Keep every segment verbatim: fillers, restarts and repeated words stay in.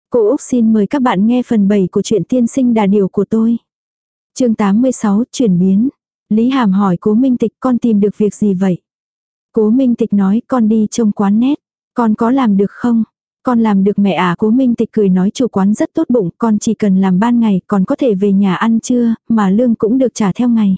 Cô Úc xin mời các bạn nghe phần bảy của truyện Tiên sinh đà điểu của tôi. Chương tám mươi sáu, chuyển biến. Lý Hàm hỏi Cố Minh Tịch, con tìm được việc gì vậy? Cố Minh Tịch nói, con đi trông quán nét. Con có làm được không? Con làm được mẹ à. Cố Minh Tịch cười nói, chủ quán rất tốt bụng, con chỉ cần làm ban ngày, còn có thể về nhà ăn trưa, mà lương cũng được trả theo ngày.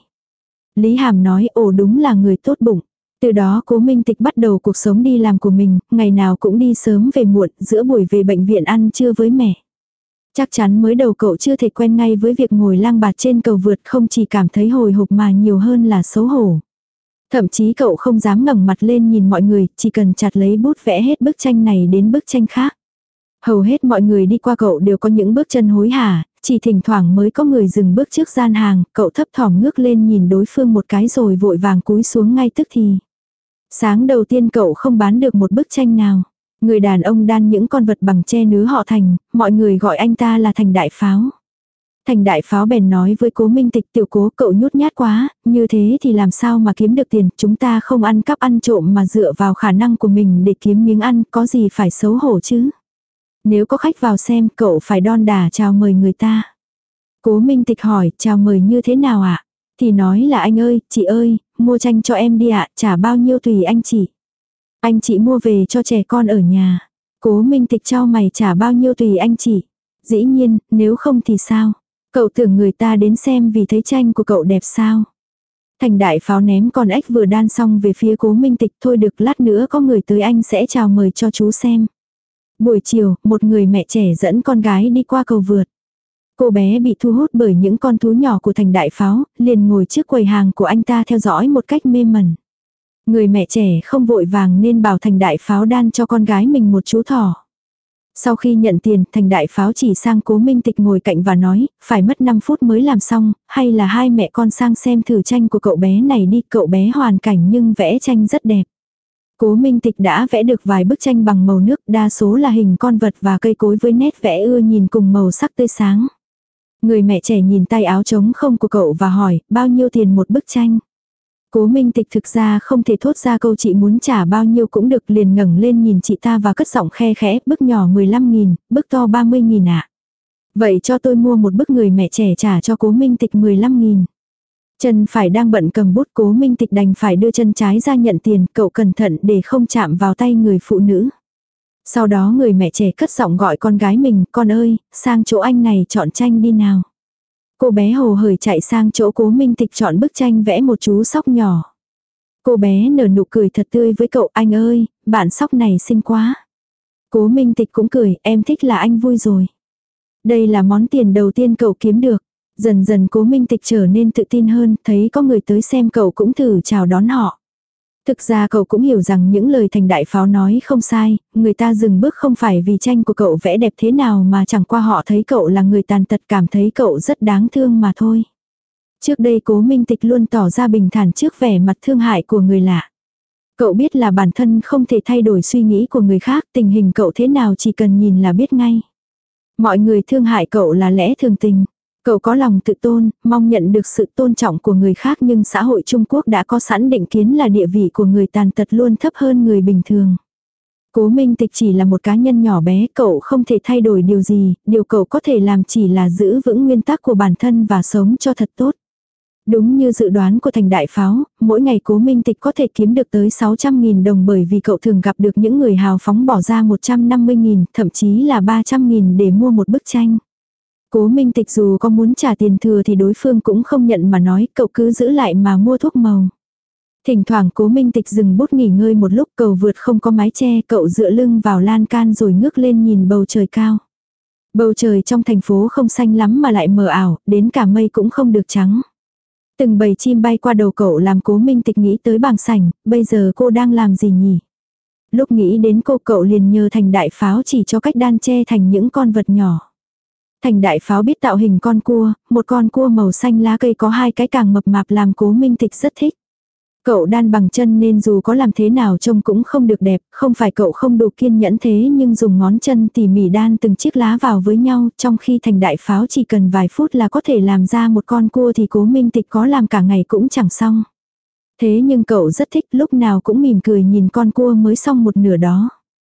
Lý Hàm nói, ồ đúng là người tốt bụng. Từ đó Cố Minh Tịch bắt đầu cuộc sống đi làm của mình, ngày nào cũng đi sớm về muộn, giữa buổi về bệnh viện ăn trưa với mẹ. Chắc chắn mới đầu cậu chưa thể quen ngay với việc ngồi lang bạt trên cầu vượt, không chỉ cảm thấy hồi hộp mà nhiều hơn là xấu hổ. Thậm chí cậu không dám ngẩng mặt lên nhìn mọi người, chỉ cần chặt lấy bút vẽ hết bức tranh này đến bức tranh khác. Hầu hết mọi người đi qua cậu đều có những bước chân hối hả, chỉ thỉnh thoảng mới có người dừng bước trước gian hàng, cậu thấp thỏm ngước lên nhìn đối phương một cái rồi vội vàng cúi xuống ngay tức thì. Sáng đầu tiên cậu không bán được một bức tranh nào. Người đàn ông đan những con vật bằng tre nứa họ Thành, mọi người gọi anh ta là Thành Đại Pháo. Thành Đại Pháo bèn nói với Cố Minh Tịch, tiểu Cố, cậu nhút nhát quá, như thế thì làm sao mà kiếm được tiền, chúng ta không ăn cắp ăn trộm mà dựa vào khả năng của mình để kiếm miếng ăn, có gì phải xấu hổ chứ. Nếu có khách vào xem, cậu phải đon đả chào mời người ta. Cố Minh Tịch hỏi, chào mời như thế nào ạ? À? Thì nói là anh ơi, chị ơi, mua tranh cho em đi ạ, trả bao nhiêu tùy anh chị. Anh chị mua về cho trẻ con ở nhà. Cố Minh Tịch chau mày, trả bao nhiêu tùy anh chị. Dĩ nhiên, nếu không thì sao? Cậu tưởng người ta đến xem vì thấy tranh của cậu đẹp sao? Thành Đại Pháo ném con ếch vừa đan xong về phía Cố Minh Tịch, thôi được, lát nữa có người tới anh sẽ chào mời cho chú xem. Buổi chiều, một người mẹ trẻ dẫn con gái đi qua cầu vượt. Cô bé bị thu hút bởi những con thú nhỏ của Thành Đại Pháo, liền ngồi trước quầy hàng của anh ta theo dõi một cách mê mẩn. Người mẹ trẻ không vội vàng nên bảo Thành Đại Pháo đan cho con gái mình một chú thỏ. Sau khi nhận tiền, Thành Đại Pháo chỉ sang Cố Minh Tịch ngồi cạnh và nói, phải mất năm phút mới làm xong, hay là hai mẹ con sang xem thử tranh của cậu bé này đi, cậu bé hoàn cảnh nhưng vẽ tranh rất đẹp. Cố Minh Tịch đã vẽ được vài bức tranh bằng màu nước, đa số là hình con vật và cây cối với nét vẽ ưa nhìn cùng màu sắc tươi sáng. Người mẹ trẻ nhìn tay áo trống không của cậu và hỏi, bao nhiêu tiền một bức tranh? Cố Minh Tịch thực ra không thể thốt ra câu chị muốn trả bao nhiêu cũng được, liền ngẩng lên nhìn chị ta và cất giọng khe khẽ, bức nhỏ mười lăm nghìn, bức to ba mươi nghìn ạ. À. Vậy cho tôi mua một bức. Người mẹ trẻ trả cho Cố Minh Tịch mười lăm nghìn. Chân phải đang bận cầm bút, Cố Minh Tịch đành phải đưa chân trái ra nhận tiền, cậu cẩn thận để không chạm vào tay người phụ nữ. Sau đó người mẹ trẻ cất giọng gọi con gái mình, con ơi, sang chỗ anh này chọn tranh đi nào. Cô bé hồ hởi chạy sang chỗ Cố Minh Tịch chọn bức tranh vẽ một chú sóc nhỏ. Cô bé nở nụ cười thật tươi với cậu, anh ơi, bạn sóc này xinh quá. Cố Minh Tịch cũng cười, em thích là anh vui rồi. Đây là món tiền đầu tiên cậu kiếm được. Dần dần Cố Minh Tịch trở nên tự tin hơn, thấy có người tới xem cậu cũng thử chào đón họ. Thực ra cậu cũng hiểu rằng những lời Thành Đại Pháo nói không sai, người ta dừng bước không phải vì tranh của cậu vẽ đẹp thế nào mà chẳng qua họ thấy cậu là người tàn tật, cảm thấy cậu rất đáng thương mà thôi. Trước đây Cố Minh Tịch luôn tỏ ra bình thản trước vẻ mặt thương hại của người lạ. Cậu biết là bản thân không thể thay đổi suy nghĩ của người khác, tình hình cậu thế nào chỉ cần nhìn là biết ngay. Mọi người thương hại cậu là lẽ thường tình. Cậu có lòng tự tôn, mong nhận được sự tôn trọng của người khác, nhưng xã hội Trung Quốc đã có sẵn định kiến là địa vị của người tàn tật luôn thấp hơn người bình thường. Cố Minh Tịch chỉ là một cá nhân nhỏ bé, cậu không thể thay đổi điều gì, điều cậu có thể làm chỉ là giữ vững nguyên tắc của bản thân và sống cho thật tốt. Đúng như dự đoán của Thành Đại Pháo, mỗi ngày Cố Minh Tịch có thể kiếm được tới sáu trăm nghìn đồng, bởi vì cậu thường gặp được những người hào phóng bỏ ra một trăm năm mươi nghìn, thậm chí là ba trăm nghìn để mua một bức tranh. Cố Minh Tịch dù có muốn trả tiền thừa thì đối phương cũng không nhận mà nói, cậu cứ giữ lại mà mua thuốc màu. Thỉnh thoảng Cố Minh Tịch dừng bút nghỉ ngơi một lúc, cầu vượt không có mái che, cậu dựa lưng vào lan can rồi ngước lên nhìn bầu trời cao. Bầu trời trong thành phố không xanh lắm mà lại mờ ảo, đến cả mây cũng không được trắng. Từng bầy chim bay qua đầu cậu làm Cố Minh Tịch nghĩ tới bảng sảnh, bây giờ cô đang làm gì nhỉ? Lúc nghĩ đến cô, cậu liền nhờ Thành Đại Pháo chỉ cho cách đan che thành những con vật nhỏ. Thành Đại Pháo biết tạo hình con cua, một con cua màu xanh lá cây có hai cái càng mập mạp làm Cố Minh Tịch rất thích. Cậu đan bằng chân nên dù có làm thế nào trông cũng không được đẹp, không phải cậu không đủ kiên nhẫn thế nhưng dùng ngón chân tỉ mỉ đan từng chiếc lá vào với nhau, trong khi Thành Đại Pháo chỉ cần vài phút là có thể làm ra một con cua thì Cố Minh Tịch có làm cả ngày cũng chẳng xong. Thế nhưng cậu rất thích, lúc nào cũng mỉm cười nhìn con cua mới xong một nửa đó.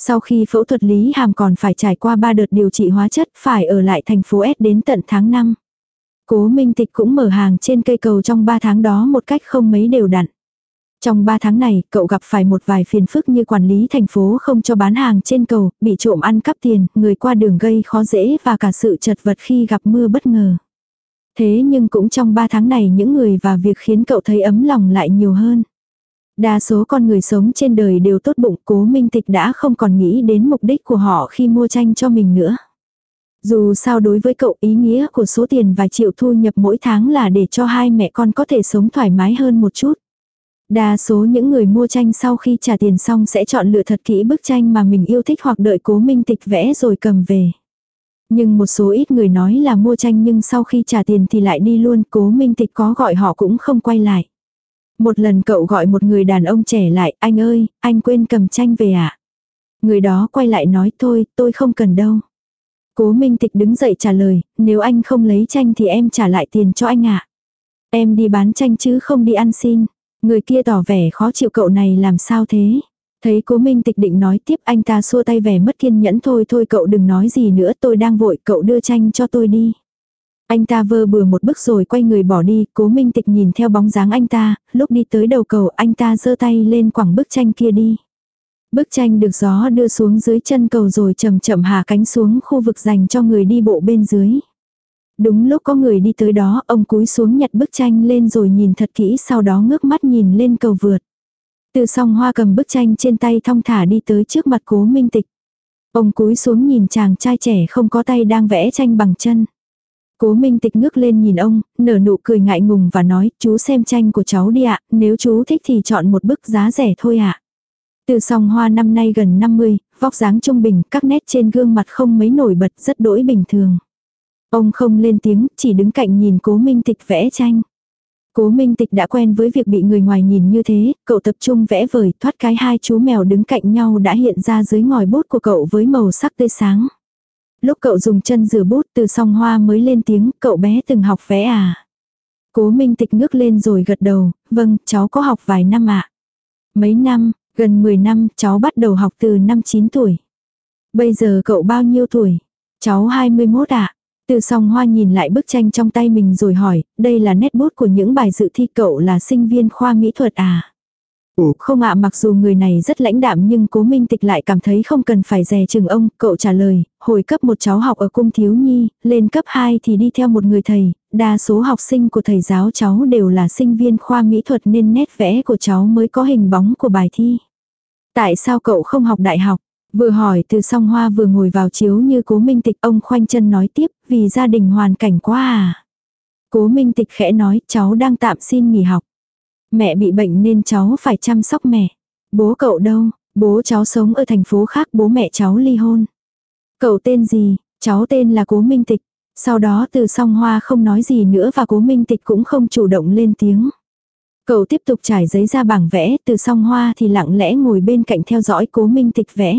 Sau khi phẫu thuật Lý Hàm còn phải trải qua ba đợt điều trị hóa chất, phải ở lại thành phố S đến tận tháng năm. Cố Minh Tịch cũng mở hàng trên cây cầu trong ba tháng đó một cách không mấy đều đặn. Trong ba tháng này, cậu gặp phải một vài phiền phức như quản lý thành phố không cho bán hàng trên cầu, bị trộm ăn cắp tiền, người qua đường gây khó dễ và cả sự chật vật khi gặp mưa bất ngờ. Thế nhưng cũng trong ba tháng này những người và việc khiến cậu thấy ấm lòng lại nhiều hơn. Đa số con người sống trên đời đều tốt bụng, Cố Minh Tịch đã không còn nghĩ đến mục đích của họ khi mua tranh cho mình nữa. Dù sao đối với cậu, ý nghĩa của số tiền vài triệu thu nhập mỗi tháng là để cho hai mẹ con có thể sống thoải mái hơn một chút. Đa số những người mua tranh sau khi trả tiền xong sẽ chọn lựa thật kỹ bức tranh mà mình yêu thích hoặc đợi Cố Minh Tịch vẽ rồi cầm về. Nhưng một số ít người nói là mua tranh nhưng sau khi trả tiền thì lại đi luôn, Cố Minh Tịch có gọi họ cũng không quay lại. Một lần cậu gọi một người đàn ông trẻ lại, anh ơi, anh quên cầm tranh về ạ. À? Người đó quay lại nói thôi, tôi không cần đâu. Cố Minh Tịch đứng dậy trả lời, nếu anh không lấy tranh thì em trả lại tiền cho anh ạ. À? Em đi bán tranh chứ không đi ăn xin. Người kia tỏ vẻ khó chịu, cậu này làm sao thế? Thấy Cố Minh Tịch định nói tiếp, anh ta xua tay vẻ mất kiên nhẫn, thôi thôi cậu đừng nói gì nữa, tôi đang vội, cậu đưa tranh cho tôi đi. Anh ta vơ bừa một bước rồi quay người bỏ đi, Cố Minh Tịch nhìn theo bóng dáng anh ta, lúc đi tới đầu cầu anh ta giơ tay lên quẳng bức tranh kia đi. Bức tranh được gió đưa xuống dưới chân cầu rồi chậm chậm hạ cánh xuống khu vực dành cho người đi bộ bên dưới. Đúng lúc có người đi tới đó, ông cúi xuống nhặt bức tranh lên rồi nhìn thật kỹ, sau đó ngước mắt nhìn lên cầu vượt. Từ Song Hoa cầm bức tranh trên tay thong thả đi tới trước mặt Cố Minh Tịch. Ông cúi xuống nhìn chàng trai trẻ không có tay đang vẽ tranh bằng chân. Cố Minh Tịch ngước lên nhìn ông, nở nụ cười ngại ngùng và nói, chú xem tranh của cháu đi ạ, nếu chú thích thì chọn một bức giá rẻ thôi ạ. Từ Song Hoa năm nay gần năm mươi, vóc dáng trung bình, các nét trên gương mặt không mấy nổi bật, rất đỗi bình thường. Ông không lên tiếng, chỉ đứng cạnh nhìn Cố Minh Tịch vẽ tranh. Cố Minh Tịch đã quen với việc bị người ngoài nhìn như thế, cậu tập trung vẽ vời, thoát cái hai chú mèo đứng cạnh nhau đã hiện ra dưới ngòi bút của cậu với màu sắc tươi sáng. Lúc cậu dùng chân rửa bút, Từ Song Hoa mới lên tiếng, cậu bé từng học vẽ à? Cố Minh Tịch ngước lên rồi gật đầu, vâng, cháu có học vài năm ạ. Mấy năm, gần mười năm, cháu bắt đầu học từ năm chín tuổi. Bây giờ cậu bao nhiêu tuổi? Cháu hai mươi mốt ạ. Từ Song Hoa nhìn lại bức tranh trong tay mình rồi hỏi, đây là nét bút của những bài dự thi, cậu là sinh viên khoa mỹ thuật à? Ủa không ạ, mặc dù người này rất lãnh đạm nhưng Cố Minh Tịch lại cảm thấy không cần phải dè chừng ông, cậu trả lời, hồi cấp một cháu học ở cung thiếu nhi, lên cấp hai thì đi theo một người thầy, đa số học sinh của thầy giáo cháu đều là sinh viên khoa mỹ thuật nên nét vẽ của cháu mới có hình bóng của bài thi. Tại sao cậu không học đại học? Vừa hỏi Từ Song Hoa vừa ngồi vào chiếu như Cố Minh Tịch, ông khoanh chân nói tiếp, vì gia đình hoàn cảnh quá à. Cố Minh Tịch khẽ nói, cháu đang tạm xin nghỉ học. Mẹ bị bệnh nên cháu phải chăm sóc mẹ. Bố cậu đâu? Bố cháu sống ở thành phố khác, bố mẹ cháu ly hôn. Cậu tên gì? Cháu tên là Cố Minh Tịch. Sau đó Từ Song Hoa không nói gì nữa và Cố Minh Tịch cũng không chủ động lên tiếng. Cậu tiếp tục trải giấy ra bảng vẽ, Từ Song Hoa thì lặng lẽ ngồi bên cạnh theo dõi Cố Minh Tịch vẽ.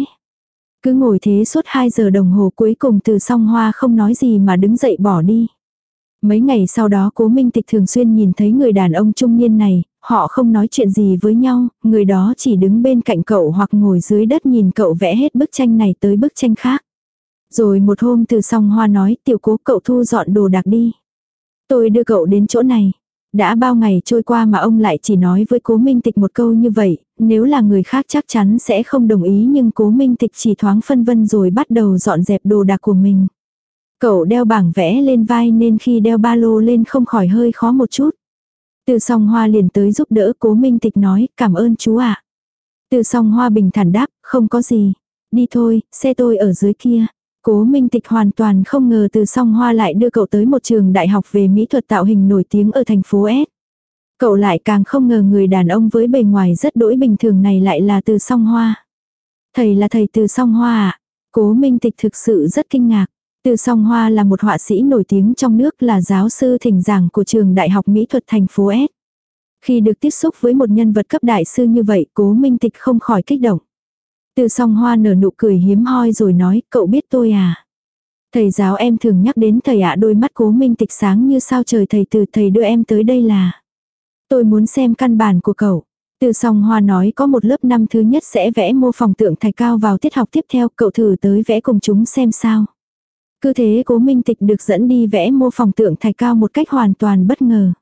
Cứ ngồi thế suốt hai giờ đồng hồ, cuối cùng Từ Song Hoa không nói gì mà đứng dậy bỏ đi. Mấy ngày sau đó Cố Minh Tịch thường xuyên nhìn thấy người đàn ông trung niên này, họ không nói chuyện gì với nhau, người đó chỉ đứng bên cạnh cậu hoặc ngồi dưới đất nhìn cậu vẽ hết bức tranh này tới bức tranh khác. Rồi một hôm Từ Song Hoa nói, tiểu Cố, cậu thu dọn đồ đạc đi. Tôi đưa cậu đến chỗ này. Đã bao ngày trôi qua mà ông lại chỉ nói với Cố Minh Tịch một câu như vậy, nếu là người khác chắc chắn sẽ không đồng ý, nhưng Cố Minh Tịch chỉ thoáng phân vân rồi bắt đầu dọn dẹp đồ đạc của mình. Cậu đeo bảng vẽ lên vai nên khi đeo ba lô lên không khỏi hơi khó một chút. Từ Song Hoa liền tới giúp đỡ. Cố Minh Tịch nói, cảm ơn chú ạ. Từ Song Hoa bình thản đáp, không có gì. Đi thôi, xe tôi ở dưới kia. Cố Minh Tịch hoàn toàn không ngờ Từ Song Hoa lại đưa cậu tới một trường đại học về mỹ thuật tạo hình nổi tiếng ở thành phố S. Cậu lại càng không ngờ người đàn ông với bề ngoài rất đỗi bình thường này lại là Từ Song Hoa. Thầy là thầy Từ Song Hoa ạ. Cố Minh Tịch thực sự rất kinh ngạc. Từ Song Hoa là một họa sĩ nổi tiếng trong nước, là giáo sư thỉnh giảng của trường đại học mỹ thuật thành phố S. Khi được tiếp xúc với một nhân vật cấp đại sư như vậy, Cố Minh Tịch không khỏi kích động. Từ Song Hoa nở nụ cười hiếm hoi rồi nói, cậu biết tôi à? Thầy giáo em thường nhắc đến thầy ạ. Đôi mắt Cố Minh Tịch sáng như sao trời. Thầy Từ, thầy đưa em tới đây là. Tôi muốn xem căn bản của cậu. Từ Song Hoa nói có một lớp năm thứ nhất sẽ vẽ mô phỏng tượng thạch cao vào tiết học tiếp theo, cậu thử tới vẽ cùng chúng xem sao. Cứ thế Cố Minh Tịch được dẫn đi vẽ mô phỏng tượng thạch cao một cách hoàn toàn bất ngờ.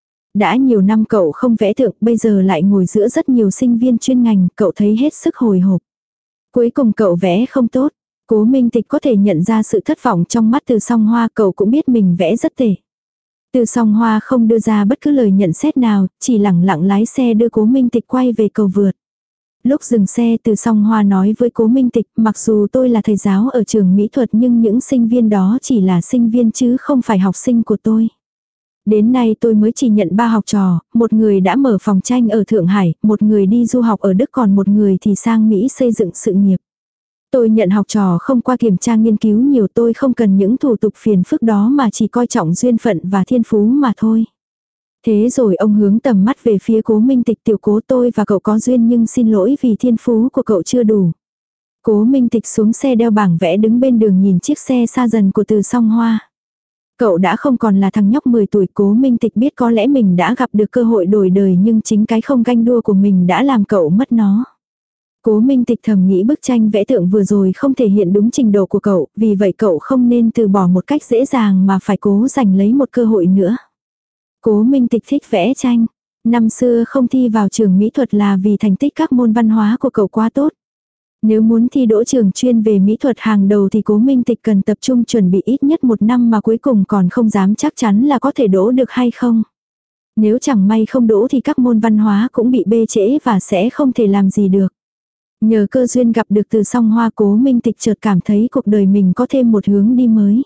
Đã nhiều năm cậu không vẽ tượng, bây giờ lại ngồi giữa rất nhiều sinh viên chuyên ngành, cậu thấy hết sức hồi hộp. Cuối cùng cậu vẽ không tốt. Cố Minh Tịch có thể nhận ra sự thất vọng trong mắt Từ Song Hoa, cậu cũng biết mình vẽ rất tệ. Từ Song Hoa không đưa ra bất cứ lời nhận xét nào, chỉ lẳng lặng lái xe đưa Cố Minh Tịch quay về cầu vượt. Lúc dừng xe, Từ Song Hoa nói với Cố Minh Tịch, mặc dù tôi là thầy giáo ở trường mỹ thuật nhưng những sinh viên đó chỉ là sinh viên chứ không phải học sinh của tôi. Đến nay tôi mới chỉ nhận ba học trò, một người đã mở phòng tranh ở Thượng Hải, một người đi du học ở Đức, còn một người thì sang Mỹ xây dựng sự nghiệp. Tôi nhận học trò không qua kiểm tra nghiên cứu nhiều, tôi không cần những thủ tục phiền phức đó mà chỉ coi trọng duyên phận và thiên phú mà thôi. Thế rồi ông hướng tầm mắt về phía Cố Minh Tịch, tiểu Cố, tôi và cậu có duyên nhưng xin lỗi vì thiên phú của cậu chưa đủ. Cố Minh Tịch xuống xe đeo bảng vẽ đứng bên đường nhìn chiếc xe xa dần của Từ Song Hoa. Cậu đã không còn là thằng nhóc mười tuổi. Cố Minh Tịch biết có lẽ mình đã gặp được cơ hội đổi đời nhưng chính cái không ganh đua của mình đã làm cậu mất nó. Cố Minh Tịch thầm nghĩ bức tranh vẽ tượng vừa rồi không thể hiện đúng trình độ của cậu, vì vậy cậu không nên từ bỏ một cách dễ dàng mà phải cố giành lấy một cơ hội nữa. Cố Minh Tịch thích vẽ tranh. Năm xưa không thi vào trường mỹ thuật là vì thành tích các môn văn hóa của cậu quá tốt. Nếu muốn thi đỗ trường chuyên về mỹ thuật hàng đầu thì Cố Minh Tịch cần tập trung chuẩn bị ít nhất một năm mà cuối cùng còn không dám chắc chắn là có thể đỗ được hay không. Nếu chẳng may không đỗ thì các môn văn hóa cũng bị bê trễ và sẽ không thể làm gì được. Nhờ cơ duyên gặp được Từ Song Hoa, Cố Minh Tịch chợt cảm thấy cuộc đời mình có thêm một hướng đi mới.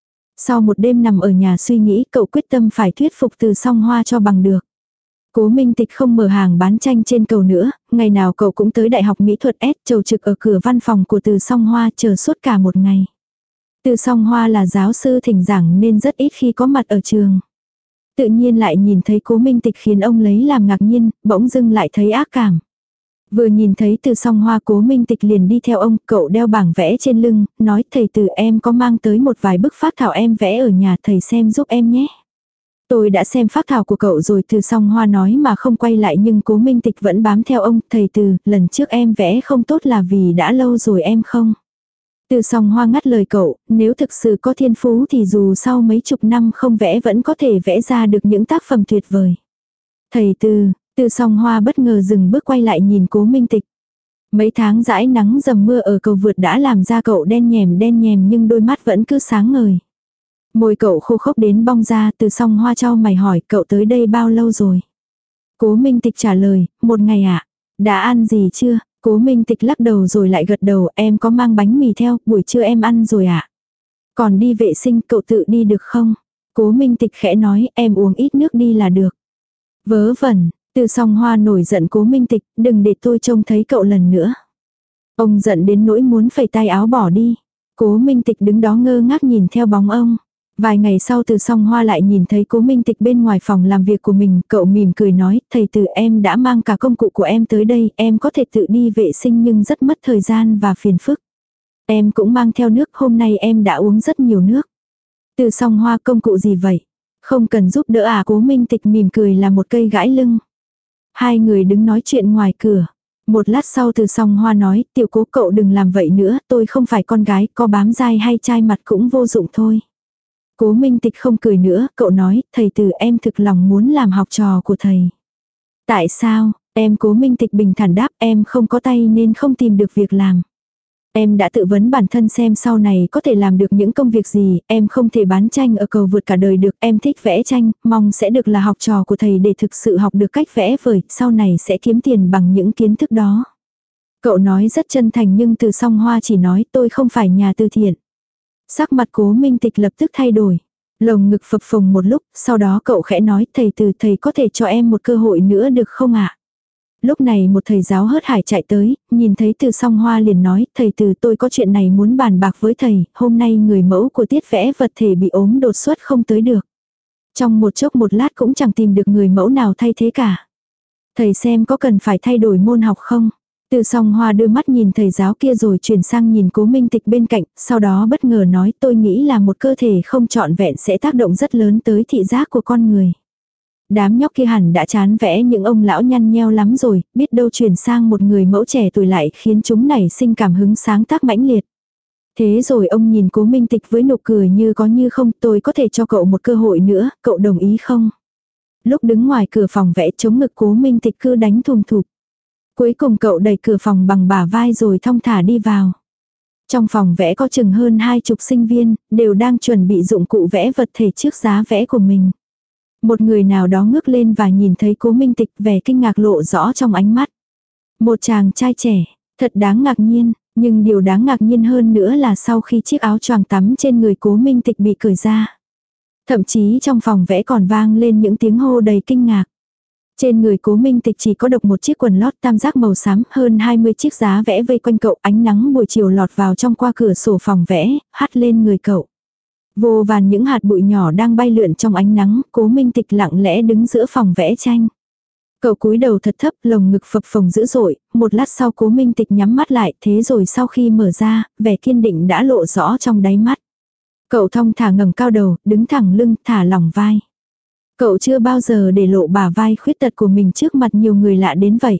Sau một đêm nằm ở nhà suy nghĩ, cậu quyết tâm phải thuyết phục Từ Song Hoa cho bằng được. Cố Minh Tịch không mở hàng bán tranh trên cầu nữa, ngày nào cậu cũng tới Đại học Mỹ thuật S, chầu trực ở cửa văn phòng của Từ Song Hoa chờ suốt cả một ngày. Từ Song Hoa là giáo sư thỉnh giảng nên rất ít khi có mặt ở trường. Tự nhiên lại nhìn thấy Cố Minh Tịch khiến ông lấy làm ngạc nhiên, bỗng dưng lại thấy ác cảm. Vừa nhìn thấy Từ Song Hoa, Cố Minh Tịch liền đi theo ông, cậu đeo bảng vẽ trên lưng, nói thầy Từ, em có mang tới một vài bức phác thảo em vẽ ở nhà, thầy xem giúp em nhé. Tôi đã xem phác thảo của cậu rồi. Từ Song Hoa nói mà không quay lại nhưng Cố Minh Tịch vẫn bám theo ông, thầy Từ, lần trước em vẽ không tốt là vì đã lâu rồi em không. Từ Song Hoa ngắt lời cậu, nếu thực sự có thiên phú thì dù sau mấy chục năm không vẽ vẫn có thể vẽ ra được những tác phẩm tuyệt vời. Thầy Từ, Từ Song Hoa bất ngờ dừng bước quay lại nhìn Cố Minh Tịch. Mấy tháng dãi nắng dầm mưa ở cầu vượt đã làm da cậu đen nhèm đen nhèm nhưng đôi mắt vẫn cứ sáng ngời. Môi cậu khô khốc đến bong ra. Từ Song Hoa chau mày hỏi, cậu tới đây bao lâu rồi? Cố Minh Tịch trả lời, một ngày ạ. À? Đã ăn gì chưa? Cố Minh Tịch lắc đầu rồi lại gật đầu, em có mang bánh mì theo, buổi trưa em ăn rồi ạ. À? Còn đi vệ sinh, cậu tự đi được không? Cố Minh Tịch khẽ nói, em uống ít nước đi là được. Vớ vẩn. Từ Song Hoa nổi giận Cố Minh Tịch, đừng để tôi trông thấy cậu lần nữa. Ông giận đến nỗi muốn phẩy tay áo bỏ đi. Cố Minh Tịch đứng đó ngơ ngác nhìn theo bóng ông. Vài ngày sau Từ Song Hoa lại nhìn thấy Cố Minh Tịch bên ngoài phòng làm việc của mình, cậu mỉm cười nói, thầy Từ, em đã mang cả công cụ của em tới đây, em có thể tự đi vệ sinh nhưng rất mất thời gian và phiền phức. Em cũng mang theo nước, hôm nay em đã uống rất nhiều nước. Từ Song Hoa, công cụ gì vậy? Không cần giúp đỡ à? Cố Minh Tịch mỉm cười là một cây gãi lưng. Hai người đứng nói chuyện ngoài cửa. Một lát sau Từ Song Hoa nói, tiểu Cố, cậu đừng làm vậy nữa, tôi không phải con gái, có bám dai hay chai mặt cũng vô dụng thôi. Cố Minh Tịch không cười nữa, cậu nói, thầy Từ, em thực lòng muốn làm học trò của thầy. Tại sao? Em Cố Minh Tịch bình thản đáp, em không có tay nên không tìm được việc làm. Em đã tự vấn bản thân xem sau này có thể làm được những công việc gì, em không thể bán tranh ở cầu vượt cả đời được, em thích vẽ tranh, mong sẽ được là học trò của thầy để thực sự học được cách vẽ vời, sau này sẽ kiếm tiền bằng những kiến thức đó. Cậu nói rất chân thành nhưng Từ Song Hoa chỉ nói, tôi không phải nhà từ thiện. Sắc mặt Cố Minh Tịch lập tức thay đổi. Lồng ngực phập phồng một lúc, sau đó cậu khẽ nói, thầy Từ, thầy có thể cho em một cơ hội nữa được không ạ? Lúc này một thầy giáo hớt hải chạy tới, nhìn thấy Từ Song Hoa liền nói, thầy Từ, tôi có chuyện này muốn bàn bạc với thầy, hôm nay người mẫu của tiết vẽ vật thể bị ốm đột xuất không tới được. Trong một chốc một lát cũng chẳng tìm được người mẫu nào thay thế cả. Thầy xem có cần phải thay đổi môn học không? Từ Song Hoa đưa mắt nhìn thầy giáo kia rồi chuyển sang nhìn Cố Minh Tịch bên cạnh, sau đó bất ngờ nói, tôi nghĩ là một cơ thể không trọn vẹn sẽ tác động rất lớn tới thị giác của con người. Đám nhóc kia hẳn đã chán vẽ những ông lão nhăn nheo lắm rồi, biết đâu chuyển sang một người mẫu trẻ tuổi lại khiến chúng nảy sinh cảm hứng sáng tác mãnh liệt. Thế rồi ông nhìn Cố Minh Tịch với nụ cười như có như không, tôi có thể cho cậu một cơ hội nữa, cậu đồng ý không? Lúc đứng ngoài cửa phòng vẽ chống ngực Cố Minh Tịch cứ đánh thùm thụp. Cuối cùng cậu đẩy cửa phòng bằng bả vai rồi thong thả đi vào. Trong phòng vẽ có chừng hơn hai chục sinh viên, đều đang chuẩn bị dụng cụ vẽ vật thể trước giá vẽ của mình. Một người nào đó ngước lên và nhìn thấy Cố Minh Tịch, vẻ kinh ngạc lộ rõ trong ánh mắt. Một chàng trai trẻ, thật đáng ngạc nhiên, nhưng điều đáng ngạc nhiên hơn nữa là sau khi chiếc áo choàng tắm trên người Cố Minh Tịch bị cởi ra. Thậm chí trong phòng vẽ còn vang lên những tiếng hô đầy kinh ngạc. Trên người Cố Minh Tịch chỉ có độc một chiếc quần lót tam giác màu xám, hơn hai mươi chiếc giá vẽ vây quanh cậu, ánh nắng buổi chiều lọt vào trong qua cửa sổ phòng vẽ, hắt lên người cậu. Vô vàn những hạt bụi nhỏ đang bay lượn trong ánh nắng, Cố Minh Tịch lặng lẽ đứng giữa phòng vẽ tranh. Cậu cúi đầu thật thấp, lồng ngực phập phồng dữ dội, một lát sau Cố Minh Tịch nhắm mắt lại, thế rồi sau khi mở ra, vẻ kiên định đã lộ rõ trong đáy mắt. Cậu thong thả ngẩng cao đầu, đứng thẳng lưng, thả lỏng vai. Cậu chưa bao giờ để lộ bả vai khuyết tật của mình trước mặt nhiều người lạ đến vậy.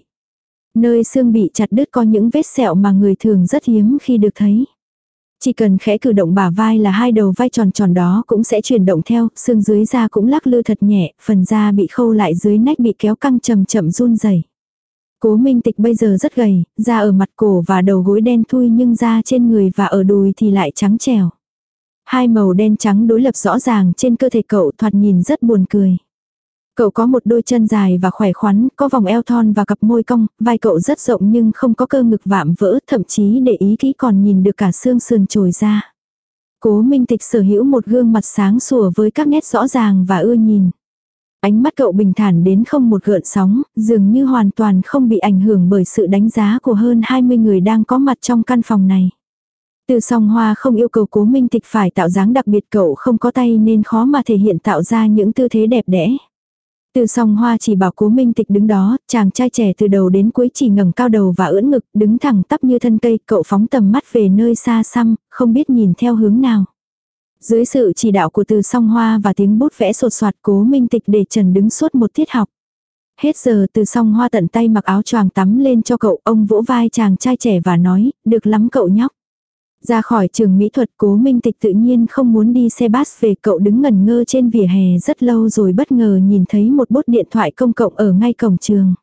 Nơi xương bị chặt đứt có những vết sẹo mà người thường rất hiếm khi được thấy. Chỉ cần khẽ cử động bả vai là hai đầu vai tròn tròn đó cũng sẽ chuyển động theo, xương dưới da cũng lắc lư thật nhẹ, phần da bị khâu lại dưới nách bị kéo căng chậm chậm run rẩy. Cố Minh Tịch bây giờ rất gầy, da ở mặt cổ và đầu gối đen thui nhưng da trên người và ở đùi thì lại trắng trẻo. Hai màu đen trắng đối lập rõ ràng trên cơ thể cậu, thoạt nhìn rất buồn cười. Cậu có một đôi chân dài và khỏe khoắn, có vòng eo thon và cặp môi cong, vai cậu rất rộng nhưng không có cơ ngực vạm vỡ, thậm chí để ý kỹ còn nhìn được cả xương sườn trồi ra. Cố Minh Tịch sở hữu một gương mặt sáng sủa với các nét rõ ràng và ưa nhìn. Ánh mắt cậu bình thản đến không một gợn sóng, dường như hoàn toàn không bị ảnh hưởng bởi sự đánh giá của hơn hai mươi người đang có mặt trong căn phòng này. Từ Song Hoa không yêu cầu Cố Minh Tịch phải tạo dáng đặc biệt, cậu không có tay nên khó mà thể hiện tạo ra những tư thế đẹp đẽ. Từ Song Hoa chỉ bảo Cố Minh Tịch đứng đó, chàng trai trẻ từ đầu đến cuối chỉ ngẩng cao đầu và ưỡn ngực, đứng thẳng tắp như thân cây, cậu phóng tầm mắt về nơi xa xăm, không biết nhìn theo hướng nào. Dưới sự chỉ đạo của Từ Song Hoa và tiếng bút vẽ sột soạt, Cố Minh Tịch để trần đứng suốt một tiết học. Hết giờ Từ Song Hoa tận tay mặc áo choàng tắm lên cho cậu, ông vỗ vai chàng trai trẻ và nói, được lắm cậu nhóc. Ra khỏi trường mỹ thuật, Cố Minh Tịch tự nhiên không muốn đi xe bus về, cậu đứng ngẩn ngơ trên vỉa hè rất lâu rồi bất ngờ nhìn thấy một bốt điện thoại công cộng ở ngay cổng trường.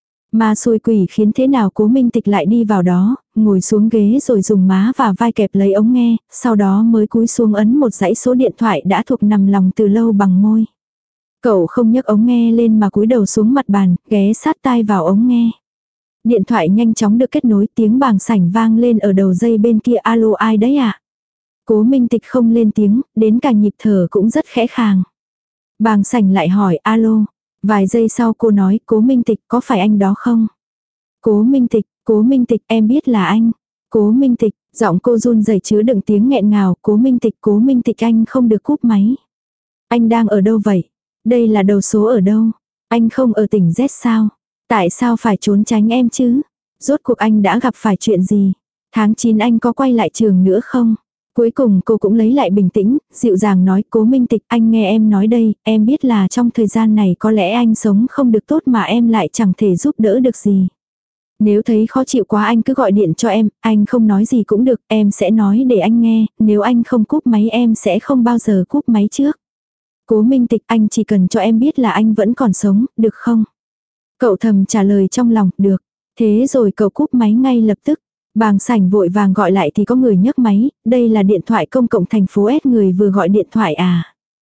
Mà xui quỷ khiến thế nào Cố Minh Tịch lại đi vào đó, ngồi xuống ghế rồi dùng má và vai kẹp lấy ống nghe, sau đó mới cúi xuống ấn một dãy số điện thoại đã thuộc nằm lòng từ lâu bằng môi. Cậu không nhấc ống nghe lên mà cúi đầu xuống mặt bàn, ghé sát tai vào ống nghe. Điện thoại nhanh chóng được kết nối, tiếng bàng sảnh vang lên ở đầu dây bên kia, alo ai đấy ạ? À? Cố Minh Tịch không lên tiếng, đến cả nhịp thở cũng rất khẽ khàng. Bàng sảnh lại hỏi alo. Vài giây sau cô nói, Cố Minh Tịch có phải anh đó không? Cố Minh Tịch, Cố Minh Tịch em biết là anh. Cố Minh Tịch, giọng cô run rẩy chứa đựng tiếng nghẹn ngào, Cố Minh Tịch, Cố Minh Tịch anh không được cúp máy. Anh đang ở đâu vậy? Đây là đầu số ở đâu? Anh không ở tỉnh Z sao? Tại sao phải trốn tránh em chứ? Rốt cuộc anh đã gặp phải chuyện gì? Tháng chín anh có quay lại trường nữa không? Cuối cùng cô cũng lấy lại bình tĩnh, dịu dàng nói, Cố Minh Tịch anh nghe em nói đây, em biết là trong thời gian này có lẽ anh sống không được tốt mà em lại chẳng thể giúp đỡ được gì. Nếu thấy khó chịu quá anh cứ gọi điện cho em, anh không nói gì cũng được, em sẽ nói để anh nghe, nếu anh không cúp máy em sẽ không bao giờ cúp máy trước. Cố Minh Tịch anh chỉ cần cho em biết là anh vẫn còn sống, được không? Cậu thầm trả lời trong lòng, được. Thế rồi cậu cúp máy ngay lập tức. Bàng sảnh vội vàng gọi lại thì có người nhấc máy, đây là điện thoại công cộng thành phố S, người vừa gọi điện thoại à?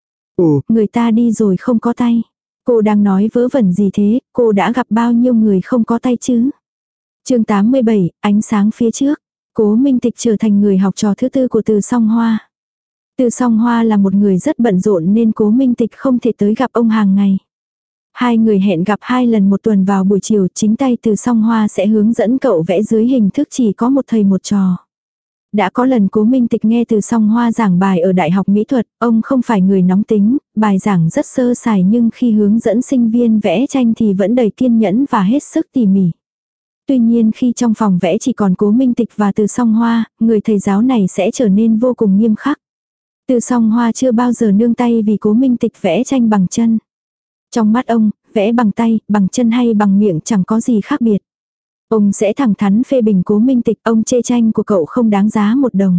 Ồ, người ta đi rồi không có tay. Cô đang nói vớ vẩn gì thế, cô đã gặp bao nhiêu người không có tay chứ? Chương tám mươi bảy, ánh sáng phía trước. Cố Minh Tịch trở thành người học trò thứ tư của Từ Song Hoa. Từ Song Hoa là một người rất bận rộn nên Cố Minh Tịch không thể tới gặp ông hàng ngày. Hai người hẹn gặp hai lần một tuần vào buổi chiều, chính tay Từ Song Hoa sẽ hướng dẫn cậu vẽ dưới hình thức chỉ có một thầy một trò. Đã có lần Cố Minh Tịch nghe Từ Song Hoa giảng bài ở Đại học Mỹ thuật, ông không phải người nóng tính, bài giảng rất sơ sài nhưng khi hướng dẫn sinh viên vẽ tranh thì vẫn đầy kiên nhẫn và hết sức tỉ mỉ. Tuy nhiên khi trong phòng vẽ chỉ còn Cố Minh Tịch và Từ Song Hoa, người thầy giáo này sẽ trở nên vô cùng nghiêm khắc. Từ Song Hoa chưa bao giờ nương tay vì Cố Minh Tịch vẽ tranh bằng chân. Trong mắt ông, vẽ bằng tay, bằng chân hay bằng miệng chẳng có gì khác biệt. Ông sẽ thẳng thắn phê bình Cố Minh Tịch, ông chê tranh của cậu không đáng giá một đồng.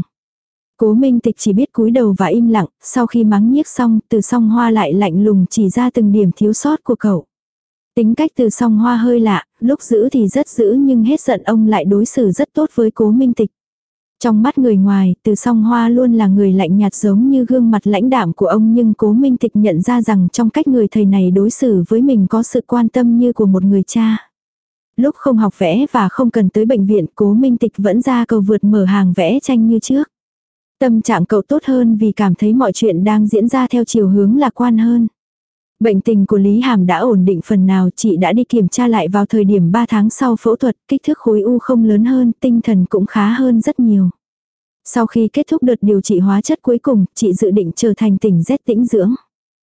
Cố Minh Tịch chỉ biết cúi đầu và im lặng, sau khi mắng nhiếc xong, Từ Song Hoa lại lạnh lùng chỉ ra từng điểm thiếu sót của cậu. Tính cách Từ Song Hoa hơi lạ, lúc giữ thì rất giữ nhưng hết giận ông lại đối xử rất tốt với Cố Minh Tịch. Trong mắt người ngoài, Từ Song Hoa luôn là người lạnh nhạt giống như gương mặt lãnh đạm của ông, nhưng Cố Minh Tịch nhận ra rằng trong cách người thầy này đối xử với mình có sự quan tâm như của một người cha. Lúc không học vẽ và không cần tới bệnh viện, Cố Minh Tịch vẫn ra cầu vượt mở hàng vẽ tranh như trước. Tâm trạng cậu tốt hơn vì cảm thấy mọi chuyện đang diễn ra theo chiều hướng lạc quan hơn. Bệnh tình của Lý Hàm đã ổn định phần nào, chị đã đi kiểm tra lại vào thời điểm ba tháng sau phẫu thuật, kích thước khối u không lớn hơn, tinh thần cũng khá hơn rất nhiều. Sau khi kết thúc đợt điều trị hóa chất cuối cùng, chị dự định trở thành tỉnh Z tĩnh dưỡng.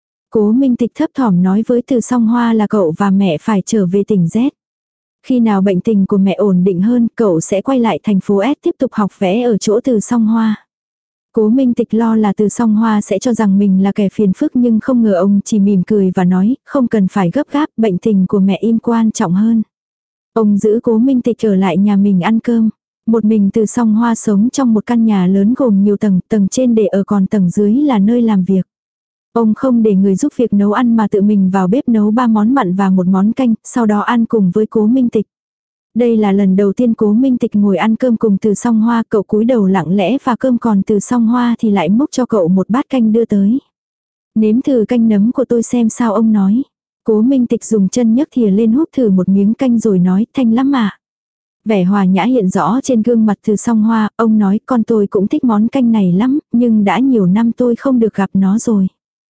Cố Minh Tịch thấp thỏm nói với Từ Song Hoa là cậu và mẹ phải trở về tỉnh Z. Khi nào bệnh tình của mẹ ổn định hơn, cậu sẽ quay lại thành phố S tiếp tục học vẽ ở chỗ Từ Song Hoa. Cố Minh Tịch lo là Từ Song Hoa sẽ cho rằng mình là kẻ phiền phức, nhưng không ngờ ông chỉ mỉm cười và nói, không cần phải gấp gáp, bệnh tình của mẹ im quan trọng hơn. Ông giữ Cố Minh Tịch ở lại nhà mình ăn cơm. Một mình Từ Song Hoa sống trong một căn nhà lớn gồm nhiều tầng, tầng trên để ở còn tầng dưới là nơi làm việc. Ông không để người giúp việc nấu ăn mà tự mình vào bếp nấu ba món mặn và một món canh, sau đó ăn cùng với Cố Minh Tịch. Đây là lần đầu tiên Cố Minh Tịch ngồi ăn cơm cùng Từ Song Hoa, cậu cúi đầu lặng lẽ và cơm còn Từ Song Hoa thì lại múc cho cậu một bát canh đưa tới. Nếm thử canh nấm của tôi xem sao, ông nói. Cố Minh Tịch dùng chân nhấc thìa lên húp thử một miếng canh rồi nói, thanh lắm mà. Vẻ hòa nhã hiện rõ trên gương mặt Từ Song Hoa, ông nói con tôi cũng thích món canh này lắm, nhưng đã nhiều năm tôi không được gặp nó rồi.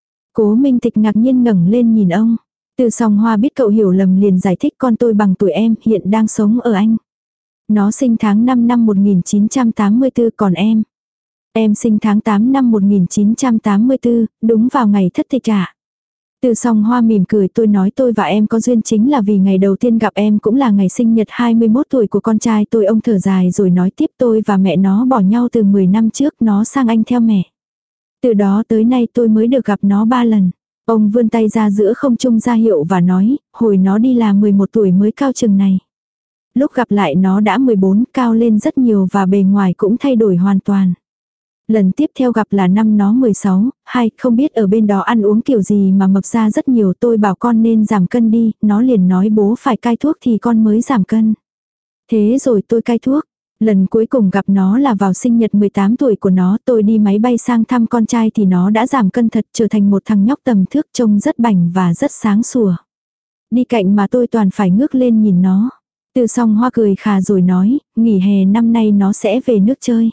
Cố Minh Tịch ngạc nhiên ngẩng lên nhìn ông. Từ Song Hoa biết cậu hiểu lầm liền giải thích, con tôi bằng tuổi em, hiện đang sống ở Anh. Nó sinh tháng năm năm một nghìn chín trăm tám mươi tư, còn em. Em sinh tháng tám năm một nghìn chín trăm tám mươi tư, đúng vào ngày thất tịch ạ. Từ Song Hoa mỉm cười, tôi nói tôi và em có duyên chính là vì ngày đầu tiên gặp em cũng là ngày sinh nhật hai mươi mốt tuổi của con trai tôi. Ông thở dài rồi nói tiếp, tôi và mẹ nó bỏ nhau từ mười năm trước, nó sang Anh theo mẹ. Từ đó tới nay tôi mới được gặp nó ba lần. Ông vươn tay ra giữa không trung ra hiệu và nói, hồi nó đi là mười một tuổi mới cao chừng này. Lúc gặp lại nó đã mười bốn, cao lên rất nhiều và bề ngoài cũng thay đổi hoàn toàn. Lần tiếp theo gặp là năm nó mười sáu, hai, không biết ở bên đó ăn uống kiểu gì mà mập ra rất nhiều, tôi bảo con nên giảm cân đi, nó liền nói bố phải cai thuốc thì con mới giảm cân. Thế rồi tôi cai thuốc. Lần cuối cùng gặp nó là vào sinh nhật mười tám tuổi của nó, tôi đi máy bay sang thăm con trai thì nó đã giảm cân thật, trở thành một thằng nhóc tầm thước, trông rất bảnh và rất sáng sủa. Đi cạnh mà tôi toàn phải ngước lên nhìn nó. Từ Song Hoa cười khà rồi nói, nghỉ hè năm nay nó sẽ về nước chơi.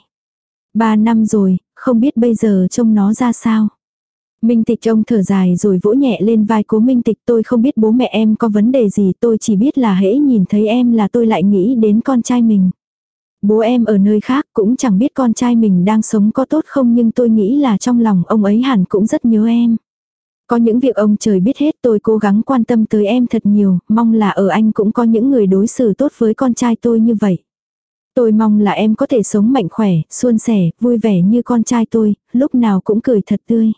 Ba năm rồi, không biết bây giờ trông nó ra sao. Minh Tịch trông thở dài rồi vỗ nhẹ lên vai Cố Minh Tịch, tôi không biết bố mẹ em có vấn đề gì, tôi chỉ biết là hễ nhìn thấy em là tôi lại nghĩ đến con trai mình. Bố em ở nơi khác cũng chẳng biết con trai mình đang sống có tốt không, nhưng tôi nghĩ là trong lòng ông ấy hẳn cũng rất nhớ em. Có những việc ông trời biết hết, tôi cố gắng quan tâm tới em thật nhiều, mong là ở Anh cũng có những người đối xử tốt với con trai tôi như vậy. Tôi mong là em có thể sống mạnh khỏe, suôn sẻ, vui vẻ như con trai tôi, lúc nào cũng cười thật tươi.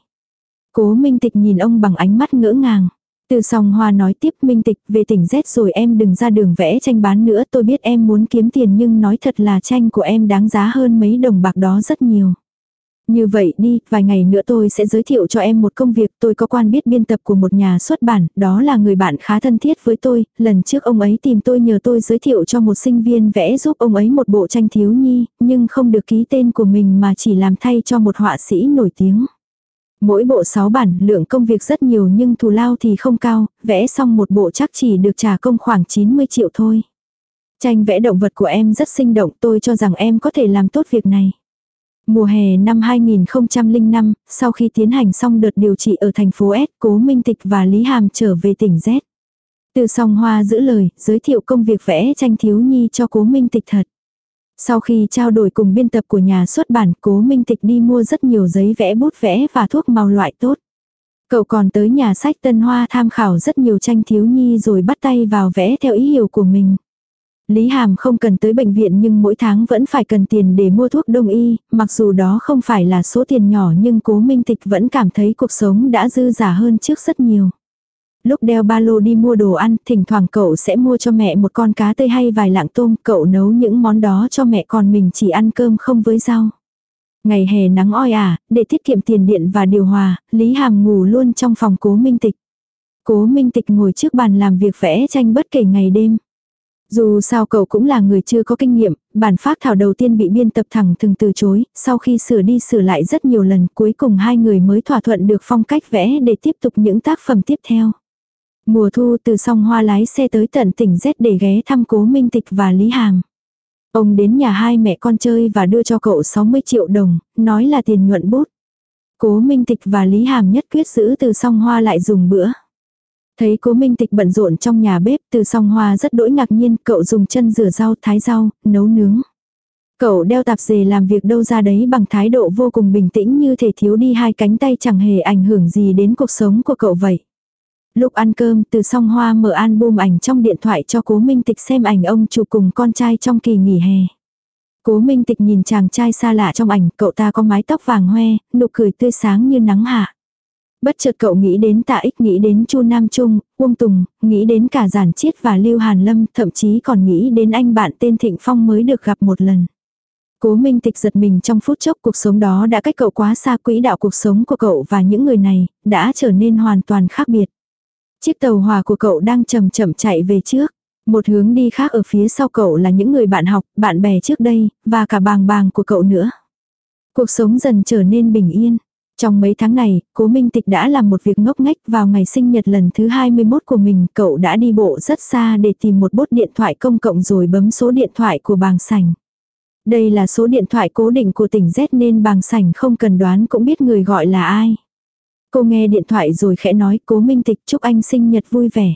Cố Minh Tịch nhìn ông bằng ánh mắt ngỡ ngàng. Từ Song Hoa nói tiếp, Minh Tịch, về tỉnh Z rồi em đừng ra đường vẽ tranh bán nữa, tôi biết em muốn kiếm tiền nhưng nói thật là tranh của em đáng giá hơn mấy đồng bạc đó rất nhiều. Như vậy đi, vài ngày nữa tôi sẽ giới thiệu cho em một công việc, tôi có quan biết biên tập của một nhà xuất bản, đó là người bạn khá thân thiết với tôi, lần trước ông ấy tìm tôi nhờ tôi giới thiệu cho một sinh viên vẽ giúp ông ấy một bộ tranh thiếu nhi, nhưng không được ký tên của mình mà chỉ làm thay cho một họa sĩ nổi tiếng. Mỗi bộ sáu bản, lượng công việc rất nhiều nhưng thù lao thì không cao, vẽ xong một bộ chắc chỉ được trả công khoảng chín mươi triệu thôi. Tranh vẽ động vật của em rất sinh động, tôi cho rằng em có thể làm tốt việc này. Mùa hè năm hai nghìn không trăm lẻ năm, sau khi tiến hành xong đợt điều trị ở thành phố S, Cố Minh Tịch và Lý Hàm trở về tỉnh Z. Từ Song Hoa giữ lời, giới thiệu công việc vẽ tranh thiếu nhi cho Cố Minh Tịch thật. Sau khi trao đổi cùng biên tập của nhà xuất bản, Cố Minh Tịch đi mua rất nhiều giấy vẽ, bút vẽ và thuốc màu loại tốt. Cậu còn tới nhà sách Tân Hoa tham khảo rất nhiều tranh thiếu nhi rồi bắt tay vào vẽ theo ý hiểu của mình. Lý Hàm không cần tới bệnh viện nhưng mỗi tháng vẫn phải cần tiền để mua thuốc đông y, mặc dù đó không phải là số tiền nhỏ nhưng Cố Minh Tịch vẫn cảm thấy cuộc sống đã dư giả hơn trước rất nhiều. Lúc đeo ba lô đi mua đồ ăn, thỉnh thoảng cậu sẽ mua cho mẹ một con cá tươi hay vài lạng tôm, cậu nấu những món đó cho mẹ còn mình chỉ ăn cơm không với rau. Ngày hè nắng oi ả, để tiết kiệm tiền điện và điều hòa, Lý Hàm ngủ luôn trong phòng Cố Minh Tịch. Cố Minh Tịch ngồi trước bàn làm việc vẽ tranh bất kể ngày đêm. Dù sao cậu cũng là người chưa có kinh nghiệm, bản phác thảo đầu tiên bị biên tập thẳng thừng từ chối, sau khi sửa đi sửa lại rất nhiều lần cuối cùng hai người mới thỏa thuận được phong cách vẽ để tiếp tục những tác phẩm tiếp theo. Mùa thu từ Song Hoa lái xe tới tận tỉnh Z để ghé thăm Cố Minh Tịch và Lý Hàm. Ông đến nhà hai mẹ con chơi và đưa cho cậu sáu mươi triệu đồng, nói là tiền nhuận bút. Cố Minh Tịch và Lý Hàm nhất quyết giữ Từ Song Hoa lại dùng bữa. Thấy Cố Minh Tịch bận rộn trong nhà bếp, Từ Song Hoa rất đỗi ngạc nhiên, cậu dùng chân rửa rau, thái rau, nấu nướng. Cậu đeo tạp dề làm việc đâu ra đấy bằng thái độ vô cùng bình tĩnh như thể thiếu đi hai cánh tay chẳng hề ảnh hưởng gì đến cuộc sống của cậu vậy. Lúc ăn cơm, Từ Song Hoa mở album ảnh trong điện thoại cho Cố Minh Tịch xem ảnh ông chụp cùng con trai trong kỳ nghỉ hè. Cố Minh Tịch nhìn chàng trai xa lạ trong ảnh, cậu ta có mái tóc vàng hoe, nụ cười tươi sáng như nắng hạ. Bất chợt cậu nghĩ đến Tạ Ích, nghĩ đến Chu Nam Trung, Uông Tùng, nghĩ đến cả Giản Chiết và Lưu Hàn Lâm, thậm chí còn nghĩ đến anh bạn tên Thịnh Phong mới được gặp một lần. Cố Minh Tịch giật mình trong phút chốc, cuộc sống đó đã cách cậu quá xa, quỹ đạo cuộc sống của cậu và những người này đã trở nên hoàn toàn khác biệt. Chiếc tàu hỏa của cậu đang chậm chậm chạy về trước. Một hướng đi khác ở phía sau cậu là những người bạn học, bạn bè trước đây, và cả bàng bàng của cậu nữa. Cuộc sống dần trở nên bình yên. Trong mấy tháng này, Cố Minh Tịch đã làm một việc ngốc nghếch. Vào ngày sinh nhật lần thứ hai mươi mốt của mình, cậu đã đi bộ rất xa để tìm một bốt điện thoại công cộng rồi bấm số điện thoại của Bàng Sảnh. Đây là số điện thoại cố định của tỉnh Z nên Bàng Sảnh không cần đoán cũng biết người gọi là ai. Cô nghe điện thoại rồi khẽ nói, Cố Minh Tịch, chúc anh sinh nhật vui vẻ.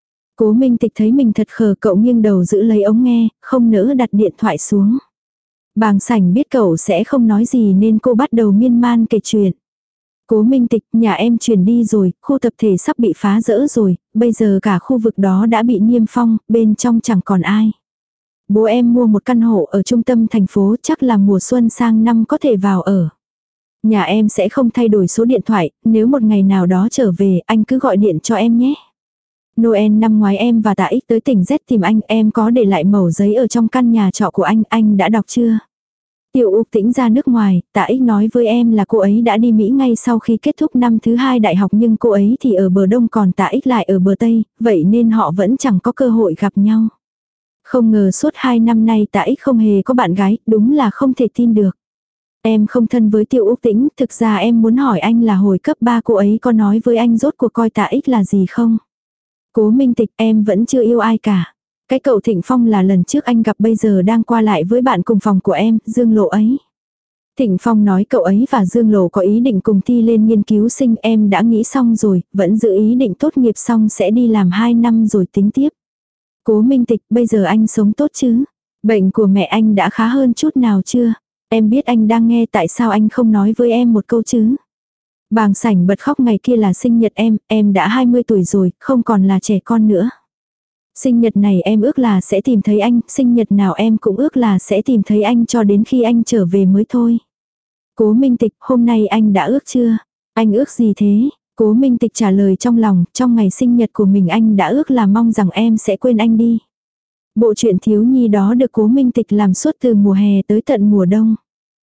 Cố Minh Tịch thấy mình thật khờ, cậu nghiêng đầu giữ lấy ống nghe, không nỡ đặt điện thoại xuống. Bàng Sảnh biết cậu sẽ không nói gì nên cô bắt đầu miên man kể chuyện. Cố Minh Tịch, nhà em chuyển đi rồi, khu tập thể sắp bị phá rỡ rồi, bây giờ cả khu vực đó đã bị niêm phong, bên trong chẳng còn ai. Bố em mua một căn hộ ở trung tâm thành phố, chắc là mùa xuân sang năm có thể vào ở. Nhà em sẽ không thay đổi số điện thoại, nếu một ngày nào đó trở về, anh cứ gọi điện cho em nhé. Noel năm ngoái em và Tạ Ích tới tỉnh Z tìm anh, em có để lại mẩu giấy ở trong căn nhà trọ của anh, anh đã đọc chưa? Tiểu Úc Tĩnh ra nước ngoài, Tạ Ích nói với em là cô ấy đã đi Mỹ ngay sau khi kết thúc năm thứ hai đại học, nhưng cô ấy thì ở bờ Đông còn Tạ Ích lại ở bờ Tây, vậy nên họ vẫn chẳng có cơ hội gặp nhau. Không ngờ suốt hai năm nay Tạ Ích không hề có bạn gái, đúng là không thể tin được. Em không thân với Tiểu Úc Tĩnh, thực ra em muốn hỏi anh là hồi cấp ba cô ấy có nói với anh rốt cuộc coi Tạ Ích là gì không? Cố Minh Tịch, em vẫn chưa yêu ai cả. Cái cậu Thịnh Phong là lần trước anh gặp bây giờ đang qua lại với bạn cùng phòng của em, Dương Lộ ấy. Thịnh Phong nói cậu ấy và Dương Lộ có ý định cùng thi lên nghiên cứu sinh, em đã nghĩ xong rồi, vẫn giữ ý định tốt nghiệp xong sẽ đi làm hai năm rồi tính tiếp. Cố Minh Tịch, bây giờ anh sống tốt chứ? Bệnh của mẹ anh đã khá hơn chút nào chưa? Em biết anh đang nghe, tại sao anh không nói với em một câu chứ? Bàng Sảnh bật khóc, ngày kia là sinh nhật em, em đã hai mươi tuổi rồi, không còn là trẻ con nữa. Sinh nhật này em ước là sẽ tìm thấy anh, sinh nhật nào em cũng ước là sẽ tìm thấy anh cho đến khi anh trở về mới thôi. Cố Minh Tịch, hôm nay anh đã ước chưa? Anh ước gì thế? Cố Minh Tịch trả lời trong lòng, trong ngày sinh nhật của mình anh đã ước là mong rằng em sẽ quên anh đi. Bộ truyện thiếu nhi đó được Cố Minh Tịch làm suốt từ mùa hè tới tận mùa đông.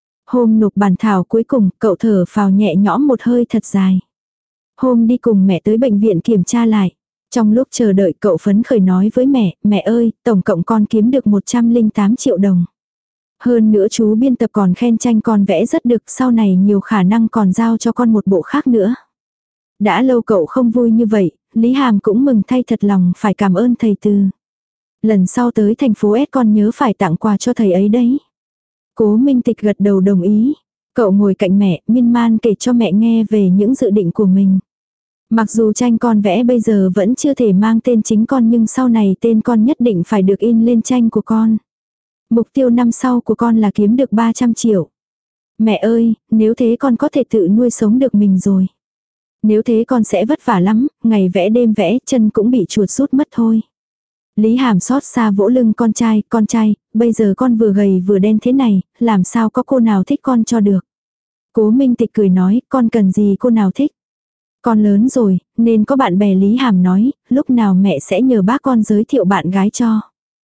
Hôm nộp bản thảo cuối cùng, cậu thở phào nhẹ nhõm một hơi thật dài. Hôm đi cùng mẹ tới bệnh viện kiểm tra lại. Trong lúc chờ đợi cậu phấn khởi nói với mẹ, mẹ ơi, tổng cộng con kiếm được một trăm lẻ tám triệu đồng. Hơn nữa chú biên tập còn khen tranh con vẽ rất được, sau này nhiều khả năng còn giao cho con một bộ khác nữa. Đã lâu cậu không vui như vậy, Lý Hàm cũng mừng thay, thật lòng phải cảm ơn thầy Từ. Lần sau tới thành phố S con nhớ phải tặng quà cho thầy ấy đấy. Cố Minh Tịch gật đầu đồng ý. Cậu ngồi cạnh mẹ, miên man kể cho mẹ nghe về những dự định của mình. Mặc dù tranh con vẽ bây giờ vẫn chưa thể mang tên chính con, nhưng sau này tên con nhất định phải được in lên tranh của con. Mục tiêu năm sau của con là kiếm được ba trăm triệu. Mẹ ơi, nếu thế con có thể tự nuôi sống được mình rồi. Nếu thế con sẽ vất vả lắm, ngày vẽ đêm vẽ, chân cũng bị chuột rút mất thôi. Lý Hàm xót xa vỗ lưng con trai, con trai, bây giờ con vừa gầy vừa đen thế này, làm sao có cô nào thích con cho được. Cố Minh Tịch cười nói, con cần gì cô nào thích. Con lớn rồi, nên có bạn bè. Lý Hàm nói, lúc nào mẹ sẽ nhờ bác con giới thiệu bạn gái cho.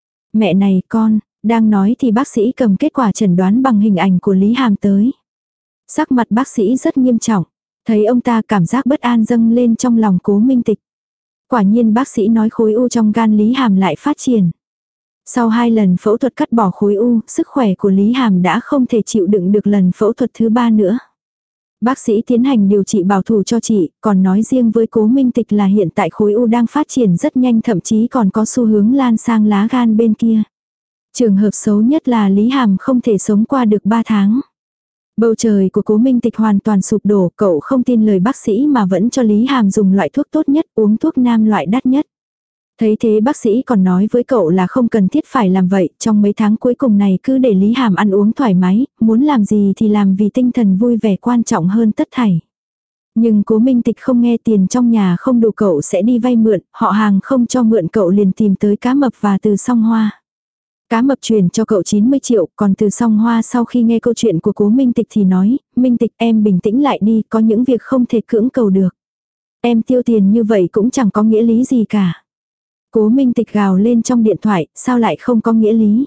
Mẹ này con, đang nói thì bác sĩ cầm kết quả chẩn đoán bằng hình ảnh của Lý Hàm tới. Sắc mặt bác sĩ rất nghiêm trọng, thấy ông ta cảm giác bất an dâng lên trong lòng Cố Minh Tịch. Quả nhiên bác sĩ nói khối u trong gan Lý Hàm lại phát triển. Sau hai lần phẫu thuật cắt bỏ khối u, sức khỏe của Lý Hàm đã không thể chịu đựng được lần phẫu thuật thứ ba nữa. Bác sĩ tiến hành điều trị bảo thủ cho chị, còn nói riêng với Cố Minh Tịch là hiện tại khối u đang phát triển rất nhanh, thậm chí còn có xu hướng lan sang lá gan bên kia. Trường hợp xấu nhất là Lý Hàm không thể sống qua được ba tháng. Bầu trời của Cố Minh Tịch hoàn toàn sụp đổ, cậu không tin lời bác sĩ mà vẫn cho Lý Hàm dùng loại thuốc tốt nhất, uống thuốc nam loại đắt nhất. Thấy thế bác sĩ còn nói với cậu là không cần thiết phải làm vậy, trong mấy tháng cuối cùng này cứ để Lý Hàm ăn uống thoải mái, muốn làm gì thì làm vì tinh thần vui vẻ quan trọng hơn tất thảy. Nhưng Cố Minh Tịch không nghe, tiền trong nhà không đủ cậu sẽ đi vay mượn, họ hàng không cho mượn cậu liền tìm tới Cá Mập và Từ Song Hoa. Cá Mập truyền cho cậu chín mươi triệu, còn Từ Song Hoa sau khi nghe câu chuyện của Cố Minh Tịch thì nói, Minh Tịch em bình tĩnh lại đi, có những việc không thể cưỡng cầu được. Em tiêu tiền như vậy cũng chẳng có nghĩa lý gì cả. Cố Minh Tịch gào lên trong điện thoại, sao lại không có nghĩa lý.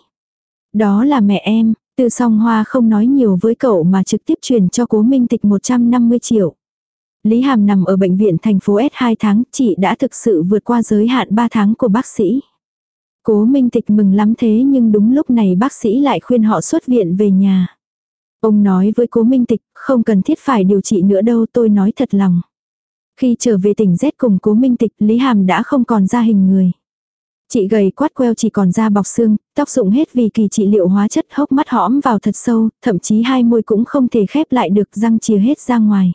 Đó là mẹ em. Từ Song Hoa không nói nhiều với cậu mà trực tiếp truyền cho Cố Minh Tịch một trăm năm mươi triệu. Lý Hàm nằm ở bệnh viện thành phố S hai tháng, chị đã thực sự vượt qua giới hạn ba tháng của bác sĩ. Cố Minh Tịch mừng lắm, thế nhưng đúng lúc này bác sĩ lại khuyên họ xuất viện về nhà. Ông nói với Cố Minh Tịch, không cần thiết phải điều trị nữa đâu, tôi nói thật lòng. Khi trở về tỉnh Z cùng Cố Minh Tịch, Lý Hàm đã không còn ra hình người. Chị gầy quát queo chỉ còn da bọc xương, tóc rụng hết vì kỳ trị liệu hóa chất, hốc mắt hõm vào thật sâu, thậm chí hai môi cũng không thể khép lại được, răng chìa hết ra ngoài.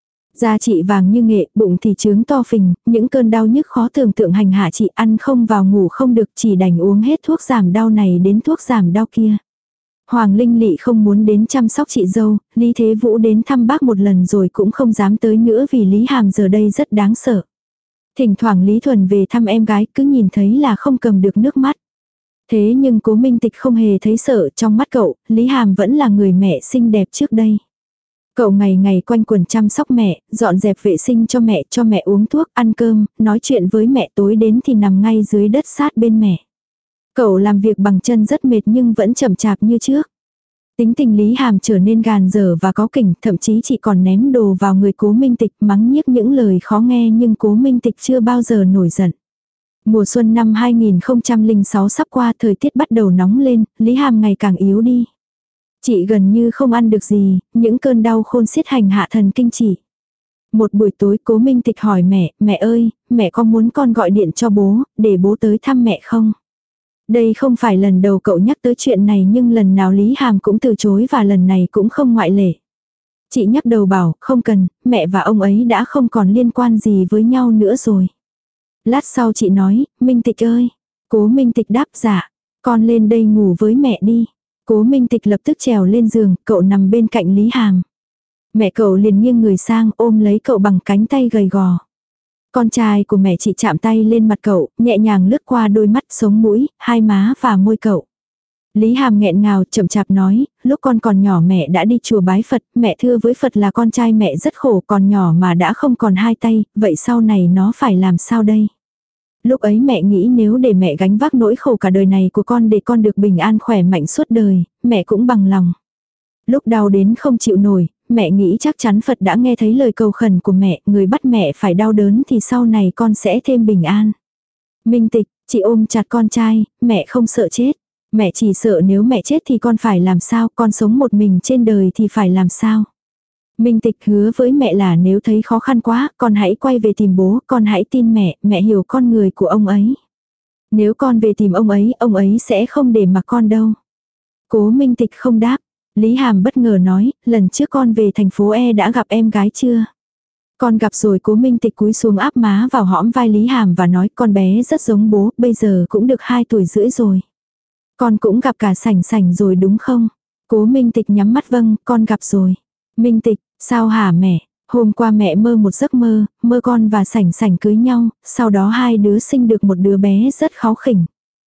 Da chị vàng như nghệ, bụng thì trướng to phình, những cơn đau nhức khó tưởng tượng hành hạ chị, ăn không vào ngủ không được, chỉ đành uống hết thuốc giảm đau này đến thuốc giảm đau kia. Hoàng Linh Lị không muốn đến chăm sóc chị dâu, Lý Thế Vũ đến thăm bác một lần rồi cũng không dám tới nữa vì Lý Hàm giờ đây rất đáng sợ. Thỉnh thoảng Lý Thuần về thăm em gái cứ nhìn thấy là không cầm được nước mắt. Thế nhưng Cố Minh Tịch không hề thấy sợ, trong mắt cậu, Lý Hàm vẫn là người mẹ xinh đẹp trước đây. Cậu ngày ngày quanh quần chăm sóc mẹ, dọn dẹp vệ sinh cho mẹ, cho mẹ uống thuốc, ăn cơm, nói chuyện với mẹ, tối đến thì nằm ngay dưới đất sát bên mẹ. Cậu làm việc bằng chân rất mệt nhưng vẫn chậm chạp như trước. Tính tình Lý Hàm trở nên gàn dở và cáu kỉnh, thậm chí chị còn ném đồ vào người Cố Minh Tịch, mắng nhiếc những lời khó nghe, nhưng Cố Minh Tịch chưa bao giờ nổi giận. Mùa xuân năm hai nghìn không trăm lẻ sáu sắp qua, thời tiết bắt đầu nóng lên, Lý Hàm ngày càng yếu đi. Chị gần như không ăn được gì, những cơn đau khôn xiết hành hạ thần kinh chị. Một buổi tối Cố Minh Tịch hỏi mẹ, mẹ ơi, mẹ có muốn con gọi điện cho bố, để bố tới thăm mẹ không? Đây không phải lần đầu cậu nhắc tới chuyện này, nhưng lần nào Lý Hàm cũng từ chối và lần này cũng không ngoại lệ. Chị nhắc đầu bảo, không cần, mẹ và ông ấy đã không còn liên quan gì với nhau nữa rồi. Lát sau chị nói, Minh Tịch ơi. Cố Minh Tịch đáp dạ, con lên đây ngủ với mẹ đi. Cố Minh Tịch lập tức trèo lên giường, cậu nằm bên cạnh Lý Hàm. Mẹ cậu liền nghiêng người sang ôm lấy cậu bằng cánh tay gầy gò. Con trai của mẹ chị chạm tay lên mặt cậu, nhẹ nhàng lướt qua đôi mắt, sống mũi, hai má và môi cậu. Lý Hàm nghẹn ngào chậm chạp nói, lúc con còn nhỏ mẹ đã đi chùa bái Phật, mẹ thưa với Phật là con trai mẹ rất khổ, còn nhỏ mà đã không còn hai tay, vậy sau này nó phải làm sao đây? Lúc ấy mẹ nghĩ nếu để mẹ gánh vác nỗi khổ cả đời này của con để con được bình an khỏe mạnh suốt đời, mẹ cũng bằng lòng. Lúc đau đến không chịu nổi, mẹ nghĩ chắc chắn Phật đã nghe thấy lời cầu khẩn của mẹ, người bắt mẹ phải đau đớn thì sau này con sẽ thêm bình an. Minh Tịch, chị ôm chặt con trai, mẹ không sợ chết. Mẹ chỉ sợ nếu mẹ chết thì con phải làm sao, con sống một mình trên đời thì phải làm sao. Minh Tịch hứa với mẹ là nếu thấy khó khăn quá, con hãy quay về tìm bố, con hãy tin mẹ, mẹ hiểu con người của ông ấy. Nếu con về tìm ông ấy, ông ấy sẽ không để mặc con đâu. Cố Minh Tịch không đáp. Lý Hàm bất ngờ nói, lần trước con về thành phố E đã gặp em gái chưa? Con gặp rồi. Cố Minh Tịch cúi xuống áp má vào hõm vai Lý Hàm và nói con bé rất giống bố, bây giờ cũng được hai tuổi rưỡi rồi. Con cũng gặp cả Sảnh Sảnh rồi đúng không? Cố Minh Tịch nhắm mắt vâng, con gặp rồi. Minh Tịch, sao hả mẹ? Hôm qua mẹ mơ một giấc mơ, mơ con và Sảnh Sảnh cưới nhau, sau đó hai đứa sinh được một đứa bé rất kháu khỉnh.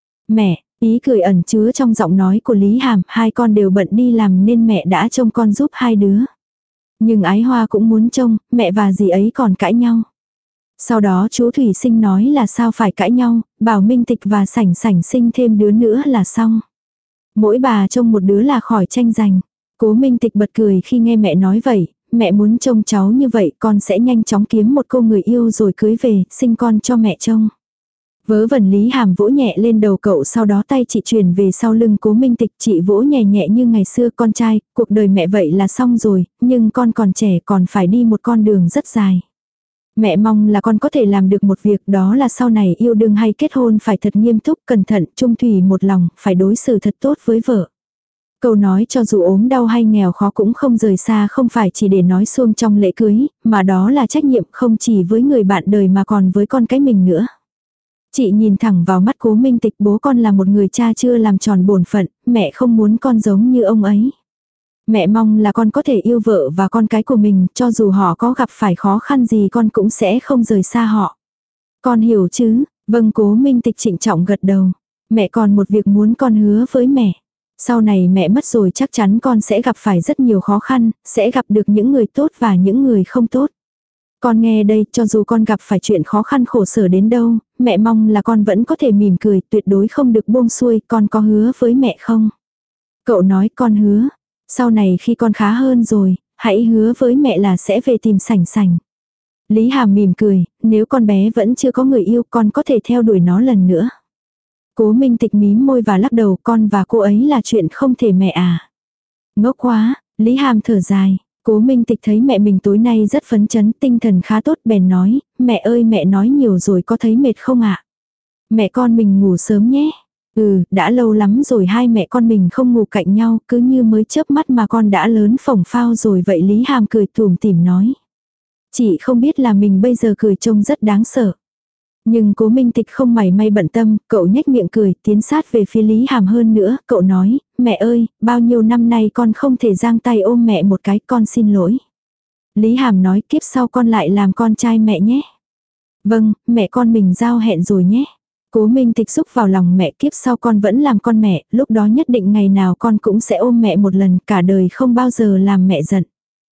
Mẹ, ý cười ẩn chứa trong giọng nói của Lý Hàm, hai con đều bận đi làm nên mẹ đã trông con giúp hai đứa. Nhưng Ái Hoa cũng muốn trông, mẹ và dì ấy còn cãi nhau. Sau đó chú Thủy Sinh nói là sao phải cãi nhau, bảo Minh Tịch và Sảnh Sảnh sinh thêm đứa nữa là xong. Mỗi bà trông một đứa là khỏi tranh giành. Cố Minh Tịch bật cười khi nghe mẹ nói vậy, mẹ muốn trông cháu như vậy con sẽ nhanh chóng kiếm một cô người yêu rồi cưới về, sinh con cho mẹ trông. Vớ vẩn Lý Hàm vỗ nhẹ lên đầu cậu, sau đó tay chị truyền về sau lưng Cố Minh Tịch, chị vỗ nhẹ nhẹ như ngày xưa. Con trai, cuộc đời mẹ vậy là xong rồi, nhưng con còn trẻ còn phải đi một con đường rất dài. Mẹ mong là con có thể làm được một việc, đó là sau này yêu đương hay kết hôn phải thật nghiêm túc, cẩn thận, trung thủy một lòng, phải đối xử thật tốt với vợ. Câu nói cho dù ốm đau hay nghèo khó cũng không rời xa, không phải chỉ để nói suông trong lễ cưới, mà đó là trách nhiệm không chỉ với người bạn đời mà còn với con cái mình nữa. Chị nhìn thẳng vào mắt Cố Minh Tịch, bố con là một người cha chưa làm tròn bổn phận, mẹ không muốn con giống như ông ấy. Mẹ mong là con có thể yêu vợ và con cái của mình, cho dù họ có gặp phải khó khăn gì con cũng sẽ không rời xa họ. Con hiểu chứ? Vâng, Cố Minh Tịch trịnh trọng gật đầu. Mẹ còn một việc muốn con hứa với mẹ. Sau này mẹ mất rồi chắc chắn con sẽ gặp phải rất nhiều khó khăn, sẽ gặp được những người tốt và những người không tốt. Con nghe đây, cho dù con gặp phải chuyện khó khăn khổ sở đến đâu, mẹ mong là con vẫn có thể mỉm cười, tuyệt đối không được buông xuôi, con có hứa với mẹ không? Cậu nói con hứa. Sau này khi con khá hơn rồi, hãy hứa với mẹ là sẽ về tìm Sảnh Sảnh. Lý Hàm mỉm cười, nếu con bé vẫn chưa có người yêu con có thể theo đuổi nó lần nữa. Cố Minh Tịch mím môi và lắc đầu, con và cô ấy là chuyện không thể mẹ à. Ngốc quá, Lý Hàm thở dài. Cố Minh Tịch thấy mẹ mình tối nay rất phấn chấn, tinh thần khá tốt, bèn nói, mẹ ơi mẹ nói nhiều rồi có thấy mệt không ạ? Mẹ con mình ngủ sớm nhé. Ừ, đã lâu lắm rồi hai mẹ con mình không ngủ cạnh nhau, cứ như mới chớp mắt mà con đã lớn phồng phao rồi vậy. Lý Hàm cười tủm tỉm nói. Chị không biết là mình bây giờ cười trông rất đáng sợ. Nhưng Cố Minh Tịch không mảy may bận tâm, cậu nhếch miệng cười, tiến sát về phía Lý Hàm hơn nữa, cậu nói, mẹ ơi, bao nhiêu năm nay con không thể giang tay ôm mẹ một cái, con xin lỗi. Lý Hàm nói, kiếp sau con lại làm con trai mẹ nhé. Vâng, mẹ con mình giao hẹn rồi nhé. Cố Minh Tịch xúc vào lòng mẹ, kiếp sau con vẫn làm con mẹ, lúc đó nhất định ngày nào con cũng sẽ ôm mẹ một lần, cả đời không bao giờ làm mẹ giận.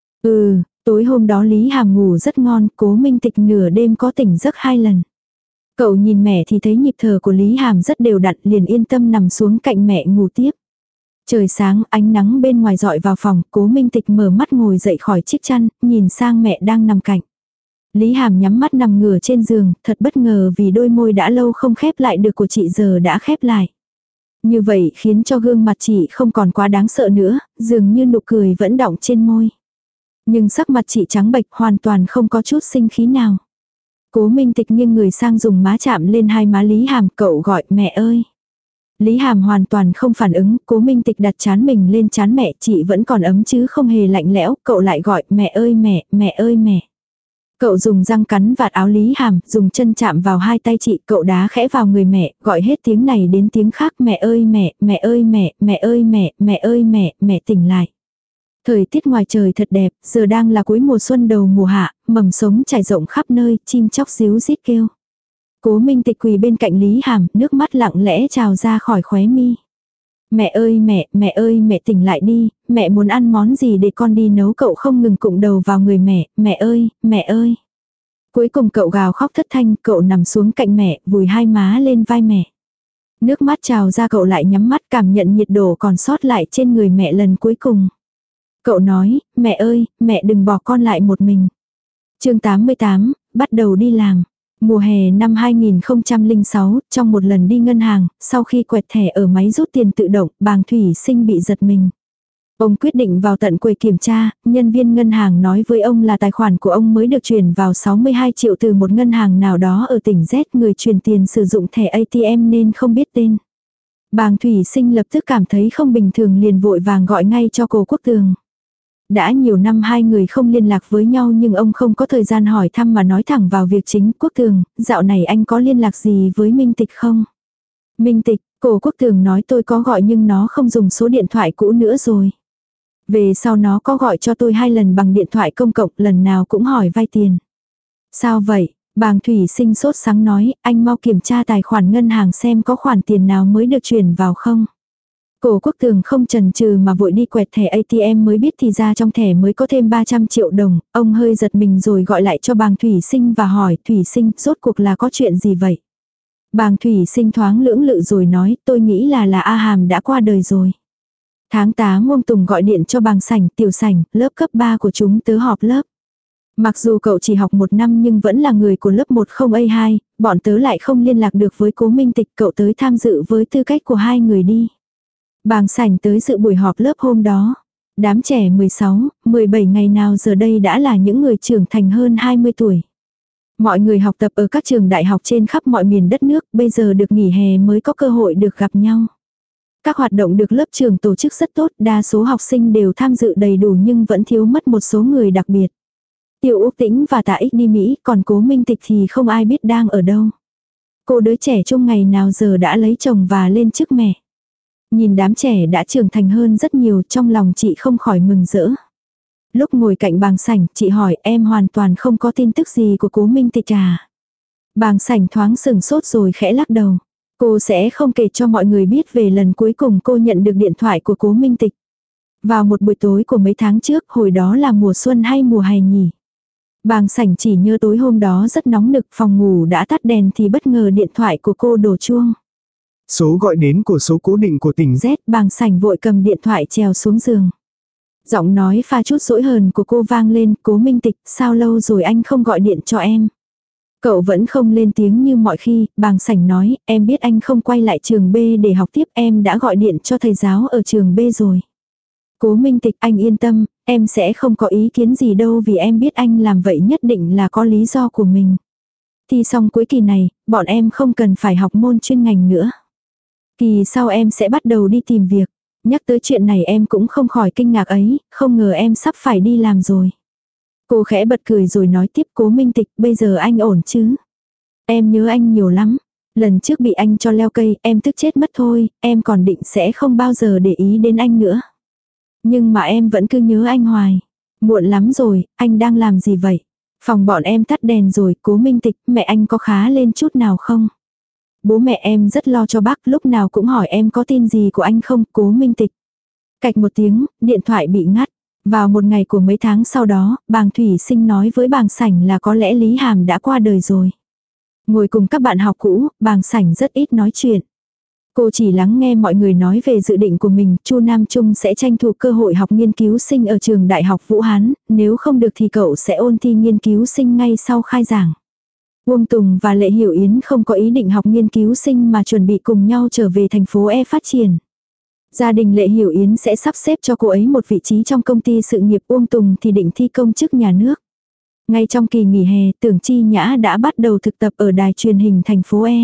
Ừ, tối hôm đó Lý Hàm ngủ rất ngon, Cố Minh Tịch nửa đêm có tỉnh giấc hai lần. Cậu nhìn mẹ thì thấy nhịp thở của Lý Hàm rất đều đặn, liền yên tâm nằm xuống cạnh mẹ ngủ tiếp. Trời sáng, ánh nắng bên ngoài dọi vào phòng, Cố Minh Tịch mở mắt ngồi dậy khỏi chiếc chăn, nhìn sang mẹ đang nằm cạnh. Lý Hàm nhắm mắt nằm ngửa trên giường, thật bất ngờ vì đôi môi đã lâu không khép lại được của chị giờ đã khép lại. Như vậy khiến cho gương mặt chị không còn quá đáng sợ nữa, dường như nụ cười vẫn đọng trên môi. Nhưng sắc mặt chị trắng bệch, hoàn toàn không có chút sinh khí nào. Cố Minh Tịch nghiêng người sang dùng má chạm lên hai má Lý Hàm, cậu gọi mẹ ơi. Lý Hàm hoàn toàn không phản ứng, Cố Minh Tịch đặt trán mình lên trán mẹ, chị vẫn còn ấm chứ không hề lạnh lẽo, cậu lại gọi mẹ ơi mẹ, mẹ ơi mẹ. Cậu dùng răng cắn vạt áo Lý Hàm, dùng chân chạm vào hai tay chị, cậu đá khẽ vào người mẹ, gọi hết tiếng này đến tiếng khác, mẹ ơi mẹ, mẹ ơi mẹ, mẹ ơi mẹ, mẹ ơi mẹ, mẹ tỉnh lại. Thời tiết ngoài trời thật đẹp, giờ đang là cuối mùa xuân đầu mùa hạ, mầm sống trải rộng khắp nơi, chim chóc ríu rít kêu. Cố Minh Tịch quỳ bên cạnh Lý Hàm, nước mắt lặng lẽ trào ra khỏi khóe mi. Mẹ ơi mẹ, mẹ ơi mẹ tỉnh lại đi, mẹ muốn ăn món gì để con đi nấu, cậu không ngừng cụng đầu vào người mẹ, mẹ ơi, mẹ ơi. Cuối cùng cậu gào khóc thất thanh, cậu nằm xuống cạnh mẹ, vùi hai má lên vai mẹ. Nước mắt trào ra, cậu lại nhắm mắt cảm nhận nhiệt độ còn sót lại trên người mẹ lần cuối cùng. Cậu nói, mẹ ơi, mẹ đừng bỏ con lại một mình. Chương tám mươi tám, bắt đầu đi làm. Mùa hè năm hai nghìn không trăm lẻ sáu, trong một lần đi ngân hàng, sau khi quẹt thẻ ở máy rút tiền tự động, Bàng Thủy Sinh bị giật mình. Ông quyết định vào tận quầy kiểm tra, nhân viên ngân hàng nói với ông là tài khoản của ông mới được chuyển vào sáu mươi hai triệu từ một ngân hàng nào đó ở tỉnh Z, người chuyển tiền sử dụng thẻ a tê em nên không biết tên. Bàng Thủy Sinh lập tức cảm thấy không bình thường, liền vội vàng gọi ngay cho Cố Quốc Tường. Đã nhiều năm hai người không liên lạc với nhau nhưng ông không có thời gian hỏi thăm mà nói thẳng vào việc chính. Quốc Tường, dạo này anh có liên lạc gì với Minh Tịch không? Minh Tịch, Cố Quốc Tường nói tôi có gọi nhưng nó không dùng số điện thoại cũ nữa rồi. Về sau nó có gọi cho tôi hai lần bằng điện thoại công cộng, lần nào cũng hỏi vay tiền. Sao vậy? Bàng Thủy Sinh sốt sắng nói, anh mau kiểm tra tài khoản ngân hàng xem có khoản tiền nào mới được chuyển vào không. Cổ Quốc Tường không chần chừ mà vội đi quẹt thẻ a tê em mới biết thì ra trong thẻ mới có thêm ba trăm triệu đồng, ông hơi giật mình rồi gọi lại cho bàng Thủy Sinh và hỏi Thủy Sinh rốt cuộc là có chuyện gì vậy. Bàng Thủy Sinh thoáng lưỡng lự rồi nói tôi nghĩ là là A Hàm đã qua đời rồi. Tháng tám Uông Tùng gọi điện cho bàng Sảnh, Tiểu Sảnh, lớp cấp ba của chúng tớ họp lớp. Mặc dù cậu chỉ học một năm nhưng vẫn là người của lớp một không A hai, bọn tớ lại không liên lạc được với Cố Minh Tịch, cậu tới tham dự với tư cách của hai người đi. Bàng Sảnh tới dự buổi họp lớp hôm đó. Đám trẻ mười sáu, mười bảy ngày nào giờ đây đã là những người trưởng thành hơn hai mươi tuổi. Mọi người học tập ở các trường đại học trên khắp mọi miền đất nước, bây giờ được nghỉ hè mới có cơ hội được gặp nhau. Các hoạt động được lớp trường tổ chức rất tốt, đa số học sinh đều tham dự đầy đủ nhưng vẫn thiếu mất một số người đặc biệt. Tiêu Úc Tĩnh và Tạ Ích đi Mỹ, còn Cố Minh Tịch thì không ai biết đang ở đâu. Cô đứa trẻ trung ngày nào giờ đã lấy chồng và lên chức mẹ. Nhìn đám trẻ đã trưởng thành hơn rất nhiều, trong lòng chị không khỏi mừng rỡ. Lúc ngồi cạnh bàng Sảnh, chị hỏi em hoàn toàn không có tin tức gì của Cố Minh Tịch à. Bàng Sảnh thoáng sừng sốt rồi khẽ lắc đầu. Cô sẽ không kể cho mọi người biết về lần cuối cùng cô nhận được điện thoại của Cố Minh Tịch. Vào một buổi tối của mấy tháng trước, hồi đó là mùa xuân hay mùa hè nhỉ. Bàng Sảnh chỉ nhớ tối hôm đó rất nóng nực, phòng ngủ đã tắt đèn thì bất ngờ điện thoại của cô đổ chuông. Số gọi đến của số cố định của tỉnh Z, bàng Sảnh vội cầm điện thoại trèo xuống giường. Giọng nói pha chút dỗi hờn của cô vang lên, Cố Minh Tịch, sao lâu rồi anh không gọi điện cho em. Cậu vẫn không lên tiếng như mọi khi, bàng Sảnh nói, em biết anh không quay lại trường B để học tiếp, em đã gọi điện cho thầy giáo ở trường B rồi. Cố Minh Tịch, anh yên tâm, em sẽ không có ý kiến gì đâu vì em biết anh làm vậy nhất định là có lý do của mình. Thi xong cuối kỳ này, bọn em không cần phải học môn chuyên ngành nữa. Kỳ sau em sẽ bắt đầu đi tìm việc. Nhắc tới chuyện này em cũng không khỏi kinh ngạc ấy, không ngờ em sắp phải đi làm rồi. Cô khẽ bật cười rồi nói tiếp, Cố Minh Tịch, bây giờ anh ổn chứ? Em nhớ anh nhiều lắm. Lần trước bị anh cho leo cây, em tức chết mất thôi, em còn định sẽ không bao giờ để ý đến anh nữa. Nhưng mà em vẫn cứ nhớ anh hoài. Muộn lắm rồi, anh đang làm gì vậy? Phòng bọn em tắt đèn rồi, Cố Minh Tịch, mẹ anh có khá lên chút nào không? Bố mẹ em rất lo cho bác, lúc nào cũng hỏi em có tin gì của anh không, Cố Minh Tịch. Cạch một tiếng, điện thoại bị ngắt. Vào một ngày của mấy tháng sau đó, bàng Thủy Sinh nói với bàng Sảnh là có lẽ Lý Hàm đã qua đời rồi. Ngồi cùng các bạn học cũ, bàng Sảnh rất ít nói chuyện. Cô chỉ lắng nghe mọi người nói về dự định của mình, Chu Nam Trung sẽ tranh thủ cơ hội học nghiên cứu sinh ở trường Đại học Vũ Hán, nếu không được thì cậu sẽ ôn thi nghiên cứu sinh ngay sau khai giảng. Uông Tùng và Lệ Hiểu Yến không có ý định học nghiên cứu sinh mà chuẩn bị cùng nhau trở về thành phố E phát triển. Gia đình Lệ Hiểu Yến sẽ sắp xếp cho cô ấy một vị trí trong công ty sự nghiệp, Uông Tùng thì định thi công chức nhà nước. Ngay trong kỳ nghỉ hè, Tưởng Chi Nhã đã bắt đầu thực tập ở đài truyền hình thành phố E.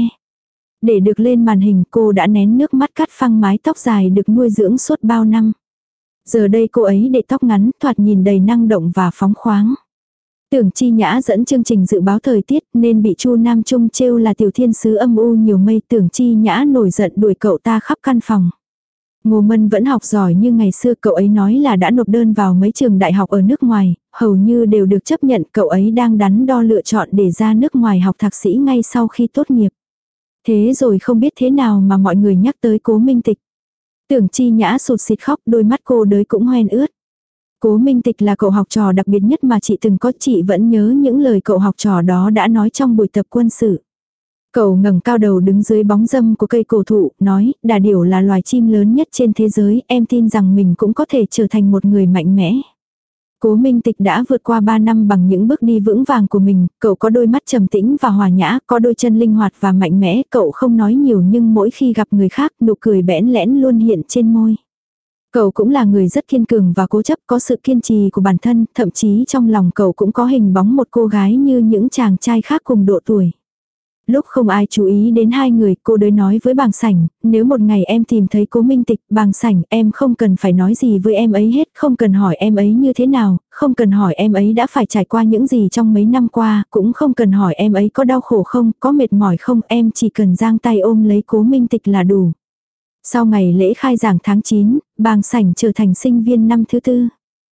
Để được lên màn hình, cô đã nén nước mắt cắt phăng mái tóc dài được nuôi dưỡng suốt bao năm. Giờ đây cô ấy để tóc ngắn, thoạt nhìn đầy năng động và phóng khoáng. Tưởng Chi Nhã dẫn chương trình dự báo thời tiết nên bị Chu Nam Trung trêu là tiểu thiên sứ âm u nhiều mây. Tưởng Chi Nhã nổi giận đuổi cậu ta khắp căn phòng. Ngô Mân vẫn học giỏi như ngày xưa, cậu ấy nói là đã nộp đơn vào mấy trường đại học ở nước ngoài, hầu như đều được chấp nhận, cậu ấy đang đắn đo lựa chọn để ra nước ngoài học thạc sĩ ngay sau khi tốt nghiệp. Thế rồi không biết thế nào mà mọi người nhắc tới Cố Minh Tịch. Tưởng Chi Nhã sụt sịt khóc, đôi mắt cô đới cũng hoen ướt. Cố Minh Tịch là cậu học trò đặc biệt nhất mà chị từng có, chị vẫn nhớ những lời cậu học trò đó đã nói trong buổi tập quân sự. Cậu ngẩng cao đầu đứng dưới bóng râm của cây cổ thụ, nói, đà điểu là loài chim lớn nhất trên thế giới, em tin rằng mình cũng có thể trở thành một người mạnh mẽ. Cố Minh Tịch đã vượt qua ba năm bằng những bước đi vững vàng của mình, cậu có đôi mắt trầm tĩnh và hòa nhã, có đôi chân linh hoạt và mạnh mẽ, cậu không nói nhiều nhưng mỗi khi gặp người khác, nụ cười bẽn lẽn luôn hiện trên môi. Cậu cũng là người rất kiên cường và cố chấp, có sự kiên trì của bản thân, thậm chí trong lòng cậu cũng có hình bóng một cô gái như những chàng trai khác cùng độ tuổi. Lúc không ai chú ý đến hai người, cô đới nói với bàng Sảnh, nếu một ngày em tìm thấy Cố Minh Tịch, bàng Sảnh, em không cần phải nói gì với em ấy hết, không cần hỏi em ấy như thế nào, không cần hỏi em ấy đã phải trải qua những gì trong mấy năm qua, cũng không cần hỏi em ấy có đau khổ không, có mệt mỏi không, em chỉ cần giang tay ôm lấy Cố Minh Tịch là đủ. Sau ngày lễ khai giảng tháng chín, bàng Sảnh trở thành sinh viên năm thứ tư.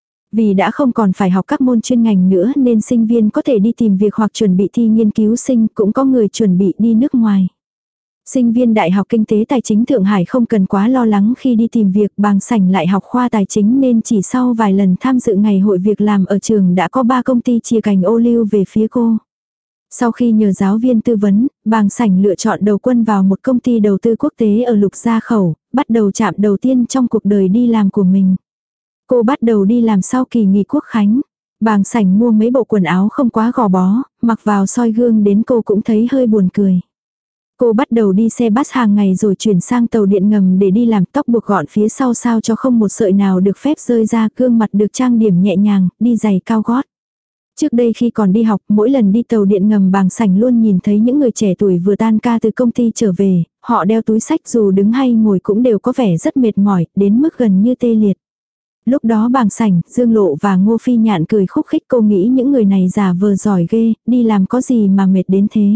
Vì đã không còn phải học các môn chuyên ngành nữa nên sinh viên có thể đi tìm việc hoặc chuẩn bị thi nghiên cứu sinh, cũng có người chuẩn bị đi nước ngoài. Sinh viên Đại học Kinh tế Tài chính Thượng Hải không cần quá lo lắng khi đi tìm việc, Bàng Sảnh lại học khoa tài chính nên chỉ sau vài lần tham dự ngày hội việc làm ở trường đã có ba công ty chia cành ô liu về phía cô. Sau khi nhờ giáo viên tư vấn, Bàng Sảnh lựa chọn đầu quân vào một công ty đầu tư quốc tế ở Lục Gia Khẩu, bắt đầu chạm đầu tiên trong cuộc đời đi làm của mình. Cô bắt đầu đi làm sau kỳ nghỉ quốc khánh. Bàng Sảnh mua mấy bộ quần áo không quá gò bó, mặc vào soi gương đến cô cũng thấy hơi buồn cười. Cô bắt đầu đi xe bus hàng ngày rồi chuyển sang tàu điện ngầm để đi làm, tóc buộc gọn phía sau sao cho không một sợi nào được phép rơi ra, gương mặt được trang điểm nhẹ nhàng, đi giày cao gót. Trước đây khi còn đi học, mỗi lần đi tàu điện ngầm Bàng Sảnh luôn nhìn thấy những người trẻ tuổi vừa tan ca từ công ty trở về, họ đeo túi xách dù đứng hay ngồi cũng đều có vẻ rất mệt mỏi, đến mức gần như tê liệt. Lúc đó Bàng Sảnh, Dương Lộ và Ngô Phi Nhạn cười khúc khích, cô nghĩ những người này giả vờ giỏi ghê, đi làm có gì mà mệt đến thế.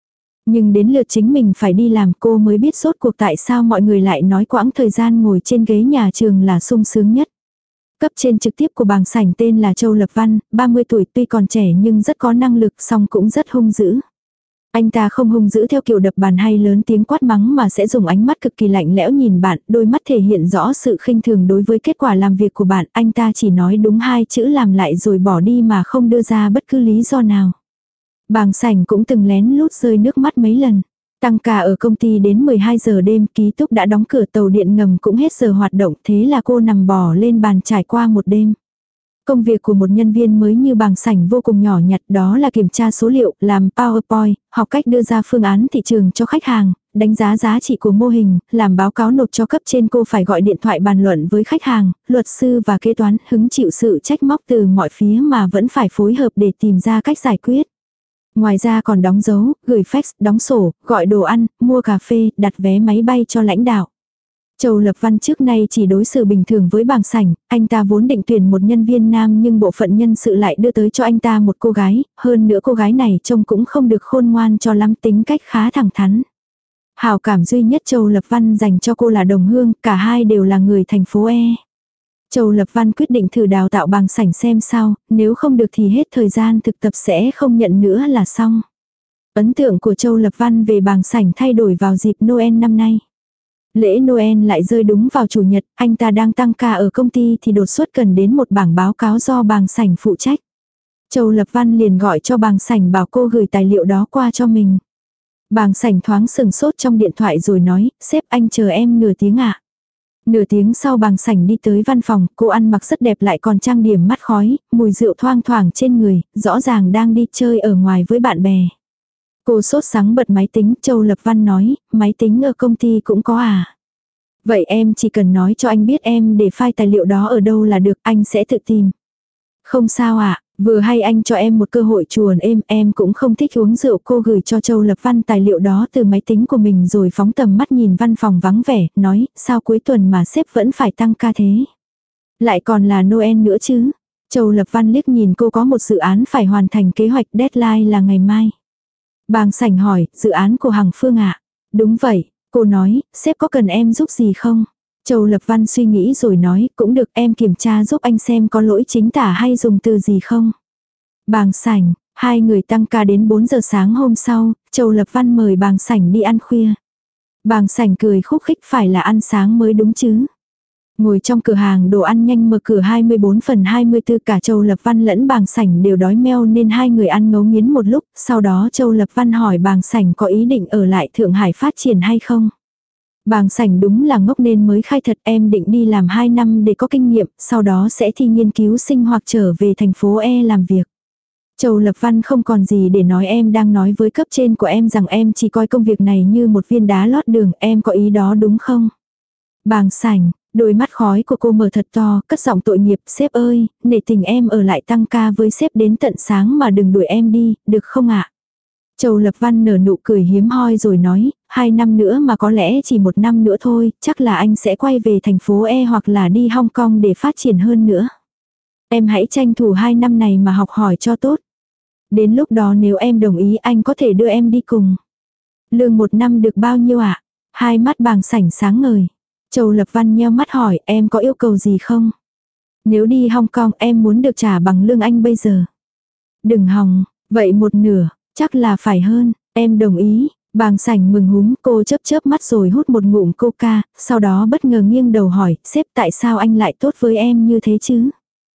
Nhưng đến lượt chính mình phải đi làm cô mới biết rốt cuộc tại sao mọi người lại nói quãng thời gian ngồi trên ghế nhà trường là sung sướng nhất. Cấp trên trực tiếp của Bàng Sảnh tên là Châu Lập Văn, ba mươi tuổi, tuy còn trẻ nhưng rất có năng lực, song cũng rất hung dữ. Anh ta không hung dữ theo kiểu đập bàn hay lớn tiếng quát mắng mà sẽ dùng ánh mắt cực kỳ lạnh lẽo nhìn bạn, đôi mắt thể hiện rõ sự khinh thường đối với kết quả làm việc của bạn. Anh ta chỉ nói đúng hai chữ làm lại rồi bỏ đi mà không đưa ra bất cứ lý do nào. Bàng Sảnh cũng từng lén lút rơi nước mắt mấy lần. Tăng ca ở công ty đến mười hai giờ đêm, ký túc đã đóng cửa, tàu điện ngầm cũng hết giờ hoạt động, thế là cô nằm bò lên bàn trải qua một đêm. Công việc của một nhân viên mới như Bàng Sảnh vô cùng nhỏ nhặt, đó là kiểm tra số liệu, làm PowerPoint, học cách đưa ra phương án thị trường cho khách hàng, đánh giá giá trị của mô hình, làm báo cáo nộp cho cấp trên. Cô phải gọi điện thoại bàn luận với khách hàng, luật sư và kế toán, hứng chịu sự trách móc từ mọi phía mà vẫn phải phối hợp để tìm ra cách giải quyết. Ngoài ra còn đóng dấu, gửi fax, đóng sổ, gọi đồ ăn, mua cà phê, đặt vé máy bay cho lãnh đạo. Châu Lập Văn trước nay chỉ đối xử bình thường với Bàng Sảnh, anh ta vốn định tuyển một nhân viên nam nhưng bộ phận nhân sự lại đưa tới cho anh ta một cô gái, hơn nữa cô gái này trông cũng không được khôn ngoan cho lắm, tính cách khá thẳng thắn. Hảo cảm duy nhất Châu Lập Văn dành cho cô là đồng hương, cả hai đều là người thành phố E. Châu Lập Văn quyết định thử đào tạo Bàng Sảnh xem sao, nếu không được thì hết thời gian thực tập sẽ không nhận nữa là xong. Ấn tượng của Châu Lập Văn về Bàng Sảnh thay đổi vào dịp Noel năm nay. Lễ Noel lại rơi đúng vào chủ nhật, anh ta đang tăng ca ở công ty thì đột xuất cần đến một bảng báo cáo do Bàng Sảnh phụ trách. Châu Lập Văn liền gọi cho Bàng Sảnh bảo cô gửi tài liệu đó qua cho mình. Bàng Sảnh thoáng sừng sốt trong điện thoại rồi nói, sếp anh chờ em nửa tiếng ạ. Nửa tiếng sau Bàng Sảnh đi tới văn phòng, cô ăn mặc rất đẹp lại còn trang điểm mắt khói, mùi rượu thoang thoảng trên người, rõ ràng đang đi chơi ở ngoài với bạn bè. Cô sốt sắng bật máy tính, Châu Lập Văn nói, máy tính ở công ty cũng có à? Vậy em chỉ cần nói cho anh biết em để file tài liệu đó ở đâu là được, anh sẽ tự tìm. Không sao ạ, vừa hay anh cho em một cơ hội chuồn êm, em cũng không thích uống rượu. Cô gửi cho Châu Lập Văn tài liệu đó từ máy tính của mình rồi phóng tầm mắt nhìn văn phòng vắng vẻ, nói, sao cuối tuần mà sếp vẫn phải tăng ca thế? Lại còn là Noel nữa chứ? Châu Lập Văn liếc nhìn cô, có một dự án phải hoàn thành, kế hoạch deadline là ngày mai. Bàng Sảnh hỏi, dự án của Hằng Phương ạ? Đúng vậy, cô nói, sếp có cần em giúp gì không? Châu Lập Văn suy nghĩ rồi nói, cũng được, em kiểm tra giúp anh xem có lỗi chính tả hay dùng từ gì không. Bàng Sảnh, hai người tăng ca đến bốn giờ sáng hôm sau, Châu Lập Văn mời Bàng Sảnh đi ăn khuya. Bàng Sảnh cười khúc khích, phải là ăn sáng mới đúng chứ. Ngồi trong cửa hàng đồ ăn nhanh mở cửa hai mươi bốn phần hai mươi tư, cả Châu Lập Văn lẫn Bàng Sảnh đều đói meo nên hai người ăn ngấu nghiến một lúc, sau đó Châu Lập Văn hỏi Bàng Sảnh có ý định ở lại Thượng Hải phát triển hay không. Bàng Sảnh đúng là ngốc nên mới khai thật, em định đi làm hai năm để có kinh nghiệm, sau đó sẽ thi nghiên cứu sinh hoặc trở về thành phố E làm việc. Châu Lập Văn không còn gì để nói, em đang nói với cấp trên của em rằng em chỉ coi công việc này như một viên đá lót đường, em có ý đó đúng không? Bàng Sảnh, đôi mắt khói của cô mở thật to, cất giọng tội nghiệp, sếp ơi, nể tình em ở lại tăng ca với sếp đến tận sáng mà đừng đuổi em đi, được không ạ? Châu Lập Văn nở nụ cười hiếm hoi rồi nói, hai năm nữa mà có lẽ chỉ một năm nữa thôi, chắc là anh sẽ quay về thành phố E hoặc là đi Hong Kong để phát triển hơn nữa. Em hãy tranh thủ hai năm này mà học hỏi cho tốt. Đến lúc đó nếu em đồng ý anh có thể đưa em đi cùng. Lương một năm được bao nhiêu ạ? Hai mắt Bàng Sảnh sáng ngời. Châu Lập Văn nheo mắt hỏi, em có yêu cầu gì không? Nếu đi Hong Kong em muốn được trả bằng lương anh bây giờ. Đừng hòng, vậy một nửa, chắc là phải hơn, em đồng ý. Bàng Sảnh mừng húm, cô chớp chớp mắt rồi hút một ngụm coca, sau đó bất ngờ nghiêng đầu hỏi, sếp tại sao anh lại tốt với em như thế chứ?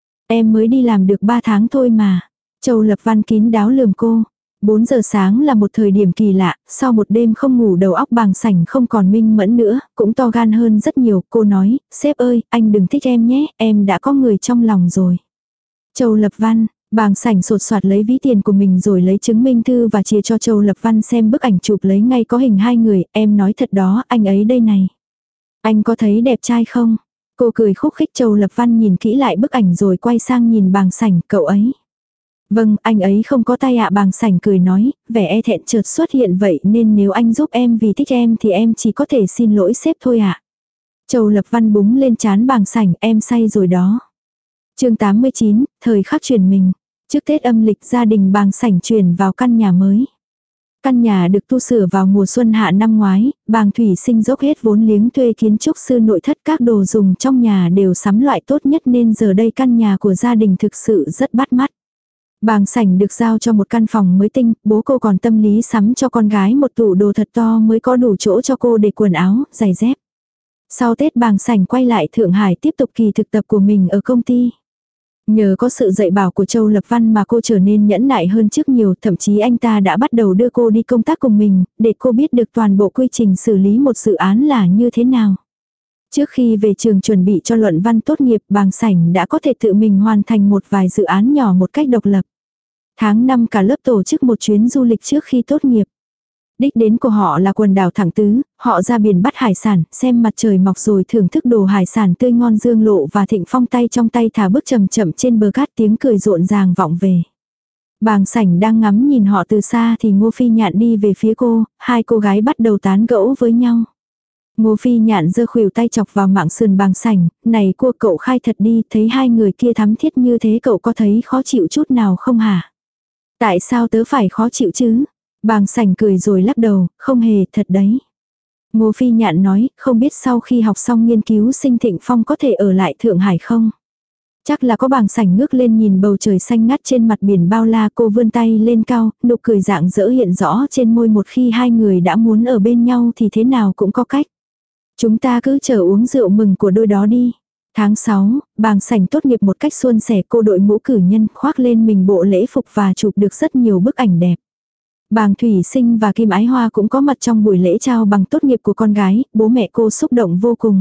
Em mới đi làm được ba tháng thôi mà. Châu Lập Văn kín đáo lườm cô. bốn giờ sáng là một thời điểm kỳ lạ, sau một đêm không ngủ đầu óc Bàng Sảnh không còn minh mẫn nữa, cũng to gan hơn rất nhiều. Cô nói, sếp ơi, anh đừng thích em nhé, em đã có người trong lòng rồi. Châu Lập Văn, Bàng Sảnh sột soạt lấy ví tiền của mình rồi lấy chứng minh thư và chia cho Châu Lập Văn xem bức ảnh chụp lấy ngay có hình hai người, em nói thật đó, anh ấy đây này. Anh có thấy đẹp trai không? Cô cười khúc khích. Châu Lập Văn nhìn kỹ lại bức ảnh rồi quay sang nhìn Bàng Sảnh, cậu ấy. Vâng, anh ấy không có tay ạ. Bàng Sảnh cười nói, vẻ e thẹn chợt xuất hiện vậy nên nếu anh giúp em vì thích em thì em chỉ có thể xin lỗi sếp thôi ạ. Châu Lập Văn búng lên trán Bàng Sảnh, em say rồi đó. Chương tám mươi chín, thời khắc chuyển mình. Trước Tết âm lịch gia đình Bàng Sảnh chuyển vào căn nhà mới. Căn nhà được tu sửa vào mùa xuân hạ năm ngoái, Bàng Thủy Sinh dốc hết vốn liếng thuê kiến trúc sư nội thất, các đồ dùng trong nhà đều sắm loại tốt nhất nên giờ đây căn nhà của gia đình thực sự rất bắt mắt. Bàng Sảnh được giao cho một căn phòng mới tinh, bố cô còn tâm lý sắm cho con gái một tủ đồ thật to mới có đủ chỗ cho cô để quần áo, giày dép. Sau Tết Bàng Sảnh quay lại Thượng Hải tiếp tục kỳ thực tập của mình ở công ty. Nhờ có sự dạy bảo của Châu Lập Văn mà cô trở nên nhẫn nại hơn trước nhiều, thậm chí anh ta đã bắt đầu đưa cô đi công tác cùng mình, để cô biết được toàn bộ quy trình xử lý một dự án là như thế nào. Trước khi về trường chuẩn bị cho luận văn tốt nghiệp, Bàng Sảnh đã có thể tự mình hoàn thành một vài dự án nhỏ một cách độc lập. Tháng năm cả lớp tổ chức một chuyến du lịch trước khi tốt nghiệp. Đích đến của họ là quần đảo Thẳng Tứ, họ ra biển bắt hải sản, xem mặt trời mọc rồi thưởng thức đồ hải sản tươi ngon Dương Lộ và Thịnh Phong tay trong tay thả bước chậm chậm trên bờ cát, tiếng cười rộn ràng vọng về. Bàng Sảnh đang ngắm nhìn họ từ xa thì Ngô Phi Nhạn đi về phía cô, hai cô gái bắt đầu tán gẫu với nhau. Ngô Phi Nhạn giơ khuỷu tay chọc vào mạng sườn Bàng Sảnh, này cua cậu khai thật đi, thấy hai người kia thắm thiết như thế cậu có thấy khó chịu chút nào không hả? Tại sao tớ phải khó chịu chứ? Bàng Sảnh cười rồi lắc đầu, không hề, thật đấy. Ngô Phi Nhạn nói, không biết sau khi học xong nghiên cứu sinh Thịnh Phong có thể ở lại Thượng Hải không? Chắc là có. Bàng Sảnh ngước lên nhìn bầu trời xanh ngắt trên mặt biển bao la, cô vươn tay lên cao, nụ cười rạng rỡ hiện rõ trên môi. Một khi hai người đã muốn ở bên nhau thì thế nào cũng có cách. Chúng ta cứ chờ uống rượu mừng của đôi đó đi. Tháng sáu, Bàng Sảnh tốt nghiệp một cách suôn sẻ, cô đội mũ cử nhân, khoác lên mình bộ lễ phục và chụp được rất nhiều bức ảnh đẹp. Bàng Thủy Sinh và Kim Ái Hoa cũng có mặt trong buổi lễ trao bằng tốt nghiệp của con gái, bố mẹ cô xúc động vô cùng.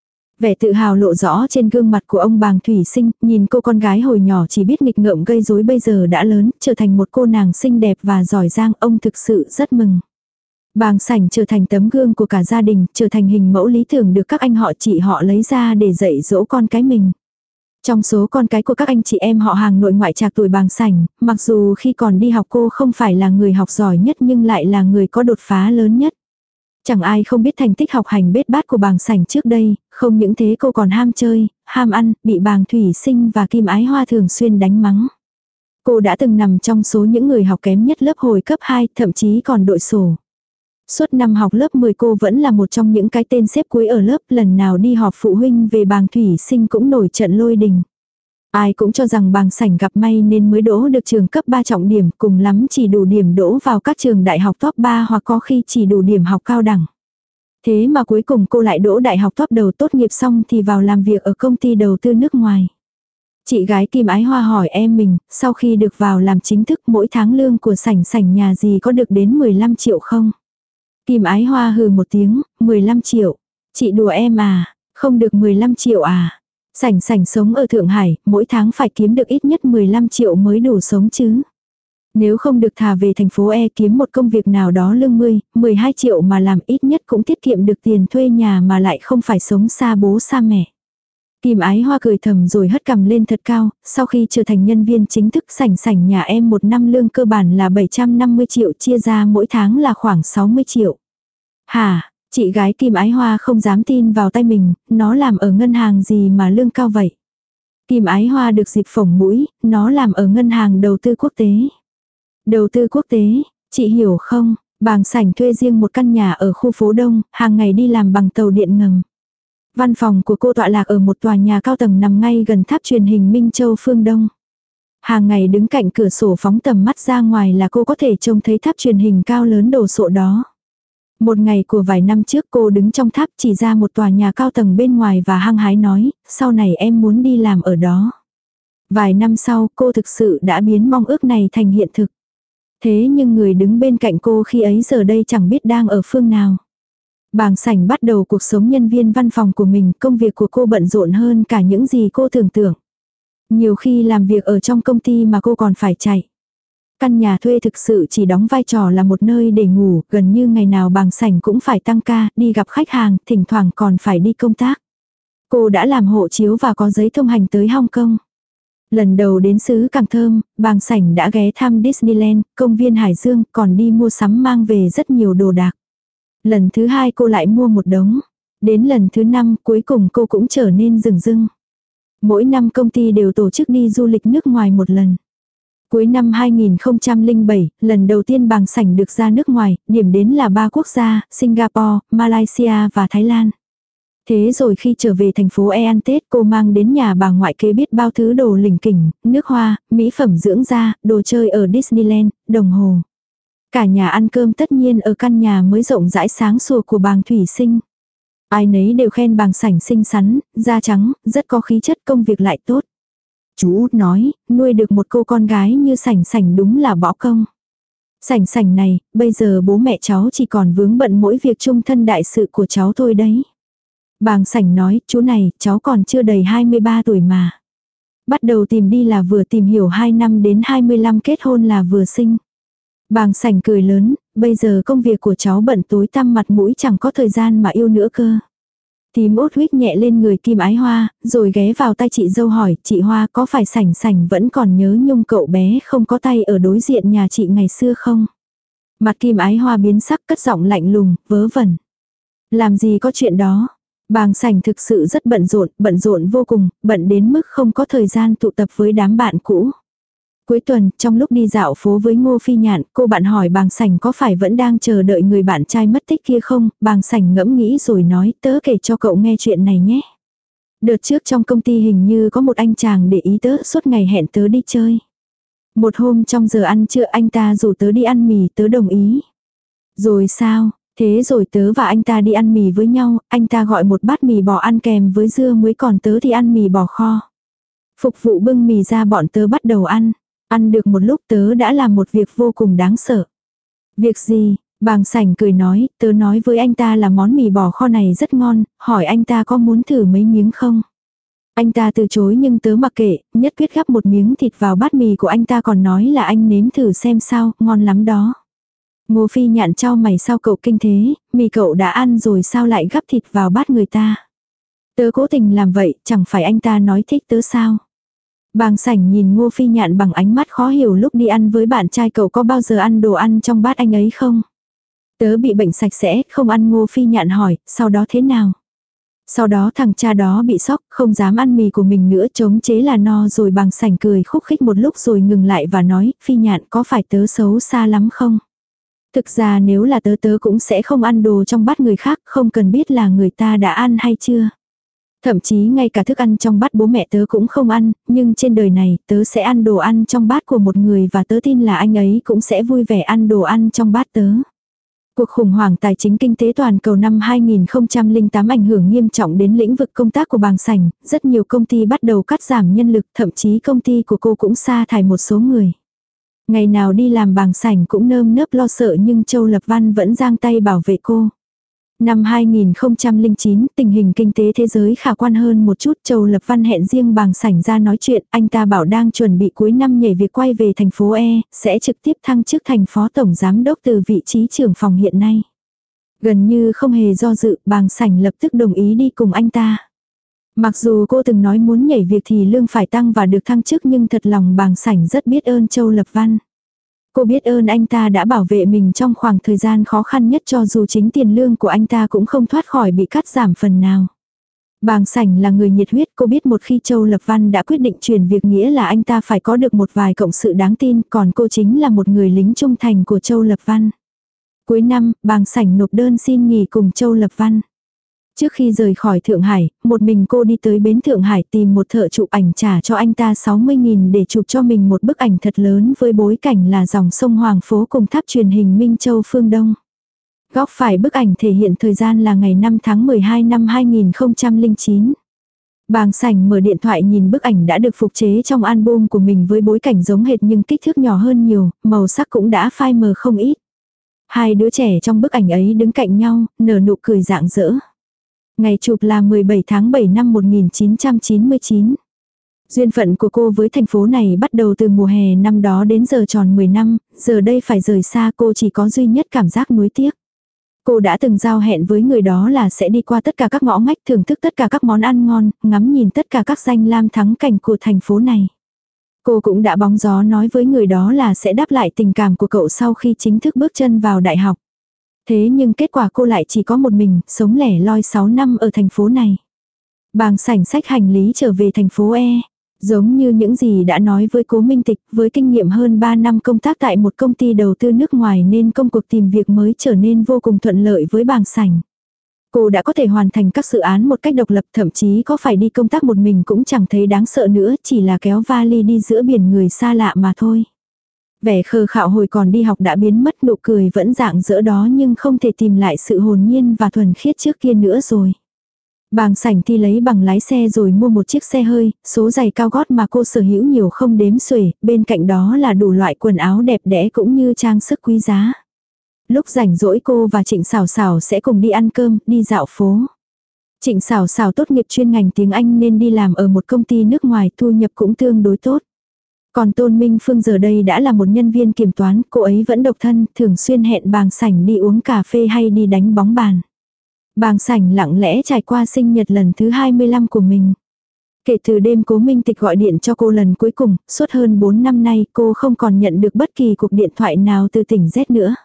Vẻ tự hào lộ rõ trên gương mặt của ông Bàng Thủy Sinh, nhìn cô con gái hồi nhỏ chỉ biết nghịch ngợm gây rối bây giờ đã lớn, trở thành một cô nàng xinh đẹp và giỏi giang, ông thực sự rất mừng. Bàng Sảnh trở thành tấm gương của cả gia đình, trở thành hình mẫu lý tưởng được các anh họ chị họ lấy ra để dạy dỗ con cái mình. Trong số con cái của các anh chị em họ hàng nội ngoại trạc tuổi Bàng Sảnh, mặc dù khi còn đi học cô không phải là người học giỏi nhất nhưng lại là người có đột phá lớn nhất. Chẳng ai không biết thành tích học hành bết bát của Bàng Sảnh trước đây, không những thế cô còn ham chơi, ham ăn, bị Bàng Thủy Sinh và Kim Ái Hoa thường xuyên đánh mắng. Cô đã từng nằm trong số những người học kém nhất lớp hồi cấp hai, thậm chí còn đội sổ. Suốt năm học lớp mười cô vẫn là một trong những cái tên xếp cuối ở lớp, lần nào đi họp phụ huynh về Bàng Thủy Sinh cũng nổi trận lôi đình. Ai cũng cho rằng Bàng Sảnh gặp may nên mới đỗ được trường cấp ba trọng điểm, cùng lắm chỉ đủ điểm đỗ vào các trường đại học top ba hoặc có khi chỉ đủ điểm học cao đẳng. Thế mà cuối cùng cô lại đỗ đại học top đầu, tốt nghiệp xong thì vào làm việc ở công ty đầu tư nước ngoài. Chị gái Kim Ái Hoa hỏi em mình, sau khi được vào làm chính thức mỗi tháng lương của Sảnh Sảnh nhà gì có được đến mười lăm triệu không? Kim Ái Hoa hừ một tiếng, mười lăm triệu. Chị đùa em à, không được mười lăm triệu à. Sảnh Sảnh sống ở Thượng Hải, mỗi tháng phải kiếm được ít nhất mười lăm triệu mới đủ sống chứ. Nếu không được thà về thành phố E kiếm một công việc nào đó lương mười, mười hai triệu mà làm, ít nhất cũng tiết kiệm được tiền thuê nhà mà lại không phải sống xa bố xa mẹ. Kim Ái Hoa cười thầm rồi hất cằm lên thật cao, sau khi trở thành nhân viên chính thức Sảnh Sảnh nhà em một năm lương cơ bản là bảy trăm năm mươi triệu, chia ra mỗi tháng là khoảng sáu mươi triệu. Hả, chị gái Kim Ái Hoa không dám tin vào tay mình, nó làm ở ngân hàng gì mà lương cao vậy? Kim Ái Hoa được dịp phồng mũi, nó làm ở ngân hàng đầu tư quốc tế. Đầu tư quốc tế, chị hiểu không? Bàng Sảnh thuê riêng một căn nhà ở khu phố Đông, hàng ngày đi làm bằng tàu điện ngầm. Văn phòng của cô tọa lạc ở một tòa nhà cao tầng nằm ngay gần tháp truyền hình Minh Châu phương Đông. Hàng ngày đứng cạnh cửa sổ phóng tầm mắt ra ngoài là cô có thể trông thấy tháp truyền hình cao lớn đồ sộ đó. Một ngày của vài năm trước cô đứng trong tháp chỉ ra một tòa nhà cao tầng bên ngoài và hăng hái nói, sau này em muốn đi làm ở đó. Vài năm sau cô thực sự đã biến mong ước này thành hiện thực. Thế nhưng người đứng bên cạnh cô khi ấy giờ đây chẳng biết đang ở phương nào. Bàng Sảnh bắt đầu cuộc sống nhân viên văn phòng của mình, công việc của cô bận rộn hơn cả những gì cô tưởng tượng. Nhiều khi làm việc ở trong công ty mà cô còn phải chạy. Căn nhà thuê thực sự chỉ đóng vai trò là một nơi để ngủ, gần như ngày nào Bàng Sảnh cũng phải tăng ca, đi gặp khách hàng, thỉnh thoảng còn phải đi công tác. Cô đã làm hộ chiếu và có giấy thông hành tới Hong Kong. Lần đầu đến xứ Càng Thơm, Bàng Sảnh đã ghé thăm Disneyland, công viên Hải Dương, còn đi mua sắm mang về rất nhiều đồ đạc. Lần thứ hai cô lại mua một đống. Đến lần thứ năm cuối cùng cô cũng trở nên rừng rưng. Mỗi năm công ty đều tổ chức đi du lịch nước ngoài một lần. Cuối năm hai nghìn không trăm lẻ bảy, lần đầu tiên Bàng Sảnh được ra nước ngoài, điểm đến là ba quốc gia, Singapore, Malaysia và Thái Lan. Thế rồi khi trở về thành phố E An Tết cô mang đến nhà bà ngoại kế biết bao thứ đồ lỉnh kỉnh, nước hoa, mỹ phẩm dưỡng da, đồ chơi ở Disneyland, đồng hồ. Cả nhà ăn cơm tất nhiên ở căn nhà mới rộng rãi sáng sủa của Bàng Thủy Sinh. Ai nấy đều khen Bàng Sảnh xinh xắn, da trắng, rất có khí chất, công việc lại tốt. Chú út nói, nuôi được một cô con gái như Sảnh Sảnh đúng là bỏ công. Sảnh Sảnh này, bây giờ bố mẹ cháu chỉ còn vướng bận mỗi việc chung thân đại sự của cháu thôi đấy. Bàng Sảnh nói, chú này, cháu còn chưa đầy hai mươi ba tuổi mà. Bắt đầu tìm đi là vừa, tìm hiểu hai năm đến hai mươi lăm kết hôn là vừa sinh. Bàng Sảnh cười lớn, bây giờ công việc của cháu bận tối tăm mặt mũi chẳng có thời gian mà yêu nữa cơ. Tím út huých nhẹ lên người Kim Ái Hoa, rồi ghé vào tay chị dâu hỏi, chị Hoa có phải Sảnh Sảnh vẫn còn nhớ nhung cậu bé không có tay ở đối diện nhà chị ngày xưa không? Mặt Kim Ái Hoa biến sắc, cất giọng lạnh lùng, vớ vẩn. Làm gì có chuyện đó? Bàng Sảnh thực sự rất bận rộn, bận rộn vô cùng, bận đến mức không có thời gian tụ tập với đám bạn cũ. Cuối tuần, trong lúc đi dạo phố với Ngô Phi Nhạn, cô bạn hỏi Bàng Sảnh có phải vẫn đang chờ đợi người bạn trai mất tích kia không? Bàng Sảnh ngẫm nghĩ rồi nói, tớ kể cho cậu nghe chuyện này nhé. Đợt trước trong công ty hình như có một anh chàng để ý tớ, suốt ngày hẹn tớ đi chơi. Một hôm trong giờ ăn trưa anh ta rủ tớ đi ăn mì, tớ đồng ý. Rồi sao? Thế rồi tớ và anh ta đi ăn mì với nhau, anh ta gọi một bát mì bò ăn kèm với dưa muối, còn tớ thì ăn mì bò kho. Phục vụ bưng mì ra bọn tớ bắt đầu ăn. Ăn được một lúc tớ đã làm một việc vô cùng đáng sợ. Việc gì? Bàng Sảnh cười nói, tớ nói với anh ta là món mì bò kho này rất ngon, hỏi anh ta có muốn thử mấy miếng không? Anh ta từ chối nhưng tớ mặc kệ, nhất quyết gắp một miếng thịt vào bát mì của anh ta, còn nói là anh nếm thử xem sao, ngon lắm đó. Ngô Phi Nhạn chau mày, sao cậu kinh thế, mì cậu đã ăn rồi sao lại gắp thịt vào bát người ta? Tớ cố tình làm vậy, chẳng phải anh ta nói thích tớ sao? Bàng Sảnh nhìn Ngô Phi Nhạn bằng ánh mắt khó hiểu, lúc đi ăn với bạn trai cậu có bao giờ ăn đồ ăn trong bát anh ấy không? Tớ bị bệnh sạch sẽ, không ăn. Ngô Phi Nhạn hỏi, sau đó thế nào? Sau đó thằng cha đó bị sốc, không dám ăn mì của mình nữa, chống chế là no rồi. Bàng Sảnh cười khúc khích một lúc rồi ngừng lại và nói, Phi Nhạn có phải tớ xấu xa lắm không? Thực ra nếu là tớ tớ cũng sẽ không ăn đồ trong bát người khác, không cần biết là người ta đã ăn hay chưa. Thậm chí ngay cả thức ăn trong bát bố mẹ tớ cũng không ăn, nhưng trên đời này tớ sẽ ăn đồ ăn trong bát của một người và tớ tin là anh ấy cũng sẽ vui vẻ ăn đồ ăn trong bát tớ. Cuộc khủng hoảng tài chính kinh tế toàn cầu năm hai nghìn không trăm lẻ tám ảnh hưởng nghiêm trọng đến lĩnh vực công tác của Bàng Sảnh, rất nhiều công ty bắt đầu cắt giảm nhân lực, thậm chí công ty của cô cũng sa thải một số người. Ngày nào đi làm Bàng Sảnh cũng nơm nớp lo sợ nhưng Châu Lập Văn vẫn giang tay bảo vệ cô. Năm hai nghìn không trăm lẻ chín, tình hình kinh tế thế giới khả quan hơn một chút, Châu Lập Văn hẹn riêng Bàng Sảnh ra nói chuyện, anh ta bảo đang chuẩn bị cuối năm nhảy việc quay về thành phố E, sẽ trực tiếp thăng chức thành phó tổng giám đốc từ vị trí trưởng phòng hiện nay. Gần như không hề do dự, Bàng Sảnh lập tức đồng ý đi cùng anh ta. Mặc dù cô từng nói muốn nhảy việc thì lương phải tăng và được thăng chức, nhưng thật lòng Bàng Sảnh rất biết ơn Châu Lập Văn. Cô biết ơn anh ta đã bảo vệ mình trong khoảng thời gian khó khăn nhất, cho dù chính tiền lương của anh ta cũng không thoát khỏi bị cắt giảm phần nào. Bàng Sảnh là người nhiệt huyết, cô biết một khi Châu Lập Văn đã quyết định chuyển việc nghĩa là anh ta phải có được một vài cộng sự đáng tin, còn cô chính là một người lính trung thành của Châu Lập Văn. Cuối năm, Bàng Sảnh nộp đơn xin nghỉ cùng Châu Lập Văn. Trước khi rời khỏi Thượng Hải, một mình cô đi tới bến Thượng Hải tìm một thợ chụp ảnh trả cho anh ta sáu mươi nghìn để chụp cho mình một bức ảnh thật lớn với bối cảnh là dòng sông Hoàng Phố cùng tháp truyền hình Minh Châu phương Đông. Góc phải bức ảnh thể hiện thời gian là ngày năm tháng mười hai năm hai nghìn không trăm lẻ chín. Bàng Sảnh mở điện thoại nhìn bức ảnh đã được phục chế trong album của mình với bối cảnh giống hệt nhưng kích thước nhỏ hơn nhiều, màu sắc cũng đã phai mờ không ít. Hai đứa trẻ trong bức ảnh ấy đứng cạnh nhau, nở nụ cười rạng rỡ. Ngày chụp là mười bảy tháng bảy năm một nghìn chín trăm chín mươi chín. Duyên phận của cô với thành phố này bắt đầu từ mùa hè năm đó đến giờ tròn mười năm, giờ đây phải rời xa cô chỉ có duy nhất cảm giác nuối tiếc. Cô đã từng giao hẹn với người đó là sẽ đi qua tất cả các ngõ ngách thưởng thức tất cả các món ăn ngon, ngắm nhìn tất cả các danh lam thắng cảnh của thành phố này. Cô cũng đã bóng gió nói với người đó là sẽ đáp lại tình cảm của cậu sau khi chính thức bước chân vào đại học. Thế nhưng kết quả cô lại chỉ có một mình, sống lẻ loi sáu năm ở thành phố này. Bàng Sảnh xách hành lý trở về thành phố E. Giống như những gì đã nói với Cố Minh Tịch, với kinh nghiệm hơn ba năm công tác tại một công ty đầu tư nước ngoài nên công cuộc tìm việc mới trở nên vô cùng thuận lợi với Bàng Sảnh. Cô đã có thể hoàn thành các dự án một cách độc lập, thậm chí có phải đi công tác một mình cũng chẳng thấy đáng sợ nữa, chỉ là kéo vali đi giữa biển người xa lạ mà thôi. Vẻ khờ khạo hồi còn đi học đã biến mất, nụ cười vẫn rạng rỡ đó nhưng không thể tìm lại sự hồn nhiên và thuần khiết trước kia nữa rồi. Bàng Sảnh thi lấy bằng lái xe rồi mua một chiếc xe hơi, số giày cao gót mà cô sở hữu nhiều không đếm xuể, bên cạnh đó là đủ loại quần áo đẹp đẽ cũng như trang sức quý giá. Lúc rảnh rỗi cô và Trịnh Sảo Sảo sẽ cùng đi ăn cơm, đi dạo phố. Trịnh Sảo Sảo tốt nghiệp chuyên ngành tiếng Anh nên đi làm ở một công ty nước ngoài, thu nhập cũng tương đối tốt. Còn Tôn Minh Phương giờ đây đã là một nhân viên kiểm toán, cô ấy vẫn độc thân, thường xuyên hẹn Bàng Sảnh đi uống cà phê hay đi đánh bóng bàn. Bàng Sảnh lặng lẽ trải qua sinh nhật lần thứ hai mươi lăm của mình. Kể từ đêm Cố Minh Tịch gọi điện cho cô lần cuối cùng, suốt hơn bốn năm nay cô không còn nhận được bất kỳ cuộc điện thoại nào từ tỉnh Z nữa.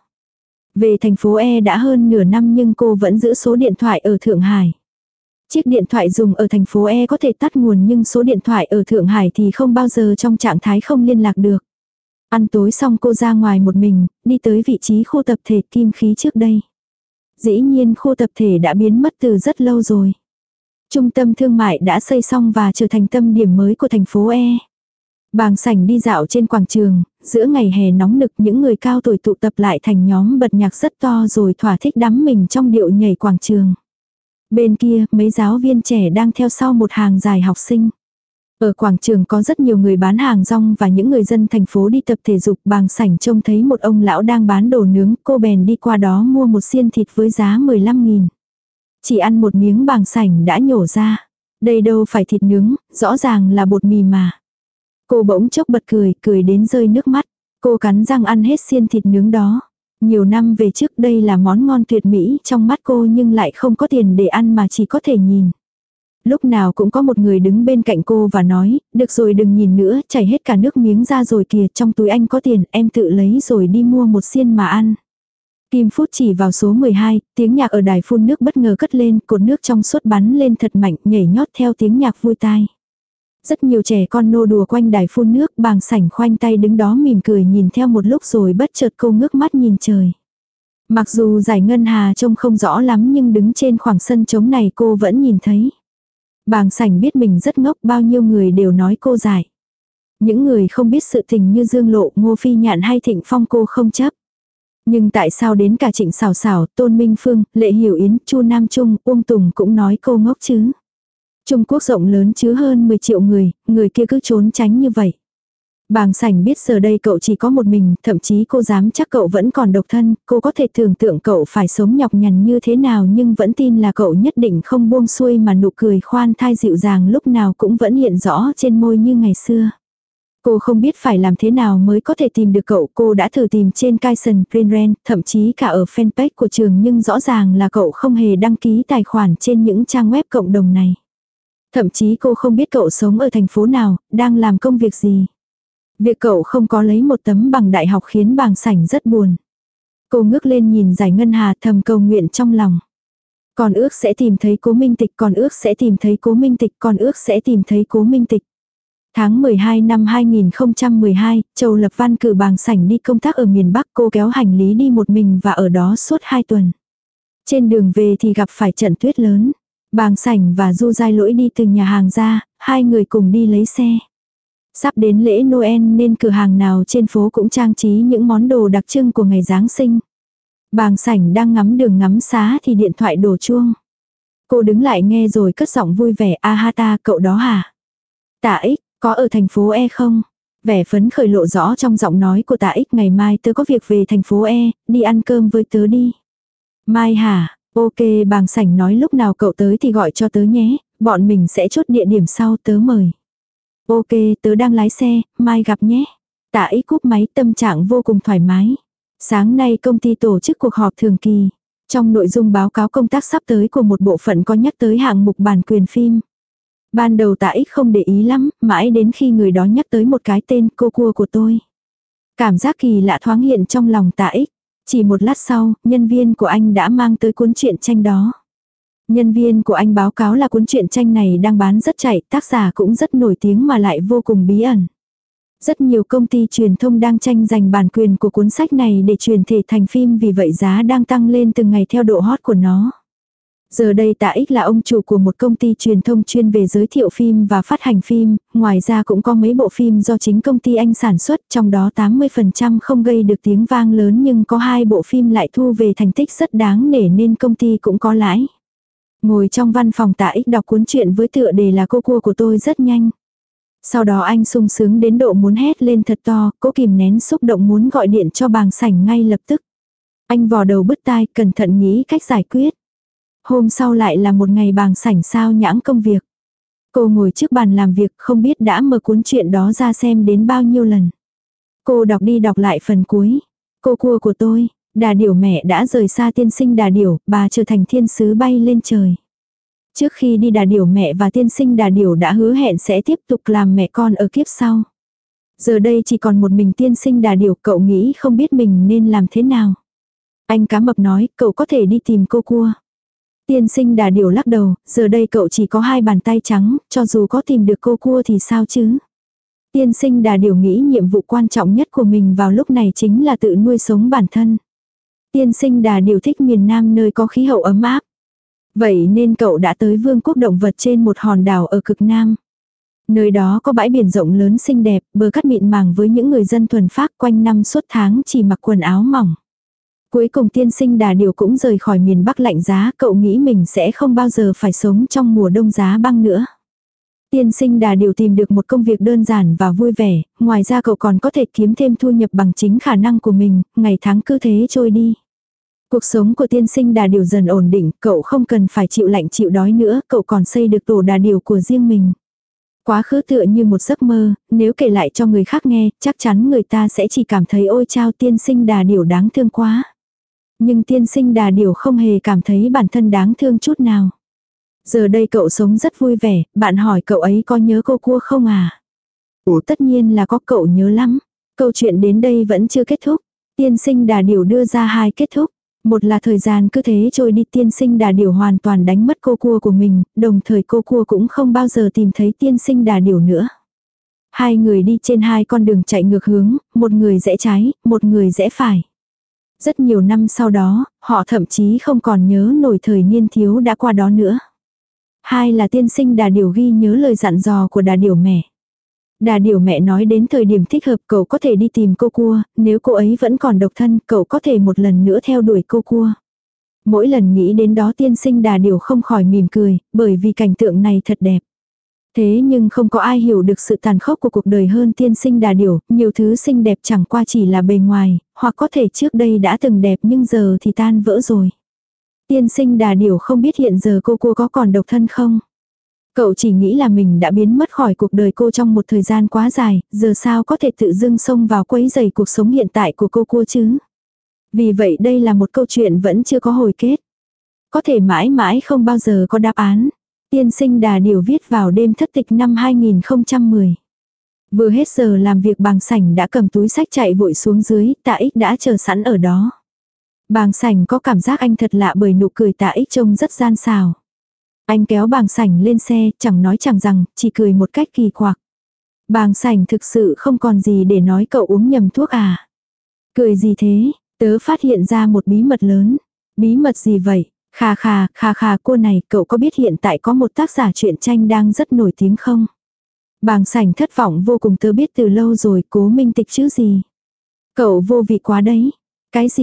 Về thành phố E đã hơn nửa năm nhưng cô vẫn giữ số điện thoại ở Thượng Hải. Chiếc điện thoại dùng ở thành phố E có thể tắt nguồn nhưng số điện thoại ở Thượng Hải thì không bao giờ trong trạng thái không liên lạc được. Ăn tối xong cô ra ngoài một mình, đi tới vị trí khu tập thể Kim Khí trước đây. Dĩ nhiên khu tập thể đã biến mất từ rất lâu rồi. Trung tâm thương mại đã xây xong và trở thành tâm điểm mới của thành phố E. Bàng Sảnh đi dạo trên quảng trường, giữa ngày hè nóng nực những người cao tuổi tụ tập lại thành nhóm bật nhạc rất to rồi thỏa thích đắm mình trong điệu nhảy quảng trường. Bên kia, mấy giáo viên trẻ đang theo sau một hàng dài học sinh. Ở quảng trường có rất nhiều người bán hàng rong và những người dân thành phố đi tập thể dục. Bàng Sảnh trông thấy một ông lão đang bán đồ nướng, cô bèn đi qua đó mua một xiên thịt với giá mười lăm nghìn. Chỉ ăn một miếng Bàng Sảnh đã nhổ ra. Đây đâu phải thịt nướng, rõ ràng là bột mì mà. Cô bỗng chốc bật cười, cười đến rơi nước mắt. Cô cắn răng ăn hết xiên thịt nướng đó. Nhiều năm về trước đây là món ngon tuyệt mỹ trong mắt cô nhưng lại không có tiền để ăn mà chỉ có thể nhìn. Lúc nào cũng có một người đứng bên cạnh cô và nói, được rồi đừng nhìn nữa, chảy hết cả nước miếng ra rồi kìa, trong túi anh có tiền, em tự lấy rồi đi mua một xiên mà ăn. Kim Phút chỉ vào số mười hai, tiếng nhạc ở đài phun nước bất ngờ cất lên, cột nước trong suốt bắn lên thật mạnh, nhảy nhót theo tiếng nhạc vui tai. Rất nhiều trẻ con nô đùa quanh đài phun nước, Bàng Sảnh khoanh tay đứng đó mỉm cười nhìn theo một lúc rồi bất chợt cô ngước mắt nhìn trời. Mặc dù giải ngân hà trông không rõ lắm nhưng đứng trên khoảng sân trống này cô vẫn nhìn thấy. Bàng Sảnh biết mình rất ngốc, bao nhiêu người đều nói cô giải. Những người không biết sự tình như Dương Lộ, Ngô Phi Nhạn hay Thịnh Phong cô không chấp. Nhưng tại sao đến cả Trịnh Sảo Sảo, Tôn Minh Phương, Lệ Hiểu Yến, Chu Nam Trung, Uông Tùng cũng nói cô ngốc chứ. Trung Quốc rộng lớn chứ hơn mười triệu người, người kia cứ trốn tránh như vậy. Bàng Sảnh biết giờ đây cậu chỉ có một mình, thậm chí cô dám chắc cậu vẫn còn độc thân, cô có thể tưởng tượng cậu phải sống nhọc nhằn như thế nào nhưng vẫn tin là cậu nhất định không buông xuôi mà nụ cười khoan thai dịu dàng lúc nào cũng vẫn hiện rõ trên môi như ngày xưa. Cô không biết phải làm thế nào mới có thể tìm được cậu, cô đã thử tìm trên Kyson, Greenren, thậm chí cả ở fanpage của trường nhưng rõ ràng là cậu không hề đăng ký tài khoản trên những trang web cộng đồng này. Thậm chí cô không biết cậu sống ở thành phố nào, đang làm công việc gì. Việc cậu không có lấy một tấm bằng đại học khiến Bàng Sảnh rất buồn. Cô ngước lên nhìn giải ngân hà thầm cầu nguyện trong lòng. Còn ước sẽ tìm thấy Cố Minh Tịch, còn ước sẽ tìm thấy Cố Minh Tịch, còn ước sẽ tìm thấy Cố Minh Tịch. Tháng mười hai năm hai nghìn không trăm mười hai, Châu Lập Văn cử Bàng Sảnh đi công tác ở miền Bắc, cô kéo hành lý đi một mình và ở đó suốt hai tuần. Trên đường về thì gặp phải trận tuyết lớn. Bàng Sảnh và Du Giai Lỗi đi từ nhà hàng ra, hai người cùng đi lấy xe. Sắp đến lễ Noel nên cửa hàng nào trên phố cũng trang trí những món đồ đặc trưng của ngày Giáng sinh. Bàng sảnh đang ngắm đường ngắm xá thì điện thoại đổ chuông. Cô đứng lại nghe rồi cất giọng vui vẻ, a ha ta, cậu đó hả? Tạ Ích, có ở thành phố E không? Vẻ phấn khởi lộ rõ trong giọng nói của Tạ Ích, ngày mai tớ có việc về thành phố E, đi ăn cơm với tớ đi. Mai hả? Ok, Bàng sảnh nói lúc nào cậu tới thì gọi cho tớ nhé, bọn mình sẽ chốt địa điểm sau, tớ mời. Ok, tớ đang lái xe, mai gặp nhé. Tạ Ích cúp máy, tâm trạng vô cùng thoải mái. Sáng nay công ty tổ chức cuộc họp thường kỳ. Trong nội dung báo cáo công tác sắp tới của một bộ phận có nhắc tới hạng mục bản quyền phim. Ban đầu Tạ Ích không để ý lắm, mãi đến khi người đó nhắc tới một cái tên, cô cua của tôi. Cảm giác kỳ lạ thoáng hiện trong lòng Tạ Ích. Chỉ một lát sau, nhân viên của anh đã mang tới cuốn truyện tranh đó. Nhân viên của anh báo cáo là cuốn truyện tranh này đang bán rất chạy, tác giả cũng rất nổi tiếng mà lại vô cùng bí ẩn. Rất nhiều công ty truyền thông đang tranh giành bản quyền của cuốn sách này để truyền thể thành phim, vì vậy giá đang tăng lên từng ngày theo độ hot của nó. Giờ đây Tạ Ích là ông chủ của một công ty truyền thông chuyên về giới thiệu phim và phát hành phim, ngoài ra cũng có mấy bộ phim do chính công ty anh sản xuất, trong đó tám mươi phần trăm không gây được tiếng vang lớn nhưng có hai bộ phim lại thu về thành tích rất đáng nể nên công ty cũng có lãi. Ngồi trong văn phòng Tạ Ích đọc cuốn truyện với tựa đề là Cô cua của tôi rất nhanh. Sau đó anh sung sướng đến độ muốn hét lên thật to, cố kìm nén xúc động muốn gọi điện cho Bàng sảnh ngay lập tức. Anh vò đầu bứt tai, cẩn thận nghĩ cách giải quyết. Hôm sau lại là một ngày Bàng sảnh sao nhãng công việc. Cô ngồi trước bàn làm việc không biết đã mở cuốn truyện đó ra xem đến bao nhiêu lần. Cô đọc đi đọc lại phần cuối. Cô cua của tôi, Đà Điểu mẹ đã rời xa tiên sinh Đà Điểu, bà trở thành thiên sứ bay lên trời. Trước khi đi Đà Điểu mẹ và tiên sinh Đà Điểu đã hứa hẹn sẽ tiếp tục làm mẹ con ở kiếp sau. Giờ đây chỉ còn một mình tiên sinh Đà Điểu, cậu nghĩ không biết mình nên làm thế nào. Anh cá mập nói, cậu có thể đi tìm cô cua. Tiên sinh Đà Điểu lắc đầu, giờ đây cậu chỉ có hai bàn tay trắng, cho dù có tìm được cô cua thì sao chứ. Tiên sinh Đà Điểu nghĩ nhiệm vụ quan trọng nhất của mình vào lúc này chính là tự nuôi sống bản thân. Tiên sinh Đà Điểu thích miền Nam nơi có khí hậu ấm áp. Vậy nên cậu đã tới vương quốc động vật trên một hòn đảo ở cực Nam. Nơi đó có bãi biển rộng lớn xinh đẹp, bờ cát mịn màng với những người dân thuần phác quanh năm suốt tháng chỉ mặc quần áo mỏng. Cuối cùng tiên sinh Đà Điểu cũng rời khỏi miền Bắc lạnh giá, cậu nghĩ mình sẽ không bao giờ phải sống trong mùa đông giá băng nữa. Tiên sinh Đà Điểu tìm được một công việc đơn giản và vui vẻ, ngoài ra cậu còn có thể kiếm thêm thu nhập bằng chính khả năng của mình, ngày tháng cứ thế trôi đi. Cuộc sống của tiên sinh Đà Điểu dần ổn định, cậu không cần phải chịu lạnh chịu đói nữa, cậu còn xây được tổ Đà Điểu của riêng mình. Quá khứ tựa như một giấc mơ, nếu kể lại cho người khác nghe, chắc chắn người ta sẽ chỉ cảm thấy ôi chao tiên sinh Đà Điểu đáng thương quá. Nhưng tiên sinh Đà Điểu không hề cảm thấy bản thân đáng thương chút nào. Giờ đây cậu sống rất vui vẻ, bạn hỏi cậu ấy có nhớ cô cua không à? Ủa tất nhiên là có, cậu nhớ lắm. Câu chuyện đến đây vẫn chưa kết thúc. Tiên sinh Đà Điểu đưa ra hai kết thúc. Một là thời gian cứ thế trôi đi, tiên sinh Đà Điểu hoàn toàn đánh mất cô cua của mình, đồng thời cô cua cũng không bao giờ tìm thấy tiên sinh Đà Điểu nữa. Hai người đi trên hai con đường chạy ngược hướng, một người rẽ trái, một người rẽ phải. Rất nhiều năm sau đó, họ thậm chí không còn nhớ nổi thời niên thiếu đã qua đó nữa. Hai là tiên sinh Đà Điểu ghi nhớ lời dặn dò của Đà Điểu mẹ. Đà Điểu mẹ nói đến thời điểm thích hợp cậu có thể đi tìm cô cua, nếu cô ấy vẫn còn độc thân cậu có thể một lần nữa theo đuổi cô cua. Mỗi lần nghĩ đến đó tiên sinh Đà Điểu không khỏi mỉm cười, bởi vì cảnh tượng này thật đẹp. Thế nhưng không có ai hiểu được sự tàn khốc của cuộc đời hơn tiên sinh Đà Điểu, nhiều thứ xinh đẹp chẳng qua chỉ là bề ngoài, hoặc có thể trước đây đã từng đẹp nhưng giờ thì tan vỡ rồi. Tiên sinh Đà Điểu không biết hiện giờ cô cua có còn độc thân không. Cậu chỉ nghĩ là mình đã biến mất khỏi cuộc đời cô trong một thời gian quá dài, giờ sao có thể tự dưng xông vào quấy rầy cuộc sống hiện tại của cô cua chứ. Vì vậy đây là một câu chuyện vẫn chưa có hồi kết. Có thể mãi mãi không bao giờ có đáp án. Tiên sinh Đà Điểu viết vào đêm thất tịch năm hai nghìn không trăm mười. Vừa hết giờ làm việc Bàng sảnh đã cầm túi sách chạy vội xuống dưới, Tạ Ích đã chờ sẵn ở đó. Bàng sảnh có cảm giác anh thật lạ bởi nụ cười Tạ Ích trông rất gian xảo. Anh kéo Bàng sảnh lên xe, chẳng nói chẳng rằng, chỉ cười một cách kỳ quặc. Bàng sảnh thực sự không còn gì để nói, cậu uống nhầm thuốc à? Cười gì thế? Tớ phát hiện ra một bí mật lớn. Bí mật gì vậy? Khà khà, khà khà cô này, cậu có biết hiện tại có một tác giả truyện tranh đang rất nổi tiếng không? Bàng sảnh thất vọng vô cùng, tớ biết từ lâu rồi, Cố Minh Tịch chứ gì? Cậu vô vị quá đấy. Cái gì?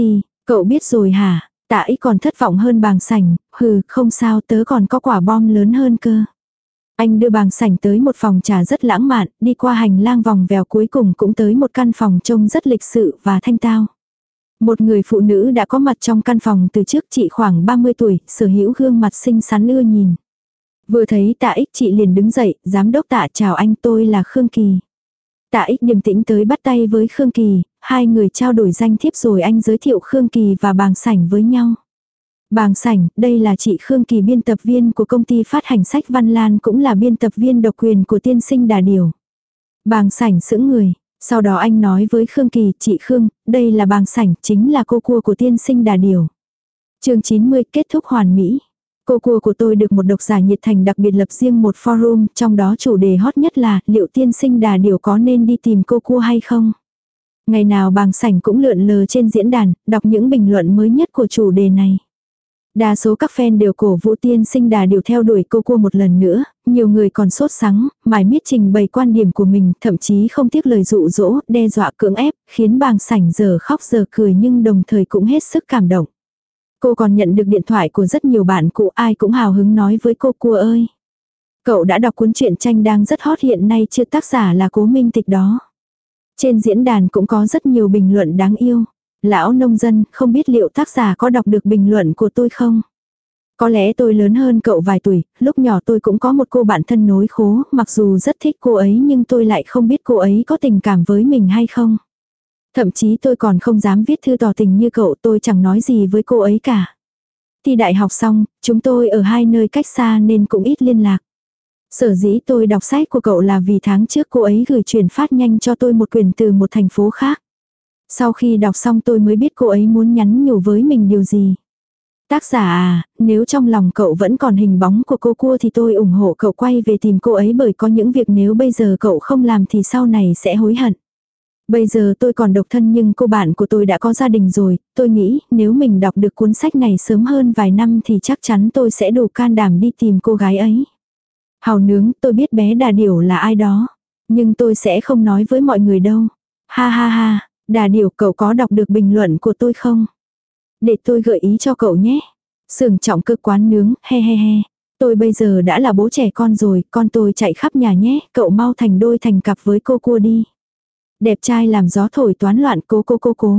Cậu biết rồi hả? Tạ Ích còn thất vọng hơn Bàng Sảnh, hừ, không sao, tớ còn có quả bom lớn hơn cơ. Anh đưa Bàng Sảnh tới một phòng trà rất lãng mạn, đi qua hành lang vòng vèo cuối cùng cũng tới một căn phòng trông rất lịch sự và thanh tao. Một người phụ nữ đã có mặt trong căn phòng từ trước, chị khoảng ba mươi tuổi, sở hữu gương mặt xinh xắn ưa nhìn. Vừa thấy Tạ Ích chị liền đứng dậy, giám đốc Tạ chào anh, tôi là Khương Kỳ. Tạ Ích điềm tĩnh tới bắt tay với Khương Kỳ, hai người trao đổi danh thiếp rồi anh giới thiệu Khương Kỳ và Bàng Sảnh với nhau. Bàng Sảnh, đây là chị Khương Kỳ, biên tập viên của công ty phát hành sách Văn Lan, cũng là biên tập viên độc quyền của tiên sinh Đà Điểu. Bàng Sảnh sững người, sau đó anh nói với Khương Kỳ, chị Khương, đây là Bàng Sảnh, chính là cô cua của tiên sinh Đà Điểu. Chương chín mươi kết thúc hoàn mỹ. Cô cua của tôi được một độc giả nhiệt thành đặc biệt lập riêng một forum, trong đó chủ đề hot nhất là liệu tiên sinh Đà Điểu có nên đi tìm cô cua hay không. Ngày nào Bàng Sảnh cũng lượn lờ trên diễn đàn, đọc những bình luận mới nhất của chủ đề này. Đa số các fan đều cổ vũ tiên sinh Đà Điểu theo đuổi cô cua một lần nữa, nhiều người còn sốt sắng, mải miết trình bày quan điểm của mình, thậm chí không tiếc lời dụ dỗ, đe dọa cưỡng ép, khiến Bàng Sảnh giờ khóc giờ cười nhưng đồng thời cũng hết sức cảm động. Cô còn nhận được điện thoại của rất nhiều bạn cũ, ai cũng hào hứng nói với cô cua ơi. Cậu đã đọc cuốn truyện tranh đang rất hot hiện nay chưa, tác giả là Cố Minh Tịch đó. Trên diễn đàn cũng có rất nhiều bình luận đáng yêu. Lão nông dân, không biết liệu tác giả có đọc được bình luận của tôi không? Có lẽ tôi lớn hơn cậu vài tuổi, lúc nhỏ tôi cũng có một cô bạn thân nối khố, mặc dù rất thích cô ấy nhưng tôi lại không biết cô ấy có tình cảm với mình hay không. Thậm chí tôi còn không dám viết thư tỏ tình như cậu, tôi chẳng nói gì với cô ấy cả. Thi đại học xong, chúng tôi ở hai nơi cách xa nên cũng ít liên lạc. Sở dĩ tôi đọc sách của cậu là vì tháng trước cô ấy gửi truyền phát nhanh cho tôi một quyển từ một thành phố khác. Sau khi đọc xong tôi mới biết cô ấy muốn nhắn nhủ với mình điều gì. Tác giả à, nếu trong lòng cậu vẫn còn hình bóng của cô cua thì tôi ủng hộ cậu quay về tìm cô ấy, bởi có những việc nếu bây giờ cậu không làm thì sau này sẽ hối hận. Bây giờ tôi còn độc thân nhưng cô bạn của tôi đã có gia đình rồi, tôi nghĩ nếu mình đọc được cuốn sách này sớm hơn vài năm thì chắc chắn tôi sẽ đủ can đảm đi tìm cô gái ấy. Hào nướng, tôi biết bé Đà Điểu là ai đó, nhưng tôi sẽ không nói với mọi người đâu. Ha ha ha, Đà Điểu, cậu có đọc được bình luận của tôi không? Để tôi gợi ý cho cậu nhé. Xưởng trọng cơ quán nướng, he he he. Tôi bây giờ đã là bố trẻ con rồi, con tôi chạy khắp nhà nhé, cậu mau thành đôi thành cặp với cô cua đi. Đẹp trai làm gió thổi toán loạn, cố cố cố cố.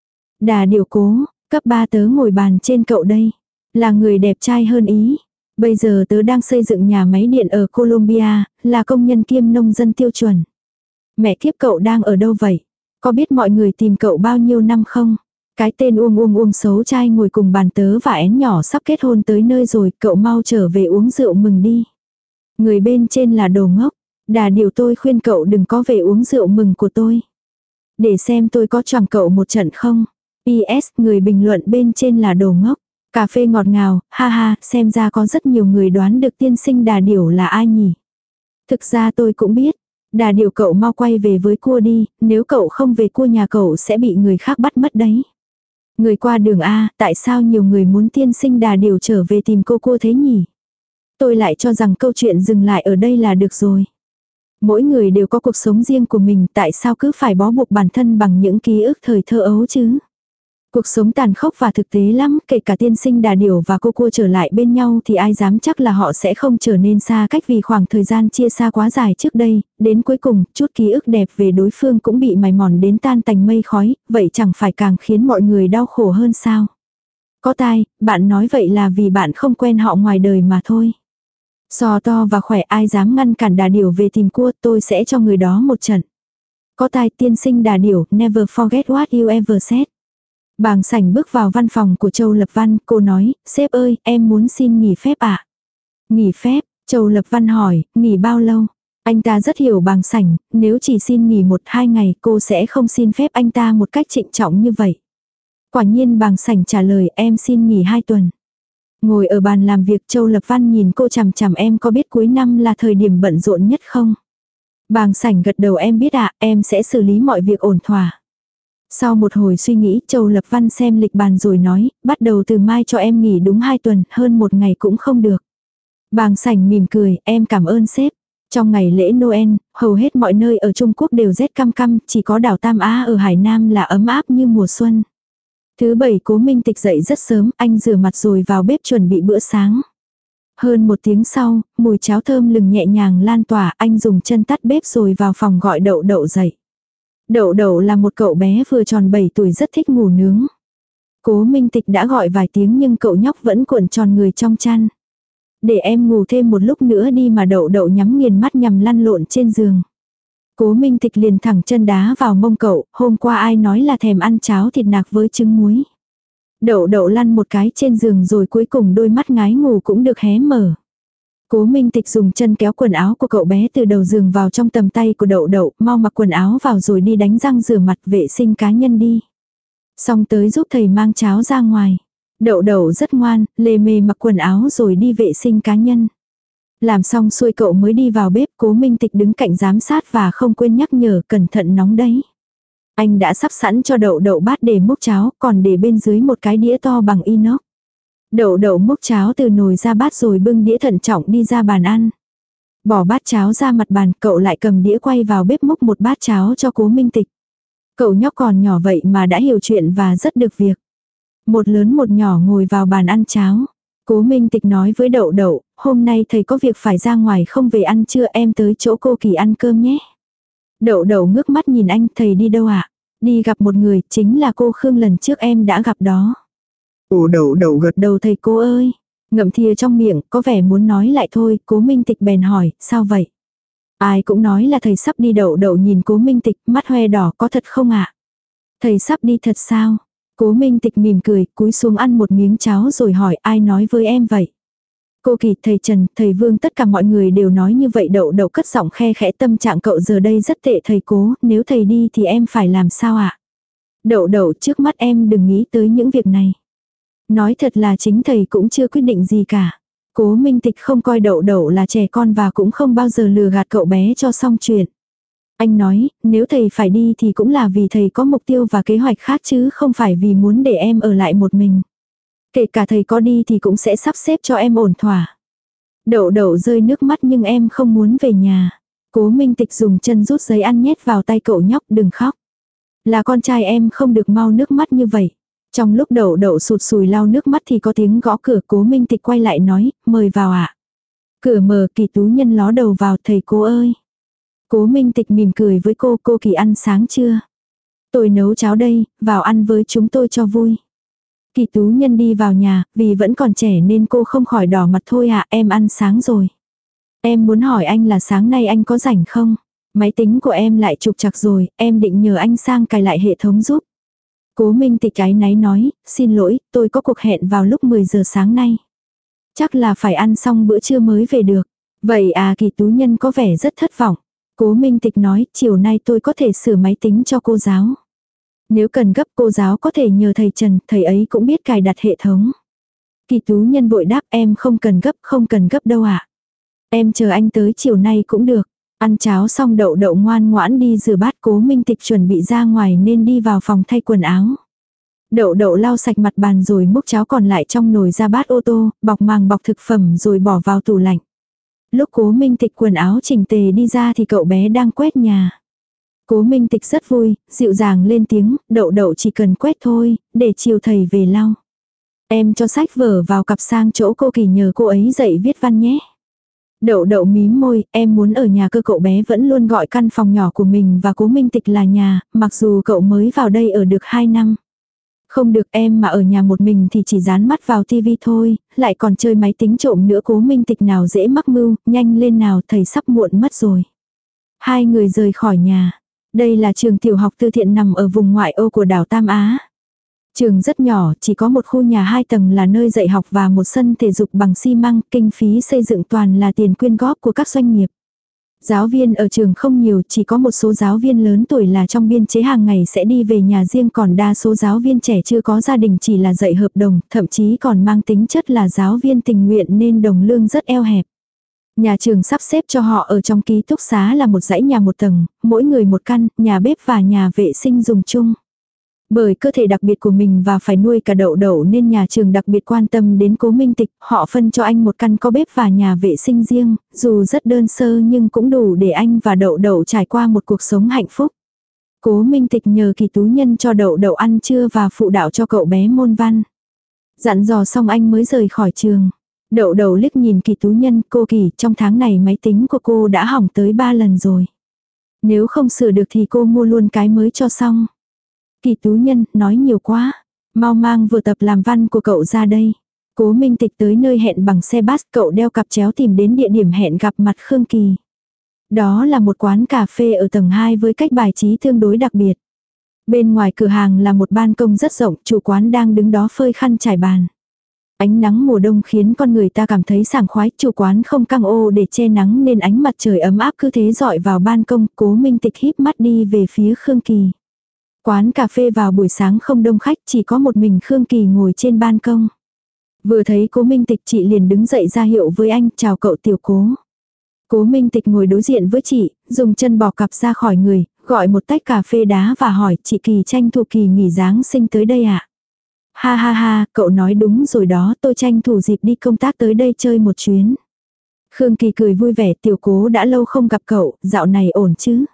Đà Điểu cố, cấp ba tớ ngồi bàn trên cậu đây. Là người đẹp trai hơn ý. Bây giờ tớ đang xây dựng nhà máy điện ở Colombia, là công nhân kiêm nông dân tiêu chuẩn. Mẹ kiếp, cậu đang ở đâu vậy? Có biết mọi người tìm cậu bao nhiêu năm không? Cái tên Uông Uông Uông xấu trai ngồi cùng bàn tớ và én nhỏ sắp kết hôn tới nơi rồi, cậu mau trở về uống rượu mừng đi. Người bên trên là đồ ngốc. Đà Điểu, tôi khuyên cậu đừng có về uống rượu mừng của tôi. Để xem tôi có choàng cậu một trận không. pê ét, người bình luận bên trên là đồ ngốc. Cà phê ngọt ngào, ha ha, xem ra có rất nhiều người đoán được tiên sinh Đà Điểu là ai nhỉ. Thực ra tôi cũng biết. Đà Điểu, cậu mau quay về với cua đi, nếu cậu không về cua nhà cậu sẽ bị người khác bắt mất đấy. Người qua đường A, tại sao nhiều người muốn tiên sinh Đà Điểu trở về tìm cô cua thế nhỉ? Tôi lại cho rằng câu chuyện dừng lại ở đây là được rồi. Mỗi người đều có cuộc sống riêng của mình, tại sao cứ phải bó buộc bản thân bằng những ký ức thời thơ ấu chứ? Cuộc sống tàn khốc và thực tế lắm, kể cả tiên sinh Đà Điểu và cô cua trở lại bên nhau thì ai dám chắc là họ sẽ không trở nên xa cách, vì khoảng thời gian chia xa quá dài trước đây, đến cuối cùng, chút ký ức đẹp về đối phương cũng bị mài mòn đến tan tành mây khói, vậy chẳng phải càng khiến mọi người đau khổ hơn sao? Có tai, bạn nói vậy là vì bạn không quen họ ngoài đời mà thôi. Sò to và khỏe, ai dám ngăn cản Đà Điểu về tìm cua, tôi sẽ cho người đó một trận. Có tai, tiên sinh Đà Điểu, never forget what you ever said. Bàng Sảnh bước vào văn phòng của Châu Lập Văn, cô nói, sếp ơi, em muốn xin nghỉ phép ạ. À? Nghỉ phép, Châu Lập Văn hỏi, nghỉ bao lâu? Anh ta rất hiểu Bàng Sảnh, nếu chỉ xin nghỉ một hai ngày cô sẽ không xin phép anh ta một cách trịnh trọng như vậy. Quả nhiên Bàng Sảnh trả lời, em xin nghỉ hai tuần. Ngồi ở bàn làm việc, Châu Lập Văn nhìn cô chằm chằm, em có biết cuối năm là thời điểm bận rộn nhất không? Bàng Sảnh gật đầu, em biết ạ, à, em sẽ xử lý mọi việc ổn thỏa. Sau một hồi suy nghĩ, Châu Lập Văn xem lịch bàn rồi nói, bắt đầu từ mai cho em nghỉ đúng hai tuần, hơn một ngày cũng không được. Bàng Sảnh mỉm cười, em cảm ơn sếp. Trong ngày lễ Noel, hầu hết mọi nơi ở Trung Quốc đều rét căm căm, chỉ có đảo Tam Á ở Hải Nam là ấm áp như mùa xuân. Thứ bảy Cố Minh Tịch dậy rất sớm, anh rửa mặt rồi vào bếp chuẩn bị bữa sáng. Hơn một tiếng sau, mùi cháo thơm lừng nhẹ nhàng lan tỏa, anh dùng chân tắt bếp rồi vào phòng gọi Đậu Đậu dậy. Đậu Đậu là một cậu bé vừa tròn bảy tuổi rất thích ngủ nướng. Cố Minh Tịch đã gọi vài tiếng nhưng cậu nhóc vẫn cuộn tròn người trong chăn. Để em ngủ thêm một lúc nữa đi mà Đậu Đậu nhắm nghiền mắt nhằm lăn lộn trên giường. Cố Minh Tịch liền thẳng chân đá vào mông cậu, hôm qua ai nói là thèm ăn cháo thịt nạc với trứng muối. Đậu Đậu lăn một cái trên giường rồi cuối cùng đôi mắt ngái ngủ cũng được hé mở. Cố Minh Tịch dùng chân kéo quần áo của cậu bé từ đầu giường vào trong tầm tay của Đậu Đậu, mau mặc quần áo vào rồi đi đánh răng rửa mặt vệ sinh cá nhân đi. Xong tới giúp thầy mang cháo ra ngoài. Đậu Đậu rất ngoan, lề mề mặc quần áo rồi đi vệ sinh cá nhân. Làm xong xuôi cậu mới đi vào bếp, Cố Minh Tịch đứng cạnh giám sát và không quên nhắc nhở cẩn thận nóng đấy. Anh đã sắp sẵn cho Đậu Đậu bát để múc cháo, còn để bên dưới một cái đĩa to bằng inox. Đậu Đậu múc cháo từ nồi ra bát rồi bưng đĩa thận trọng đi ra bàn ăn. Bỏ bát cháo ra mặt bàn, cậu lại cầm đĩa quay vào bếp múc một bát cháo cho Cố Minh Tịch. Cậu nhóc còn nhỏ vậy mà đã hiểu chuyện và rất được việc. Một lớn một nhỏ ngồi vào bàn ăn cháo. Cố Minh Tịch nói với Đậu Đậu, hôm nay thầy có việc phải ra ngoài không về ăn trưa, em tới chỗ cô Kỳ ăn cơm nhé. Đậu Đậu ngước mắt nhìn anh, thầy đi đâu ạ? À? Đi gặp một người, chính là cô Khương lần trước em đã gặp đó. Ồ Đậu Đậu gật đầu thầy cô ơi. Ngậm thìa trong miệng, có vẻ muốn nói lại thôi, Cố Minh Tịch bèn hỏi, sao vậy? Ai cũng nói là thầy sắp đi. Đậu Đậu nhìn Cố Minh Tịch, mắt hoe đỏ, có thật không ạ? À? Thầy sắp đi thật sao? Cố Minh Tịch mỉm cười, cúi xuống ăn một miếng cháo rồi hỏi, ai nói với em vậy? Cô Kỳ, thầy Trần, thầy Vương, tất cả mọi người đều nói như vậy. Đậu Đậu cất giọng khe khẽ, tâm trạng cậu giờ đây rất tệ thầy Cố, nếu thầy đi thì em phải làm sao ạ? À? Đậu Đậu, trước mắt em đừng nghĩ tới những việc này. Nói thật là chính thầy cũng chưa quyết định gì cả. Cố Minh Tịch không coi Đậu Đậu là trẻ con và cũng không bao giờ lừa gạt cậu bé cho xong chuyện. Anh nói, nếu thầy phải đi thì cũng là vì thầy có mục tiêu và kế hoạch khác chứ không phải vì muốn để em ở lại một mình. Kể cả thầy có đi thì cũng sẽ sắp xếp cho em ổn thỏa. Đậu Đậu rơi nước mắt nhưng em không muốn về nhà. Cố Minh Tịch dùng chân rút giấy ăn nhét vào tay cậu nhóc, đừng khóc. Là con trai em không được mau nước mắt như vậy. Trong lúc Đậu Đậu sụt sùi lau nước mắt thì có tiếng gõ cửa. Cố Minh Tịch quay lại nói, mời vào ạ. À? Cửa mở, Kỳ Tú Nhân ló đầu vào, thầy cô ơi. Cố Minh Tịch mỉm cười với cô, cô Kỳ ăn sáng chưa? Tôi nấu cháo đây, vào ăn với chúng tôi cho vui. Kỳ Tú Nhân đi vào nhà, vì vẫn còn trẻ nên cô không khỏi đỏ mặt. Thôi ạ, à, em ăn sáng rồi. Em muốn hỏi anh là sáng nay anh có rảnh không? Máy tính của em lại trục trặc rồi, em định nhờ anh sang cài lại hệ thống giúp. Cố Minh Tịch áy náy nói, xin lỗi, tôi có cuộc hẹn vào lúc mười giờ sáng nay. Chắc là phải ăn xong bữa trưa mới về được. Vậy à, Kỳ Tú Nhân có vẻ rất thất vọng. Cố Minh Tịch nói, chiều nay tôi có thể sửa máy tính cho cô giáo. Nếu cần gấp cô giáo có thể nhờ thầy Trần, thầy ấy cũng biết cài đặt hệ thống. Kỳ Tú Nhân vội đáp, em không cần gấp, không cần gấp đâu ạ. À. Em chờ anh tới chiều nay cũng được. Ăn cháo xong Đậu Đậu ngoan ngoãn đi rửa bát. Cố Minh Tịch chuẩn bị ra ngoài nên đi vào phòng thay quần áo. Đậu Đậu lau sạch mặt bàn rồi múc cháo còn lại trong nồi ra bát ô tô, bọc màng bọc thực phẩm rồi bỏ vào tủ lạnh. Lúc Cố Minh Tịch quần áo chỉnh tề đi ra thì cậu bé đang quét nhà. Cố Minh Tịch rất vui, dịu dàng lên tiếng, Đậu Đậu chỉ cần quét thôi, để chiều thầy về lau. Em cho sách vở vào cặp sang chỗ cô Kỳ nhờ cô ấy dạy viết văn nhé. Đậu Đậu mím môi, em muốn ở nhà cơ. Cậu bé vẫn luôn gọi căn phòng nhỏ của mình và Cố Minh Tịch là nhà, mặc dù cậu mới vào đây ở được hai năm. Không được, em mà ở nhà một mình thì chỉ dán mắt vào tivi thôi, lại còn chơi máy tính trộm nữa. Cố Minh Tịch nào dễ mắc mưu, nhanh lên nào, thầy sắp muộn mất rồi. Hai người rời khỏi nhà. Đây là trường tiểu học tư thiện nằm ở vùng ngoại ô của đảo Tam Á. Trường rất nhỏ, chỉ có một khu nhà hai tầng là nơi dạy học và một sân thể dục bằng xi măng, kinh phí xây dựng toàn là tiền quyên góp của các doanh nghiệp. Giáo viên ở trường không nhiều, chỉ có một số giáo viên lớn tuổi là trong biên chế hàng ngày sẽ đi về nhà riêng, còn đa số giáo viên trẻ chưa có gia đình chỉ là dạy hợp đồng, thậm chí còn mang tính chất là giáo viên tình nguyện nên đồng lương rất eo hẹp. Nhà trường sắp xếp cho họ ở trong ký túc xá là một dãy nhà một tầng, mỗi người một căn, nhà bếp và nhà vệ sinh dùng chung. Bởi cơ thể đặc biệt của mình và phải nuôi cả Đậu Đậu nên nhà trường đặc biệt quan tâm đến Cố Minh Tịch, họ phân cho anh một căn có bếp và nhà vệ sinh riêng, dù rất đơn sơ nhưng cũng đủ để anh và Đậu Đậu trải qua một cuộc sống hạnh phúc. Cố Minh Tịch nhờ Kỳ Tú Nhân cho đậu đậu ăn trưa và phụ đạo cho cậu bé môn văn. Dặn dò xong anh mới rời khỏi trường. Đậu đậu liếc nhìn Kỳ Tú Nhân, cô Kỳ, trong tháng này máy tính của cô đã hỏng tới ba lần rồi. Nếu không sửa được thì cô mua luôn cái mới cho xong. Kỳ Tú Nhân, nói nhiều quá. Mau mang vừa tập làm văn của cậu ra đây. Cố Minh Tịch tới nơi hẹn bằng xe bus, cậu đeo cặp chéo tìm đến địa điểm hẹn gặp mặt Khương Kỳ. Đó là một quán cà phê ở tầng hai với cách bài trí tương đối đặc biệt. Bên ngoài cửa hàng là một ban công rất rộng, chủ quán đang đứng đó phơi khăn trải bàn. Ánh nắng mùa đông khiến con người ta cảm thấy sảng khoái, chủ quán không căng ô để che nắng nên ánh mặt trời ấm áp cứ thế dọi vào ban công. Cố Minh Tịch híp mắt đi về phía Khương Kỳ. Quán cà phê vào buổi sáng không đông khách, chỉ có một mình Khương Kỳ ngồi trên ban công. Vừa thấy Cố Minh Tịch, chị liền đứng dậy ra hiệu với anh, chào cậu Tiểu Cố. Cố Minh Tịch ngồi đối diện với chị, dùng chân bò cặp ra khỏi người, gọi một tách cà phê đá và hỏi, chị Kỳ tranh thủ kỳ nghỉ Giáng sinh tới đây ạ? À? Ha ha ha, cậu nói đúng rồi đó, tôi tranh thủ dịp đi công tác tới đây chơi một chuyến. Khương Kỳ cười vui vẻ, Tiểu Cố đã lâu không gặp cậu, dạo này ổn chứ?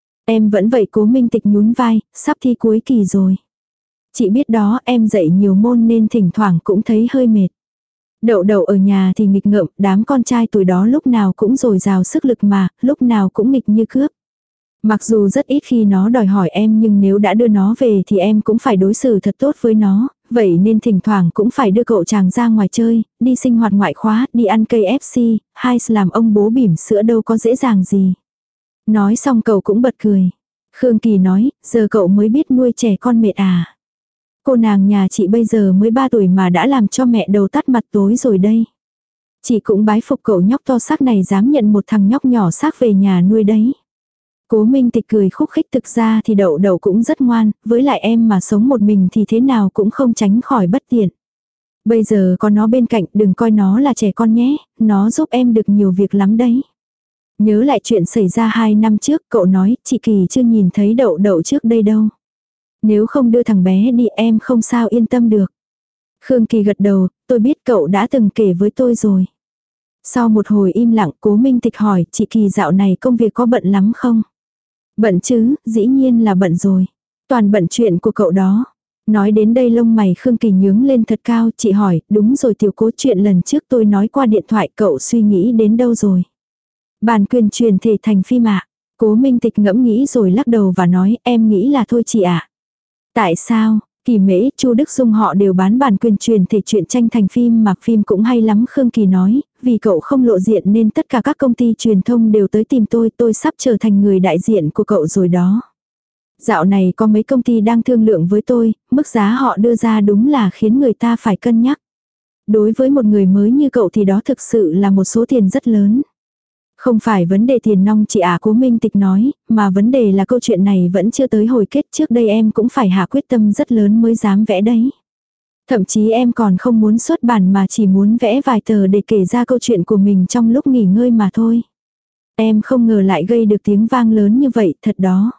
Em vẫn vậy. Cố Minh Tịch nhún vai, sắp thi cuối kỳ rồi. Chị biết đó, em dạy nhiều môn nên thỉnh thoảng cũng thấy hơi mệt. Đậu đậu ở nhà thì nghịch ngợm, đám con trai tuổi đó lúc nào cũng dồi dào sức lực mà, lúc nào cũng nghịch như cướp. Mặc dù rất ít khi nó đòi hỏi em nhưng nếu đã đưa nó về thì em cũng phải đối xử thật tốt với nó, vậy nên thỉnh thoảng cũng phải đưa cậu chàng ra ngoài chơi, đi sinh hoạt ngoại khóa, đi ăn cây ép xê, hay làm ông bố bỉm sữa đâu có dễ dàng gì. Nói xong cậu cũng bật cười. Khương Kỳ nói, giờ cậu mới biết nuôi trẻ con mệt à. Cô nàng nhà chị bây giờ mới ba tuổi mà đã làm cho mẹ đầu tắt mặt tối rồi đây. Chị cũng bái phục cậu nhóc to xác này dám nhận một thằng nhóc nhỏ xác về nhà nuôi đấy. Cố Minh Tịch cười khúc khích, thực ra thì đậu đậu cũng rất ngoan, với lại em mà sống một mình thì thế nào cũng không tránh khỏi bất tiện. Bây giờ có nó bên cạnh, đừng coi nó là trẻ con nhé, nó giúp em được nhiều việc lắm đấy. Nhớ lại chuyện xảy ra hai năm trước, cậu nói, chị Kỳ chưa nhìn thấy đậu đậu trước đây đâu. Nếu không đưa thằng bé đi em không sao yên tâm được. Khương Kỳ gật đầu, tôi biết cậu đã từng kể với tôi rồi. Sau một hồi im lặng, Cố Minh Tịch hỏi, chị Kỳ dạo này công việc có bận lắm không? Bận chứ, dĩ nhiên là bận rồi. Toàn bận chuyện của cậu đó. Nói đến đây lông mày Khương Kỳ nhướng lên thật cao, chị hỏi, đúng rồi Tiểu Cố, chuyện lần trước tôi nói qua điện thoại cậu suy nghĩ đến đâu rồi? Bản quyền truyền thể thành phim ạ. Cố Minh Tịch ngẫm nghĩ rồi lắc đầu và nói, em nghĩ là thôi chị ạ. Tại sao? Kỳ Mễ, Chu Đức Dung họ đều bán bản quyền truyền thể truyện tranh thành phim mà phim cũng hay lắm. Khương Kỳ nói, vì cậu không lộ diện nên tất cả các công ty truyền thông đều tới tìm tôi, tôi sắp trở thành người đại diện của cậu rồi đó. Dạo này có mấy công ty đang thương lượng với tôi, mức giá họ đưa ra đúng là khiến người ta phải cân nhắc. Đối với một người mới như cậu thì đó thực sự là một số tiền rất lớn. Không phải vấn đề tiền nong chị ạ, Cố Minh Tịch nói, mà vấn đề là câu chuyện này vẫn chưa tới hồi kết, trước đây em cũng phải hạ quyết tâm rất lớn mới dám vẽ đấy. Thậm chí em còn không muốn xuất bản mà chỉ muốn vẽ vài tờ để kể ra câu chuyện của mình trong lúc nghỉ ngơi mà thôi. Em không ngờ lại gây được tiếng vang lớn như vậy, thật đó.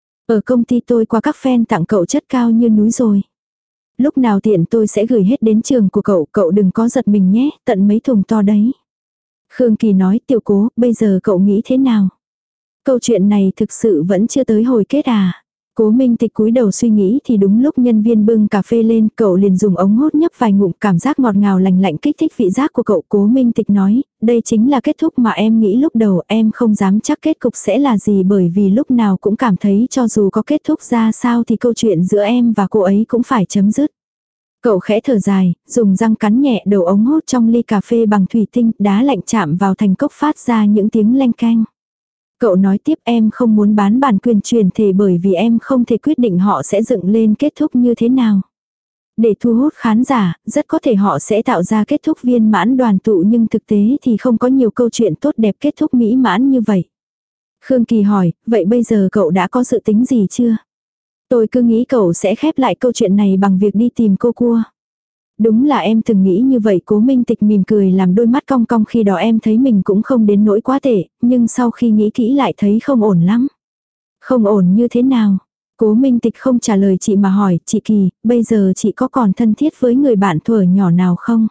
Ở công ty tôi qua các fan tặng cậu chất cao như núi rồi. Lúc nào tiện tôi sẽ gửi hết đến trường của cậu, cậu đừng có giật mình nhé, tận mấy thùng to đấy. Khương Kỳ nói, Tiểu Cố, bây giờ cậu nghĩ thế nào? Câu chuyện này thực sự vẫn chưa tới hồi kết à? Cố Minh Tịch cúi đầu suy nghĩ thì đúng lúc nhân viên bưng cà phê lên, cậu liền dùng ống hút nhấp vài ngụm, cảm giác ngọt ngào lành lạnh kích thích vị giác của cậu. Cố Minh Tịch nói, đây chính là kết thúc mà em nghĩ lúc đầu, em không dám chắc kết cục sẽ là gì bởi vì lúc nào cũng cảm thấy cho dù có kết thúc ra sao thì câu chuyện giữa em và cô ấy cũng phải chấm dứt. Cậu khẽ thở dài, dùng răng cắn nhẹ đầu ống hút trong ly cà phê bằng thủy tinh, đá lạnh chạm vào thành cốc phát ra những tiếng leng keng. Cậu nói tiếp, em không muốn bán bản quyền truyền thể bởi vì em không thể quyết định họ sẽ dựng lên kết thúc như thế nào. Để thu hút khán giả, rất có thể họ sẽ tạo ra kết thúc viên mãn đoàn tụ nhưng thực tế thì không có nhiều câu chuyện tốt đẹp kết thúc mỹ mãn như vậy. Khương Kỳ hỏi, vậy bây giờ cậu đã có dự tính gì chưa? Tôi cứ nghĩ cậu sẽ khép lại câu chuyện này bằng việc đi tìm cô cua. Đúng là em từng nghĩ như vậy. Cố Minh Tịch mỉm cười làm đôi mắt cong cong, khi đó em thấy mình cũng không đến nỗi quá tệ, nhưng sau khi nghĩ kỹ lại thấy không ổn lắm. Không ổn như thế nào? Cố Minh Tịch không trả lời chị mà hỏi, chị Kỳ, bây giờ chị có còn thân thiết với người bạn thuở nhỏ nào không?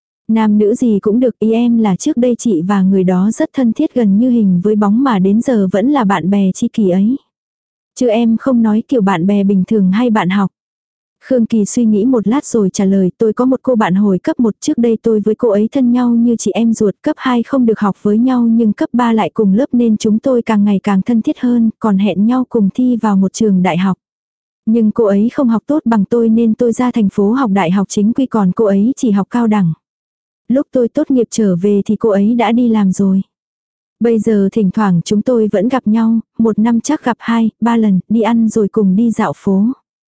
Nam nữ gì cũng được, ý em là trước đây chị và người đó rất thân thiết gần như hình với bóng mà đến giờ vẫn là bạn bè tri kỷ ấy. Chứ em không nói kiểu bạn bè bình thường hay bạn học. Khương Kỳ suy nghĩ một lát rồi trả lời, tôi có một cô bạn hồi cấp một, trước đây tôi với cô ấy thân nhau như chị em ruột, cấp hai không được học với nhau nhưng cấp ba lại cùng lớp nên chúng tôi càng ngày càng thân thiết hơn, còn hẹn nhau cùng thi vào một trường đại học. Nhưng cô ấy không học tốt bằng tôi nên tôi ra thành phố học đại học chính quy, còn cô ấy chỉ học cao đẳng. Lúc tôi tốt nghiệp trở về thì cô ấy đã đi làm rồi. Bây giờ thỉnh thoảng chúng tôi vẫn gặp nhau, một năm chắc gặp hai, ba lần, đi ăn rồi cùng đi dạo phố.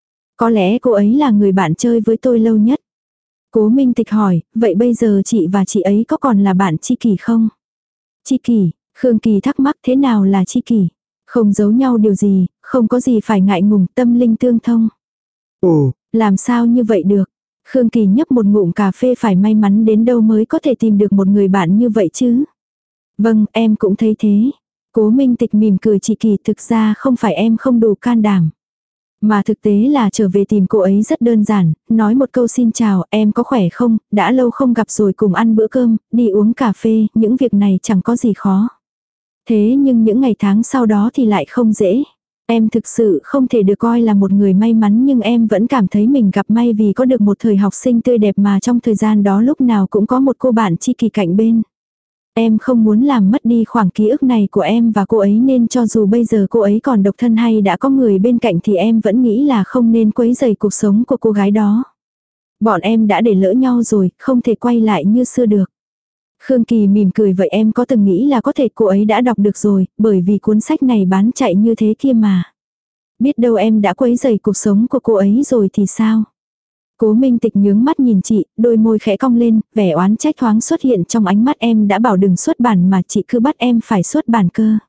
Có lẽ cô ấy là người bạn chơi với tôi lâu nhất. Cố Minh Tịch hỏi, vậy bây giờ chị và chị ấy có còn là bạn tri kỷ không? Tri kỷ, Khương Kỳ thắc mắc, thế nào là tri kỷ? Không giấu nhau điều gì, không có gì phải ngại ngùng, tâm linh tương thông. Ồ, làm sao như vậy được? Khương Kỳ nhấp một ngụm cà phê, phải may mắn đến đâu mới có thể tìm được một người bạn như vậy chứ? Vâng, em cũng thấy thế. Cố Minh Tịch mỉm cười, chị Kỳ, thực ra không phải em không đủ can đảm. Mà thực tế là trở về tìm cô ấy rất đơn giản, nói một câu xin chào, em có khỏe không, đã lâu không gặp rồi cùng ăn bữa cơm, đi uống cà phê, những việc này chẳng có gì khó. Thế nhưng những ngày tháng sau đó thì lại không dễ. Em thực sự không thể được coi là một người may mắn, nhưng em vẫn cảm thấy mình gặp may vì có được một thời học sinh tươi đẹp mà trong thời gian đó lúc nào cũng có một cô bạn tri kỷ cạnh bên. Em không muốn làm mất đi khoảng ký ức này của em và cô ấy, nên cho dù bây giờ cô ấy còn độc thân hay đã có người bên cạnh thì em vẫn nghĩ là không nên quấy rầy cuộc sống của cô gái đó. Bọn em đã để lỡ nhau rồi, không thể quay lại như xưa được. Khương Kỳ mỉm cười, vậy em có từng nghĩ là có thể cô ấy đã đọc được rồi, bởi vì cuốn sách này bán chạy như thế kia mà. Biết đâu em đã quấy rầy cuộc sống của cô ấy rồi thì sao? Cố Minh Tịch nhướng mắt nhìn chị, đôi môi khẽ cong lên, vẻ oán trách thoáng xuất hiện trong ánh mắt. Em đã bảo đừng xuất bản mà chị cứ bắt em phải xuất bản cơ.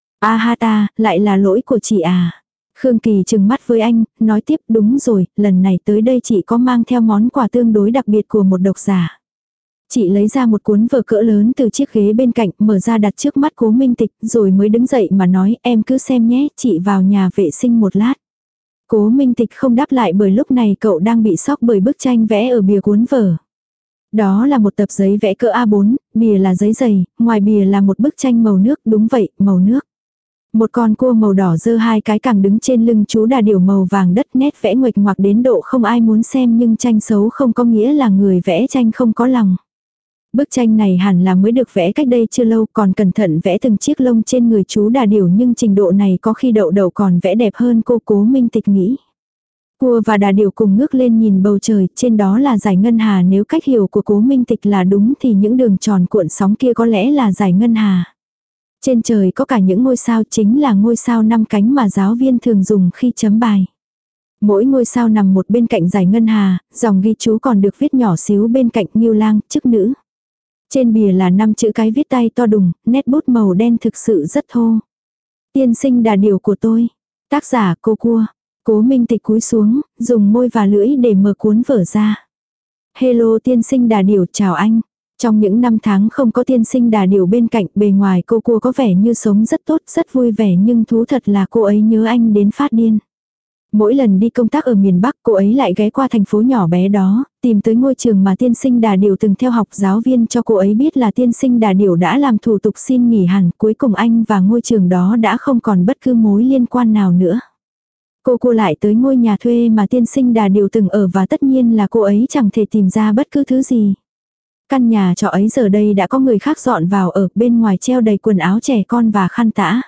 A ha ta, lại là lỗi của chị à? Khương Kỳ trừng mắt với anh, nói tiếp, đúng rồi, lần này tới đây chị có mang theo món quà tương đối đặc biệt của một độc giả. Chị lấy ra một cuốn vở cỡ lớn từ chiếc ghế bên cạnh, mở ra đặt trước mắt Cố Minh Tịch, rồi mới đứng dậy mà nói, em cứ xem nhé, chị vào nhà vệ sinh một lát. Cố Minh Tịch không đáp lại, bởi lúc này cậu đang bị sốc bởi bức tranh vẽ ở bìa cuốn vở. Đó là một tập giấy vẽ cỡ A bốn, bìa là giấy dày, ngoài bìa là một bức tranh màu nước, đúng vậy, màu nước. Một con cua màu đỏ giơ hai cái càng đứng trên lưng chú đà điểu màu vàng đất, nét vẽ nguệch ngoạc đến độ không ai muốn xem, nhưng tranh xấu không có nghĩa là người vẽ tranh không có lòng. Bức tranh này hẳn là mới được vẽ cách đây chưa lâu, còn cẩn thận vẽ từng chiếc lông trên người chú đà điểu, nhưng trình độ này có khi đậu đậu còn vẽ đẹp hơn cô. Cố Minh Tịch nghĩ. Cua và đà điểu cùng ngước lên nhìn bầu trời, trên đó là dải ngân hà, nếu cách hiểu của Cố Minh Tịch là đúng thì những đường tròn cuộn sóng kia có lẽ là dải ngân hà. Trên trời có cả những ngôi sao, chính là ngôi sao năm cánh mà giáo viên thường dùng khi chấm bài. Mỗi ngôi sao nằm một bên cạnh dải ngân hà, dòng ghi chú còn được viết nhỏ xíu bên cạnh, Ngưu Lang, chức nữ. Trên bìa là năm chữ cái viết tay to đùng, nét bút màu đen thực sự rất thô. Tiên sinh đà điểu của tôi. Tác giả cô Cua. Cố Minh Tịch cúi xuống, dùng môi và lưỡi để mở cuốn vở ra. Hello tiên sinh đà điểu, chào anh. Trong những năm tháng không có tiên sinh đà điểu bên cạnh, bề ngoài cô Cua có vẻ như sống rất tốt, rất vui vẻ, nhưng thú thật là cô ấy nhớ anh đến phát điên. Mỗi lần đi công tác ở miền Bắc, cô ấy lại ghé qua thành phố nhỏ bé đó, tìm tới ngôi trường mà tiên sinh đà điểu từng theo học. Giáo viên cho cô ấy biết là tiên sinh đà điểu đã làm thủ tục xin nghỉ hẳn, cuối cùng anh và ngôi trường đó đã không còn bất cứ mối liên quan nào nữa. Cô cô lại tới ngôi nhà thuê mà tiên sinh đà điểu từng ở, và tất nhiên là cô ấy chẳng thể tìm ra bất cứ thứ gì. Căn nhà trọ ấy giờ đây đã có người khác dọn vào ở, bên ngoài treo đầy quần áo trẻ con và khăn tã.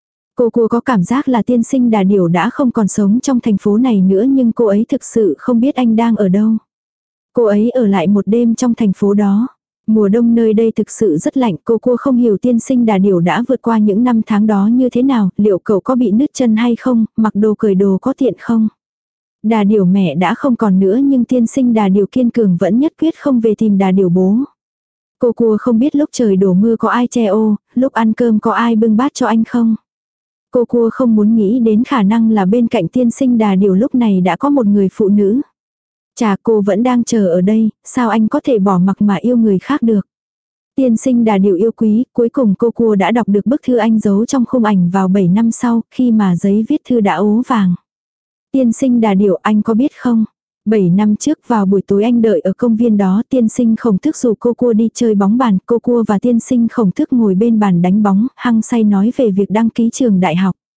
Cô cô có cảm giác là tiên sinh đà điểu đã không còn sống trong thành phố này nữa, nhưng cô ấy thực sự không biết anh đang ở đâu. Cô ấy ở lại một đêm trong thành phố đó. Mùa đông nơi đây thực sự rất lạnh, cô cô không hiểu tiên sinh đà điểu đã vượt qua những năm tháng đó như thế nào, liệu cậu có bị nứt chân hay không, mặc đồ cởi đồ có tiện không. Đà điểu mẹ đã không còn nữa, nhưng tiên sinh đà điểu kiên cường vẫn nhất quyết không về tìm đà điểu bố. Cô cô không biết lúc trời đổ mưa có ai che ô, lúc ăn cơm có ai bưng bát cho anh không. Cô cua không muốn nghĩ đến khả năng là bên cạnh tiên sinh đà điểu lúc này đã có một người phụ nữ. Chà, cô vẫn đang chờ ở đây, sao anh có thể bỏ mặc mà yêu người khác được. Tiên sinh đà điểu yêu quý, cuối cùng cô cua đã đọc được bức thư anh giấu trong khung ảnh vào bảy năm sau, khi mà giấy viết thư đã ố vàng. Tiên sinh đà điểu, anh có biết không? bảy năm trước vào buổi tối anh đợi ở công viên đó, tiên sinh Khổng Tước rủ cô cua đi chơi bóng bàn, cô cua và tiên sinh Khổng Tước ngồi bên bàn đánh bóng, hăng say nói về việc đăng ký trường đại học.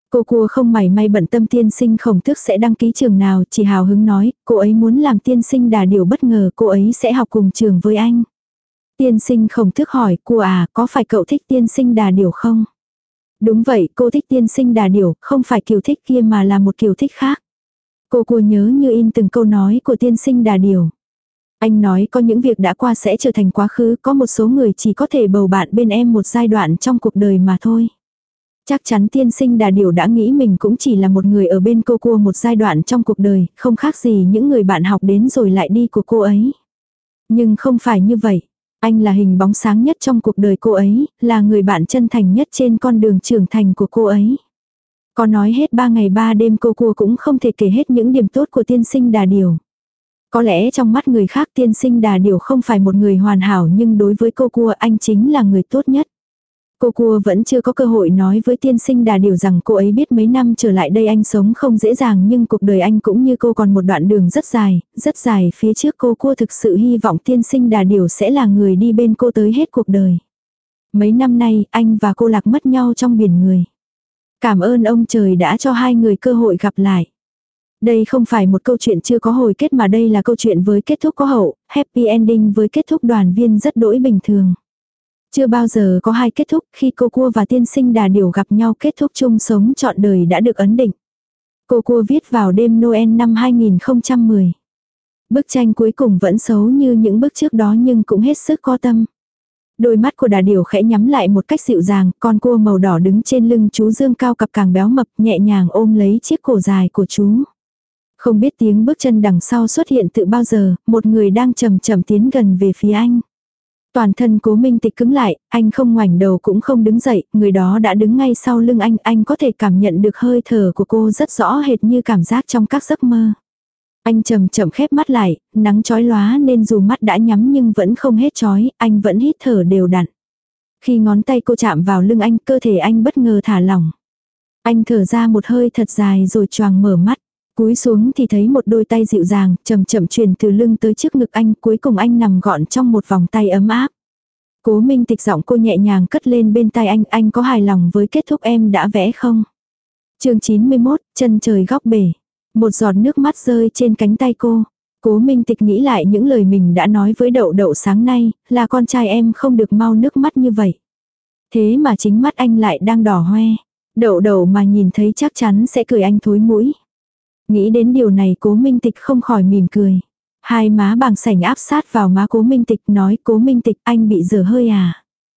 Cô cua không mảy may bận tâm tiên sinh Khổng Tước sẽ đăng ký trường nào, chỉ hào hứng nói, cô ấy muốn làm tiên sinh Đà Điểu, bất ngờ cô ấy sẽ học cùng trường với anh. Tiên sinh Khổng Tước hỏi, cua à, có phải cậu thích tiên sinh Đà Điểu không? Đúng vậy, cô thích tiên sinh Đà Điểu, không phải kiểu thích kia mà là một kiểu thích khác. Cô cua nhớ như in từng câu nói của tiên sinh Đà Điểu. Anh nói có những việc đã qua sẽ trở thành quá khứ, có một số người chỉ có thể bầu bạn bên em một giai đoạn trong cuộc đời mà thôi. Chắc chắn tiên sinh Đà Điểu đã nghĩ mình cũng chỉ là một người ở bên cô cua một giai đoạn trong cuộc đời, không khác gì những người bạn học đến rồi lại đi của cô ấy. Nhưng không phải như vậy. Anh là hình bóng sáng nhất trong cuộc đời cô ấy, là người bạn chân thành nhất trên con đường trưởng thành của cô ấy. Có nói hết ba ngày ba đêm cô cua cũng không thể kể hết những điểm tốt của tiên sinh Đà Điểu. Có lẽ trong mắt người khác tiên sinh Đà Điểu không phải một người hoàn hảo, nhưng đối với cô cua anh chính là người tốt nhất. Cô cua vẫn chưa có cơ hội nói với tiên sinh Đà Điểu rằng cô ấy biết mấy năm trở lại đây anh sống không dễ dàng, nhưng cuộc đời anh cũng như cô còn một đoạn đường rất dài, rất dài phía trước. Cô cua thực sự hy vọng tiên sinh Đà Điểu sẽ là người đi bên cô tới hết cuộc đời. Mấy năm nay anh và cô lạc mất nhau trong biển người. Cảm ơn ông trời đã cho hai người cơ hội gặp lại. Đây không phải một câu chuyện chưa có hồi kết mà đây là câu chuyện với kết thúc có hậu, happy ending với kết thúc đoàn viên rất đỗi bình thường. Chưa bao giờ có hai kết thúc, khi cô cua và tiên sinh Đà Điểu gặp nhau kết thúc chung sống trọn đời đã được ấn định. Cô cua viết vào đêm Noel năm hai nghìn không trăm mười. Bức tranh cuối cùng vẫn xấu như những bức trước đó nhưng cũng hết sức có tâm. Đôi mắt của Đà Điểu khẽ nhắm lại một cách dịu dàng, con cua màu đỏ đứng trên lưng chú dương cao cặp càng béo mập, nhẹ nhàng ôm lấy chiếc cổ dài của chú. Không biết tiếng bước chân đằng sau xuất hiện từ bao giờ, một người đang chậm chậm tiến gần về phía anh. Toàn thân Cố Minh Tịch cứng lại, anh không ngoảnh đầu cũng không đứng dậy, người đó đã đứng ngay sau lưng anh, anh có thể cảm nhận được hơi thở của cô rất rõ hệt như cảm giác trong các giấc mơ. Anh chậm chậm khép mắt lại, nắng chói lóa nên dù mắt đã nhắm nhưng vẫn không hết chói, anh vẫn hít thở đều đặn. Khi ngón tay cô chạm vào lưng anh, cơ thể anh bất ngờ thả lỏng. Anh thở ra một hơi thật dài rồi choàng mở mắt. Cúi xuống thì thấy một đôi tay dịu dàng, chậm chậm truyền từ lưng tới trước ngực anh, cuối cùng anh nằm gọn trong một vòng tay ấm áp. Cố Minh Tịch giọng cô nhẹ nhàng cất lên bên tai anh, anh có hài lòng với kết thúc em đã vẽ không? Chương chín mươi mốt, chân trời góc bể. Một giọt nước mắt rơi trên cánh tay cô. Cố Minh Tịch nghĩ lại những lời mình đã nói với Đậu Đậu sáng nay, là con trai em không được mau nước mắt như vậy. Thế mà chính mắt anh lại đang đỏ hoe. Đậu Đậu mà nhìn thấy chắc chắn sẽ cười anh thối mũi. Nghĩ đến điều này Cố Minh Tịch không khỏi mỉm cười. Hai má bàng sảnh áp sát vào má Cố Minh Tịch nói, Cố Minh Tịch anh bị dở hơi à?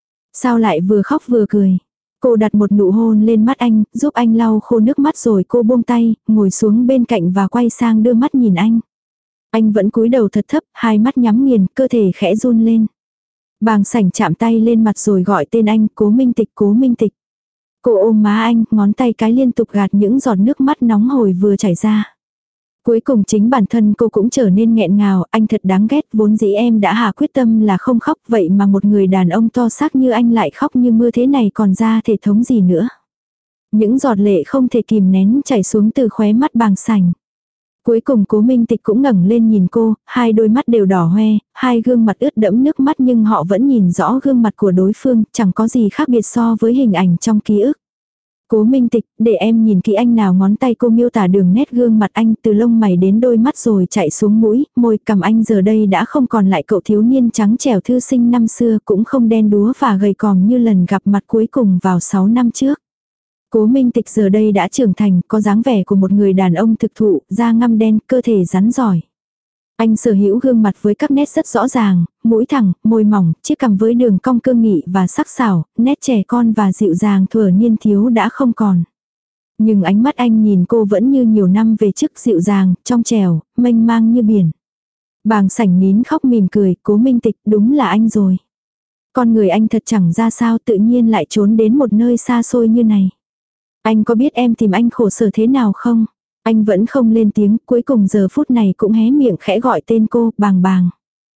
Sao lại vừa khóc vừa cười? Cô đặt một nụ hôn lên mắt anh, giúp anh lau khô nước mắt rồi cô buông tay, ngồi xuống bên cạnh và quay sang đưa mắt nhìn anh. Anh vẫn cúi đầu thật thấp, hai mắt nhắm nghiền, cơ thể khẽ run lên. Bàng sảnh chạm tay lên mặt rồi gọi tên anh, Cố Minh Tịch, Cố Minh Tịch. Cô ôm má anh, ngón tay cái liên tục gạt những giọt nước mắt nóng hổi vừa chảy ra. Cuối cùng chính bản thân cô cũng trở nên nghẹn ngào, anh thật đáng ghét, vốn dĩ em đã hạ quyết tâm là không khóc, vậy mà một người đàn ông to xác như anh lại khóc như mưa thế này còn ra thể thống gì nữa. Những giọt lệ không thể kìm nén chảy xuống từ khóe mắt bàng sảnh. Cuối cùng Cố Minh Tịch cũng ngẩng lên nhìn cô, hai đôi mắt đều đỏ hoe, hai gương mặt ướt đẫm nước mắt nhưng họ vẫn nhìn rõ gương mặt của đối phương, chẳng có gì khác biệt so với hình ảnh trong ký ức. Cố Minh Tịch, để em nhìn kỹ anh nào. Ngón tay cô miêu tả đường nét gương mặt anh từ lông mày đến đôi mắt rồi chạy xuống mũi, môi cằm anh giờ đây đã không còn lại cậu thiếu niên trắng trẻo thư sinh năm xưa, cũng không đen đúa và gầy còm như lần gặp mặt cuối cùng vào sáu năm trước. Cố Minh Tịch giờ đây đã trưởng thành, có dáng vẻ của một người đàn ông thực thụ, da ngăm đen, cơ thể rắn giỏi. Anh sở hữu gương mặt với các nét rất rõ ràng, mũi thẳng, môi mỏng, chiếc cằm với đường cong cương nghị và sắc sảo, nét trẻ con và dịu dàng thuở niên thiếu đã không còn. Nhưng ánh mắt anh nhìn cô vẫn như nhiều năm về trước, dịu dàng, trong trẻo, mênh mang như biển. Bàng sảnh nín khóc mỉm cười, Cố Minh Tịch, đúng là anh rồi. Con người anh thật chẳng ra sao tự nhiên lại trốn đến một nơi xa xôi như này. Anh có biết em tìm anh khổ sở thế nào không? Anh vẫn không lên tiếng, cuối cùng giờ phút này cũng hé miệng khẽ gọi tên cô, Bàng Bàng.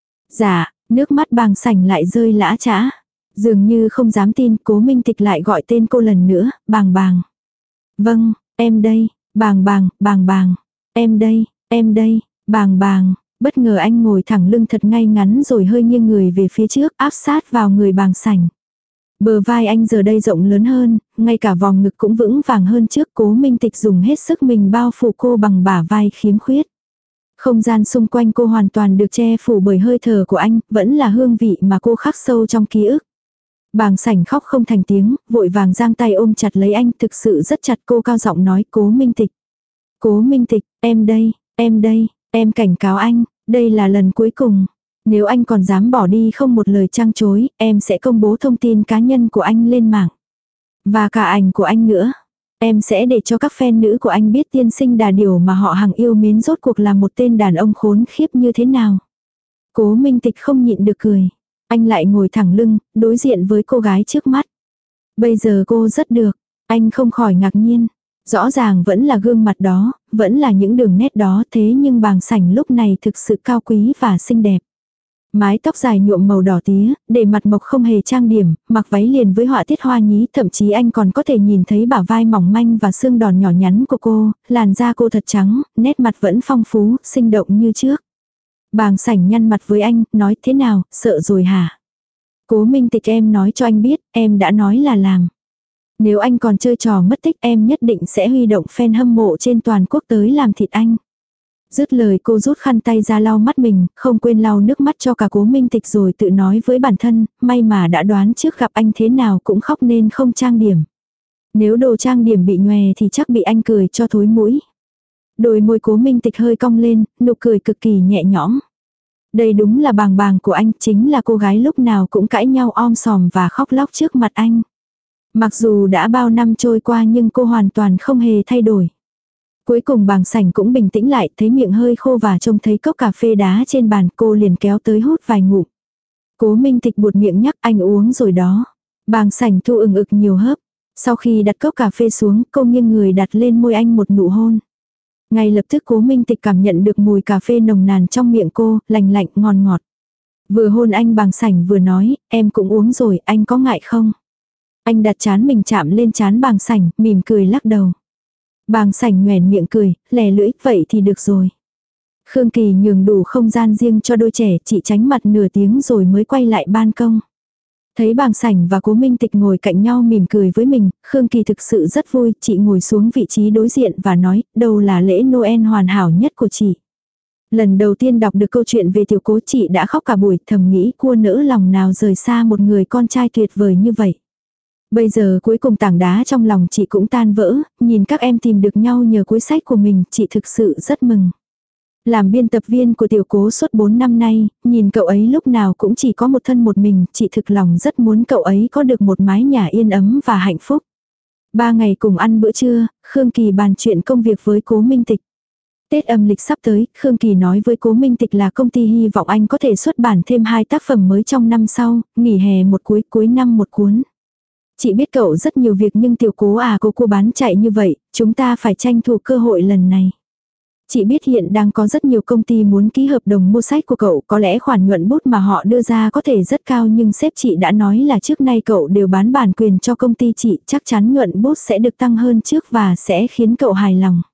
Dạ, nước mắt bàng sảnh lại rơi lã chã. Dường như không dám tin, Cố Minh Tịch lại gọi tên cô lần nữa, Bàng Bàng. Vâng, em đây, Bàng Bàng, Bàng Bàng. Em đây, em đây, Bàng Bàng. Bất ngờ anh ngồi thẳng lưng thật ngay ngắn rồi hơi nghiêng người về phía trước, áp sát vào người bàng sảnh. Bờ vai anh giờ đây rộng lớn hơn, ngay cả vòng ngực cũng vững vàng hơn trước. Cố Minh Tịch dùng hết sức mình bao phủ cô bằng bả vai khiếm khuyết. Không gian xung quanh cô hoàn toàn được che phủ bởi hơi thở của anh, vẫn là hương vị mà cô khắc sâu trong ký ức. Bàng Sảnh khóc không thành tiếng, vội vàng giang tay ôm chặt lấy anh, thực sự rất chặt. Cô cao giọng nói, Cố Minh Tịch. Cố Minh Tịch, em đây, em đây, em cảnh cáo anh, đây là lần cuối cùng. Nếu anh còn dám bỏ đi không một lời trăng chối, em sẽ công bố thông tin cá nhân của anh lên mạng. Và cả ảnh của anh nữa. Em sẽ để cho các fan nữ của anh biết tiên sinh Đà Điểu mà họ hàng yêu mến rốt cuộc là một tên đàn ông khốn khiếp như thế nào. Cố Minh Tịch không nhịn được cười. Anh lại ngồi thẳng lưng, đối diện với cô gái trước mắt. Bây giờ cô rất được. Anh không khỏi ngạc nhiên. Rõ ràng vẫn là gương mặt đó, vẫn là những đường nét đó, thế nhưng Bàng Sảnh lúc này thực sự cao quý và xinh đẹp. Mái tóc dài nhuộm màu đỏ tía, để mặt mộc không hề trang điểm, mặc váy liền với họa tiết hoa nhí, thậm chí anh còn có thể nhìn thấy bả vai mỏng manh và xương đòn nhỏ nhắn của cô, làn da cô thật trắng, nét mặt vẫn phong phú, sinh động như trước. Bàng Sảnh nhăn mặt với anh, nói thế nào, sợ rồi hả? Cố Minh Tịch, em nói cho anh biết, em đã nói là làm. Nếu anh còn chơi trò mất tích, em nhất định sẽ huy động fan hâm mộ trên toàn quốc tới làm thịt anh. Dứt lời cô rút khăn tay ra lau mắt mình, không quên lau nước mắt cho cả Cố Minh Tịch, rồi tự nói với bản thân, may mà đã đoán trước gặp anh thế nào cũng khóc nên không trang điểm. Nếu đồ trang điểm bị nhòe thì chắc bị anh cười cho thối mũi. Đôi môi Cố Minh Tịch hơi cong lên, nụ cười cực kỳ nhẹ nhõm. Đây đúng là Bàng Bàng của anh, chính là cô gái lúc nào cũng cãi nhau om sòm và khóc lóc trước mặt anh. Mặc dù đã bao năm trôi qua nhưng cô hoàn toàn không hề thay đổi. Cuối cùng Bàng Sảnh cũng bình tĩnh lại, thấy miệng hơi khô và trông thấy cốc cà phê đá trên bàn, cô liền kéo tới hút vài ngụm. Cố Minh Tịch buột miệng nhắc, anh uống rồi đó. Bàng Sảnh thu ừng ực nhiều hớp. Sau khi đặt cốc cà phê xuống, cô nghiêng người đặt lên môi anh một nụ hôn. Ngay lập tức Cố Minh Tịch cảm nhận được mùi cà phê nồng nàn trong miệng cô, lành lạnh, ngon ngọt. Vừa hôn anh, Bàng Sảnh vừa nói, em cũng uống rồi, anh có ngại không? Anh đặt trán mình chạm lên trán Bàng Sảnh, mỉm cười lắc đầu. Bàng Sảnh nhoẻn miệng cười, lè lưỡi, vậy thì được rồi. Khương Kỳ nhường đủ không gian riêng cho đôi trẻ, chị tránh mặt nửa tiếng rồi mới quay lại ban công. Thấy Bàng Sảnh và Cố Minh Tịch ngồi cạnh nhau mỉm cười với mình, Khương Kỳ thực sự rất vui, chị ngồi xuống vị trí đối diện và nói, đâu là lễ Noel hoàn hảo nhất của chị. Lần đầu tiên đọc được câu chuyện về tiểu Cố, chị đã khóc cả buổi, thầm nghĩ cua nỡ lòng nào rời xa một người con trai tuyệt vời như vậy. Bây giờ cuối cùng tảng đá trong lòng chị cũng tan vỡ, nhìn các em tìm được nhau nhờ cuối sách của mình, chị thực sự rất mừng. Làm biên tập viên của tiểu Cố suốt bốn năm nay, nhìn cậu ấy lúc nào cũng chỉ có một thân một mình, chị thực lòng rất muốn cậu ấy có được một mái nhà yên ấm và hạnh phúc. Ba ngày cùng ăn bữa trưa, Khương Kỳ bàn chuyện công việc với Cố Minh Tịch. Tết âm lịch sắp tới, Khương Kỳ nói với Cố Minh Tịch là công ty hy vọng anh có thể xuất bản thêm hai tác phẩm mới trong năm sau, nghỉ hè một cuối, cuối năm một cuốn. Chị biết cậu rất nhiều việc nhưng tiểu Cố à, cô cô bán chạy như vậy, chúng ta phải tranh thủ cơ hội lần này. Chị biết hiện đang có rất nhiều công ty muốn ký hợp đồng mua sách của cậu, có lẽ khoản nhuận bút mà họ đưa ra có thể rất cao nhưng sếp chị đã nói là trước nay cậu đều bán bản quyền cho công ty chị, chắc chắn nhuận bút sẽ được tăng hơn trước và sẽ khiến cậu hài lòng.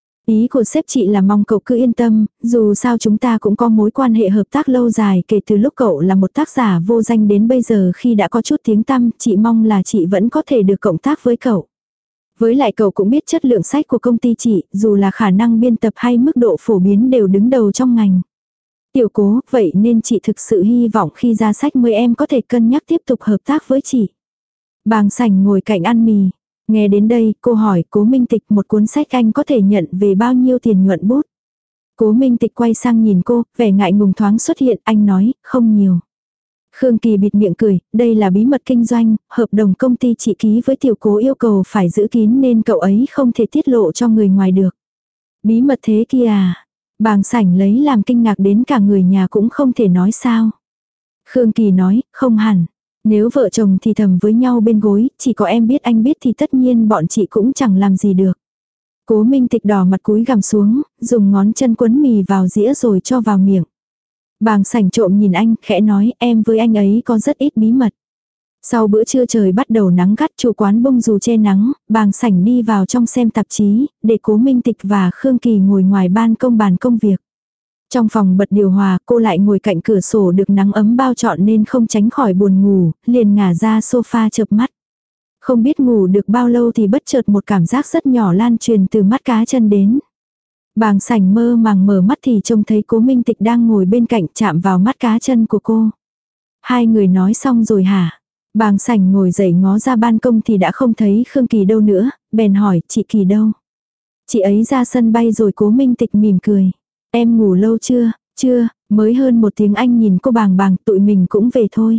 Ý của sếp chị là mong cậu cứ yên tâm, dù sao chúng ta cũng có mối quan hệ hợp tác lâu dài kể từ lúc cậu là một tác giả vô danh đến bây giờ khi đã có chút tiếng tăm, chị mong là chị vẫn có thể được cộng tác với cậu. Với lại cậu cũng biết chất lượng sách của công ty chị, dù là khả năng biên tập hay mức độ phổ biến đều đứng đầu trong ngành. Tiểu Cố, vậy nên chị thực sự hy vọng khi ra sách mới em có thể cân nhắc tiếp tục hợp tác với chị. Bàng Sảnh ngồi cạnh ăn mì. Nghe đến đây, cô hỏi Cố Minh Tịch một cuốn sách anh có thể nhận về bao nhiêu tiền nhuận bút. Cố Minh Tịch quay sang nhìn cô, vẻ ngại ngùng thoáng xuất hiện, anh nói, không nhiều. Khương Kỳ bịt miệng cười, đây là bí mật kinh doanh, hợp đồng công ty chị ký với tiểu Cố yêu cầu phải giữ kín nên cậu ấy không thể tiết lộ cho người ngoài được. Bí mật thế kia à? Bàng Sảnh lấy làm kinh ngạc đến cả người nhà cũng không thể nói sao. Khương Kỳ nói, không hẳn. Nếu vợ chồng thì thầm với nhau bên gối, chỉ có em biết anh biết thì tất nhiên bọn chị cũng chẳng làm gì được. Cố Minh Tịch đỏ mặt cúi gằm xuống, dùng ngón chân quấn mì vào dĩa rồi cho vào miệng. Bàng Sảnh trộm nhìn anh, khẽ nói em với anh ấy có rất ít bí mật. Sau bữa trưa trời bắt đầu nắng gắt, chủ quán bông dù che nắng, Bàng Sảnh đi vào trong xem tạp chí, để Cố Minh Tịch và Khương Kỳ ngồi ngoài ban công bàn công việc. Trong phòng bật điều hòa, cô lại ngồi cạnh cửa sổ được nắng ấm bao trọn nên không tránh khỏi buồn ngủ, liền ngả ra sofa chợp mắt. Không biết ngủ được bao lâu thì bất chợt một cảm giác rất nhỏ lan truyền từ mắt cá chân đến. Bàng Sảnh mơ màng mở mắt thì trông thấy Cố Minh Tịch đang ngồi bên cạnh chạm vào mắt cá chân của cô. Hai người nói xong rồi hả? Bàng Sảnh ngồi dậy ngó ra ban công thì đã không thấy Khương Kỳ đâu nữa, bèn hỏi chị Kỳ đâu? Chị ấy ra sân bay rồi. Cố Minh Tịch mỉm cười. Em ngủ lâu chưa? Chưa, mới hơn một tiếng. Anh nhìn cô bàng bàng, tụi mình cũng về thôi.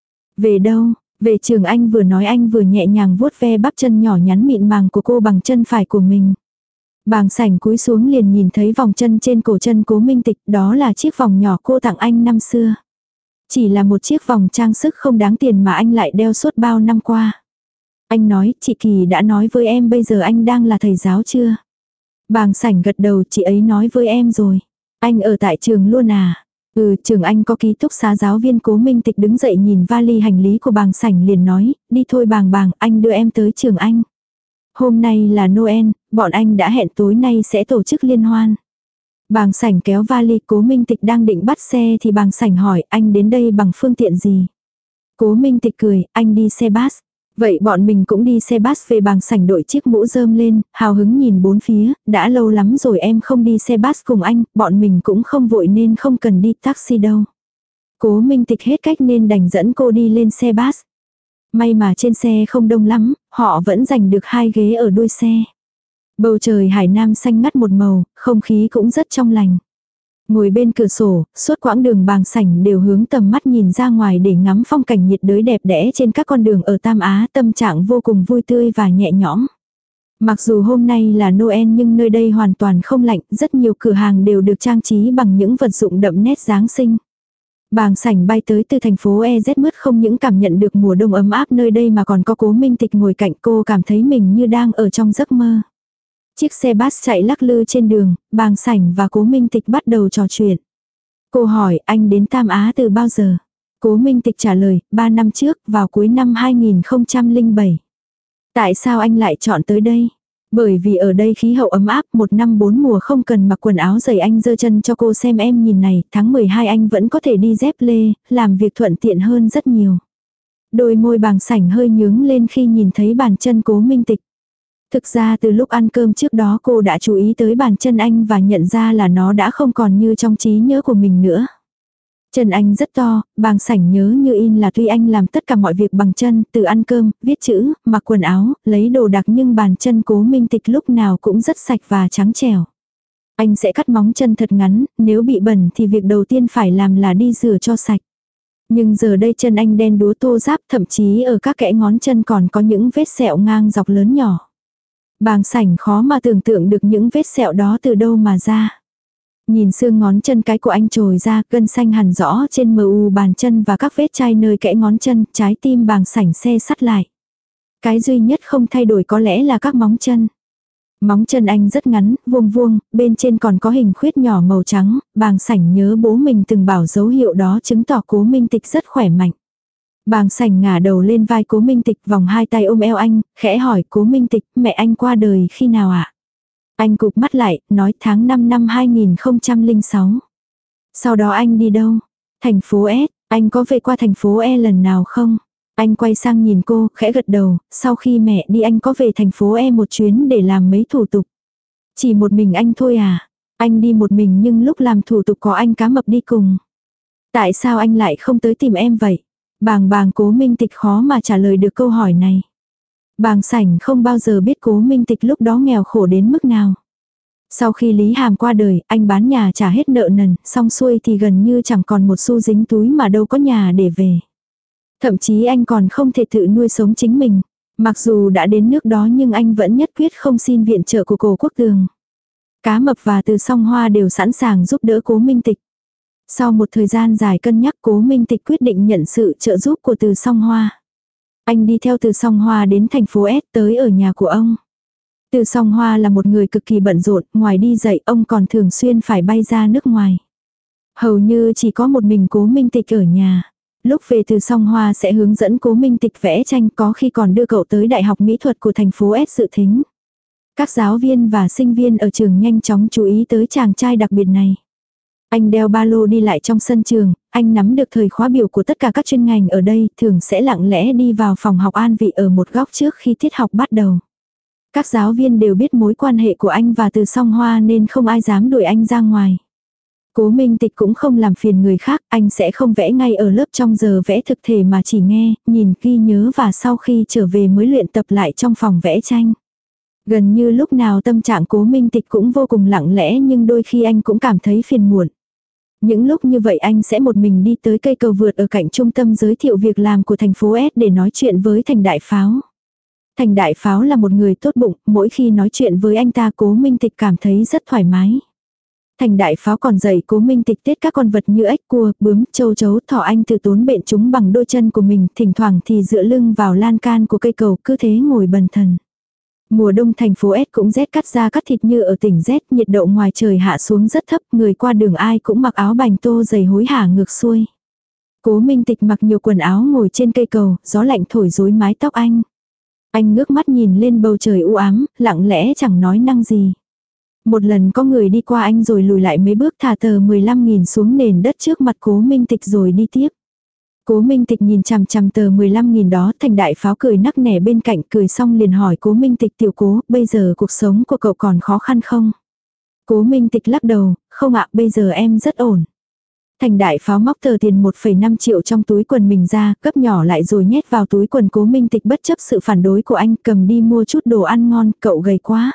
Về đâu? Về trường. Anh vừa nói anh vừa nhẹ nhàng vuốt ve bắp chân nhỏ nhắn mịn màng của cô bằng chân phải của mình. Bàng Sảnh cúi xuống liền nhìn thấy vòng chân trên cổ chân Cố Minh Tịch, đó là chiếc vòng nhỏ cô tặng anh năm xưa. Chỉ là một chiếc vòng trang sức không đáng tiền mà anh lại đeo suốt bao năm qua. Anh nói, chị Kỳ đã nói với em bây giờ anh đang là thầy giáo chưa? Bàng Sảnh gật đầu, chị ấy nói với em rồi. Anh ở tại trường luôn à? Ừ, trường anh có ký túc xá giáo viên. Cố Minh Tịch đứng dậy nhìn vali hành lý của Bàng Sảnh liền nói, đi thôi Bàng Bàng, anh đưa em tới trường anh. Hôm nay là Noel, bọn anh đã hẹn tối nay sẽ tổ chức liên hoan. Bàng Sảnh kéo vali. Cố Minh Tịch đang định bắt xe thì Bàng Sảnh hỏi, anh đến đây bằng phương tiện gì? Cố Minh Tịch cười, anh đi xe bus. Vậy bọn mình cũng đi xe bus về. Bàng Sảnh đội chiếc mũ rơm lên, hào hứng nhìn bốn phía, đã lâu lắm rồi em không đi xe bus cùng anh, bọn mình cũng không vội nên không cần đi taxi đâu. Cố Minh Tịch hết cách nên đành dẫn cô đi lên xe bus. May mà trên xe không đông lắm, họ vẫn giành được hai ghế ở đuôi xe. Bầu trời Hải Nam xanh ngắt một màu, không khí cũng rất trong lành. Ngồi bên cửa sổ, suốt quãng đường Bàng Sảnh đều hướng tầm mắt nhìn ra ngoài để ngắm phong cảnh nhiệt đới đẹp đẽ trên các con đường ở Tam Á, tâm trạng vô cùng vui tươi và nhẹ nhõm. Mặc dù hôm nay là Noel nhưng nơi đây hoàn toàn không lạnh, rất nhiều cửa hàng đều được trang trí bằng những vật dụng đậm nét Giáng sinh. Bàng Sảnh bay tới từ thành phố E Z mướt không những cảm nhận được mùa đông ấm áp nơi đây mà còn có Cố Minh Tịch ngồi cạnh cô, cảm thấy mình như đang ở trong giấc mơ. Chiếc xe bus chạy lắc lư trên đường, Bàng Sảnh và Cố Minh Tịch bắt đầu trò chuyện. Cô hỏi, anh đến Tam Á từ bao giờ? Cố Minh Tịch trả lời, ba năm trước, vào cuối năm hai nghìn không trăm lẻ bảy. Tại sao anh lại chọn tới đây? Bởi vì ở đây khí hậu ấm áp, một năm bốn mùa không cần mặc quần áo dày. Anh giơ chân cho cô xem, em nhìn này, tháng mười hai anh vẫn có thể đi dép lê, làm việc thuận tiện hơn rất nhiều. Đôi môi Bàng Sảnh hơi nhướng lên khi nhìn thấy bàn chân Cố Minh Tịch. Thực ra từ lúc ăn cơm trước đó cô đã chú ý tới bàn chân anh và nhận ra là nó đã không còn như trong trí nhớ của mình nữa. Chân anh rất to, Bàng Sảnh nhớ như in là tuy anh làm tất cả mọi việc bằng chân, từ ăn cơm, viết chữ, mặc quần áo, lấy đồ đạc, nhưng bàn chân Cố Minh Tịch lúc nào cũng rất sạch và trắng trẻo. Anh sẽ cắt móng chân thật ngắn, nếu bị bẩn thì việc đầu tiên phải làm là đi rửa cho sạch. Nhưng giờ đây chân anh đen đúa thô ráp, thậm chí ở các kẽ ngón chân còn có những vết sẹo ngang dọc lớn nhỏ. Bàng Sảnh khó mà tưởng tượng được những vết sẹo đó từ đâu mà ra. Nhìn xương ngón chân cái của anh trồi ra, gân xanh hằn rõ trên mờ u bàn chân và các vết chai nơi kẽ ngón chân, trái tim Bàng Sảnh se sắt lại. Cái duy nhất không thay đổi có lẽ là các móng chân. Móng chân anh rất ngắn, vuông vuông, bên trên còn có hình khuyết nhỏ màu trắng. Bàng Sảnh nhớ bố mình từng bảo dấu hiệu đó chứng tỏ Cố Minh Tịch rất khỏe mạnh. Bàng Sảnh ngả đầu lên vai Cố Minh Tịch, vòng hai tay ôm eo anh, khẽ hỏi, Cố Minh Tịch, mẹ anh qua đời khi nào ạ? À? Anh cụp mắt lại, nói tháng năm năm hai nghìn không trăm lẻ sáu. Sau đó anh đi đâu? Thành phố S, anh có về qua thành phố E lần nào không? Anh quay sang nhìn cô, khẽ gật đầu, sau khi mẹ đi anh có về thành phố E một chuyến để làm mấy thủ tục. Chỉ một mình anh thôi à? Anh đi một mình nhưng lúc làm thủ tục có anh Cá Mập đi cùng. Tại sao anh lại không tới tìm em vậy? Bàng bàng Cố Minh Tịch khó mà trả lời được câu hỏi này. Bàng Sảnh không bao giờ biết Cố Minh Tịch lúc đó nghèo khổ đến mức nào. Sau khi Lý Hàm qua đời, anh bán nhà trả hết nợ nần, xong xuôi thì gần như chẳng còn một xu dính túi mà đâu có nhà để về. Thậm chí anh còn không thể tự nuôi sống chính mình. Mặc dù đã đến nước đó nhưng anh vẫn nhất quyết không xin viện trợ của Cố Quốc Tường. Cá Mập và Từ Song Hoa đều sẵn sàng giúp đỡ Cố Minh Tịch. Sau một thời gian dài cân nhắc, Cố Minh Tịch quyết định nhận sự trợ giúp của Từ Song Hoa. Anh đi theo Từ Song Hoa đến thành phố S, tới ở nhà của ông. Từ Song Hoa là một người cực kỳ bận rộn, ngoài đi dạy ông còn thường xuyên phải bay ra nước ngoài. Hầu như chỉ có một mình Cố Minh Tịch ở nhà. Lúc về Từ Song Hoa sẽ hướng dẫn Cố Minh Tịch vẽ tranh, có khi còn đưa cậu tới Đại học Mỹ thuật của thành phố S dự thính. Các giáo viên và sinh viên ở trường nhanh chóng chú ý tới chàng trai đặc biệt này. Anh đeo ba lô đi lại trong sân trường, anh nắm được thời khóa biểu của tất cả các chuyên ngành ở đây, thường sẽ lặng lẽ đi vào phòng học an vị ở một góc trước khi tiết học bắt đầu. Các giáo viên đều biết mối quan hệ của anh và Từ Song Hoa nên không ai dám đuổi anh ra ngoài. Cố Minh Tịch cũng không làm phiền người khác, anh sẽ không vẽ ngay ở lớp trong giờ vẽ thực thể mà chỉ nghe, nhìn, ghi nhớ và sau khi trở về mới luyện tập lại trong phòng vẽ tranh. Gần như lúc nào tâm trạng Cố Minh Tịch cũng vô cùng lặng lẽ nhưng đôi khi anh cũng cảm thấy phiền muộn. Những lúc như vậy anh sẽ một mình đi tới cây cầu vượt ở cạnh trung tâm giới thiệu việc làm của thành phố S để nói chuyện với Thành Đại Pháo. Thành Đại Pháo là một người tốt bụng, mỗi khi nói chuyện với anh ta Cố Minh Tịch cảm thấy rất thoải mái. Thành Đại Pháo còn dạy Cố Minh Tịch tết các con vật như ếch, cua, bướm, châu chấu, thỏ, anh tự tốn bện chúng bằng đôi chân của mình, thỉnh thoảng thì dựa lưng vào lan can của cây cầu cứ thế ngồi bần thần. Mùa đông thành phố S cũng rét cắt da cắt thịt như ở tỉnh Z, nhiệt độ ngoài trời hạ xuống rất thấp, người qua đường ai cũng mặc áo bành tô dày hối hả ngược xuôi. Cố Minh Tịch mặc nhiều quần áo ngồi trên cây cầu, gió lạnh thổi rối mái tóc anh. Anh ngước mắt nhìn lên bầu trời u ám, lặng lẽ chẳng nói năng gì. Một lần có người đi qua anh rồi lùi lại mấy bước thả tờ mười lăm nghìn xuống nền đất trước mặt Cố Minh Tịch rồi đi tiếp. Cố Minh Tịch nhìn chằm chằm tờ mười lăm nghìn đó, Thành Đại Pháo cười nắc nẻ bên cạnh, cười xong liền hỏi Cố Minh Tịch, tiểu Cố, bây giờ cuộc sống của cậu còn khó khăn không? Cố Minh Tịch lắc đầu, không ạ, bây giờ em rất ổn. Thành Đại Pháo móc tờ tiền một phẩy năm triệu trong túi quần mình ra, gấp nhỏ lại rồi nhét vào túi quần Cố Minh Tịch bất chấp sự phản đối của anh, cầm đi mua chút đồ ăn ngon, cậu gầy quá.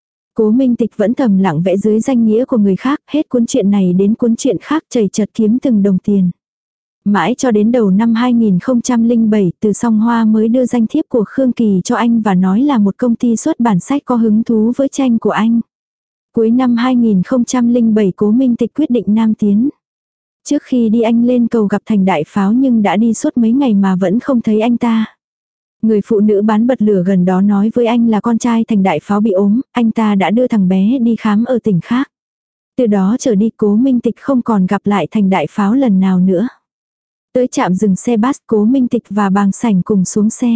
Cố Minh Tịch vẫn thầm lặng vẽ dưới danh nghĩa của người khác, hết cuốn chuyện này đến cuốn chuyện khác chầy chật kiếm từng đồng tiền. Mãi cho đến đầu năm hai nghìn không trăm lẻ bảy, Từ Song Hoa mới đưa danh thiếp của Khương Kỳ cho anh và nói là một công ty xuất bản sách có hứng thú với tranh của anh. Cuối năm hai nghìn không trăm lẻ bảy Cố Minh Tịch quyết định nam tiến. Trước khi đi anh lên cầu gặp Thành Đại Pháo nhưng đã đi suốt mấy ngày mà vẫn không thấy anh ta. Người phụ nữ bán bật lửa gần đó nói với anh là con trai Thành Đại Pháo bị ốm, anh ta đã đưa thằng bé đi khám ở tỉnh khác. Từ đó trở đi Cố Minh Tịch không còn gặp lại Thành Đại Pháo lần nào nữa. Tới trạm dừng xe bus Cố Minh Tịch và Bàng Sảnh cùng xuống xe.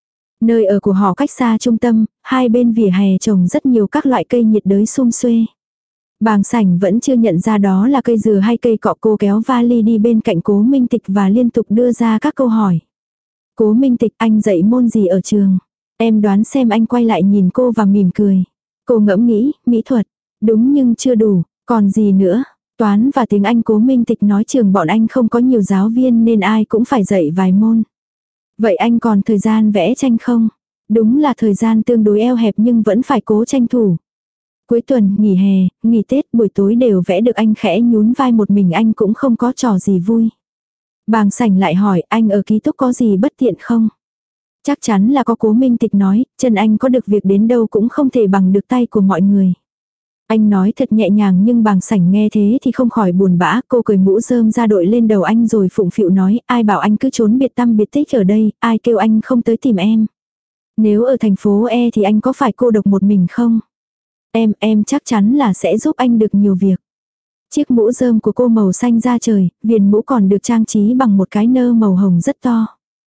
Nơi ở của họ cách xa trung tâm, hai bên vỉa hè trồng rất nhiều các loại cây nhiệt đới sum xuê. Bàng Sảnh vẫn chưa nhận ra đó là cây dừa hay cây cọ, cô kéo vali đi bên cạnh Cố Minh Tịch và liên tục đưa ra các câu hỏi. Cố Minh Tịch, anh dạy môn gì ở trường? Em đoán xem. Anh quay lại nhìn cô và mỉm cười. Cô ngẫm nghĩ, mỹ thuật. Đúng nhưng chưa đủ, còn gì nữa? Toán và tiếng Anh. Cố Minh Tịch nói trường bọn anh không có nhiều giáo viên nên ai cũng phải dạy vài môn. Vậy anh còn thời gian vẽ tranh không? Đúng là thời gian tương đối eo hẹp nhưng vẫn phải cố tranh thủ. Cuối tuần, nghỉ hè, nghỉ Tết, buổi tối đều vẽ được. Anh khẽ nhún vai, một mình anh cũng không có trò gì vui. Bàng Sảnh lại hỏi, anh ở ký túc có gì bất tiện không? Chắc chắn là có. Cố Minh Tịch nói, chân anh có được việc đến đâu cũng không thể bằng được tay của mọi người. Anh nói thật nhẹ nhàng nhưng Bàng Sảnh nghe thế thì không khỏi buồn bã. Cô cởi mũ rơm ra đội lên đầu anh rồi phụng phịu nói, ai bảo anh cứ trốn biệt tăm biệt tích ở đây, ai kêu anh không tới tìm em. Nếu ở thành phố E thì anh có phải cô độc một mình không? Em, em chắc chắn là sẽ giúp anh được nhiều việc. Chiếc mũ rơm của cô màu xanh da trời, viền mũ còn được trang trí bằng một cái nơ màu hồng rất to.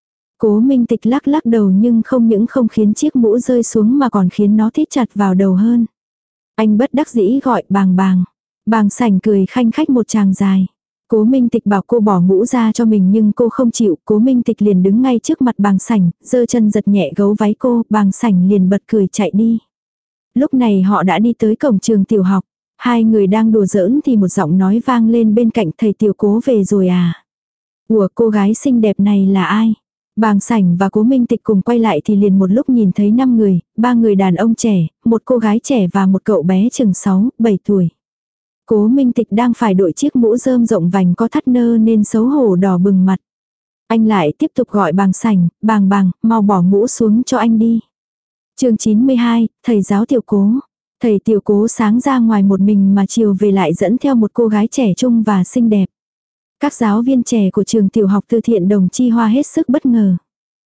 Cố Minh Tịch lắc lắc đầu nhưng không những không khiến chiếc mũ rơi xuống mà còn khiến nó thít chặt vào đầu hơn. Anh bất đắc dĩ gọi Bàng Bàng. Bàng Sảnh cười khanh khách một tràng dài. Cố Minh Tịch bảo cô bỏ mũ ra cho mình nhưng cô không chịu. Cố Minh Tịch liền đứng ngay trước mặt Bàng Sảnh, giơ chân giật nhẹ gấu váy cô. Bàng Sảnh liền bật cười chạy đi. Lúc này họ đã đi tới cổng trường tiểu học. Hai người đang đùa giỡn thì một giọng nói vang lên bên cạnh, thầy Tiểu Cố về rồi à? Ủa, cô gái xinh đẹp này là ai? Bàng Sảnh và Cố Minh Tịch cùng quay lại thì liền một lúc nhìn thấy năm người, ba người đàn ông trẻ, một cô gái trẻ và một cậu bé chừng sáu, bảy tuổi. Cố Minh Tịch đang phải đội chiếc mũ rơm rộng vành có thắt nơ nên xấu hổ đỏ bừng mặt. Anh lại tiếp tục gọi Bàng Sảnh, Bàng Bàng, mau bỏ mũ xuống cho anh đi. Chương chín mươi hai, thầy giáo Tiểu Cố. Thầy Tiểu Cố sáng ra ngoài một mình mà chiều về lại dẫn theo một cô gái trẻ trung và xinh đẹp. Các giáo viên trẻ của trường tiểu học Từ Thiện Đồng Chi Hoa hết sức bất ngờ.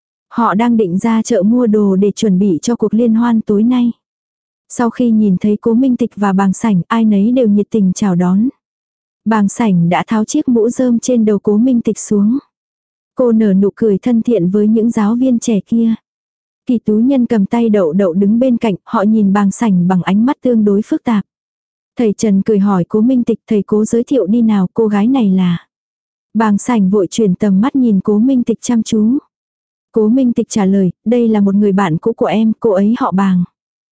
Họ đang định ra chợ mua đồ để chuẩn bị cho cuộc liên hoan tối nay. Sau khi nhìn thấy Cố Minh Tịch và Bàng Sảnh, ai nấy đều nhiệt tình chào đón. Bàng Sảnh đã tháo chiếc mũ rơm trên đầu Cố Minh Tịch xuống. Cô nở nụ cười thân thiện với những giáo viên trẻ kia. Kỳ Tú Nhân cầm tay Đậu Đậu đứng bên cạnh, họ nhìn Bàng Sảnh bằng ánh mắt tương đối phức tạp. Thầy Trần cười hỏi Cố Minh Tịch, thầy Cố giới thiệu đi nào, cô gái này là. Bàng Sảnh vội chuyển tầm mắt nhìn Cố Minh Tịch chăm chú. Cố Minh Tịch trả lời, đây là một người bạn cũ của em, cô ấy họ Bàng.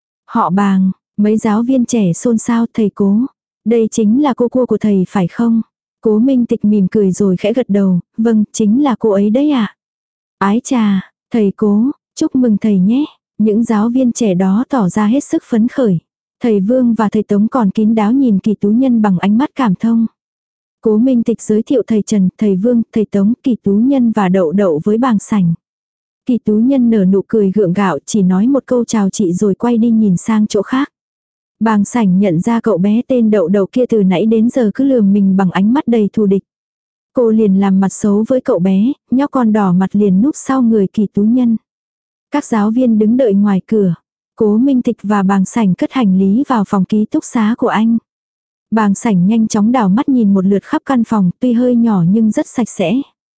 Họ Bàng, mấy giáo viên trẻ xôn xao, thầy Cố. Đây chính là cô cua của thầy phải không? Cố Minh Tịch mỉm cười rồi khẽ gật đầu, vâng, chính là cô ấy đấy ạ. Ái chà, thầy Cố, chúc mừng thầy nhé. Những giáo viên trẻ đó tỏ ra hết sức phấn khởi. Thầy Vương và thầy Tống còn kín đáo nhìn Kỳ Tú Nhân bằng ánh mắt cảm thông. Cố Minh Tịch giới thiệu thầy Trần, thầy Vương, thầy Tống, Kỳ Tú Nhân và Đậu Đậu với Bàng Sảnh. Kỳ Tú Nhân nở nụ cười gượng gạo, chỉ nói một câu chào chị rồi quay đi nhìn sang chỗ khác. Bàng Sảnh nhận ra cậu bé tên Đậu Đậu kia từ nãy đến giờ cứ lườm mình bằng ánh mắt đầy thù địch. Cô liền làm mặt xấu với cậu bé, nhóc con đỏ mặt liền núp sau người Kỳ Tú Nhân. Các giáo viên đứng đợi ngoài cửa. Cố Minh Tịch và Bàng Sảnh cất hành lý vào phòng ký túc xá của anh. Bàng Sảnh nhanh chóng đảo mắt nhìn một lượt khắp căn phòng, tuy hơi nhỏ nhưng rất sạch sẽ.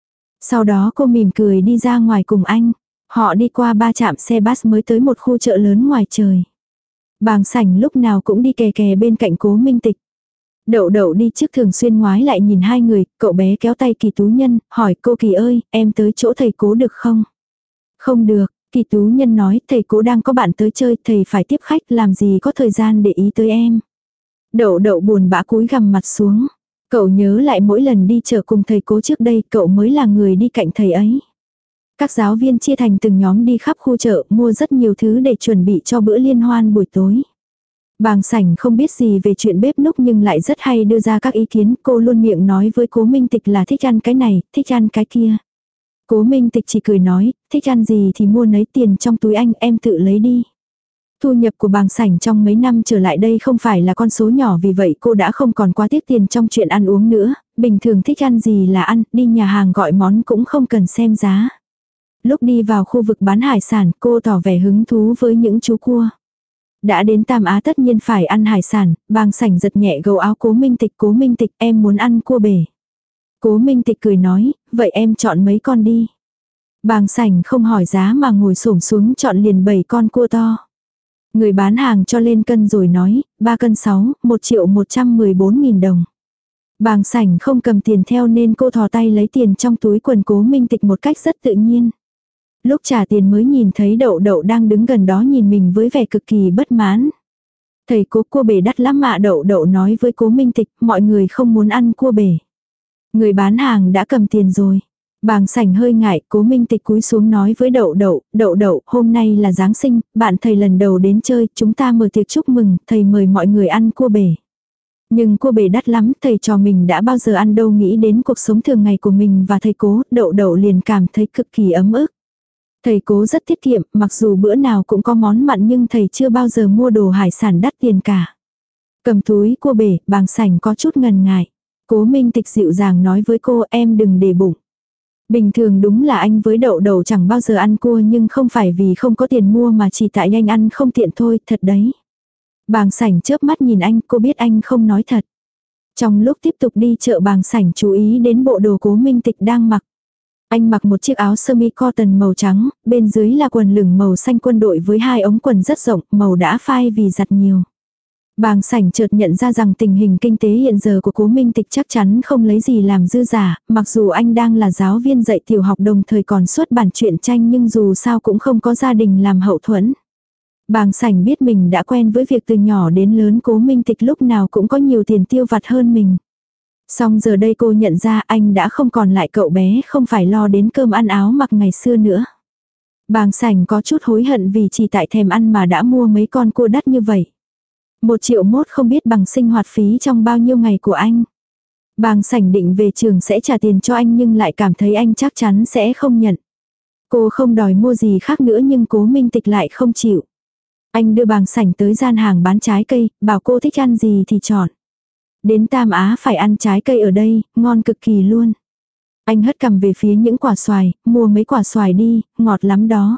Sau đó cô mỉm cười đi ra ngoài cùng anh. Họ đi qua ba trạm xe bus mới tới một khu chợ lớn ngoài trời. Bàng Sảnh lúc nào cũng đi kè kè bên cạnh Cố Minh Tịch. Đậu Đậu đi trước thường xuyên ngoái lại nhìn hai người, cậu bé kéo tay Kỳ Tú Nhân, hỏi cô Kỳ ơi, em tới chỗ thầy Cố được không? Không được, Kỳ Tú Nhân nói, thầy Cố đang có bạn tới chơi, thầy phải tiếp khách, làm gì có thời gian để ý tới em. Đậu Đậu buồn bã cúi gằm mặt xuống. Cậu nhớ lại mỗi lần đi chợ cùng thầy Cố trước đây, cậu mới là người đi cạnh thầy ấy. Các giáo viên chia thành từng nhóm đi khắp khu chợ, mua rất nhiều thứ để chuẩn bị cho bữa liên hoan buổi tối. Bàng Sảnh không biết gì về chuyện bếp núc nhưng lại rất hay đưa ra các ý kiến, cô luôn miệng nói với Cố Minh Tịch là thích ăn cái này, thích ăn cái kia. Cố Minh Tịch chỉ cười nói, thích ăn gì thì mua nấy, tiền trong túi anh, em tự lấy đi. Thu nhập của Bàng Sảnh trong mấy năm trở lại đây không phải là con số nhỏ, vì vậy cô đã không còn quá tiếc tiền trong chuyện ăn uống nữa, bình thường thích ăn gì là ăn, đi nhà hàng gọi món cũng không cần xem giá. Lúc đi vào khu vực bán hải sản, cô tỏ vẻ hứng thú với những chú cua. Đã đến Tam Á tất nhiên phải ăn hải sản, Bàng Sảnh giật nhẹ gấu áo Cố Minh Tịch, Cố Minh Tịch em muốn ăn cua bể. Cố Minh Tịch cười nói, vậy em chọn mấy con đi. Bàng Sảnh không hỏi giá mà ngồi xổm xuống chọn liền bảy con cua to. Người bán hàng cho lên cân rồi nói, ba cân sáu, một triệu một trăm mười bốn nghìn đồng. Bàng Sảnh không cầm tiền theo nên cô thò tay lấy tiền trong túi quần Cố Minh Tịch một cách rất tự nhiên. Lúc trả tiền mới nhìn thấy Đậu Đậu đang đứng gần đó nhìn mình với vẻ cực kỳ bất mãn. Thầy Cố, cua bể đắt lắm mà. Đậu Đậu nói với Cố Minh Tịch, mọi người không muốn ăn cua bể. Người bán hàng đã cầm tiền rồi. Bàng Sảnh hơi ngại, Cố Minh Tịch cúi xuống nói với Đậu Đậu, Đậu Đậu, hôm nay là Giáng sinh, bạn thầy lần đầu đến chơi, chúng ta mở tiệc chúc mừng, thầy mời mọi người ăn cua bể. Nhưng cua bể đắt lắm, thầy trò mình đã bao giờ ăn đâu, nghĩ đến cuộc sống thường ngày của mình và thầy Cố, Đậu Đậu liền cảm thấy cực kỳ ấm ức. Thầy Cố rất tiết kiệm, mặc dù bữa nào cũng có món mặn nhưng thầy chưa bao giờ mua đồ hải sản đắt tiền cả. Cầm túi cua bể, Bàng Sảnh có chút ngần ngại. Cố Minh Tịch dịu dàng nói với cô, em đừng để bụng. Bình thường đúng là anh với Đậu Đậu chẳng bao giờ ăn cua, nhưng không phải vì không có tiền mua mà chỉ tại anh ăn không tiện thôi, thật đấy. Bàng Sảnh chớp mắt nhìn anh, cô biết anh không nói thật. Trong lúc tiếp tục đi chợ, Bàng Sảnh chú ý đến bộ đồ Cố Minh Tịch đang mặc. Anh mặc một chiếc áo sơ mi cotton màu trắng, bên dưới là quần lửng màu xanh quân đội với hai ống quần rất rộng, màu đã phai vì giặt nhiều. Bàng Sảnh chợt nhận ra rằng tình hình kinh tế hiện giờ của Cố Minh Tịch chắc chắn không lấy gì làm dư giả, mặc dù anh đang là giáo viên dạy tiểu học đồng thời còn xuất bản truyện tranh nhưng dù sao cũng không có gia đình làm hậu thuẫn. Bàng Sảnh biết mình đã quen với việc từ nhỏ đến lớn Cố Minh Tịch lúc nào cũng có nhiều tiền tiêu vặt hơn mình. Song giờ đây cô nhận ra anh đã không còn lại cậu bé không phải lo đến cơm ăn áo mặc ngày xưa nữa. Bàng Sảnh có chút hối hận vì chỉ tại thèm ăn mà đã mua mấy con cua đắt như vậy. Một triệu mốt không biết bằng sinh hoạt phí trong bao nhiêu ngày của anh. Bàng Sảnh định về trường sẽ trả tiền cho anh nhưng lại cảm thấy anh chắc chắn sẽ không nhận. Cô không đòi mua gì khác nữa nhưng Cố Minh Tịch lại không chịu. Anh đưa Bàng Sảnh tới gian hàng bán trái cây, bảo cô thích ăn gì thì chọn. Đến Tam Á phải ăn trái cây ở đây, ngon cực kỳ luôn. Anh hất cằm về phía những quả xoài, mua mấy quả xoài đi, ngọt lắm đó.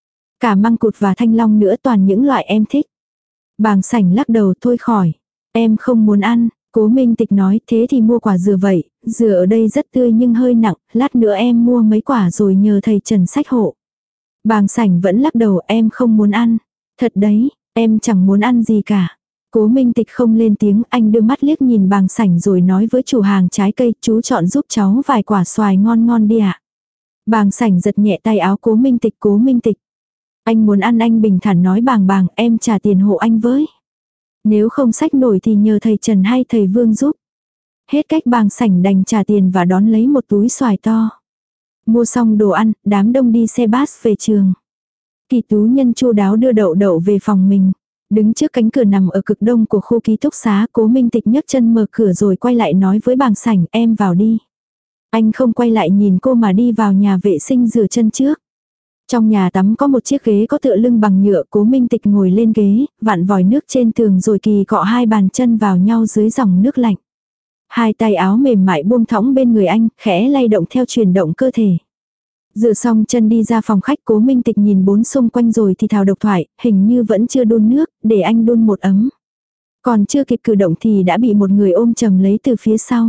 Cả măng cụt và thanh long nữa, toàn những loại em thích. Bàng Sảnh lắc đầu, thôi khỏi. Em không muốn ăn. Cố Minh Tịch nói, thế thì mua quả dừa vậy, dừa ở đây rất tươi nhưng hơi nặng, lát nữa em mua mấy quả rồi nhờ thầy Trần xách hộ. Bàng Sảnh vẫn lắc đầu, em không muốn ăn. Thật đấy, em chẳng muốn ăn gì cả. Cố Minh Tịch không lên tiếng, anh đưa mắt liếc nhìn bàng sảnh rồi nói với chủ hàng trái cây, chú chọn giúp cháu vài quả xoài ngon ngon đi ạ. Bàng sảnh giật nhẹ tay áo Cố Minh Tịch. Cố Minh Tịch, anh muốn ăn, anh bình thản nói, bàng bàng, em trả tiền hộ anh với. Nếu không xách nổi thì nhờ thầy Trần hay thầy Vương giúp. Hết cách, bàng sảnh đành trả tiền và đón lấy một túi xoài to. Mua xong đồ ăn, đám đông đi xe bus về trường. Kỳ Tú Nhân chu đáo đưa Đậu Đậu về phòng mình. Đứng trước cánh cửa nằm ở cực đông của khu ký túc xá, Cố Minh Tịch nhấc chân mở cửa rồi quay lại nói với bàng sảnh, em vào đi. Anh không quay lại nhìn cô mà đi vào nhà vệ sinh rửa chân trước. Trong nhà tắm có một chiếc ghế có tựa lưng bằng nhựa, Cố Minh Tịch ngồi lên ghế, vặn vòi nước trên tường rồi kỳ cọ hai bàn chân vào nhau dưới dòng nước lạnh. Hai tay áo mềm mại buông thõng bên người anh, khẽ lay động theo chuyển động cơ thể. Rửa xong chân đi ra phòng khách, Cố Minh Tịch nhìn bốn xung quanh rồi thì thào độc thoại, hình như vẫn chưa đun nước, để anh đun một ấm. Còn chưa kịp cử động thì đã bị một người ôm chầm lấy từ phía sau.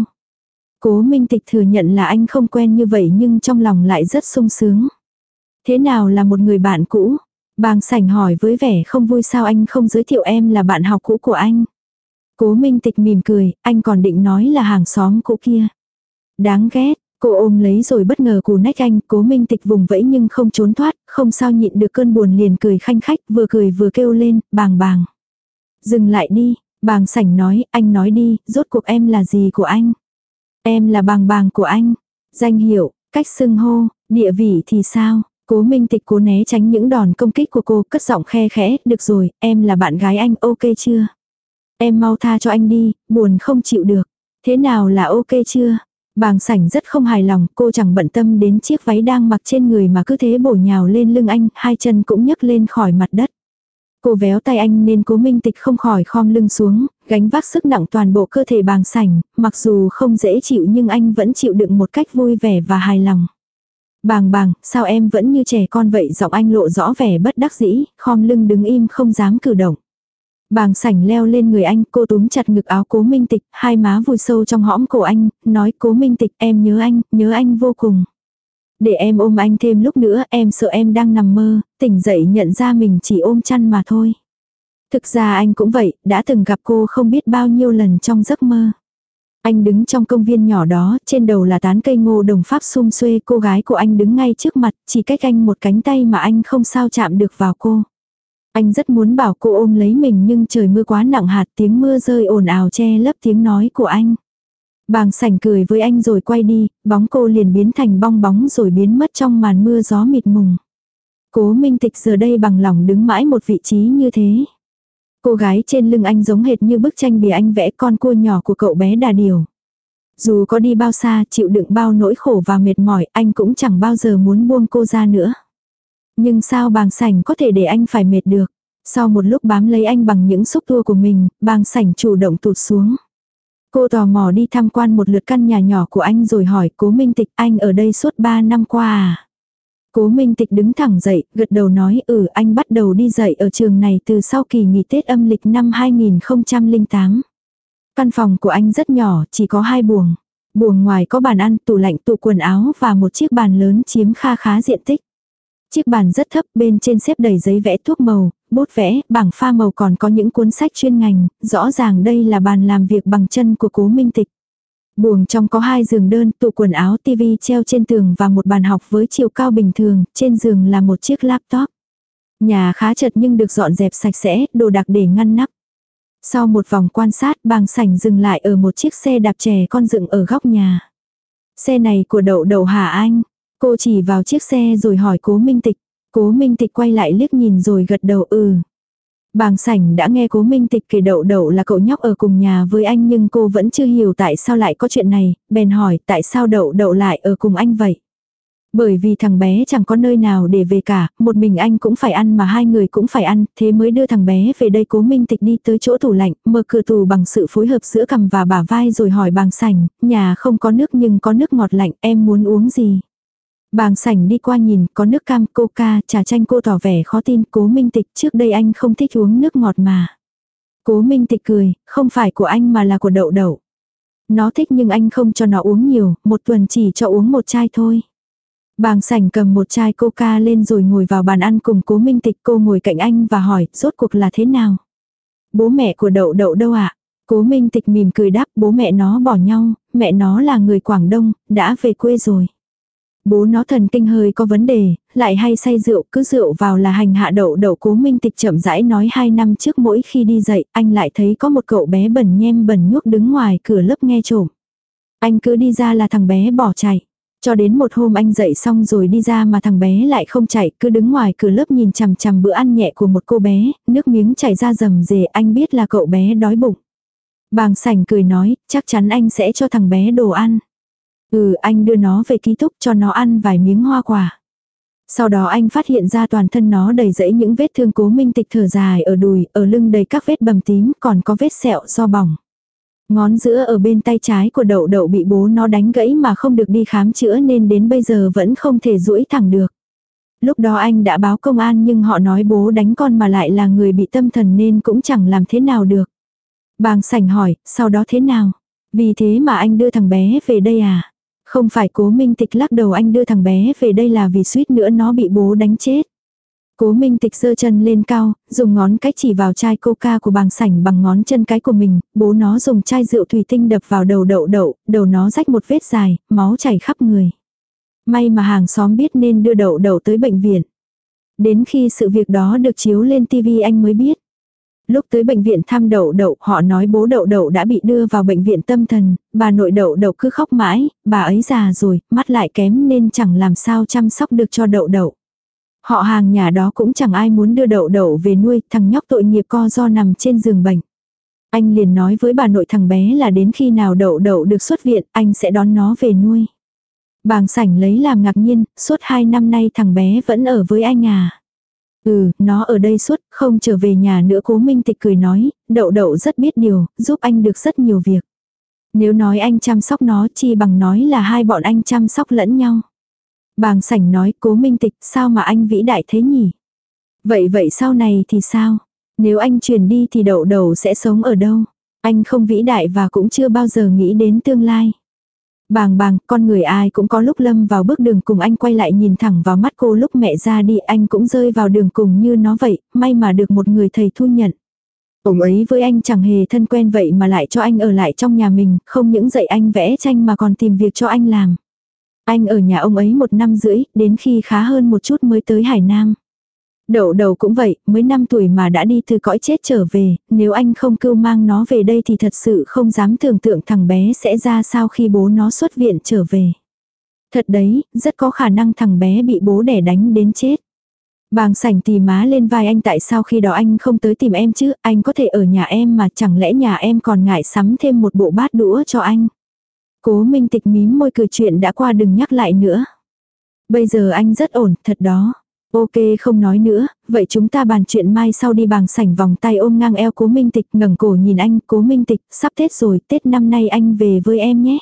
Cố Minh Tịch thừa nhận là anh không quen như vậy nhưng trong lòng lại rất sung sướng. Thế nào là một người bạn cũ? Bàng sảnh hỏi với vẻ không vui, sao anh không giới thiệu em là bạn học cũ của anh? Cố Minh Tịch mỉm cười, anh còn định nói là hàng xóm cũ kia. Đáng ghét, cô ôm lấy rồi bất ngờ cù nách anh. Cố Minh Tịch vùng vẫy nhưng không trốn thoát, không sao nhịn được cơn buồn liền cười khanh khách, vừa cười vừa kêu lên, bàng bàng. Dừng lại đi, bàng sảnh nói, anh nói đi, rốt cuộc em là gì của anh? Em là bàng bàng của anh. Danh hiệu, cách xưng hô, địa vị thì sao? Cố Minh Tịch cố né tránh những đòn công kích của cô, cất giọng khe khẽ, được rồi, em là bạn gái anh, ok chưa? Em mau tha cho anh đi, buồn không chịu được. Thế nào là ok chưa? Bàng sảnh rất không hài lòng, cô chẳng bận tâm đến chiếc váy đang mặc trên người mà cứ thế bổ nhào lên lưng anh, hai chân cũng nhấc lên khỏi mặt đất. Cô véo tay anh nên Cố Minh Tịch không khỏi khom lưng xuống, gánh vác sức nặng toàn bộ cơ thể bàng sảnh, mặc dù không dễ chịu nhưng anh vẫn chịu đựng một cách vui vẻ và hài lòng. Bàng bàng, sao em vẫn như trẻ con vậy? Giọng anh lộ rõ vẻ bất đắc dĩ, khom lưng đứng im không dám cử động. Bàng sảnh leo lên người anh, cô túm chặt ngực áo Cố Minh Tịch, hai má vùi sâu trong hõm cổ anh, nói, Cố Minh Tịch, em nhớ anh, nhớ anh vô cùng. Để em ôm anh thêm lúc nữa, em sợ em đang nằm mơ, tỉnh dậy nhận ra mình chỉ ôm chăn mà thôi. Thực ra anh cũng vậy, đã từng gặp cô không biết bao nhiêu lần trong giấc mơ. Anh đứng trong công viên nhỏ đó, trên đầu là tán cây ngô đồng Pháp sum xuê, cô gái của anh đứng ngay trước mặt, chỉ cách anh một cánh tay mà anh không sao chạm được vào cô. Anh rất muốn bảo cô ôm lấy mình nhưng trời mưa quá nặng hạt, tiếng mưa rơi ồn ào che lấp tiếng nói của anh. Bàng sảnh cười với anh rồi quay đi, bóng cô liền biến thành bong bóng rồi biến mất trong màn mưa gió mịt mùng. Cố Minh Tịch giờ đây bằng lòng đứng mãi một vị trí như thế. Cô gái trên lưng anh giống hệt như bức tranh bìa anh vẽ con cua nhỏ của cậu bé Đà Điểu. Dù có đi bao xa, chịu đựng bao nỗi khổ và mệt mỏi, anh cũng chẳng bao giờ muốn buông cô ra nữa. Nhưng sao bàng sảnh có thể để anh phải mệt được? Sau một lúc bám lấy anh bằng những xúc tua của mình, bàng sảnh chủ động tụt xuống. Cô tò mò đi tham quan một lượt căn nhà nhỏ của anh rồi hỏi, Cố Minh Tịch, anh ở đây suốt ba năm qua à? Cố Minh Tịch đứng thẳng dậy, gật đầu nói, ừ, anh bắt đầu đi dạy ở trường này từ sau kỳ nghỉ Tết âm lịch năm hai nghìn không trăm lẻ tám. Căn phòng của anh rất nhỏ, chỉ có hai buồng. Buồng ngoài có bàn ăn, tủ lạnh, tủ quần áo và một chiếc bàn lớn chiếm kha khá diện tích. Chiếc bàn rất thấp, bên trên xếp đầy giấy vẽ thuốc màu, bút vẽ, bảng pha màu, còn có những cuốn sách chuyên ngành, rõ ràng đây là bàn làm việc bằng chân của Cố Minh Tịch. Buồng trong có hai giường đơn, tủ quần áo, tivi treo trên tường và một bàn học với chiều cao bình thường, trên giường là một chiếc laptop. Nhà khá chật nhưng được dọn dẹp sạch sẽ, đồ đạc để ngăn nắp. Sau một vòng quan sát, bàng sảnh dừng lại ở một chiếc xe đạp trẻ con dựng ở góc nhà. Xe này của Đậu Đậu hả anh? Cô chỉ vào chiếc xe rồi hỏi Cố Minh Tịch. Cố Minh Tịch quay lại liếc nhìn rồi gật đầu ừ. Bàng sảnh đã nghe Cố Minh Tịch kể Đậu Đậu là cậu nhóc ở cùng nhà với anh nhưng cô vẫn chưa hiểu tại sao lại có chuyện này, bèn hỏi tại sao Đậu Đậu lại ở cùng anh vậy. Bởi vì thằng bé chẳng có nơi nào để về cả, một mình anh cũng phải ăn mà hai người cũng phải ăn, thế mới đưa thằng bé về đây. Cố Minh Tịch đi tới chỗ tủ lạnh, mở cửa tủ bằng sự phối hợp giữa cằm và bả vai rồi hỏi bàng sảnh, nhà không có nước nhưng có nước ngọt lạnh, em muốn uống gì? Bàng sảnh đi qua nhìn, có nước cam, coca, trà chanh. Cô tỏ vẻ khó tin, Cố Minh Tịch, trước đây anh không thích uống nước ngọt mà. Cố Minh Tịch cười, không phải của anh mà là của Đậu Đậu. Nó thích nhưng anh không cho nó uống nhiều, một tuần chỉ cho uống một chai thôi. Bàng sảnh cầm một chai coca lên rồi ngồi vào bàn ăn cùng Cố Minh Tịch. Cô ngồi cạnh anh và hỏi, rốt cuộc là thế nào? Bố mẹ của đậu đậu đâu ạ? Cố Minh Tịch mỉm cười đáp, bố mẹ nó bỏ nhau, mẹ nó là người Quảng Đông, đã về quê rồi. Bố nó thần kinh hơi có vấn đề, lại hay say rượu, cứ rượu vào là hành hạ đậu đậu. Cố Minh Tịch chậm rãi nói hai năm trước mỗi khi đi dậy, anh lại thấy có một cậu bé bẩn nhem bẩn nhuốc đứng ngoài cửa lớp nghe trộm. Anh cứ đi ra là thằng bé bỏ chạy. Cho đến một hôm anh dậy xong rồi đi ra mà thằng bé lại không chạy, cứ đứng ngoài cửa lớp nhìn chằm chằm bữa ăn nhẹ của một cô bé, nước miếng chảy ra rầm rề, anh biết là cậu bé đói bụng. Bàng Sảnh cười nói, chắc chắn anh sẽ cho thằng bé đồ ăn. Ừ, anh đưa nó về ký túc cho nó ăn vài miếng hoa quả. Sau đó anh phát hiện ra toàn thân nó đầy rẫy những vết thương. Cố Minh Tịch thở dài, ở đùi, ở lưng đầy các vết bầm tím, còn có vết sẹo do bỏng. Ngón giữa ở bên tay trái của đậu đậu bị bố nó đánh gãy mà không được đi khám chữa nên đến bây giờ vẫn không thể duỗi thẳng được. Lúc đó anh đã báo công an nhưng họ nói bố đánh con mà lại là người bị tâm thần nên cũng chẳng làm thế nào được. Bàng Sảnh hỏi, sau đó thế nào? Vì thế mà anh đưa thằng bé về đây à? Không phải. Cố Minh Tịch lắc đầu, anh đưa thằng bé về đây là vì suýt nữa nó bị bố đánh chết. Cố Minh Tịch giơ chân lên cao, dùng ngón cái chỉ vào chai coca của Bàng Sảnh bằng ngón chân cái của mình, bố nó dùng chai rượu thủy tinh đập vào đầu đậu đậu, đầu nó rách một vết dài, máu chảy khắp người. May mà hàng xóm biết nên đưa đậu đậu tới bệnh viện. Đến khi sự việc đó được chiếu lên tivi anh mới biết. Lúc tới bệnh viện thăm đậu đậu, họ nói bố đậu đậu đã bị đưa vào bệnh viện tâm thần, bà nội đậu đậu cứ khóc mãi, bà ấy già rồi, mắt lại kém nên chẳng làm sao chăm sóc được cho đậu đậu. Họ hàng nhà đó cũng chẳng ai muốn đưa đậu đậu về nuôi, thằng nhóc tội nghiệp co do nằm trên giường bệnh. Anh liền nói với bà nội thằng bé là đến khi nào đậu đậu được xuất viện, anh sẽ đón nó về nuôi. Bàng Sảnh lấy làm ngạc nhiên, suốt hai năm nay thằng bé vẫn ở với anh à? Ừ, nó ở đây suốt, không trở về nhà nữa. Cố Minh Tịch cười nói, đậu đậu rất biết điều, giúp anh được rất nhiều việc. Nếu nói anh chăm sóc nó chi bằng nói là hai bọn anh chăm sóc lẫn nhau. Bàng Sảnh nói, Cố Minh Tịch, sao mà anh vĩ đại thế nhỉ? Vậy vậy sau này thì sao? Nếu anh chuyển đi thì đậu đậu sẽ sống ở đâu? Anh không vĩ đại và cũng chưa bao giờ nghĩ đến tương lai. Bàng bàng, con người ai cũng có lúc lâm vào bước đường cùng. Anh quay lại nhìn thẳng vào mắt cô lúc mẹ ra đi, anh cũng rơi vào đường cùng như nó vậy, may mà được một người thầy thu nhận. Ông ấy với anh chẳng hề thân quen vậy mà lại cho anh ở lại trong nhà mình, không những dạy anh vẽ tranh mà còn tìm việc cho anh làm. Anh ở nhà ông ấy một năm rưỡi, đến khi khá hơn một chút mới tới Hải Nam. Đậu đậu cũng vậy, mới năm tuổi mà đã đi từ cõi chết trở về, nếu anh không cưu mang nó về đây thì thật sự không dám tưởng tượng thằng bé sẽ ra sao khi bố nó xuất viện trở về. Thật đấy, rất có khả năng thằng bé bị bố đẻ đánh đến chết. Bàng Sảnh tì má lên vai anh, tại sao khi đó anh không tới tìm em chứ, anh có thể ở nhà em mà, chẳng lẽ nhà em còn ngại sắm thêm một bộ bát đũa cho anh. Cố Minh Tịch mím môi cười, chuyện đã qua đừng nhắc lại nữa. Bây giờ anh rất ổn, thật đó. Ok, không nói nữa, vậy chúng ta bàn chuyện mai sau đi. Bàng Sảnh vòng tay ôm ngang eo Cố Minh Tịch, ngẩng cổ nhìn anh, Cố Minh Tịch, sắp Tết rồi, Tết năm nay anh về với em nhé.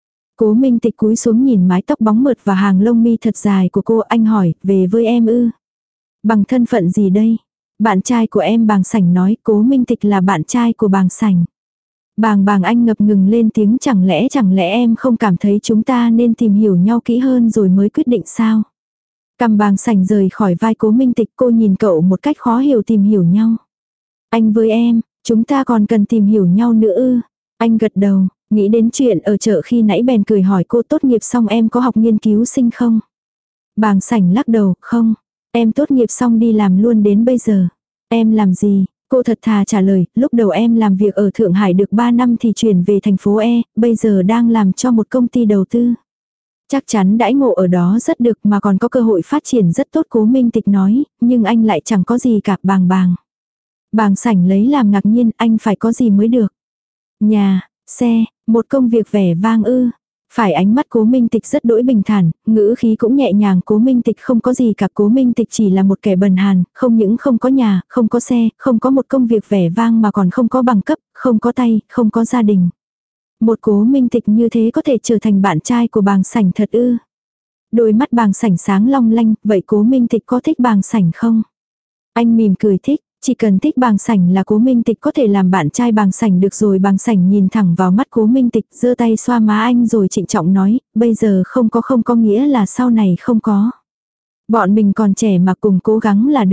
Cố Minh Tịch cúi xuống nhìn mái tóc bóng mượt và hàng lông mi thật dài của cô, anh hỏi, về với em ư? Bằng thân phận gì đây? Bạn trai của em. Bàng Sảnh nói, Cố Minh Tịch là bạn trai của Bàng Sảnh. Bàng bàng, anh ngập ngừng lên tiếng, chẳng lẽ chẳng lẽ em không cảm thấy chúng ta nên tìm hiểu nhau kỹ hơn rồi mới quyết định sao? Cầm Bàng Sảnh rời khỏi vai Cố Minh Tịch, cô nhìn cậu một cách khó hiểu. Tìm hiểu nhau? Anh với em, chúng ta còn cần tìm hiểu nhau nữa ư? Anh gật đầu, nghĩ đến chuyện ở chợ khi nãy bèn cười hỏi cô, tốt nghiệp xong em có học nghiên cứu sinh không? Bàng Sảnh lắc đầu, không, em tốt nghiệp xong đi làm luôn đến bây giờ. Em làm gì? Cô thật thà trả lời, lúc đầu em làm việc ở Thượng Hải được ba năm thì chuyển về thành phố E, bây giờ đang làm cho một công ty đầu tư. Chắc chắn đãi ngộ ở đó rất được mà còn có cơ hội phát triển rất tốt. Cố Minh Tịch nói, nhưng anh lại chẳng có gì cả. Bàng bàng. Bàng Sảnh lấy làm ngạc nhiên, anh phải có gì mới được? Nhà, xe, một công việc vẻ vang ư? Phải. Ánh mắt Cố Minh Tịch rất đỗi bình thản, ngữ khí cũng nhẹ nhàng. Cố Minh Tịch không có gì cả. Cố Minh Tịch chỉ là một kẻ bần hàn, không những không có nhà, không có xe, không có một công việc vẻ vang mà còn không có bằng cấp, không có tay, không có gia đình. Một Cố Minh Tịch như thế có thể trở thành bạn trai của Bàng Sảnh thật ư? Đôi mắt Bàng Sảnh sáng long lanh, vậy Cố Minh Tịch có thích Bàng Sảnh không? Anh mỉm cười, thích. Chỉ cần thích Bàng Sảnh là Cố Minh Tịch có thể làm bạn trai Bàng Sảnh được rồi. Bàng Sảnh nhìn thẳng vào mắt Cố Minh Tịch, giơ tay xoa má anh rồi trịnh trọng nói, bây giờ không có không có nghĩa là sau này không có. Bọn mình còn trẻ mà cùng cố gắng là được.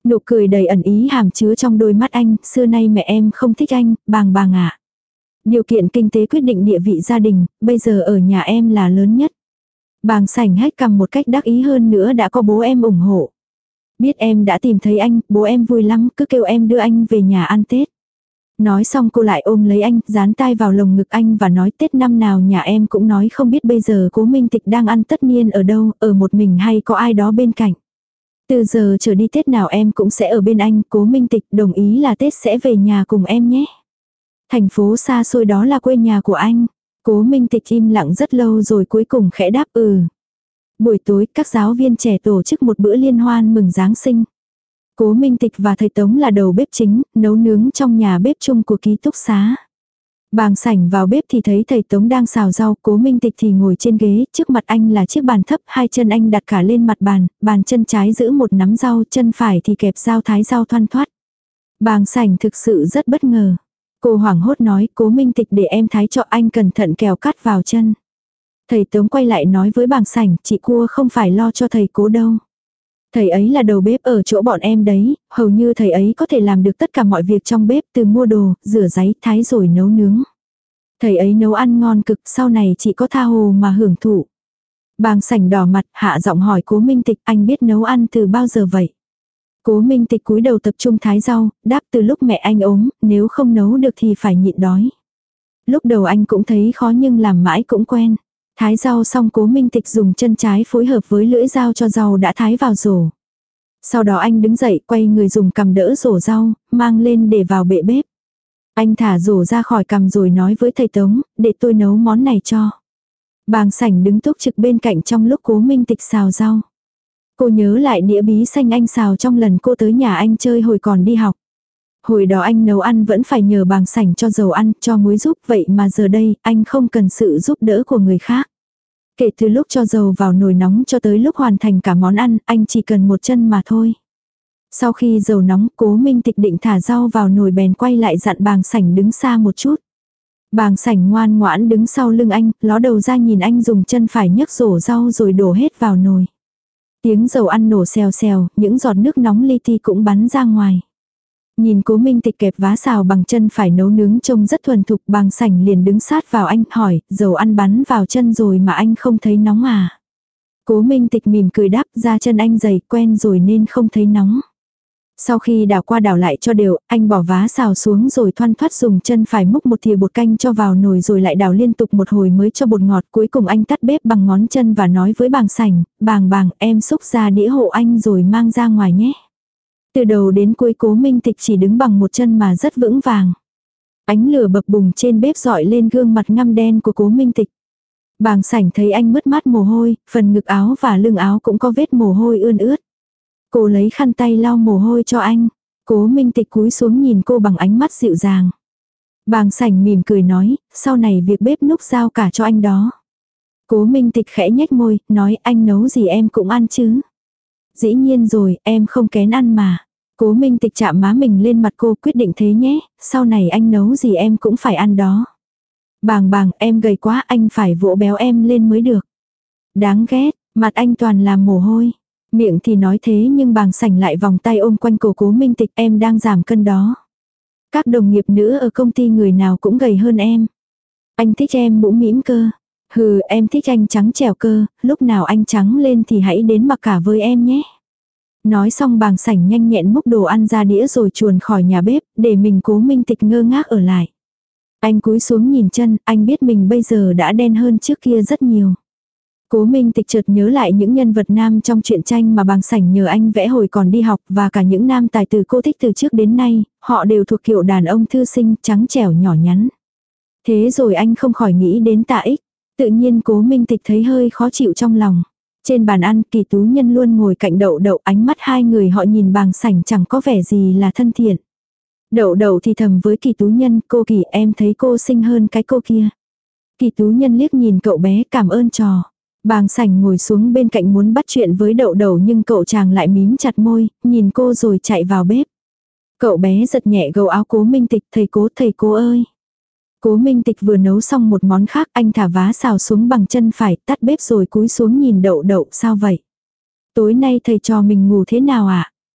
Nụ cười đầy ẩn ý hàm chứa trong đôi mắt anh, xưa nay mẹ em không thích anh, bàng bàng ạ. Điều kiện kinh tế quyết định địa vị gia đình, bây giờ ở nhà em là lớn nhất. Bàng sảnh hét cằm một cách đắc ý hơn nữa đã có bố em ủng hộ. Biết em đã tìm thấy anh, bố em vui lắm, cứ kêu em đưa anh về nhà ăn Tết. Nói xong cô lại ôm lấy anh, dán tai vào lồng ngực anh và nói Tết năm nào nhà em cũng nói không biết bây giờ Cố Minh Tịch đang ăn tất niên ở đâu, ở một mình hay có ai đó bên cạnh. Từ giờ trở đi Tết nào em cũng sẽ ở bên anh, Cố Minh Tịch đồng ý là Tết sẽ về nhà cùng em nhé. Thành phố xa xôi đó là quê nhà của anh. Cố Minh Tịch im lặng rất lâu rồi cuối cùng khẽ đáp ừ. Buổi tối các giáo viên trẻ tổ chức một bữa liên hoan mừng Giáng sinh. Cố Minh Tịch và thầy Tống là đầu bếp chính, nấu nướng trong nhà bếp chung của ký túc xá. Bàng sảnh vào bếp thì thấy thầy Tống đang xào rau, Cố Minh Tịch thì ngồi trên ghế, trước mặt anh là chiếc bàn thấp, hai chân anh đặt cả lên mặt bàn, bàn chân trái giữ một nắm rau, chân phải thì kẹp dao thái rau thoăn thoắt. Bàng sảnh thực sự rất bất ngờ. Cô hoảng hốt nói, Cố Minh Tịch để em thái cho anh cẩn thận kèo cắt vào chân. Thầy Tống quay lại nói với bàng sảnh, chị Cua không phải lo cho thầy Cố đâu. Thầy ấy là đầu bếp ở chỗ bọn em đấy, hầu như thầy ấy có thể làm được tất cả mọi việc trong bếp từ mua đồ, rửa ráy, thái rồi nấu nướng. Thầy ấy nấu ăn ngon cực, sau này chỉ có tha hồ mà hưởng thụ. Bàng sảnh đỏ mặt, hạ giọng hỏi Cố Minh Tịch, anh biết nấu ăn từ bao giờ vậy? Cố Minh Tịch cúi đầu tập trung thái rau, đáp từ lúc mẹ anh ốm, nếu không nấu được thì phải nhịn đói. Lúc đầu anh cũng thấy khó nhưng làm mãi cũng quen. Thái rau xong Cố Minh Tịch dùng chân trái phối hợp với lưỡi dao cho rau đã thái vào rổ. Sau đó anh đứng dậy quay người dùng cằm đỡ rổ rau, mang lên để vào bệ bếp. Anh thả rổ ra khỏi cằm rồi nói với thầy Tống, để tôi nấu món này cho. Bàng sảnh đứng túc trực bên cạnh trong lúc Cố Minh Tịch xào rau. Cô nhớ lại đĩa bí xanh anh xào trong lần cô tới nhà anh chơi hồi còn đi học. Hồi đó anh nấu ăn vẫn phải nhờ bàng sảnh cho dầu ăn, cho muối giúp, vậy mà giờ đây anh không cần sự giúp đỡ của người khác. Kể từ lúc cho dầu vào nồi nóng cho tới lúc hoàn thành cả món ăn, anh chỉ cần một chân mà thôi. Sau khi dầu nóng, Cố Minh Tịch định thả rau vào nồi bèn quay lại dặn bàng sảnh đứng xa một chút. Bàng sảnh ngoan ngoãn đứng sau lưng anh, ló đầu ra nhìn anh dùng chân phải nhấc rổ rau rồi đổ hết vào nồi. Tiếng dầu ăn nổ xèo xèo, những giọt nước nóng li ti cũng bắn ra ngoài. Nhìn Cố Minh Tịch kẹp vá xào bằng chân phải nấu nướng trông rất thuần thục, bàng sảnh liền đứng sát vào anh hỏi, dầu ăn bắn vào chân rồi mà anh không thấy nóng à? Cố Minh Tịch mỉm cười đáp, da chân anh dày quen rồi nên không thấy nóng. Sau khi đảo qua đảo lại cho đều, anh bỏ vá xào xuống rồi thoăn thoắt dùng chân phải múc một thìa bột canh cho vào nồi rồi lại đảo liên tục một hồi mới cho bột ngọt. Cuối cùng anh tắt bếp bằng ngón chân và nói với bàng sảnh, bàng bàng em xúc ra đĩa hộ anh rồi mang ra ngoài nhé. Từ đầu đến cuối Cố Minh Tịch chỉ đứng bằng một chân mà rất vững vàng. Ánh lửa bập bùng trên bếp dọi lên gương mặt ngăm đen của Cố Minh Tịch. Bàng sảnh thấy anh mướt mát mồ hôi, phần ngực áo và lưng áo cũng có vết mồ hôi ươn ướt. Cô lấy khăn tay lau mồ hôi cho anh. Cố Minh Tịch cúi xuống nhìn cô bằng ánh mắt dịu dàng. Bàng sảnh mỉm cười nói, sau này việc bếp núc giao cả cho anh đó. Cố Minh Tịch khẽ nhếch môi, nói anh nấu gì em cũng ăn chứ. Dĩ nhiên rồi, em không kén ăn mà. Cố Minh Tịch chạm má mình lên mặt cô, quyết định thế nhé, sau này anh nấu gì em cũng phải ăn đó. Bàng bàng, em gầy quá, anh phải vỗ béo em lên mới được. Đáng ghét, mặt anh toàn là mồ hôi. Miệng thì nói thế nhưng bàng sảnh lại vòng tay ôm quanh cổ Cố Minh Tịch, em đang giảm cân đó. Các đồng nghiệp nữ ở công ty người nào cũng gầy hơn em. Anh thích em mũm mĩm cơ. Hừ, em thích anh trắng trẻo cơ, lúc nào anh trắng lên thì hãy đến mặc cả với em nhé. Nói xong bàng sảnh nhanh nhẹn múc đồ ăn ra đĩa rồi chuồn khỏi nhà bếp, để mình Cố Minh Tịch ngơ ngác ở lại. Anh cúi xuống nhìn chân, anh biết mình bây giờ đã đen hơn trước kia rất nhiều. Cố Minh Tịch chợt nhớ lại những nhân vật nam trong truyện tranh mà bàng sảnh nhờ anh vẽ hồi còn đi học và cả những nam tài tử cô thích từ trước đến nay, họ đều thuộc kiểu đàn ông thư sinh, trắng trẻo nhỏ nhắn. Thế rồi anh không khỏi nghĩ đến Tạ Ích. Tự nhiên Cố Minh Tịch thấy hơi khó chịu trong lòng. Trên bàn ăn, Kỳ Tú Nhân luôn ngồi cạnh Đậu Đậu, ánh mắt hai người họ nhìn bàng sảnh chẳng có vẻ gì là thân thiện. Đậu Đậu thì thầm với Kỳ Tú Nhân, cô Kỳ em thấy cô xinh hơn cái cô kia. Kỳ Tú Nhân liếc nhìn cậu bé, cảm ơn trò. Bàng sảnh ngồi xuống bên cạnh muốn bắt chuyện với Đậu Đậu nhưng cậu chàng lại mím chặt môi, nhìn cô rồi chạy vào bếp. Cậu bé giật nhẹ gấu áo Cố Minh Tịch, thầy Cố, thầy Cố ơi. Cố Minh Tịch vừa nấu xong một món khác, anh thả vá xào xuống bằng chân phải, tắt bếp rồi cúi xuống nhìn Đậu Đậu, sao vậy? Tối nay thầy trò mình ngủ thế nào ạ? À?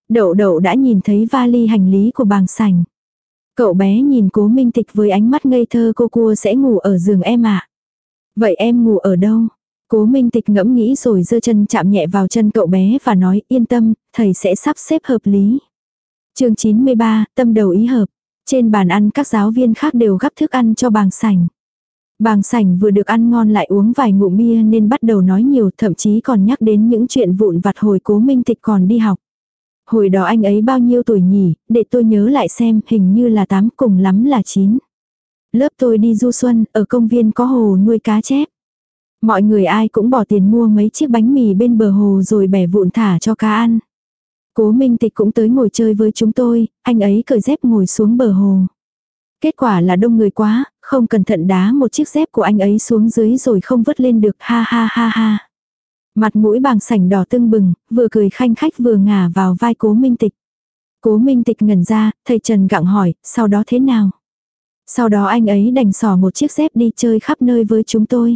Đậu đậu đã nhìn thấy vali hành lý của bàng sảnh. Cậu bé nhìn Cố Minh Tịch với ánh mắt ngây thơ, cô cua sẽ ngủ ở giường em ạ. À? Vậy em ngủ ở đâu? Cố Minh Tịch ngẫm nghĩ rồi giơ chân chạm nhẹ vào chân cậu bé và nói yên tâm, thầy sẽ sắp xếp hợp lý. Chương chín mươi ba, tâm đầu ý hợp. Trên bàn ăn các giáo viên khác đều gắp thức ăn cho bàng sảnh. Bàng sảnh vừa được ăn ngon lại uống vài ngụm bia nên bắt đầu nói nhiều, thậm chí còn nhắc đến những chuyện vụn vặt hồi Cố Minh Tịch còn đi học. Hồi đó anh ấy bao nhiêu tuổi nhỉ, để tôi nhớ lại xem, hình như là tám, cùng lắm là chín. Lớp tôi đi du xuân, ở công viên có hồ nuôi cá chép. Mọi người ai cũng bỏ tiền mua mấy chiếc bánh mì bên bờ hồ rồi bẻ vụn thả cho cá ăn. Cố Minh Tịch cũng tới ngồi chơi với chúng tôi, anh ấy cởi dép ngồi xuống bờ hồ. Kết quả là đông người quá, không cẩn thận đá một chiếc dép của anh ấy xuống dưới rồi không vớt lên được, ha ha ha ha. Mặt mũi bàng sảnh đỏ tưng bừng, vừa cười khanh khách vừa ngả vào vai Cố Minh Tịch. Cố Minh Tịch ngẩn ra, thầy Trần gặng hỏi, sau đó thế nào? Sau đó anh ấy đành xỏ một chiếc dép đi chơi khắp nơi với chúng tôi.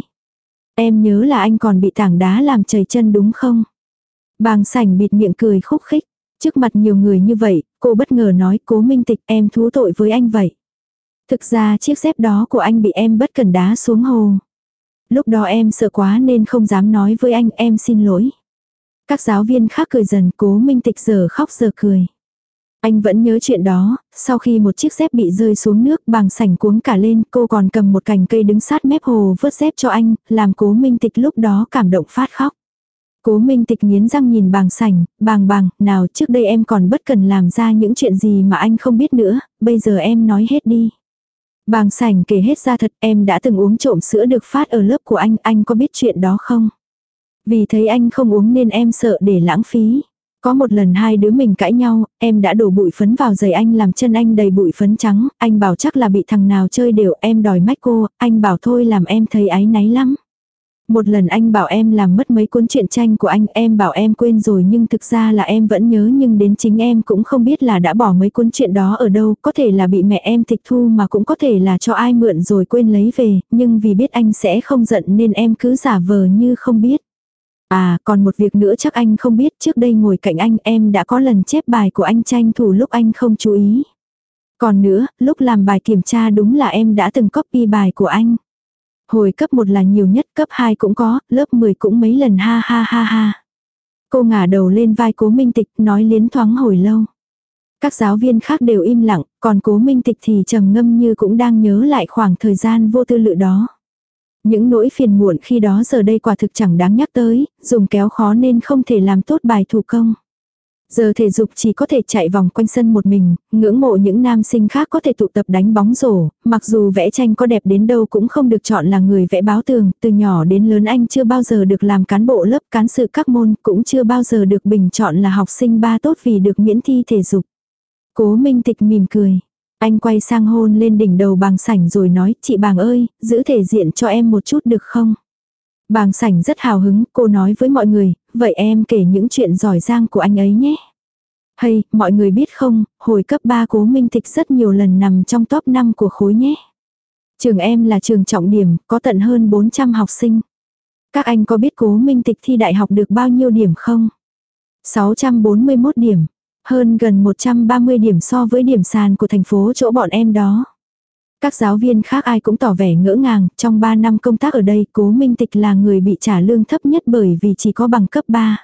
Em nhớ là anh còn bị tảng đá làm chảy chân đúng không? Bàng sảnh bịt miệng cười khúc khích. Trước mặt nhiều người như vậy, cô bất ngờ nói Cố Minh Tịch em thú tội với anh vậy. Thực ra chiếc dép đó của anh bị em bất cẩn đá xuống hồ. Lúc đó em sợ quá nên không dám nói với anh, em xin lỗi. Các giáo viên khác cười dần, Cố Minh Tịch giờ khóc giờ cười. Anh vẫn nhớ chuyện đó, sau khi một chiếc dép bị rơi xuống nước bàng sảnh cuống cả lên, cô còn cầm một cành cây đứng sát mép hồ vớt dép cho anh, làm Cố Minh Tịch lúc đó cảm động phát khóc. Cố Minh Tịch nghiến răng nhìn bàng sảnh, bàng bàng, nào trước đây em còn bất cần làm ra những chuyện gì mà anh không biết nữa, bây giờ em nói hết đi. Bàng sảnh kể hết ra thật, em đã từng uống trộm sữa được phát ở lớp của anh, anh có biết chuyện đó không? Vì thấy anh không uống nên em sợ để lãng phí. Có một lần hai đứa mình cãi nhau, em đã đổ bụi phấn vào giày anh làm chân anh đầy bụi phấn trắng, anh bảo chắc là bị thằng nào chơi đều, em đòi mách cô, anh bảo thôi làm em thấy áy náy lắm. Một lần anh bảo em làm mất mấy cuốn truyện tranh của anh, em bảo em quên rồi nhưng thực ra là em vẫn nhớ, nhưng đến chính em cũng không biết là đã bỏ mấy cuốn truyện đó ở đâu, có thể là bị mẹ em tịch thu mà cũng có thể là cho ai mượn rồi quên lấy về, nhưng vì biết anh sẽ không giận nên em cứ giả vờ như không biết. À, còn một việc nữa chắc anh không biết, trước đây ngồi cạnh anh em đã có lần chép bài của anh tranh thủ lúc anh không chú ý. Còn nữa, lúc làm bài kiểm tra đúng là em đã từng copy bài của anh. Hồi cấp một là nhiều nhất, cấp hai cũng có, lớp mười cũng mấy lần, ha ha ha ha. Cô ngả đầu lên vai Cố Minh Tịch, nói liến thoáng hồi lâu. Các giáo viên khác đều im lặng, còn Cố Minh Tịch thì trầm ngâm như cũng đang nhớ lại khoảng thời gian vô tư lự đó. Những nỗi phiền muộn khi đó giờ đây quả thực chẳng đáng nhắc tới, dùng kéo khó nên không thể làm tốt bài thủ công. Giờ thể dục chỉ có thể chạy vòng quanh sân một mình, ngưỡng mộ những nam sinh khác có thể tụ tập đánh bóng rổ, mặc dù vẽ tranh có đẹp đến đâu cũng không được chọn là người vẽ báo tường, từ nhỏ đến lớn anh chưa bao giờ được làm cán bộ lớp cán sự các môn, cũng chưa bao giờ được bình chọn là học sinh ba tốt vì được miễn thi thể dục. Cố Minh Tịch mỉm cười. Anh quay sang hôn lên đỉnh đầu bàng sảnh rồi nói, chị bàng ơi, giữ thể diện cho em một chút được không? Bàng sảnh rất hào hứng, cô nói với mọi người, vậy em kể những chuyện giỏi giang của anh ấy nhé. Hay, mọi người biết không, hồi cấp ba Cố Minh Tịch rất nhiều lần nằm trong top năm của khối nhé. Trường em là trường trọng điểm, có tận hơn bốn trăm học sinh. Các anh có biết Cố Minh Tịch thi đại học được bao nhiêu điểm không? sáu trăm bốn mươi mốt điểm. Hơn gần một trăm ba mươi điểm so với điểm sàn của thành phố chỗ bọn em đó. Các giáo viên khác ai cũng tỏ vẻ ngỡ ngàng, trong ba năm công tác ở đây Cố Minh Tịch là người bị trả lương thấp nhất bởi vì chỉ có bằng cấp ba.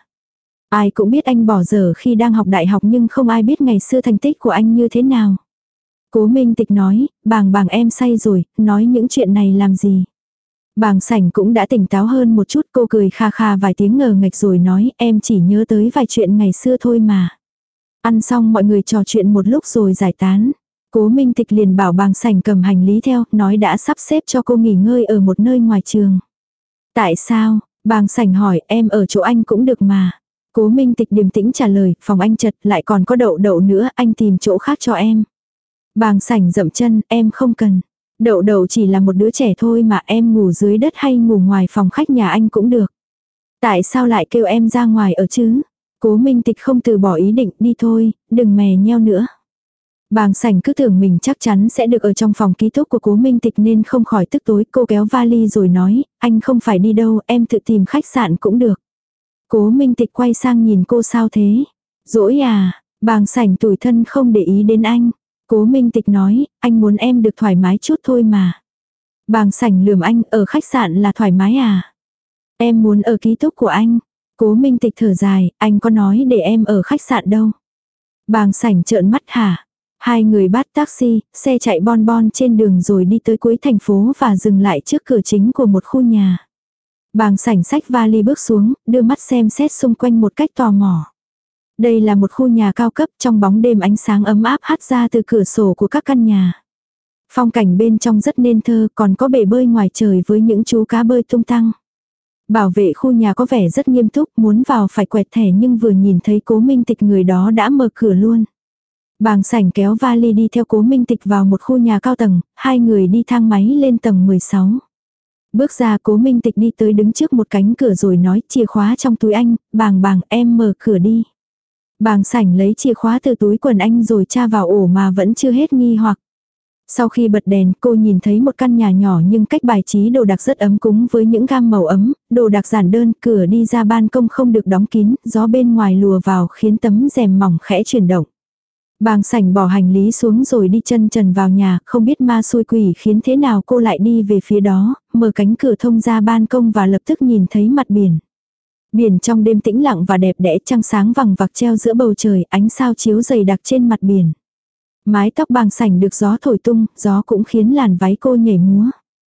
Ai cũng biết anh bỏ dở khi đang học đại học nhưng không ai biết ngày xưa thành tích của anh như thế nào. Cố Minh Tịch nói, bàng bàng em say rồi, nói những chuyện này làm gì. Bàng sảnh cũng đã tỉnh táo hơn một chút, cô cười kha kha vài tiếng ngờ nghệch rồi nói, em chỉ nhớ tới vài chuyện ngày xưa thôi mà. Ăn xong mọi người trò chuyện một lúc rồi giải tán. Cố Minh Tịch liền bảo bàng sảnh cầm hành lý theo, nói đã sắp xếp cho cô nghỉ ngơi ở một nơi ngoài trường. Tại sao? Bàng sảnh hỏi, em ở chỗ anh cũng được mà. Cố Minh Tịch điềm tĩnh trả lời, phòng anh chật lại còn có đậu đậu nữa, anh tìm chỗ khác cho em. Bàng sảnh dậm chân, em không cần. Đậu đậu chỉ là một đứa trẻ thôi mà, em ngủ dưới đất hay ngủ ngoài phòng khách nhà anh cũng được. Tại sao lại kêu em ra ngoài ở chứ? Cố Minh Tịch không từ bỏ ý định, đi thôi, đừng mè nheo nữa. Bàng sảnh cứ tưởng mình chắc chắn sẽ được ở trong phòng ký túc của Cố Minh Tịch nên không khỏi tức tối, cô kéo vali rồi nói, anh không phải đi đâu, em tự tìm khách sạn cũng được. Cố Minh Tịch quay sang nhìn cô, sao thế? Dỗi à? Bàng sảnh tủi thân không để ý đến anh. Cố Minh Tịch nói, anh muốn em được thoải mái chút thôi mà. Bàng sảnh lườm anh, ở khách sạn là thoải mái à? Em muốn ở ký túc của anh. Cố Minh Tịch thở dài, anh có nói để em ở khách sạn đâu. Bàng sảnh trợn mắt hả? Hai người bắt taxi, xe chạy bon bon trên đường rồi đi tới cuối thành phố và dừng lại trước cửa chính của một khu nhà. Bàng sảnh xách vali bước xuống, đưa mắt xem xét xung quanh một cách tò mò. Đây là một khu nhà cao cấp, trong bóng đêm ánh sáng ấm áp hắt ra từ cửa sổ của các căn nhà. Phong cảnh bên trong rất nên thơ, còn có bể bơi ngoài trời với những chú cá bơi tung tăng. Bảo vệ khu nhà có vẻ rất nghiêm túc, muốn vào phải quẹt thẻ nhưng vừa nhìn thấy Cố Minh Tịch người đó đã mở cửa luôn. Bàng sảnh kéo vali đi theo Cố Minh Tịch vào một khu nhà cao tầng, hai người đi thang máy lên tầng mười sáu. Bước ra Cố Minh Tịch đi tới đứng trước một cánh cửa rồi nói chìa khóa trong túi anh, bàng bàng em mở cửa đi. Bàng sảnh lấy chìa khóa từ túi quần anh rồi tra vào ổ mà vẫn chưa hết nghi hoặc. Sau khi bật đèn cô nhìn thấy một căn nhà nhỏ nhưng cách bài trí đồ đạc rất ấm cúng với những gam màu ấm, đồ đạc giản đơn, cửa đi ra ban công không được đóng kín, gió bên ngoài lùa vào khiến tấm rèm mỏng khẽ chuyển động. Bàng sảnh bỏ hành lý xuống rồi đi chân trần vào nhà, không biết ma xui quỷ khiến thế nào cô lại đi về phía đó, mở cánh cửa thông ra ban công và lập tức nhìn thấy mặt biển. Biển trong đêm tĩnh lặng và đẹp đẽ, trăng sáng vằng vặc treo giữa bầu trời, ánh sao chiếu dày đặc trên mặt biển. Mái tóc bàng sảnh được gió thổi tung, gió cũng khiến làn váy cô nhảy múa.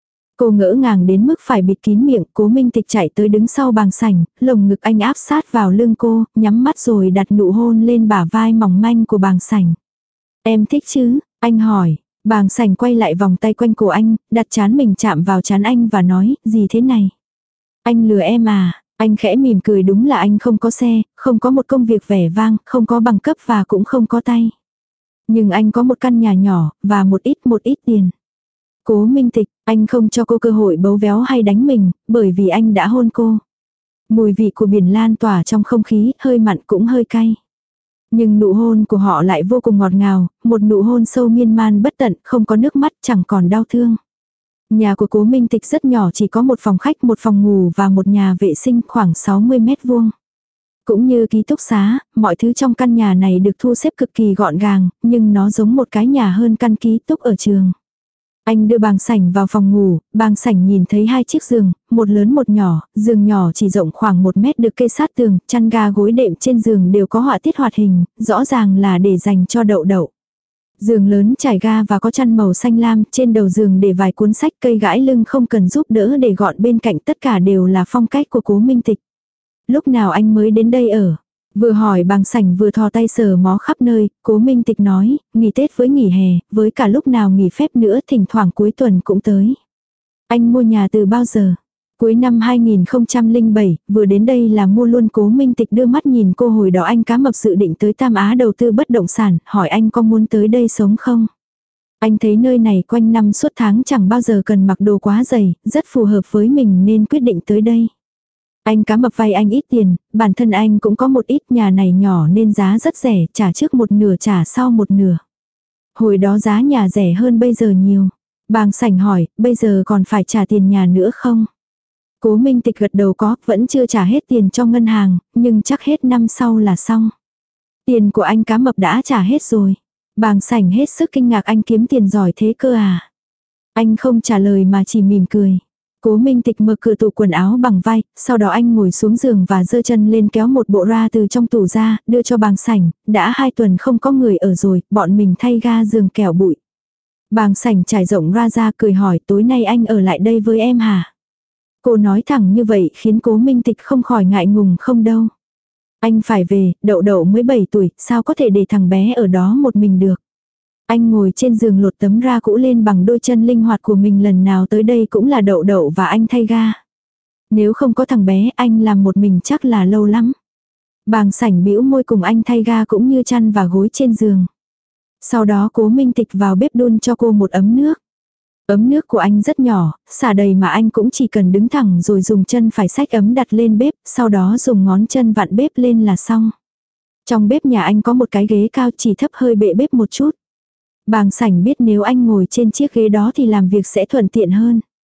Cô ngỡ ngàng đến mức phải bịt kín miệng, Cố Minh Tịch chạy tới đứng sau bàng sảnh, lồng ngực anh áp sát vào lưng cô, nhắm mắt rồi đặt nụ hôn lên bả vai mỏng manh của bàng sảnh. Em thích chứ? Anh hỏi. Bàng sảnh quay lại vòng tay quanh cổ anh, đặt trán mình chạm vào trán anh và nói, gì thế này? Anh lừa em à? Anh khẽ mỉm cười, đúng là anh không có xe, không có một công việc vẻ vang, không có bằng cấp và cũng không có tay. Nhưng anh có một căn nhà nhỏ, và một ít một ít tiền. Cố Minh Tịch, anh không cho cô cơ hội bấu véo hay đánh mình, bởi vì anh đã hôn cô. Mùi vị của biển lan tỏa trong không khí, hơi mặn cũng hơi cay. Nhưng nụ hôn của họ lại vô cùng ngọt ngào, một nụ hôn sâu miên man bất tận, không có nước mắt, chẳng còn đau thương. Nhà của Cố Minh Tịch rất nhỏ, chỉ có một phòng khách, một phòng ngủ và một nhà vệ sinh khoảng sáu mươi mét vuông. Cũng như ký túc xá, mọi thứ trong căn nhà này được thu xếp cực kỳ gọn gàng, nhưng nó giống một cái nhà hơn căn ký túc ở trường. Anh đưa bàng sảnh vào phòng ngủ, bàng sảnh nhìn thấy hai chiếc giường, một lớn một nhỏ, giường nhỏ chỉ rộng khoảng một mét được kê sát tường, chăn ga gối đệm trên giường đều có họa tiết hoạt hình, rõ ràng là để dành cho đậu đậu. Giường lớn trải ga và có chăn màu xanh lam, trên đầu giường để vài cuốn sách, cây gãi lưng không cần giúp đỡ để gọn bên cạnh, tất cả đều là phong cách của Cố Minh Tịch. Lúc nào anh mới đến đây ở? Vừa hỏi bàng sảnh vừa thò tay sờ mó khắp nơi, Cố Minh Tịch nói, nghỉ Tết với nghỉ hè, với cả lúc nào nghỉ phép nữa thỉnh thoảng cuối tuần cũng tới. Anh mua nhà từ bao giờ? Cuối năm hai nghìn không trăm lẻ bảy, vừa đến đây là mua luôn. Cố Minh Tịch đưa mắt nhìn cô, hồi đó anh cá mập dự định tới Tam Á đầu tư bất động sản, hỏi anh có muốn tới đây sống không? Anh thấy nơi này quanh năm suốt tháng chẳng bao giờ cần mặc đồ quá dày, rất phù hợp với mình nên quyết định tới đây. Anh cá mập vay anh ít tiền, bản thân anh cũng có một ít, nhà này nhỏ nên giá rất rẻ, trả trước một nửa trả sau một nửa. Hồi đó giá nhà rẻ hơn bây giờ nhiều. Bàng sảnh hỏi, bây giờ còn phải trả tiền nhà nữa không? Cố Minh Tịch gật đầu có, vẫn chưa trả hết tiền cho ngân hàng, nhưng chắc hết năm sau là xong. Tiền của anh cá mập đã trả hết rồi. Bàng sảnh hết sức kinh ngạc, anh kiếm tiền giỏi thế cơ à? Anh không trả lời mà chỉ mỉm cười. Cố Minh Tịch mở cửa tủ quần áo bằng vai, sau đó anh ngồi xuống giường và giơ chân lên kéo một bộ ra từ trong tủ ra, đưa cho bàng sảnh, đã hai tuần không có người ở rồi, bọn mình thay ga giường kẻo bụi. Bàng sảnh trải rộng ra ra cười hỏi, tối nay anh ở lại đây với em hả? Cô nói thẳng như vậy khiến Cố Minh Tịch không khỏi ngại ngùng. Không đâu. Anh phải về, đậu đậu mới bảy tuổi, sao có thể để thằng bé ở đó một mình được. Anh ngồi trên giường lột tấm ra cũ lên bằng đôi chân linh hoạt của mình, lần nào tới đây cũng là đậu đậu và anh thay ga. Nếu không có thằng bé anh làm một mình chắc là lâu lắm. Bàng sảnh bĩu môi cùng anh thay ga cũng như chăn và gối trên giường. Sau đó Cố Minh Tịch vào bếp đun cho cô một ấm nước. Ấm nước của anh rất nhỏ, xả đầy mà anh cũng chỉ cần đứng thẳng rồi dùng chân phải xách ấm đặt lên bếp, sau đó dùng ngón chân vặn bếp lên là xong. Trong bếp nhà anh có một cái ghế cao, chỉ thấp hơi bệ bếp một chút. Bàng sảnh biết nếu anh ngồi trên chiếc ghế đó thì làm việc sẽ thuận tiện hơn.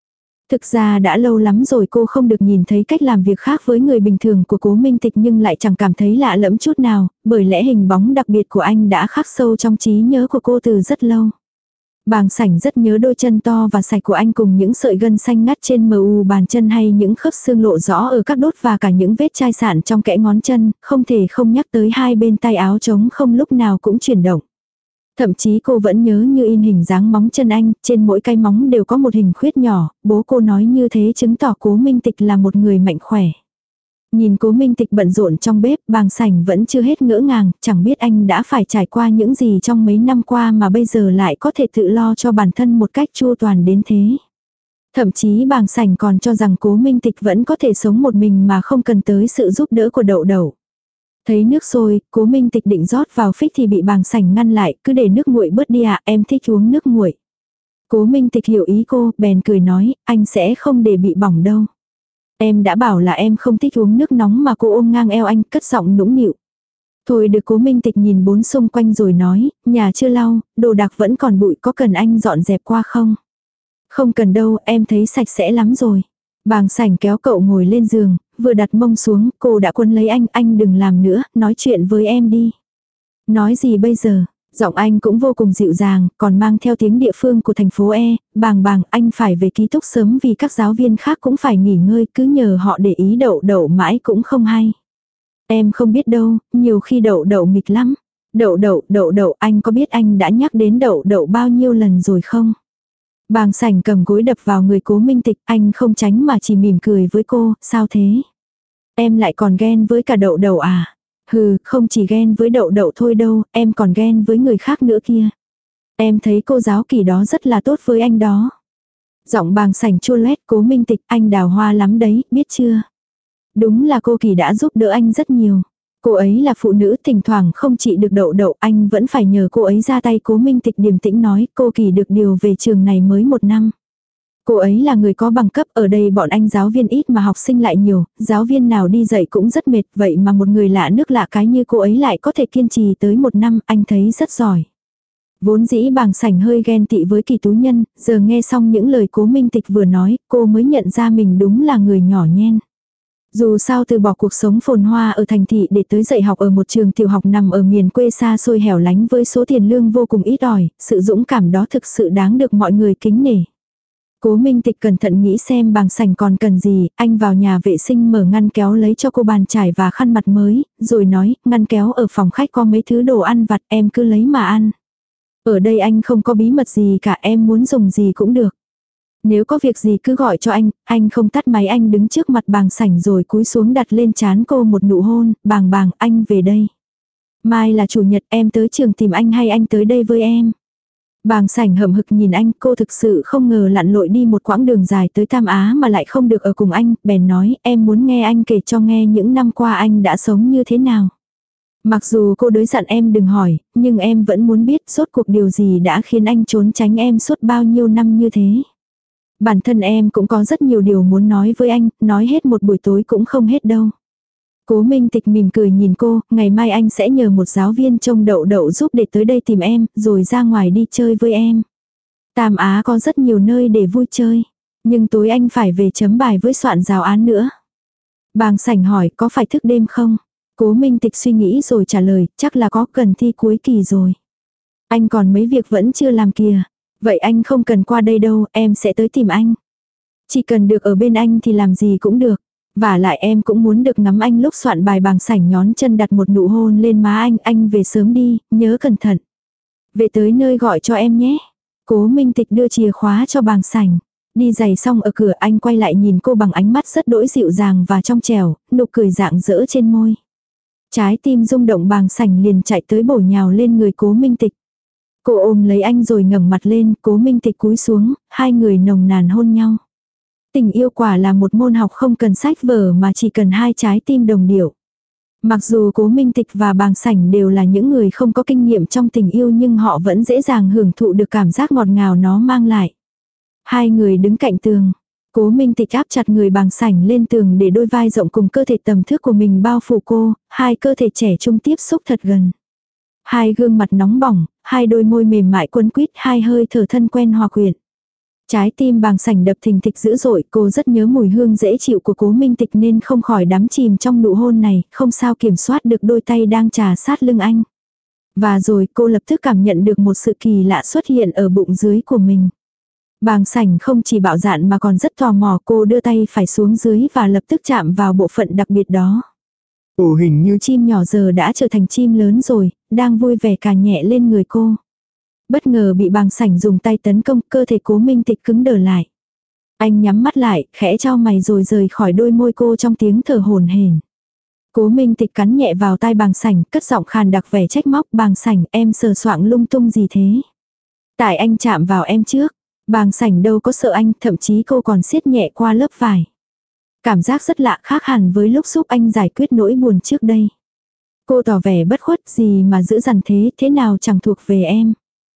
Thực ra đã lâu lắm rồi cô không được nhìn thấy cách làm việc khác với người bình thường của Cố Minh Tịch nhưng lại chẳng cảm thấy lạ lẫm chút nào, bởi lẽ hình bóng đặc biệt của anh đã khắc sâu trong trí nhớ của cô từ rất lâu. Bàng Sảnh rất nhớ đôi chân to và sạch của anh cùng những sợi gân xanh ngắt trên mờ u bàn chân hay những khớp xương lộ rõ ở các đốt và cả những vết chai sạn trong kẽ ngón chân, không thể không nhắc tới hai bên tay áo trống không lúc nào cũng chuyển động. Thậm chí cô vẫn nhớ như in hình dáng móng chân anh, trên mỗi cái móng đều có một hình khuyết nhỏ, bố cô nói như thế chứng tỏ Cố Minh Tịch là một người mạnh khỏe. Nhìn Cố Minh Tịch bận rộn trong bếp, Bàng Sảnh vẫn chưa hết ngỡ ngàng, chẳng biết anh đã phải trải qua những gì trong mấy năm qua mà bây giờ lại có thể tự lo cho bản thân một cách chu toàn đến thế. Thậm chí Bàng Sảnh còn cho rằng Cố Minh Tịch vẫn có thể sống một mình mà không cần tới sự giúp đỡ của Đậu Đậu. Thấy nước sôi, Cố Minh Tịch định rót vào phích thì bị Bàng Sảnh ngăn lại, cứ để nước nguội bớt đi ạ, em thích uống nước nguội. Cố Minh Tịch hiểu ý cô, bèn cười nói, anh sẽ không để bị bỏng đâu. Em đã bảo là em không thích uống nước nóng mà cô ôm ngang eo anh, cất giọng nũng nịu. Thôi được. Cố Minh Tịch nhìn bốn xung quanh rồi nói, nhà chưa lau, đồ đạc vẫn còn bụi, có cần anh dọn dẹp qua không? Không cần đâu, em thấy sạch sẽ lắm rồi. Bàng Sảnh kéo cậu ngồi lên giường, vừa đặt mông xuống, cô đã quấn lấy anh, anh đừng làm nữa, nói chuyện với em đi. Nói gì bây giờ? Giọng anh cũng vô cùng dịu dàng, còn mang theo tiếng địa phương của thành phố E, Bàng Bàng, anh phải về ký túc sớm vì các giáo viên khác cũng phải nghỉ ngơi, cứ nhờ họ để ý Đậu Đậu mãi cũng không hay. Em không biết đâu, nhiều khi Đậu Đậu nghịch lắm. Đậu Đậu, Đậu Đậu, anh có biết anh đã nhắc đến Đậu Đậu bao nhiêu lần rồi không? Bàng Sảnh cầm gối đập vào người Cố Minh Tịch, anh không tránh mà chỉ mỉm cười với cô, sao thế? Em lại còn ghen với cả Đậu Đậu à? Hừ, không chỉ ghen với Đậu Đậu thôi đâu, em còn ghen với người khác nữa kia. Em thấy cô giáo Kỳ đó rất là tốt với anh đó. Giọng Bàng Sảnh chua loét. Cố Minh Tịch, anh đào hoa lắm đấy, biết chưa? Đúng là cô Kỳ đã giúp đỡ anh rất nhiều. Cô ấy là phụ nữ, thỉnh thoảng không trị được Đậu Đậu, anh vẫn phải nhờ cô ấy ra tay. Cố Minh Tịch điềm tĩnh nói, cô Kỳ được điều về trường này mới một năm. Cô ấy là người có bằng cấp, ở đây bọn anh giáo viên ít mà học sinh lại nhiều, giáo viên nào đi dạy cũng rất mệt, vậy mà một người lạ nước lạ cái như cô ấy lại có thể kiên trì tới một năm, anh thấy rất giỏi. Vốn dĩ Bàng Sảnh hơi ghen tị với Kỳ tú nhân, giờ nghe xong những lời Cố Minh Tịch vừa nói, cô mới nhận ra mình đúng là người nhỏ nhen. Dù sao từ bỏ cuộc sống phồn hoa ở thành thị để tới dạy học ở một trường tiểu học nằm ở miền quê xa xôi hẻo lánh với số tiền lương vô cùng ít ỏi, sự dũng cảm đó thực sự đáng được mọi người kính nể. Cố Minh Tịch cẩn thận nghĩ xem Bàng Sảnh còn cần gì, anh vào nhà vệ sinh mở ngăn kéo lấy cho cô bàn chải và khăn mặt mới, rồi nói, ngăn kéo ở phòng khách có mấy thứ đồ ăn vặt, em cứ lấy mà ăn. Ở đây anh không có bí mật gì cả, em muốn dùng gì cũng được. Nếu có việc gì cứ gọi cho anh, anh không tắt máy. Anh đứng trước mặt Bàng Sảnh rồi cúi xuống đặt lên trán cô một nụ hôn, Bàng Bàng, anh về đây. Mai là chủ nhật, em tới trường tìm anh hay anh tới đây với em? Bàng Sảnh hậm hực nhìn anh, cô thực sự không ngờ lặn lội đi một quãng đường dài tới Tam Á mà lại không được ở cùng anh, bèn nói, em muốn nghe anh kể cho nghe những năm qua anh đã sống như thế nào. Mặc dù cô đối dặn em đừng hỏi, nhưng em vẫn muốn biết rốt cuộc điều gì đã khiến anh trốn tránh em suốt bao nhiêu năm như thế. Bản thân em cũng có rất nhiều điều muốn nói với anh, nói hết một buổi tối cũng không hết đâu. Cố Minh Tịch mỉm cười nhìn cô, ngày mai anh sẽ nhờ một giáo viên trông Đậu Đậu giúp để tới đây tìm em, rồi ra ngoài đi chơi với em. Tam Á có rất nhiều nơi để vui chơi, nhưng tối anh phải về chấm bài với soạn giáo án nữa. Bàng Sảnh hỏi, có phải thức đêm không? Cố Minh Tịch suy nghĩ rồi trả lời, chắc là có, gần thi cuối kỳ rồi. Anh còn mấy việc vẫn chưa làm kìa. Vậy anh không cần qua đây đâu, em sẽ tới tìm anh. Chỉ cần được ở bên anh thì làm gì cũng được. Và lại em cũng muốn được ngắm anh lúc soạn bài. Bàng Sảnh nhón chân đặt một nụ hôn lên má anh, anh về sớm đi, nhớ cẩn thận. Về tới nơi gọi cho em nhé. Cố Minh Tịch đưa chìa khóa cho Bàng Sảnh. Đi giày xong ở cửa, anh quay lại nhìn cô bằng ánh mắt rất đỗi dịu dàng và trong trẻo, nụ cười rạng rỡ trên môi. Trái tim rung động. Bàng Sảnh liền chạy tới bổ nhào lên người Cố Minh Tịch. Cô ôm lấy anh rồi ngẩng mặt lên, Cố Minh Tịch cúi xuống, hai người nồng nàn hôn nhau. Tình yêu quả là một môn học không cần sách vở mà chỉ cần hai trái tim đồng điệu. Mặc dù Cố Minh Tịch và Bàng Sảnh đều là những người không có kinh nghiệm trong tình yêu nhưng họ vẫn dễ dàng hưởng thụ được cảm giác ngọt ngào nó mang lại. Hai người đứng cạnh tường. Cố Minh Tịch áp chặt người Bàng Sảnh lên tường để đôi vai rộng cùng cơ thể tầm thước của mình bao phủ cô, hai cơ thể trẻ trung tiếp xúc thật gần. Hai gương mặt nóng bỏng, hai đôi môi mềm mại quấn quýt, hai hơi thở thân quen hòa quyện. Trái tim bàng sảnh đập thình thịch dữ dội, cô rất nhớ mùi hương dễ chịu của Cố Minh Tịch nên không khỏi đắm chìm trong nụ hôn này, không sao kiểm soát được đôi tay đang chà sát lưng anh. Và rồi cô lập tức cảm nhận được một sự kỳ lạ xuất hiện ở bụng dưới của mình. Bàng sảnh không chỉ bạo dạn mà còn rất tò mò, cô đưa tay phải xuống dưới và lập tức chạm vào bộ phận đặc biệt đó. Ồ, hình như Chim nhỏ giờ đã trở thành chim lớn rồi, đang vui vẻ cà nhẹ lên người cô. Bất ngờ bị bàng sảnh dùng tay tấn công, cơ thể Cố Minh Tịch cứng đờ lại. Anh nhắm mắt lại, khẽ chau mày rồi rời khỏi đôi môi cô trong tiếng thở hổn hển. Cố Minh Tịch cắn nhẹ vào tai bàng sảnh, cất giọng khàn đặc vẻ trách móc, bàng sảnh em sờ soạng lung tung gì thế? Tại anh chạm vào em trước. Bàng sảnh đâu có sợ anh, thậm chí cô còn siết nhẹ qua lớp vải. Cảm giác rất lạ, khác hẳn với lúc giúp anh giải quyết nỗi buồn trước đây. Cô tỏ vẻ bất khuất, gì mà giữ dằn thế, thế nào chẳng thuộc về em.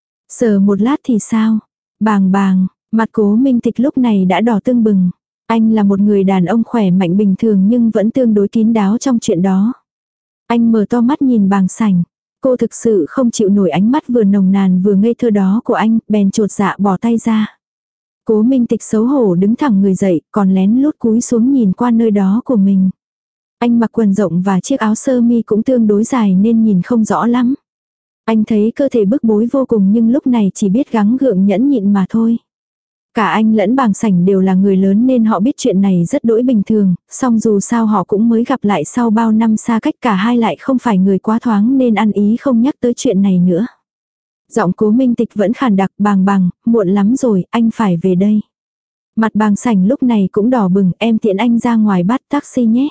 Sờ một lát thì sao? Bàng bàng, mặt Cố Minh Tịch lúc này đã đỏ tưng bừng. Anh là một người đàn ông khỏe mạnh bình thường nhưng vẫn tương đối kín đáo trong chuyện đó. Anh mở to mắt nhìn bàng sảnh. Cô thực sự không chịu nổi ánh mắt vừa nồng nàn vừa ngây thơ đó của anh, bèn chột dạ bỏ tay ra. Cố Minh Tịch xấu hổ đứng thẳng người dậy, còn lén lút cúi xuống nhìn qua nơi đó của mình. Anh mặc quần rộng và chiếc áo sơ mi cũng tương đối dài nên nhìn không rõ lắm. Anh thấy cơ thể bức bối vô cùng nhưng lúc này chỉ biết gắng gượng nhẫn nhịn mà thôi. Cả anh lẫn bàng sảnh đều là người lớn nên họ biết chuyện này rất đỗi bình thường, song dù sao họ cũng mới gặp lại sau bao năm xa cách, cả hai lại không phải người quá thoáng nên ăn ý không nhắc tới chuyện này nữa. Giọng Cố Minh Tịch vẫn khàn đặc, bàng bàng, muộn lắm rồi, anh phải về đây. Mặt bàng sảnh lúc này cũng đỏ bừng, em tiện anh ra ngoài bắt taxi nhé.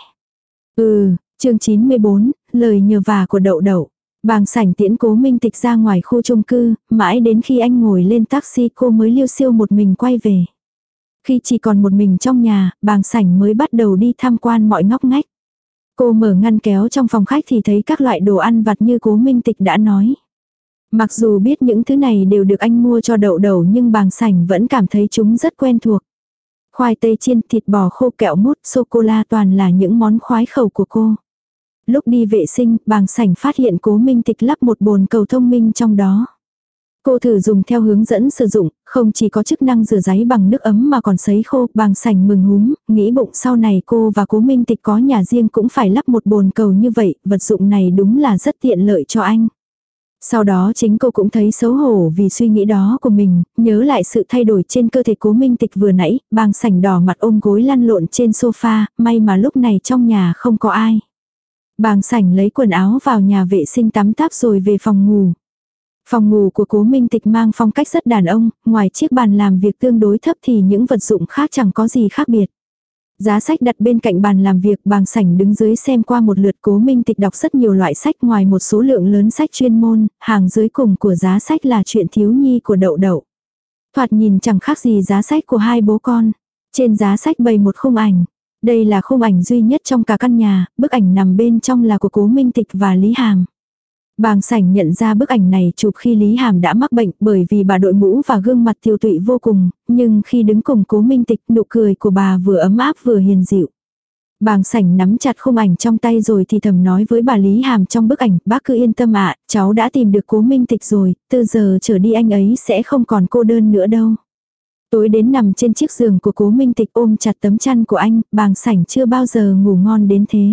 Ừ, chương chín mươi bốn, lời nhờ vả của Đậu Đậu. Bàng sảnh tiễn Cố Minh Tịch ra ngoài khu chung cư, mãi đến khi anh ngồi lên taxi cô mới liêu xiêu một mình quay về. Khi chỉ còn một mình trong nhà, bàng sảnh mới bắt đầu đi tham quan mọi ngóc ngách. Cô mở ngăn kéo trong phòng khách thì thấy các loại đồ ăn vặt như Cố Minh Tịch đã nói. Mặc dù biết những thứ này đều được anh mua cho Đậu Đậu nhưng bàng sảnh vẫn cảm thấy chúng rất quen thuộc. Khoai tây chiên, thịt bò khô, kẹo mút, sô-cô-la toàn là những món khoái khẩu của cô. Lúc đi vệ sinh, bàng sảnh phát hiện Cố Minh Tịch lắp một bồn cầu thông minh trong đó. Cô thử dùng theo hướng dẫn sử dụng, không chỉ có chức năng rửa ráy bằng nước ấm mà còn sấy khô. Bàng sảnh mừng húm, nghĩ bụng sau này cô và Cố Minh Tịch có nhà riêng cũng phải lắp một bồn cầu như vậy, vật dụng này đúng là rất tiện lợi cho anh. Sau đó chính cô cũng thấy xấu hổ vì suy nghĩ đó của mình, nhớ lại sự thay đổi trên cơ thể Cố Minh Tịch vừa nãy, bàng sảnh đỏ mặt ôm gối lăn lộn trên sofa, may mà lúc này trong nhà không có ai. Bàng sảnh lấy quần áo vào nhà vệ sinh tắm táp rồi về phòng ngủ. Phòng ngủ của Cố Minh Tịch mang phong cách rất đàn ông, ngoài chiếc bàn làm việc tương đối thấp thì những vật dụng khác chẳng có gì khác biệt. Giá sách đặt bên cạnh bàn làm việc, bàng sảnh đứng dưới xem qua một lượt. Cố Minh Tịch đọc rất nhiều loại sách, ngoài một số lượng lớn sách chuyên môn, hàng dưới cùng của giá sách là chuyện thiếu nhi của Đậu Đậu. Thoạt nhìn chẳng khác gì giá sách của hai bố con. Trên giá sách bày một khung ảnh. Đây là khung ảnh duy nhất trong cả căn nhà, bức ảnh nằm bên trong là của Cố Minh Tịch và Lý Hàm. Bàng sảnh nhận ra bức ảnh này chụp khi Lý Hàm đã mắc bệnh, bởi vì bà đội mũ và gương mặt tiêu tụy vô cùng, nhưng khi đứng cùng Cố Minh Tịch, nụ cười của bà vừa ấm áp vừa hiền dịu. Bàng sảnh nắm chặt khung ảnh trong tay rồi thì thầm nói với bà Lý Hàm trong bức ảnh, bác cứ yên tâm ạ, cháu đã tìm được Cố Minh Tịch rồi, từ giờ trở đi anh ấy sẽ không còn cô đơn nữa đâu. Tối đến nằm trên chiếc giường của Cố Minh Tịch ôm chặt tấm chăn của anh, bàng sảnh chưa bao giờ ngủ ngon đến thế.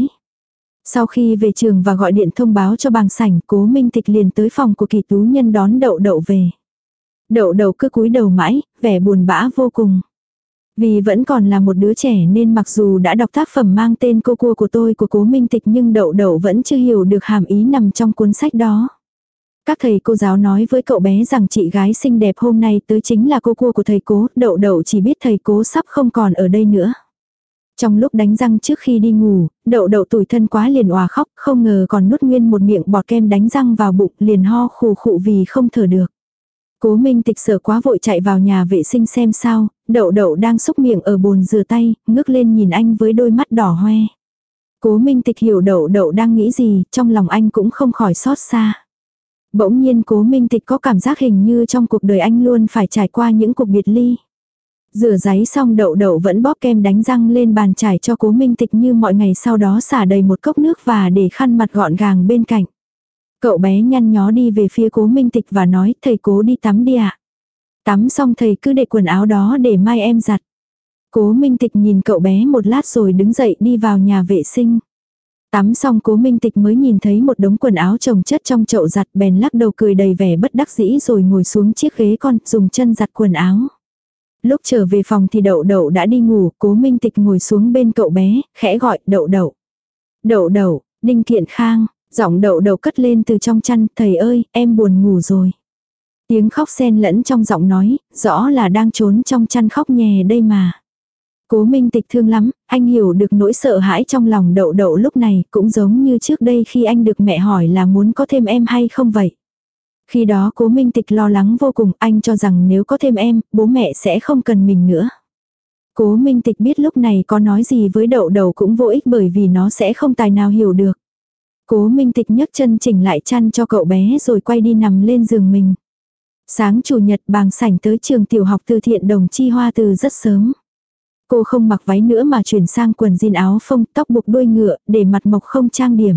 Sau khi về trường và gọi điện thông báo cho bàng sảnh, Cố Minh Tịch liền tới phòng của Kỳ Tú Nhân đón Đậu Đậu về. Đậu Đậu cứ cúi đầu mãi, vẻ buồn bã vô cùng. Vì vẫn còn là một đứa trẻ nên mặc dù đã đọc tác phẩm mang tên Cô Cua của tôi của Cố Minh Tịch nhưng Đậu Đậu vẫn chưa hiểu được hàm ý nằm trong cuốn sách đó. Các thầy cô giáo nói với cậu bé rằng chị gái xinh đẹp hôm nay tới chính là cô Cua của thầy Cố, Đậu Đậu chỉ biết thầy Cố sắp không còn ở đây nữa. Trong lúc đánh răng trước khi đi ngủ, Đậu Đậu tủi thân quá liền òa khóc, không ngờ còn nuốt nguyên một miệng bọt kem đánh răng vào bụng, liền ho khù khụ vì không thở được. Cố Minh Tịch sợ quá vội chạy vào nhà vệ sinh xem sao, Đậu Đậu đang xúc miệng ở bồn rửa tay, ngước lên nhìn anh với đôi mắt đỏ hoe. Cố Minh Tịch hiểu Đậu Đậu đang nghĩ gì, trong lòng anh cũng không khỏi xót xa. Bỗng nhiên Cố Minh Tịch có cảm giác hình như trong cuộc đời anh luôn phải trải qua những cuộc biệt ly. Rửa ráy xong Đậu Đậu vẫn bóp kem đánh răng lên bàn trải cho Cố Minh Tịch như mọi ngày, sau đó xả đầy một cốc nước và để khăn mặt gọn gàng bên cạnh. Cậu bé nhăn nhó đi về phía Cố Minh Tịch và nói, thầy Cố đi tắm đi ạ. Tắm xong thầy cứ để quần áo đó để mai em giặt. Cố Minh Tịch nhìn cậu bé một lát rồi đứng dậy đi vào nhà vệ sinh. Tắm xong Cố Minh Tịch mới nhìn thấy một đống quần áo chồng chất trong chậu giặt, bèn lắc đầu cười đầy vẻ bất đắc dĩ rồi ngồi xuống chiếc ghế con, dùng chân giặt quần áo. Lúc trở về phòng thì Đậu Đậu đã đi ngủ, Cố Minh Tịch ngồi xuống bên cậu bé, khẽ gọi Đậu Đậu. Đậu Đậu, Đinh Kiện Khang, giọng Đậu Đậu cất lên từ trong chăn, thầy ơi, em buồn ngủ rồi. Tiếng khóc xen lẫn trong giọng nói, rõ là đang trốn trong chăn khóc nhè đây mà. Cố Minh Tịch thương lắm, anh hiểu được nỗi sợ hãi trong lòng Đậu Đậu lúc này, cũng giống như trước đây khi anh được mẹ hỏi là muốn có thêm em hay không vậy. Khi đó Cố Minh Tịch lo lắng vô cùng, anh cho rằng nếu có thêm em, bố mẹ sẽ không cần mình nữa. Cố Minh Tịch biết lúc này có nói gì với Đậu Đậu cũng vô ích bởi vì nó sẽ không tài nào hiểu được. Cố Minh Tịch nhấc chân chỉnh lại chăn cho cậu bé rồi quay đi nằm lên giường mình. Sáng chủ nhật Bàng Sảnh tới trường tiểu học Từ Thiện Đồng Chi Hoa từ rất sớm. Cô không mặc váy nữa mà chuyển sang quần jean áo phông, tóc buộc đuôi ngựa, để mặt mộc không trang điểm.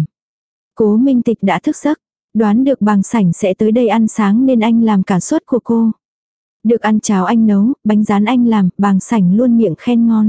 Cố Minh Tịch đã thức giấc, đoán được Bàng Sảnh sẽ tới đây ăn sáng nên anh làm cả suất của cô. Được ăn cháo anh nấu, bánh rán anh làm, Bàng Sảnh luôn miệng khen ngon.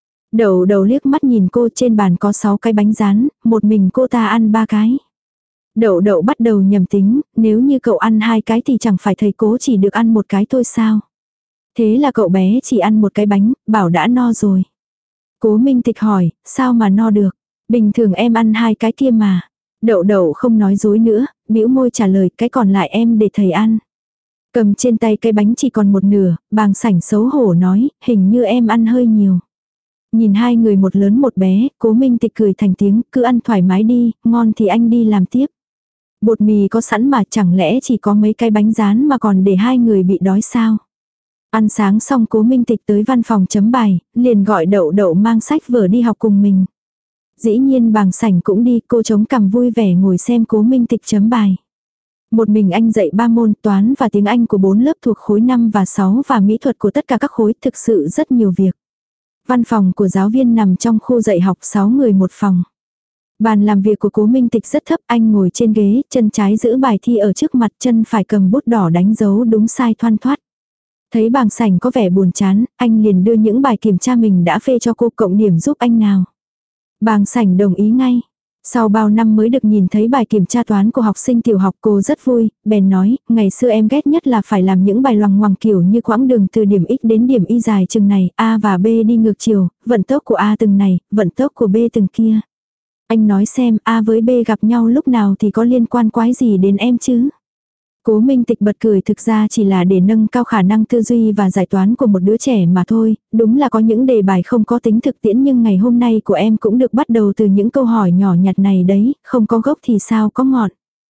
Đậu Đậu liếc mắt nhìn cô, trên bàn có sáu cái bánh rán, một mình cô ta ăn ba cái. Đậu Đậu bắt đầu nhầm tính, nếu như cậu ăn hai cái thì chẳng phải thầy Cố chỉ được ăn một cái thôi sao. Thế là cậu bé chỉ ăn một cái bánh, bảo đã no rồi. Cố Minh Tịch hỏi, sao mà no được? Bình thường em ăn hai cái kia mà. Đậu Đậu không nói dối nữa, bĩu môi trả lời, cái còn lại em để thầy ăn. Cầm trên tay cái bánh chỉ còn một nửa, Bàng Sảnh xấu hổ nói, hình như em ăn hơi nhiều. Nhìn hai người một lớn một bé, Cố Minh Tịch cười thành tiếng, cứ ăn thoải mái đi, ngon thì anh đi làm tiếp. Bột mì có sẵn mà, chẳng lẽ chỉ có mấy cái bánh rán mà còn để hai người bị đói sao? Ăn sáng xong Cố Minh Tịch tới văn phòng chấm bài, liền gọi Đậu Đậu mang sách vở đi học cùng mình. Dĩ nhiên Bàng Sảnh cũng đi, cô chống cằm vui vẻ ngồi xem Cố Minh Tịch chấm bài. Một mình anh dạy ba môn toán và tiếng Anh của bốn lớp thuộc khối năm và sáu và mỹ thuật của tất cả các khối, thực sự rất nhiều việc. Văn phòng của giáo viên nằm trong khu dạy học sáu người một phòng. Bàn làm việc của Cố Minh Tịch rất thấp, anh ngồi trên ghế, chân trái giữ bài thi ở trước mặt, chân phải cầm bút đỏ đánh dấu đúng sai thoăn thoắt. Thấy Bàng Sảnh có vẻ buồn chán, anh liền đưa những bài kiểm tra mình đã phê cho cô, cộng điểm giúp anh nào. Bàng Sảnh đồng ý ngay. Sau bao năm mới được nhìn thấy bài kiểm tra toán của học sinh tiểu học, cô rất vui, bèn nói, ngày xưa em ghét nhất là phải làm những bài loằng ngoằng kiểu như quãng đường từ điểm X đến điểm Y dài chừng này, A và B đi ngược chiều, vận tốc của A từng này, vận tốc của B từng kia. Anh nói xem A với B gặp nhau lúc nào thì có liên quan quái gì đến em chứ? Cố Minh Tịch bật cười, thực ra chỉ là để nâng cao khả năng tư duy và giải toán của một đứa trẻ mà thôi, đúng là có những đề bài không có tính thực tiễn nhưng ngày hôm nay của em cũng được bắt đầu từ những câu hỏi nhỏ nhặt này đấy, không có gốc thì sao có ngọn.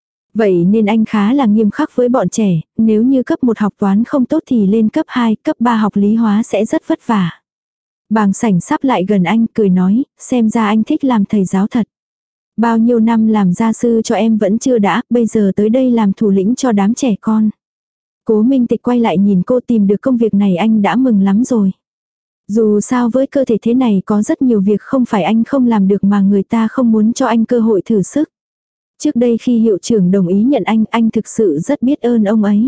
Vậy nên anh khá là nghiêm khắc với bọn trẻ, nếu như cấp một học toán không tốt thì lên cấp hai, cấp ba học lý hóa sẽ rất vất vả. Bàng Sảnh sắp lại gần anh, cười nói, xem ra anh thích làm thầy giáo thật. Bao nhiêu năm làm gia sư cho em vẫn chưa đã, bây giờ tới đây làm thủ lĩnh cho đám trẻ con. Cố Minh Tịch quay lại nhìn cô, tìm được công việc này anh đã mừng lắm rồi. Dù sao với cơ thể thế này có rất nhiều việc không phải anh không làm được mà người ta không muốn cho anh cơ hội thử sức. Trước đây khi hiệu trưởng đồng ý nhận anh, anh thực sự rất biết ơn ông ấy.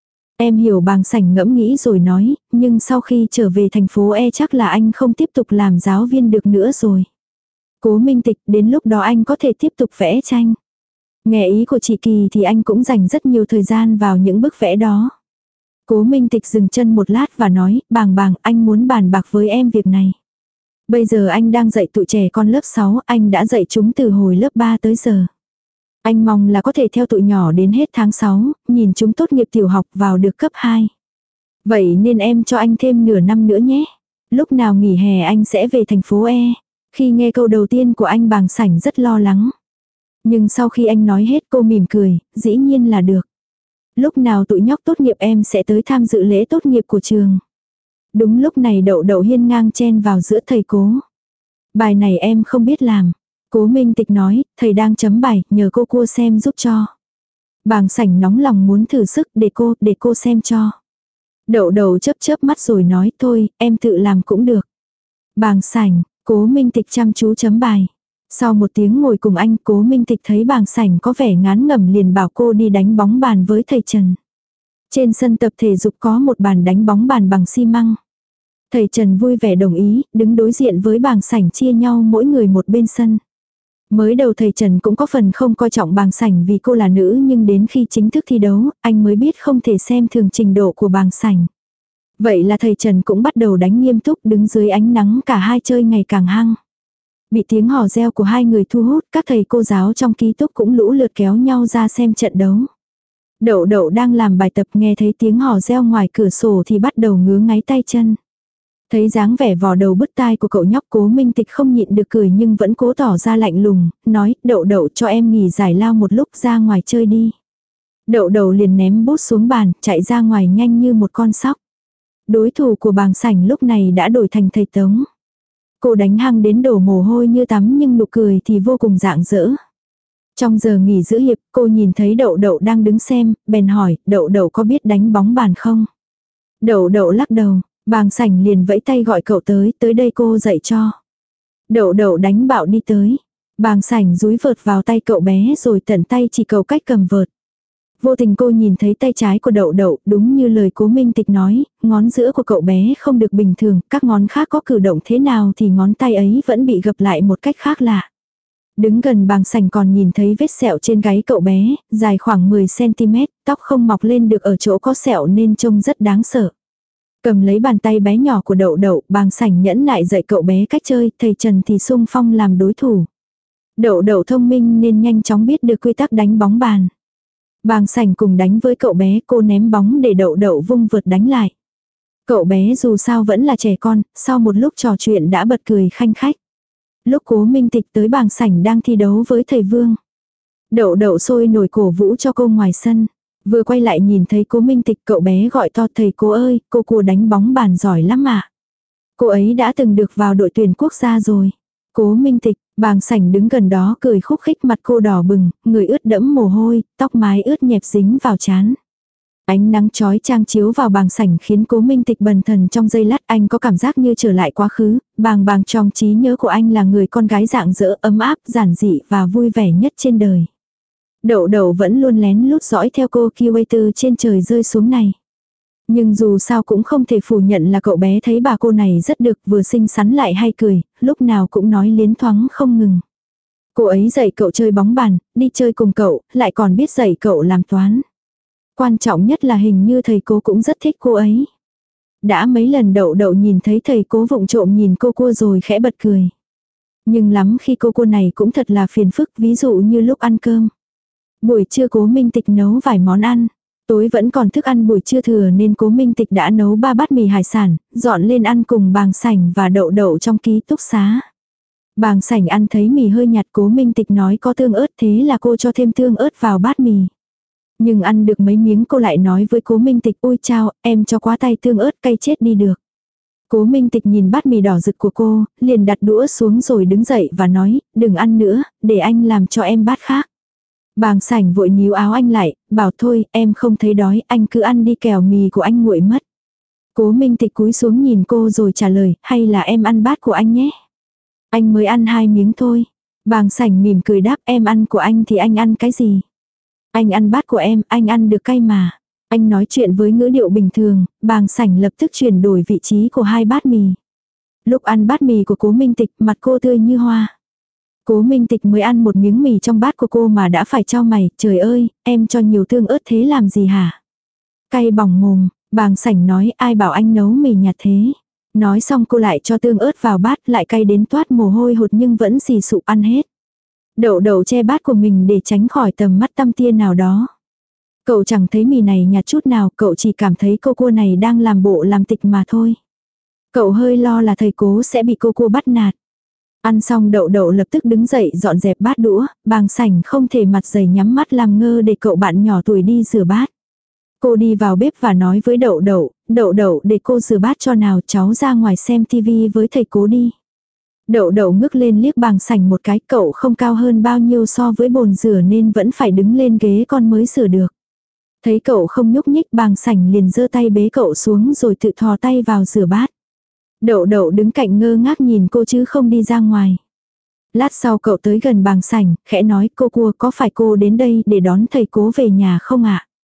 Em hiểu. Bàng Sảnh ngẫm nghĩ rồi nói, nhưng sau khi trở về thành phố E chắc là anh không tiếp tục làm giáo viên được nữa rồi. Cố Minh Tịch, đến lúc đó anh có thể tiếp tục vẽ tranh. Nghe ý của chị Kỳ thì anh cũng dành rất nhiều thời gian vào những bức vẽ đó. Cố Minh Tịch dừng chân một lát và nói, Bàng Bàng, anh muốn bàn bạc với em việc này. Bây giờ anh đang dạy tụi trẻ con lớp sáu, anh đã dạy chúng từ hồi lớp ba tới giờ. Anh mong là có thể theo tụi nhỏ đến hết tháng sáu, nhìn chúng tốt nghiệp tiểu học vào được cấp hai. Vậy nên em cho anh thêm nửa năm nữa nhé. Lúc nào nghỉ hè anh sẽ về thành phố E. Khi nghe câu đầu tiên của anh, Bàng Sảnh rất lo lắng. Nhưng sau khi anh nói hết cô mỉm cười, dĩ nhiên là được. Lúc nào tụi nhóc tốt nghiệp em sẽ tới tham dự lễ tốt nghiệp của trường. Đúng lúc này Đậu Đậu hiên ngang chen vào giữa thầy Cố. Bài này em không biết làm. Cố Minh Tịch nói, thầy đang chấm bài, nhờ cô cua xem giúp cho. Bàng Sảnh nóng lòng muốn thử sức, để cô, để cô xem cho. Đậu Đậu chớp chớp mắt rồi nói, thôi, em tự làm cũng được. Bàng Sảnh, Cố Minh Tịch chăm chú chấm bài. Sau một tiếng ngồi cùng anh, Cố Minh Tịch thấy Bàng Sảnh có vẻ ngán ngẩm liền bảo cô đi đánh bóng bàn với thầy Trần. Trên sân tập thể dục có một bàn đánh bóng bàn bằng xi măng. Thầy Trần vui vẻ đồng ý, đứng đối diện với bàng sảnh chia nhau mỗi người một bên sân. Mới đầu thầy Trần cũng có phần không coi trọng bàng sảnh vì cô là nữ, nhưng đến khi chính thức thi đấu, anh mới biết không thể xem thường trình độ của bàng sảnh. Vậy là thầy Trần cũng bắt đầu đánh nghiêm túc, đứng dưới ánh nắng cả hai chơi ngày càng hăng. Bị tiếng hò reo của hai người thu hút, các thầy cô giáo trong ký túc cũng lũ lượt kéo nhau ra xem trận đấu. Đậu đậu đang làm bài tập nghe thấy tiếng hò reo ngoài cửa sổ thì bắt đầu ngứa ngáy tay chân. Thấy dáng vẻ vò đầu bứt tai của cậu nhóc, Cố Minh Tịch không nhịn được cười nhưng vẫn cố tỏ ra lạnh lùng, nói, đậu đậu cho em nghỉ giải lao một lúc, ra ngoài chơi đi. Đậu đậu liền ném bút xuống bàn, chạy ra ngoài nhanh như một con sóc. Đối thủ của bàng sảnh lúc này đã đổi thành thầy Tống. Cô đánh hăng đến đổ mồ hôi như tắm nhưng nụ cười thì vô cùng rạng rỡ. Trong giờ nghỉ giữa hiệp, cô nhìn thấy đậu đậu đang đứng xem, bèn hỏi, đậu đậu có biết đánh bóng bàn không? Đậu đậu lắc đầu, bàng sảnh liền vẫy tay gọi cậu tới, tới đây cô dạy cho. Đậu đậu đánh bạo đi tới. Bàng sảnh dúi vợt vào tay cậu bé rồi tận tay chỉ cậu cách cầm vợt. Vô tình cô nhìn thấy tay trái của đậu đậu, đúng như lời Cố Minh Tịch nói, ngón giữa của cậu bé không được bình thường, các ngón khác có cử động thế nào thì ngón tay ấy vẫn bị gập lại một cách khác lạ. Đứng gần bàng sảnh còn nhìn thấy vết sẹo trên gáy cậu bé, dài khoảng mười xăng-ti-mét, tóc không mọc lên được ở chỗ có sẹo nên trông rất đáng sợ. Cầm lấy bàn tay bé nhỏ của đậu đậu, bàng sảnh nhẫn nại dạy cậu bé cách chơi, thầy Trần thì xung phong làm đối thủ. Đậu đậu thông minh nên nhanh chóng biết được quy tắc đánh bóng bàn. Bàng sảnh cùng đánh với cậu bé, cô ném bóng để đậu đậu vung vượt đánh lại. Cậu bé dù sao vẫn là trẻ con, sau một lúc trò chuyện đã bật cười khanh khách. Lúc Cố Minh Tịch tới bàng sảnh đang thi đấu với thầy Vương. Đậu đậu sôi nổi cổ vũ cho cô ngoài sân. Vừa quay lại nhìn thấy Cố Minh Tịch, cậu bé gọi to, thầy cô ơi, cô cô đánh bóng bàn giỏi lắm ạ. Cô ấy đã từng được vào đội tuyển quốc gia rồi. Cố Minh Tịch, bàng sảnh đứng gần đó cười khúc khích, mặt cô đỏ bừng, người ướt đẫm mồ hôi, tóc mái ướt nhẹp dính vào trán. Ánh nắng chói chang chiếu vào bàng sảnh khiến Cố Minh Tịch bần thần trong giây lát, anh có cảm giác như trở lại quá khứ, bàng bàng trong trí nhớ của anh là người con gái rạng rỡ, ấm áp, giản dị và vui vẻ nhất trên đời. Đậu đậu vẫn luôn lén lút dõi theo cô kiwi từ trên trời rơi xuống này. Nhưng dù sao cũng không thể phủ nhận là cậu bé thấy bà cô này rất được, vừa xinh xắn lại hay cười, lúc nào cũng nói liến thoáng không ngừng. Cô ấy dạy cậu chơi bóng bàn, đi chơi cùng cậu, lại còn biết dạy cậu làm toán. Quan trọng nhất là hình như thầy cô cũng rất thích cô ấy. Đã mấy lần đậu đậu nhìn thấy thầy cố vụng trộm nhìn cô cua rồi khẽ bật cười. Nhưng lắm khi cô cua này cũng thật là phiền phức, ví dụ như lúc ăn cơm. Buổi trưa Cố Minh Tịch nấu vài món ăn. Tối vẫn còn thức ăn buổi trưa thừa nên Cố Minh Tịch đã nấu ba bát mì hải sản, dọn lên ăn cùng bàng sảnh và đậu đậu trong ký túc xá. Bàng sảnh ăn thấy mì hơi nhạt, Cố Minh Tịch nói có tương ớt, thế là cô cho thêm tương ớt vào bát mì. Nhưng ăn được mấy miếng cô lại nói với Cố Minh Tịch, ôi chao, em cho quá tay tương ớt cay chết đi được. Cố Minh Tịch nhìn bát mì đỏ rực của cô, liền đặt đũa xuống rồi đứng dậy và nói, đừng ăn nữa, để anh làm cho em bát khác. Bàng sảnh vội níu áo anh lại, bảo thôi, em không thấy đói, anh cứ ăn đi kẻo mì của anh nguội mất. Cố Minh Tịch cúi xuống nhìn cô rồi trả lời, hay là em ăn bát của anh nhé. Anh mới ăn hai miếng thôi. Bàng sảnh mỉm cười đáp, em ăn của anh thì anh ăn cái gì? Anh ăn bát của em, anh ăn được cay mà. Anh nói chuyện với ngữ điệu bình thường, bàng sảnh lập tức chuyển đổi vị trí của hai bát mì. Lúc ăn bát mì của Cố Minh Tịch, mặt cô tươi như hoa. Cố Minh Tịch mới ăn một miếng mì trong bát của cô mà đã phải chau mày, trời ơi, em cho nhiều tương ớt thế làm gì hả? Cay bỏng mồm, bàng sảnh nói, ai bảo anh nấu mì nhạt thế. Nói xong cô lại cho tương ớt vào bát, lại cay đến toát mồ hôi hột nhưng vẫn xì sụp ăn hết. Đậu đậu che bát của mình để tránh khỏi tầm mắt tăm tia nào đó. Cậu chẳng thấy mì này nhạt chút nào, cậu chỉ cảm thấy cô cua này đang làm bộ làm tịch mà thôi. Cậu hơi lo là thầy Cố sẽ bị cô cua bắt nạt. Ăn xong đậu đậu lập tức đứng dậy dọn dẹp bát đũa, bàng sảnh không thể mặt dày nhắm mắt làm ngơ để cậu bạn nhỏ tuổi đi rửa bát. Cô đi vào bếp và nói với đậu đậu, đậu đậu để cô rửa bát cho nào, cháu ra ngoài xem tivi với thầy Cố đi. Đậu đậu ngước lên liếc bàng sảnh một cái, cậu không cao hơn bao nhiêu so với bồn rửa nên vẫn phải đứng lên ghế con mới rửa được. Thấy cậu không nhúc nhích, bàng sảnh liền giơ tay bế cậu xuống rồi tự thò tay vào rửa bát. Đậu đậu đứng cạnh ngơ ngác nhìn cô chứ không đi ra ngoài. Lát sau cậu tới gần bàng sảnh, khẽ nói, cô cua, có phải cô đến đây để đón thầy Cố về nhà không ạ?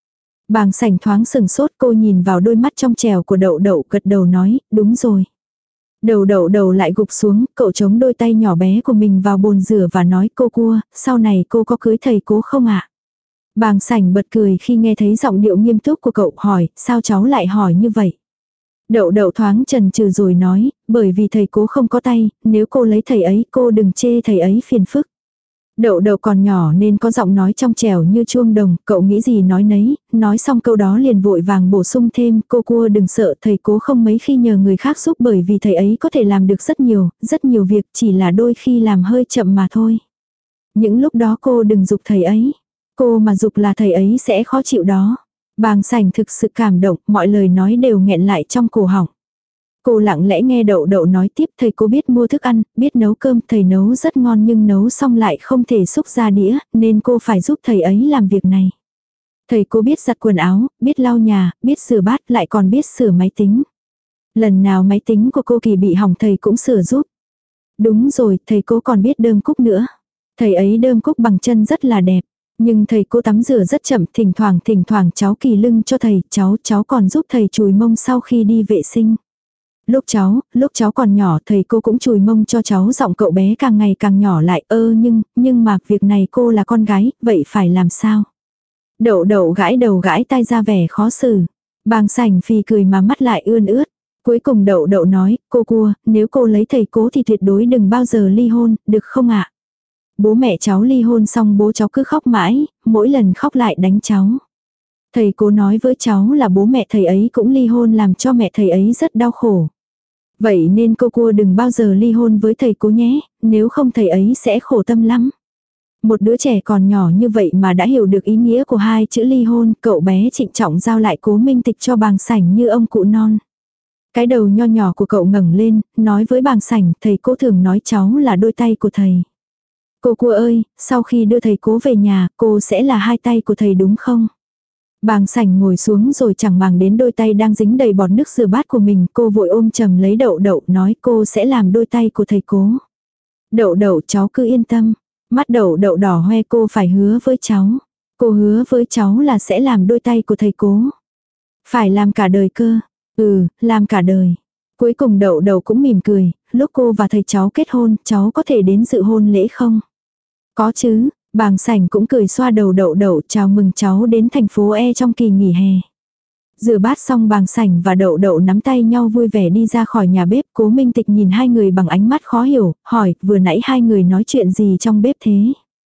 Bàng Sảnh thoáng sừng sốt, cô nhìn vào đôi mắt trong trẻo của Đậu Đậu, gật đầu nói, đúng rồi. Đầu đậu đầu lại gục xuống, cậu chống đôi tay nhỏ bé của mình vào bồn rửa và nói, cô Cua, sau này cô có cưới thầy Cố không ạ? Bàng Sảnh bật cười khi nghe thấy giọng điệu nghiêm túc của cậu, hỏi, sao cháu lại hỏi như vậy? Đậu đậu thoáng chần chừ rồi nói, bởi vì thầy Cố không có tay, nếu cô lấy thầy ấy cô đừng chê thầy ấy phiền phức. Đậu đậu còn nhỏ nên có giọng nói trong trẻo như chuông đồng, cậu nghĩ gì nói nấy, nói xong câu đó liền vội vàng bổ sung thêm, cô Cua đừng sợ, thầy Cố không mấy khi nhờ người khác giúp bởi vì thầy ấy có thể làm được rất nhiều, rất nhiều việc, chỉ là đôi khi làm hơi chậm mà thôi. Những lúc đó cô đừng giục thầy ấy, cô mà giục là thầy ấy sẽ khó chịu đó. Bàng Sảnh thực sự cảm động, mọi lời nói đều nghẹn lại trong cổ họng. Cô lặng lẽ nghe Đậu Đậu nói tiếp, thầy Cố biết mua thức ăn, biết nấu cơm, thầy nấu rất ngon nhưng nấu xong lại không thể xúc ra đĩa, nên cô phải giúp thầy ấy làm việc này. Thầy Cố biết giặt quần áo, biết lau nhà, biết sửa bát, lại còn biết sửa máy tính. Lần nào máy tính của cô Kỳ bị hỏng thầy cũng sửa giúp. Đúng rồi, thầy Cố còn biết đơm cúc nữa. Thầy ấy đơm cúc bằng chân rất là đẹp. Nhưng thầy Cố tắm rửa rất chậm, thỉnh thoảng thỉnh thoảng cháu Kỳ lưng cho thầy, cháu, cháu còn giúp thầy chùi mông sau khi đi vệ sinh. Lúc cháu, lúc cháu còn nhỏ thầy cô cũng chùi mông cho cháu, giọng cậu bé càng ngày càng nhỏ lại, ơ nhưng, nhưng mà việc này cô là con gái, vậy phải làm sao? Đậu Đậu gãi đầu gãi tai ra vẻ khó xử. Bàng Sảnh phì cười mà mắt lại ươn ướt. Cuối cùng Đậu Đậu nói, cô Cua, nếu cô lấy thầy Cố thì tuyệt đối đừng bao giờ ly hôn, được không ạ? Bố mẹ cháu ly hôn xong bố cháu cứ khóc mãi, mỗi lần khóc lại đánh cháu. Thầy Cố nói với cháu là bố mẹ thầy ấy cũng ly hôn làm cho mẹ thầy ấy rất đau khổ. Vậy nên cô Cua đừng bao giờ ly hôn với thầy Cố nhé, nếu không thầy ấy sẽ khổ tâm lắm. Một đứa trẻ còn nhỏ như vậy mà đã hiểu được ý nghĩa của hai chữ ly hôn, cậu bé trịnh trọng giao lại Cố Minh Tịch cho Bàng Sảnh như ông cụ non. Cái đầu nho nhỏ của cậu ngẩng lên, nói với Bàng Sảnh, thầy Cố thường nói cháu là đôi tay của thầy. Cô Cua ơi, sau khi đưa thầy Cố về nhà, cô sẽ là hai tay của thầy đúng không? Bàng Sảnh ngồi xuống rồi chẳng màng đến đôi tay đang dính đầy bọt nước rửa bát của mình, cô vội ôm chầm lấy Đậu Đậu nói cô sẽ làm đôi tay của thầy Cố. Đậu Đậu cháu cứ yên tâm. Mắt Đậu Đậu đỏ hoe, cô phải hứa với cháu. Cô hứa với cháu là sẽ làm đôi tay của thầy Cố. Phải làm cả đời cơ. Ừ, làm cả đời. Cuối cùng Đậu Đậu cũng mỉm cười, lúc cô và thầy cháu kết hôn, cháu có thể đến dự hôn lễ không? Có chứ. Bàng Sảnh cũng cười xoa đầu Đậu Đậu, chào mừng cháu đến thành phố E trong kỳ nghỉ hè. Rửa bát xong Bàng Sảnh và Đậu Đậu nắm tay nhau vui vẻ đi ra khỏi nhà bếp. Cố Minh Tịch nhìn hai người bằng ánh mắt khó hiểu, hỏi vừa nãy hai người nói chuyện gì trong bếp thế?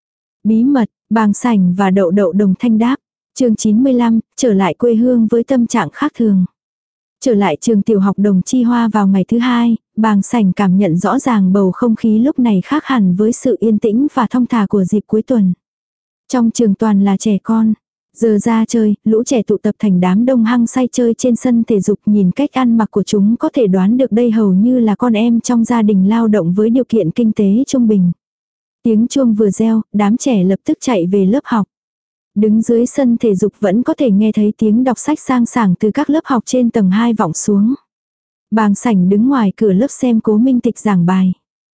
Bí mật, Bàng Sảnh và Đậu Đậu đồng thanh đáp. Chương chín mươi lăm, trở lại quê hương với tâm trạng khác thường. Trở lại trường tiểu học Đồng Chi Hoa vào ngày thứ hai, Bàng Sảnh cảm nhận rõ ràng bầu không khí lúc này khác hẳn với sự yên tĩnh và thong thả của dịp cuối tuần. Trong trường toàn là trẻ con. Giờ ra chơi, lũ trẻ tụ tập thành đám đông hăng say chơi trên sân thể dục, nhìn cách ăn mặc của chúng có thể đoán được đây hầu như là con em trong gia đình lao động với điều kiện kinh tế trung bình. Tiếng chuông vừa reo, đám trẻ lập tức chạy về lớp học. Đứng dưới sân thể dục vẫn có thể nghe thấy tiếng đọc sách sang sảng từ các lớp học trên tầng hai vọng xuống. Bàng Sảnh đứng ngoài cửa lớp xem Cố Minh Tịch giảng bài.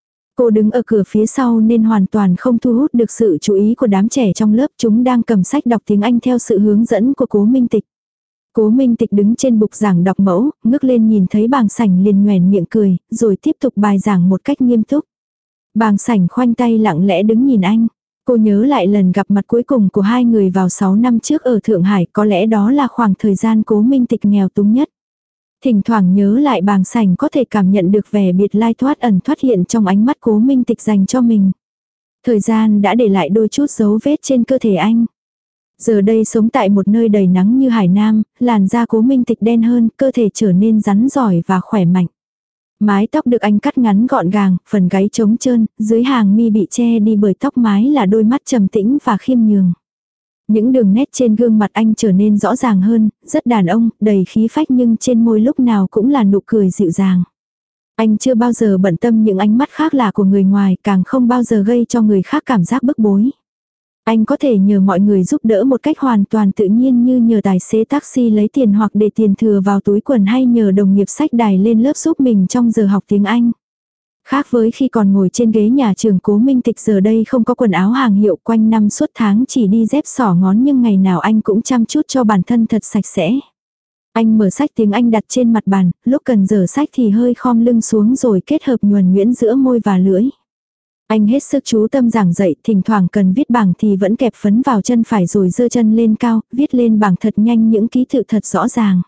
Cô đứng ở cửa phía sau nên hoàn toàn không thu hút được sự chú ý của đám trẻ trong lớp, chúng đang cầm sách đọc tiếng Anh theo sự hướng dẫn của Cố Minh Tịch. Cố Minh Tịch đứng trên bục giảng đọc mẫu, ngước lên nhìn thấy Bàng Sảnh liền nhoẻn miệng cười, rồi tiếp tục bài giảng một cách nghiêm túc. Bàng Sảnh khoanh tay lặng lẽ đứng nhìn anh. Cô nhớ lại lần gặp mặt cuối cùng của hai người vào sáu năm trước ở Thượng Hải, có lẽ đó là khoảng thời gian Cố Minh Tịch nghèo túng nhất. Thỉnh thoảng nhớ lại Bàng Sảnh có thể cảm nhận được vẻ biệt lai thoát ẩn thoát hiện trong ánh mắt Cố Minh Tịch dành cho mình. Thời gian đã để lại đôi chút dấu vết trên cơ thể anh. Giờ đây sống tại một nơi đầy nắng như Hải Nam, làn da Cố Minh Tịch đen hơn, cơ thể trở nên rắn giỏi và khỏe mạnh. Mái tóc được anh cắt ngắn gọn gàng, phần gáy trống trơn, dưới hàng mi bị che đi bởi tóc mái là đôi mắt trầm tĩnh và khiêm nhường. Những đường nét trên gương mặt anh trở nên rõ ràng hơn, rất đàn ông, đầy khí phách nhưng trên môi lúc nào cũng là nụ cười dịu dàng. Anh chưa bao giờ bận tâm những ánh mắt khác lạ của người ngoài, càng không bao giờ gây cho người khác cảm giác bức bối. Anh có thể nhờ mọi người giúp đỡ một cách hoàn toàn tự nhiên, như nhờ tài xế taxi lấy tiền hoặc để tiền thừa vào túi quần, hay nhờ đồng nghiệp xách đài lên lớp giúp mình trong giờ học tiếng Anh. Khác với khi còn ngồi trên ghế nhà trường, Cố Minh Tịch giờ đây không có quần áo hàng hiệu, quanh năm suốt tháng chỉ đi dép xỏ ngón, nhưng ngày nào anh cũng chăm chút cho bản thân thật sạch sẽ. Anh mở sách tiếng Anh đặt trên mặt bàn, lúc cần dở sách thì hơi khom lưng xuống rồi kết hợp nhuần nhuyễn giữa môi và lưỡi. Anh hết sức chú tâm giảng dạy, thỉnh thoảng cần viết bảng thì vẫn kẹp phấn vào chân phải rồi giơ chân lên cao, viết lên bảng thật nhanh những ký tự thật rõ ràng.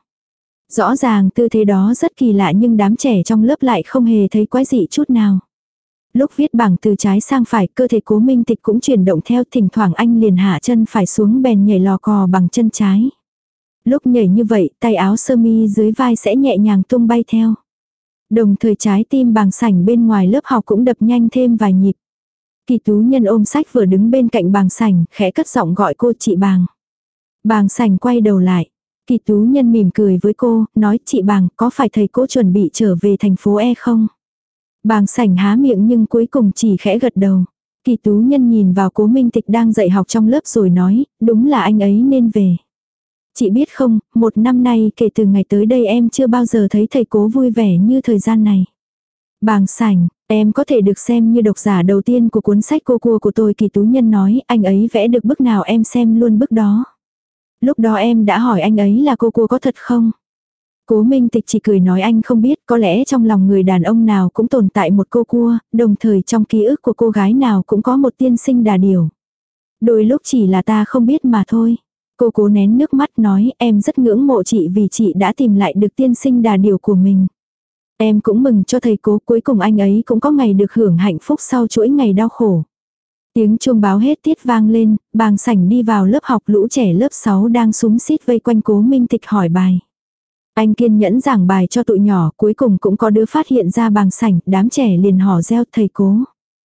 Rõ ràng tư thế đó rất kỳ lạ nhưng đám trẻ trong lớp lại không hề thấy quái dị chút nào. Lúc viết bảng từ trái sang phải, cơ thể Cố Minh Tịch cũng chuyển động theo, thỉnh thoảng anh liền hạ chân phải xuống bèn nhảy lò cò bằng chân trái. Lúc nhảy như vậy, tay áo sơ mi dưới vai sẽ nhẹ nhàng tung bay theo. Đồng thời trái tim Bàng Sảnh bên ngoài lớp học cũng đập nhanh thêm vài nhịp. Kỳ Tú Nhân ôm sách vừa đứng bên cạnh Bàng Sảnh, khẽ cất giọng gọi cô chị Bàng. Bàng Sảnh quay đầu lại. Kỳ Tú Nhân mỉm cười với cô, nói chị Bàng, có phải thầy cô chuẩn bị trở về thành phố E không? Bàng Sảnh há miệng nhưng cuối cùng chỉ khẽ gật đầu. Kỳ Tú Nhân nhìn vào Cố Minh Tịch đang dạy học trong lớp rồi nói, đúng là anh ấy nên về. Chị biết không, một năm nay kể từ ngày tới đây em chưa bao giờ thấy thầy Cố vui vẻ như thời gian này. Bàng Sảnh, em có thể được xem như độc giả đầu tiên của cuốn sách Cô Cua của tôi. Kỳ Tú Nhân nói, anh ấy vẽ được bức nào em xem luôn bức đó. Lúc đó em đã hỏi anh ấy là cô cua có thật không? Cố Minh Tịch chỉ cười nói anh không biết, có lẽ trong lòng người đàn ông nào cũng tồn tại một cô cua, đồng thời trong ký ức của cô gái nào cũng có một tiên sinh đà điểu. Đôi lúc chỉ là ta không biết mà thôi. Cô cố nén nước mắt nói em rất ngưỡng mộ chị vì chị đã tìm lại được tiên sinh đà điểu của mình. Em cũng mừng cho thầy Cố, cuối cùng anh ấy cũng có ngày được hưởng hạnh phúc sau chuỗi ngày đau khổ. Tiếng chuông báo hết tiết vang lên, Bàng Sảnh đi vào lớp học, lũ trẻ lớp sáu đang xúm xít vây quanh Cố Minh Tịch hỏi bài. Anh kiên nhẫn giảng bài cho tụi nhỏ, cuối cùng cũng có đứa phát hiện ra Bàng Sảnh, đám trẻ liền hò reo thầy Cố.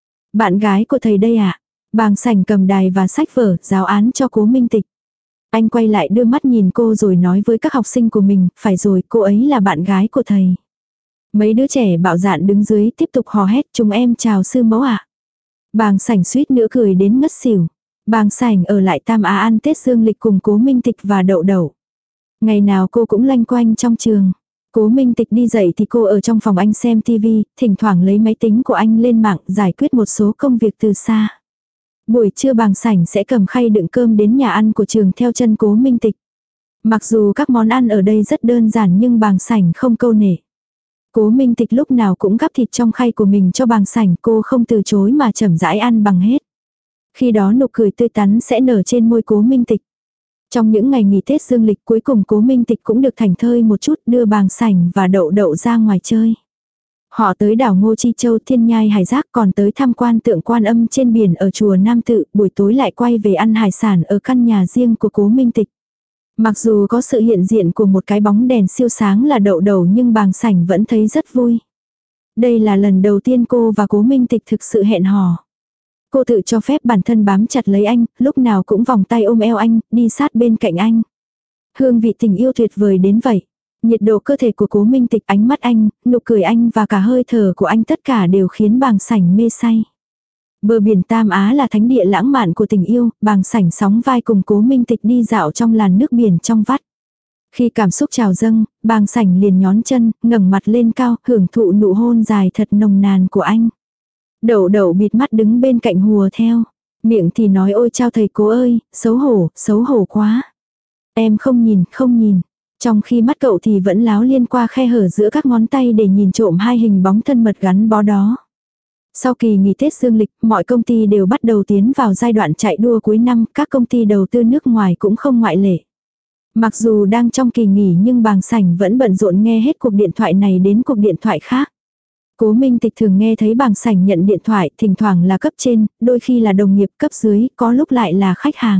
Bạn gái của thầy đây ạ. À? Bàng Sảnh cầm đài và sách vở, giáo án cho Cố Minh Tịch. Anh quay lại đưa mắt nhìn cô rồi nói với các học sinh của mình, phải rồi, cô ấy là bạn gái của thầy. Mấy đứa trẻ bạo dạn đứng dưới tiếp tục hò hét, chúng em chào sư mẫu ạ. À? Bàng Sảnh suýt nữa cười đến ngất xỉu. Bàng Sảnh ở lại Tam Á ăn Tết dương lịch cùng Cố Minh Tịch và Đậu Đậu. Ngày nào cô cũng loanh quanh trong trường. Cố Minh Tịch đi dạy thì cô ở trong phòng anh xem tivi, thỉnh thoảng lấy máy tính của anh lên mạng giải quyết một số công việc từ xa. Buổi trưa Bàng Sảnh sẽ cầm khay đựng cơm đến nhà ăn của trường theo chân Cố Minh Tịch. Mặc dù các món ăn ở đây rất đơn giản nhưng Bàng Sảnh không câu nệ. Cố Minh Tịch lúc nào cũng gắp thịt trong khay của mình cho Bàng Sảnh, cô không từ chối mà chậm rãi ăn bằng hết. Khi đó nụ cười tươi tắn sẽ nở trên môi Cố Minh Tịch. Trong những ngày nghỉ Tết dương lịch cuối cùng Cố Minh Tịch cũng được thảnh thơi một chút, đưa Bàng Sảnh và Đậu Đậu ra ngoài chơi. Họ tới đảo Ngô Chi Châu, Thiên Nhai Hải Giác, còn tới tham quan tượng Quan Âm trên biển ở chùa Nam Tự, buổi tối lại quay về ăn hải sản ở căn nhà riêng của Cố Minh Tịch. Mặc dù có sự hiện diện của một cái bóng đèn siêu sáng là Đậu Đậu nhưng Bàng Sảnh vẫn thấy rất vui. Đây là lần đầu tiên cô và Cố Minh Tịch thực sự hẹn hò. Cô tự cho phép bản thân bám chặt lấy anh, lúc nào cũng vòng tay ôm eo anh, đi sát bên cạnh anh. Hương vị tình yêu tuyệt vời đến vậy. Nhiệt độ cơ thể của Cố Minh Tịch, ánh mắt anh, nụ cười anh và cả hơi thở của anh tất cả đều khiến Bàng Sảnh mê say. Bờ biển Tam Á là thánh địa lãng mạn của tình yêu, Bàng Sảnh sóng vai cùng Cố Minh Tịch đi dạo trong làn nước biển trong vắt. Khi cảm xúc trào dâng, Bàng Sảnh liền nhón chân, ngẩng mặt lên cao, hưởng thụ nụ hôn dài thật nồng nàn của anh. Đậu Đậu bịt mắt đứng bên cạnh hùa theo. Miệng thì nói ôi chao thầy Cố ơi, xấu hổ, xấu hổ quá. Em không nhìn, không nhìn. Trong khi mắt cậu thì vẫn láo liên qua khe hở giữa các ngón tay để nhìn trộm hai hình bóng thân mật gắn bó đó. Sau kỳ nghỉ Tết dương lịch, mọi công ty đều bắt đầu tiến vào giai đoạn chạy đua cuối năm, các công ty đầu tư nước ngoài cũng không ngoại lệ. Mặc dù đang trong kỳ nghỉ nhưng Bàng Sảnh vẫn bận rộn nghe hết cuộc điện thoại này đến cuộc điện thoại khác. Cố Minh Tịch thường nghe thấy Bàng Sảnh nhận điện thoại, thỉnh thoảng là cấp trên, đôi khi là đồng nghiệp, cấp dưới, có lúc lại là khách hàng.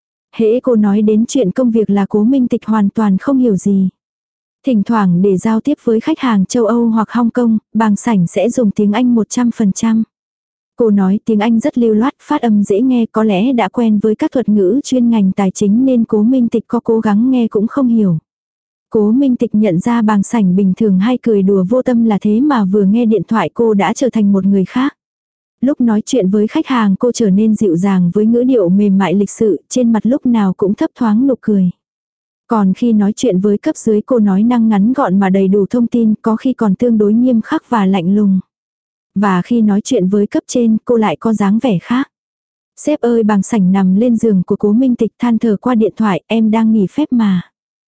Hễ cô nói đến chuyện công việc là Cố Minh Tịch hoàn toàn không hiểu gì. Thỉnh thoảng để giao tiếp với khách hàng châu Âu hoặc Hong Kong, Bàng Sảnh sẽ dùng tiếng Anh một trăm phần trăm. Cô nói tiếng Anh rất lưu loát, phát âm dễ nghe, có lẽ đã quen với các thuật ngữ chuyên ngành tài chính nên Cố Minh Tịch có cố gắng nghe cũng không hiểu. Cố Minh Tịch nhận ra Bàng Sảnh bình thường hay cười đùa vô tâm là thế mà vừa nghe điện thoại cô đã trở thành một người khác. Lúc nói chuyện với khách hàng cô trở nên dịu dàng với ngữ điệu mềm mại lịch sự, trên mặt lúc nào cũng thấp thoáng nụ cười. Còn khi nói chuyện với cấp dưới cô nói năng ngắn gọn mà đầy đủ thông tin, có khi còn tương đối nghiêm khắc và lạnh lùng. Và khi nói chuyện với cấp trên cô lại có dáng vẻ khác. Sếp ơi, Bàng Sảnh nằm lên giường của Cố Minh Tịch than thở qua điện thoại, em đang nghỉ phép mà.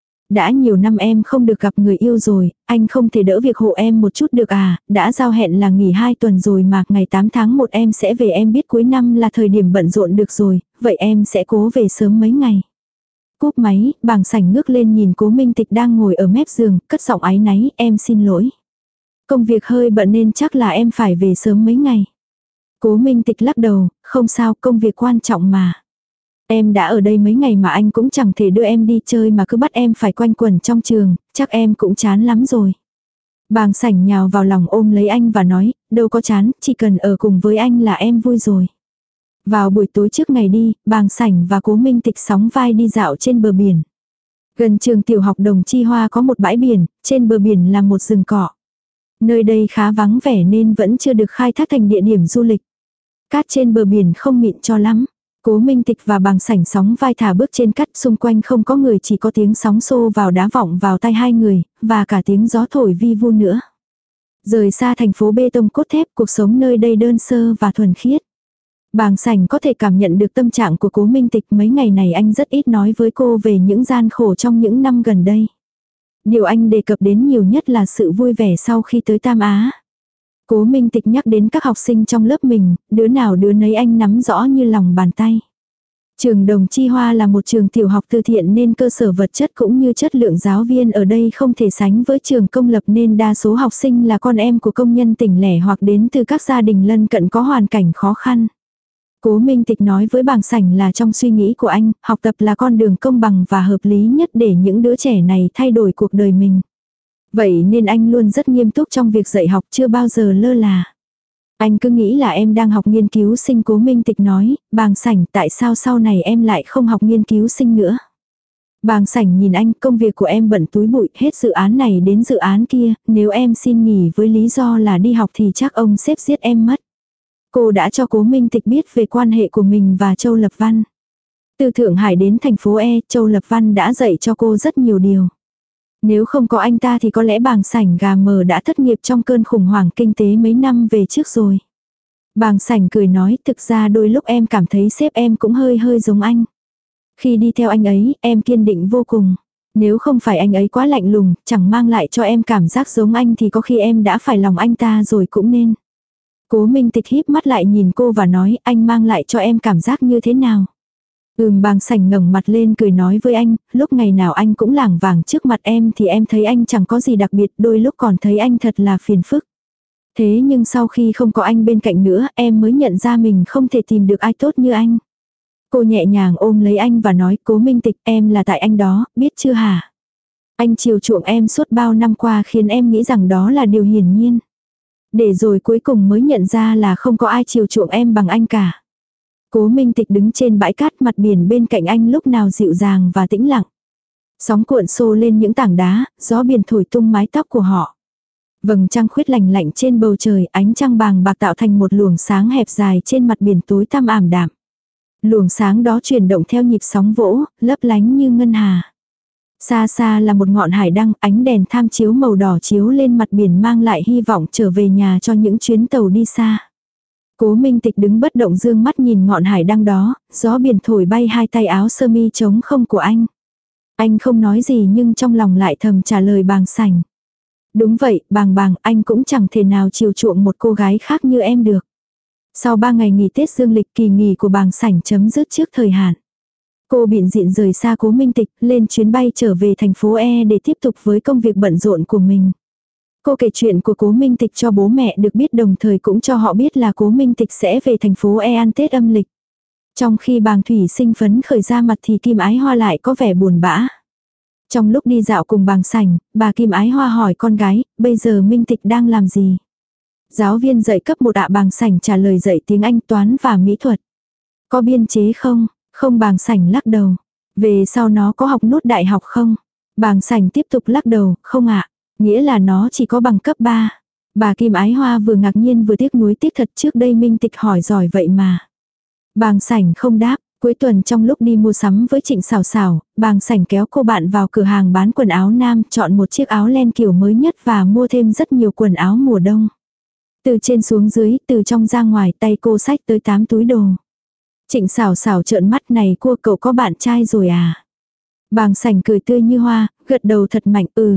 Đã nhiều năm em không được gặp người yêu rồi, anh không thể đỡ việc hộ em một chút được à, đã giao hẹn là nghỉ hai tuần rồi mà, ngày tám tháng một em sẽ về, em biết cuối năm là thời điểm bận rộn được rồi, vậy em sẽ cố về sớm mấy ngày. Cúp máy, Bàng Sảnh ngước lên nhìn Cố Minh Tịch đang ngồi ở mép giường, cất giọng áy náy, em xin lỗi. Công việc hơi bận nên chắc là em phải về sớm mấy ngày. Cố Minh Tịch lắc đầu, không sao, công việc quan trọng mà. Em đã ở đây mấy ngày mà anh cũng chẳng thể đưa em đi chơi mà cứ bắt em phải quanh quẩn trong trường, chắc em cũng chán lắm rồi. Bàng Sảnh nhào vào lòng ôm lấy anh và nói, đâu có chán, chỉ cần ở cùng với anh là em vui rồi. Vào buổi tối trước ngày đi, Bàng Sảnh và Cố Minh Tịch sóng vai đi dạo trên bờ biển. Gần trường tiểu học Đồng Chi Hoa có một bãi biển, trên bờ biển là một rừng cỏ. Nơi đây khá vắng vẻ nên vẫn chưa được khai thác thành địa điểm du lịch. Cát trên bờ biển không mịn cho lắm. Cố Minh Tịch và Bàng Sảnh sóng vai thả bước trên cát, xung quanh không có người, chỉ có tiếng sóng xô vào đá vọng vào tai hai người, và cả tiếng gió thổi vi vu nữa. Rời xa thành phố bê tông cốt thép, cuộc sống nơi đây đơn sơ và thuần khiết. Bàng Sảnh có thể cảm nhận được tâm trạng của Cố Minh Tịch, mấy ngày này anh rất ít nói với cô về những gian khổ trong những năm gần đây. Điều anh đề cập đến nhiều nhất là sự vui vẻ sau khi tới Tam Á. Cố Minh Tịch nhắc đến các học sinh trong lớp mình, đứa nào đứa nấy anh nắm rõ như lòng bàn tay. Trường Đồng Chi Hoa là một trường tiểu học từ thiện nên cơ sở vật chất cũng như chất lượng giáo viên ở đây không thể sánh với trường công lập, nên đa số học sinh là con em của công nhân tỉnh lẻ hoặc đến từ các gia đình lân cận có hoàn cảnh khó khăn. Cố Minh Tịch nói với Bàng Sảnh là trong suy nghĩ của anh, học tập là con đường công bằng và hợp lý nhất để những đứa trẻ này thay đổi cuộc đời mình. Vậy nên anh luôn rất nghiêm túc trong việc dạy học, chưa bao giờ lơ là. Anh cứ nghĩ là em đang học nghiên cứu sinh. Cố Minh Tịch nói, Bàng Sảnh, tại sao sau này em lại không học nghiên cứu sinh nữa? Bàng Sảnh nhìn anh, công việc của em bận túi bụi, hết dự án này đến dự án kia, nếu em xin nghỉ với lý do là đi học thì chắc ông sếp giết em mất. Cô đã cho Cố Minh Tịch biết về quan hệ của mình và Châu Lập Văn. Từ Thượng Hải đến thành phố E, Châu Lập Văn đã dạy cho cô rất nhiều điều. Nếu không có anh ta thì có lẽ Bàng Sảnh gà mờ đã thất nghiệp trong cơn khủng hoảng kinh tế mấy năm về trước rồi. Bàng Sảnh cười nói, thực ra đôi lúc em cảm thấy sếp em cũng hơi hơi giống anh. Khi đi theo anh ấy, em kiên định vô cùng. Nếu không phải anh ấy quá lạnh lùng, chẳng mang lại cho em cảm giác giống anh thì có khi em đã phải lòng anh ta rồi cũng nên. Cố Minh Tịch híp mắt lại nhìn cô và nói, anh mang lại cho em cảm giác như thế nào? Ừm, Bàng Sảnh ngẩng mặt lên cười nói với anh, lúc ngày nào anh cũng lảng vảng trước mặt em thì em thấy anh chẳng có gì đặc biệt, đôi lúc còn thấy anh thật là phiền phức. Thế nhưng sau khi không có anh bên cạnh nữa, em mới nhận ra mình không thể tìm được ai tốt như anh. Cô nhẹ nhàng ôm lấy anh và nói, Cố Minh Tịch, em là tại anh đó, biết chưa hả? Anh chiều chuộng em suốt bao năm qua khiến em nghĩ rằng đó là điều hiển nhiên. Để rồi cuối cùng mới nhận ra là không có ai chiều chuộng em bằng anh cả. Cố Minh Tịch đứng trên bãi cát, mặt biển bên cạnh anh lúc nào dịu dàng và tĩnh lặng. Sóng cuộn xô lên những tảng đá, gió biển thổi tung mái tóc của họ. Vầng trăng khuyết lành lạnh trên bầu trời, ánh trăng bàng bạc tạo thành một luồng sáng hẹp dài trên mặt biển tối tăm ảm đạm. Luồng sáng đó chuyển động theo nhịp sóng vỗ, lấp lánh như ngân hà. Xa xa là một ngọn hải đăng, ánh đèn tham chiếu màu đỏ chiếu lên mặt biển mang lại hy vọng trở về nhà cho những chuyến tàu đi xa. Cố Minh Tịch đứng bất động dương mắt nhìn ngọn hải đăng đó, gió biển thổi bay hai tay áo sơ mi trống không của anh. Anh không nói gì nhưng trong lòng lại thầm trả lời Bàng Sảnh. Đúng vậy, Bàng Bàng, anh cũng chẳng thể nào chiều chuộng một cô gái khác như em được. Sau ba ngày nghỉ Tết dương lịch, kỳ nghỉ của Bàng Sảnh chấm dứt trước thời hạn. Cô bịn dịn rời xa Cố Minh Tịch, lên chuyến bay trở về thành phố E để tiếp tục với công việc bận rộn của mình. Cô kể chuyện của Cố Minh Tịch cho bố mẹ được biết, đồng thời cũng cho họ biết là Cố Minh Tịch sẽ về thành phố E ăn Tết âm lịch. Trong khi Bàng Thủy sinh phấn khởi ra mặt thì Kim Ái Hoa lại có vẻ buồn bã. Trong lúc đi dạo cùng Bàng Sảnh, bà Kim Ái Hoa hỏi con gái, bây giờ Minh Tịch đang làm gì? Giáo viên dạy cấp một ạ. Bàng Sảnh trả lời dạy tiếng Anh, toán và mỹ thuật. Có biên chế không? Không. Bàng Sảnh lắc đầu. Về sau nó có học nốt đại học không? Bàng Sảnh tiếp tục lắc đầu, không ạ. Nghĩa là nó chỉ có bằng cấp ba. Bà Kim Ái Hoa vừa ngạc nhiên vừa tiếc nuối, tiếc thật, trước đây Minh Tịch hỏi giỏi vậy mà. Bàng Sảnh không đáp. Cuối tuần trong lúc đi mua sắm với Trịnh Sảo Sảo, Bàng Sảnh kéo cô bạn vào cửa hàng bán quần áo nam, chọn một chiếc áo len kiểu mới nhất và mua thêm rất nhiều quần áo mùa đông. Từ trên xuống dưới, từ trong ra ngoài, tay cô xách tới tám túi đồ. Trịnh Sảo Sảo trợn mắt, này cua, cậu có bạn trai rồi à? Bàng Sảnh cười tươi như hoa, gật đầu thật mạnh, ừ.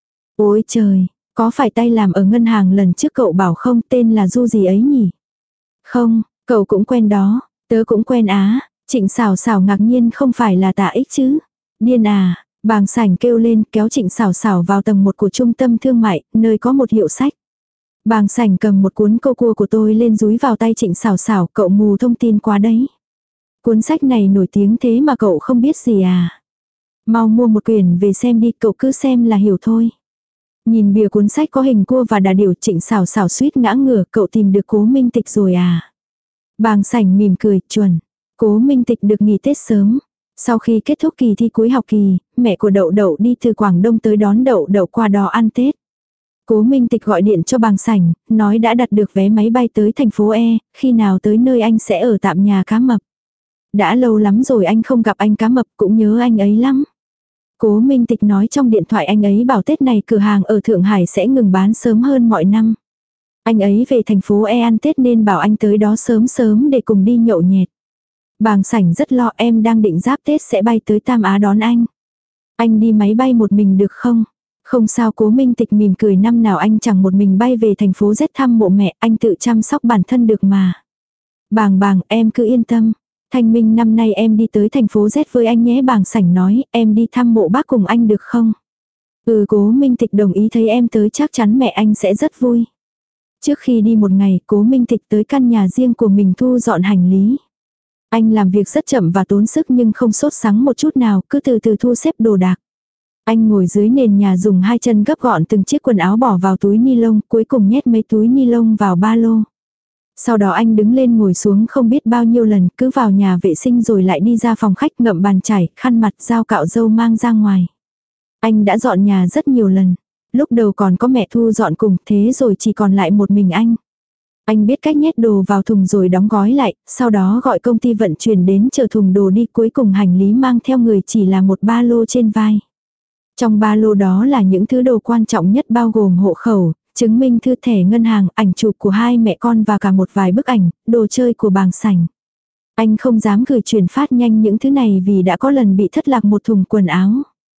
Ôi trời, có phải tay làm ở ngân hàng lần trước cậu bảo không, tên là Du gì ấy nhỉ? Không, cậu cũng quen đó, tớ cũng quen á. Trịnh Sảo Sảo ngạc nhiên, không phải là Tạ Ích chứ? Điên à? Bàng Sảnh kêu lên, kéo Trịnh Sảo Sảo vào tầng một của trung tâm thương mại, nơi có một hiệu sách. Bàng Sảnh cầm một cuốn Câu cua của tôi lên dúi vào tay Trịnh Sảo Sảo, cậu mù thông tin quá đấy. Cuốn sách này nổi tiếng thế mà cậu không biết gì à? Mau mua một quyển về xem đi, cậu cứ xem là hiểu thôi. Nhìn bìa cuốn sách có hình cua và đà điểu, Trịnh Sảo Sảo suýt ngã ngửa, cậu tìm được Cố Minh Tịch rồi à? Bàng Sảnh mỉm cười, chuẩn. Cố Minh Tịch được nghỉ Tết sớm. Sau khi kết thúc kỳ thi cuối học kỳ, mẹ của Đậu Đậu đi từ Quảng Đông tới đón Đậu Đậu qua đó ăn Tết. Cố Minh Tịch gọi điện cho Bàng Sảnh, nói đã đặt được vé máy bay tới thành phố E, khi nào tới nơi anh sẽ ở tạm nhà Cá Mập. Đã lâu lắm rồi anh không gặp anh Cá Mập, cũng nhớ anh ấy lắm. Cố Minh Tịch nói trong điện thoại anh ấy bảo Tết này cửa hàng ở Thượng Hải sẽ ngừng bán sớm hơn mọi năm. Anh ấy về thành phố E ăn Tết nên bảo anh tới đó sớm sớm để cùng đi nhậu nhẹt. Bàng Sảnh rất lo, em đang định giáp Tết sẽ bay tới Tam Á đón anh. Anh đi máy bay một mình được không? Không sao, Cố Minh Tịch mỉm cười, năm nào anh chẳng một mình bay về thành phố Z thăm mộ mẹ, anh tự chăm sóc bản thân được mà. Bàng Bàng, em cứ yên tâm. Thanh minh năm nay em đi tới thành phố Z với anh nhé. Bàng Sảnh nói, em đi thăm mộ bác cùng anh được không? Ừ, Cố Minh Tịch đồng ý, thấy em tới chắc chắn mẹ anh sẽ rất vui. Trước khi đi một ngày, Cố Minh Tịch tới căn nhà riêng của mình thu dọn hành lý. Anh làm việc rất chậm và tốn sức nhưng không sốt sắng một chút nào, cứ từ từ thu xếp đồ đạc. Anh ngồi dưới nền nhà dùng hai chân gấp gọn từng chiếc quần áo bỏ vào túi ni lông, cuối cùng nhét mấy túi ni lông vào ba lô. Sau đó anh đứng lên ngồi xuống không biết bao nhiêu lần, cứ vào nhà vệ sinh rồi lại đi ra phòng khách, ngậm bàn chải, khăn mặt, dao cạo râu mang ra ngoài. Anh đã dọn nhà rất nhiều lần. Lúc đầu còn có mẹ thu dọn cùng, thế rồi chỉ còn lại một mình anh. Anh biết cách nhét đồ vào thùng rồi đóng gói lại, sau đó gọi công ty vận chuyển đến chở thùng đồ đi, cuối cùng hành lý mang theo người chỉ là một ba lô trên vai. Trong ba lô đó là những thứ đồ quan trọng nhất bao gồm hộ khẩu, chứng minh thư, thẻ ngân hàng, ảnh chụp của hai mẹ con và cả một vài bức ảnh, đồ chơi của Bàng Sảnh. Anh không dám gửi chuyển phát nhanh những thứ này vì đã có lần bị thất lạc một thùng quần áo.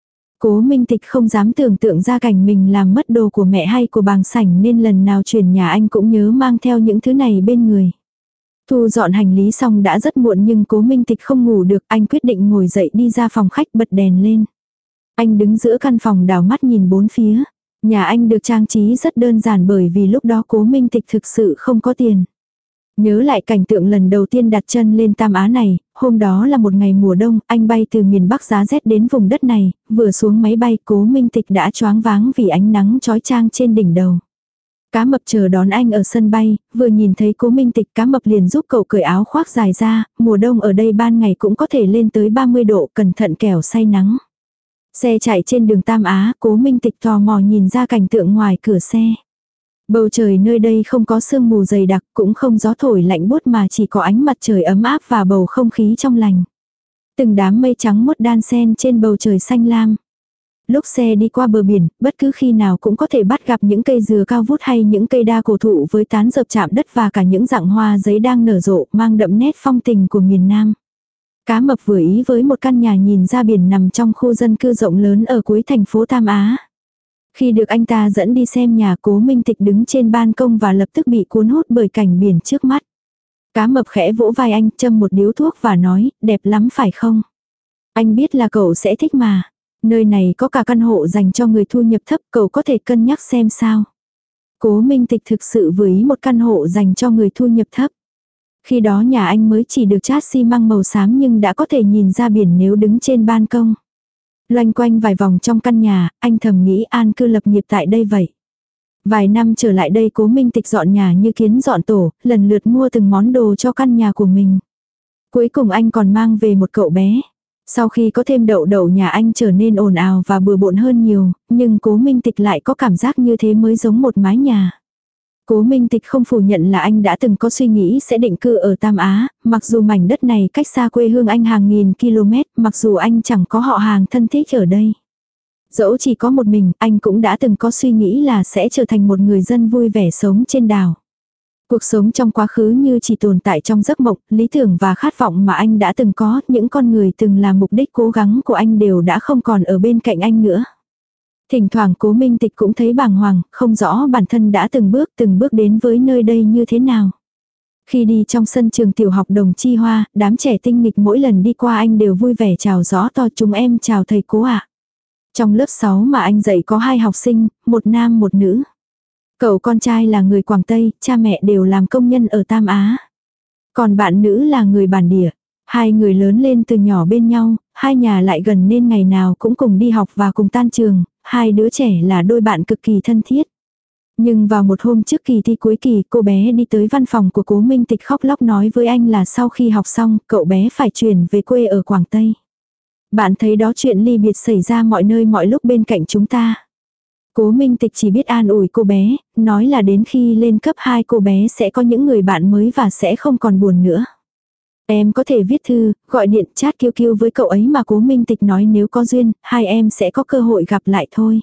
Cố Minh Tịch không dám tưởng tượng ra cảnh mình làm mất đồ của mẹ hay của Bàng Sảnh nên lần nào chuyển nhà anh cũng nhớ mang theo những thứ này bên người. Thu dọn hành lý xong đã rất muộn nhưng Cố Minh Tịch không ngủ được, anh quyết định ngồi dậy đi ra phòng khách bật đèn lên. Anh đứng giữa căn phòng đảo mắt nhìn bốn phía. Nhà anh được trang trí rất đơn giản bởi vì lúc đó Cố Minh Tịch thực sự không có tiền. Nhớ lại cảnh tượng lần đầu tiên đặt chân lên Tam Á này, hôm đó là một ngày mùa đông, anh bay từ miền Bắc giá rét đến vùng đất này, vừa xuống máy bay Cố Minh Tịch đã choáng váng vì ánh nắng chói chang trên đỉnh đầu. Cá Mập chờ đón anh ở sân bay, vừa nhìn thấy Cố Minh Tịch Cá Mập liền giúp cậu cởi áo khoác dài ra, mùa đông ở đây ban ngày cũng có thể lên tới ba mươi độ, cẩn thận kẻo say nắng. Xe chạy trên đường Tam Á, Cố Minh Tịch tò mò nhìn ra cảnh tượng ngoài cửa xe. Bầu trời nơi đây không có sương mù dày đặc, cũng không gió thổi lạnh buốt mà chỉ có ánh mặt trời ấm áp và bầu không khí trong lành. Từng đám mây trắng mốt đan xen trên bầu trời xanh lam. Lúc xe đi qua bờ biển, bất cứ khi nào cũng có thể bắt gặp những cây dừa cao vút hay những cây đa cổ thụ với tán rợp chạm đất và cả những dạng hoa giấy đang nở rộ mang đậm nét phong tình của miền Nam. Cá Mập vừa ý với một căn nhà nhìn ra biển nằm trong khu dân cư rộng lớn ở cuối thành phố Tam Á. Khi được anh ta dẫn đi xem nhà, Cố Minh Tịch đứng trên ban công và lập tức bị cuốn hút bởi cảnh biển trước mắt. Cá Mập khẽ vỗ vai anh, châm một điếu thuốc và nói, đẹp lắm phải không? Anh biết là cậu sẽ thích mà. Nơi này có cả căn hộ dành cho người thu nhập thấp, cậu có thể cân nhắc xem sao. Cố Minh Tịch thực sự vừa ý một căn hộ dành cho người thu nhập thấp. Khi đó nhà anh mới chỉ được chát xi măng màu xám nhưng đã có thể nhìn ra biển nếu đứng trên ban công. Loanh quanh vài vòng trong căn nhà, anh thầm nghĩ an cư lập nghiệp tại đây vậy. Vài năm trở lại đây Cố Minh Tịch dọn nhà như kiến dọn tổ, lần lượt mua từng món đồ cho căn nhà của mình. Cuối cùng anh còn mang về một cậu bé. Sau khi có thêm Đậu Đậu nhà anh trở nên ồn ào và bừa bộn hơn nhiều, nhưng Cố Minh Tịch lại có cảm giác như thế mới giống một mái nhà. Cố Minh Tịch không phủ nhận là anh đã từng có suy nghĩ sẽ định cư ở Tam Á, mặc dù mảnh đất này cách xa quê hương anh hàng nghìn km, mặc dù anh chẳng có họ hàng thân thích ở đây. Dẫu chỉ có một mình, anh cũng đã từng có suy nghĩ là sẽ trở thành một người dân vui vẻ sống trên đảo. Cuộc sống trong quá khứ như chỉ tồn tại trong giấc mộng, lý tưởng và khát vọng mà anh đã từng có, những con người từng là mục đích cố gắng của anh đều đã không còn ở bên cạnh anh nữa. Thỉnh thoảng Cố Minh Tịch cũng thấy bàng hoàng, không rõ bản thân đã từng bước từng bước đến với nơi đây như thế nào. Khi đi trong sân trường tiểu học Đồng Chi Hoa, đám trẻ tinh nghịch mỗi lần đi qua anh đều vui vẻ chào rõ to, chúng em chào thầy Cố ạ. Trong lớp sáu mà anh dạy có hai học sinh, một nam một nữ. Cậu con trai là người Quảng Tây, cha mẹ đều làm công nhân ở Tam Á. Còn bạn nữ là người bản địa. Hai người lớn lên từ nhỏ bên nhau, hai nhà lại gần nên ngày nào cũng cùng đi học và cùng tan trường, hai đứa trẻ là đôi bạn cực kỳ thân thiết. Nhưng vào một hôm trước kỳ thi cuối kỳ, cô bé đi tới văn phòng của Cố Minh Tịch khóc lóc nói với anh là sau khi học xong, cậu bé phải chuyển về quê ở Quảng Tây. Bạn thấy đó, chuyện ly biệt xảy ra mọi nơi mọi lúc bên cạnh chúng ta. Cố Minh Tịch chỉ biết an ủi cô bé, nói là đến khi lên cấp hai cô bé sẽ có những người bạn mới và sẽ không còn buồn nữa. Em có thể viết thư, gọi điện, chat kiu kiu với cậu ấy mà Cố Minh Tịch nói nếu có duyên, hai em sẽ có cơ hội gặp lại thôi.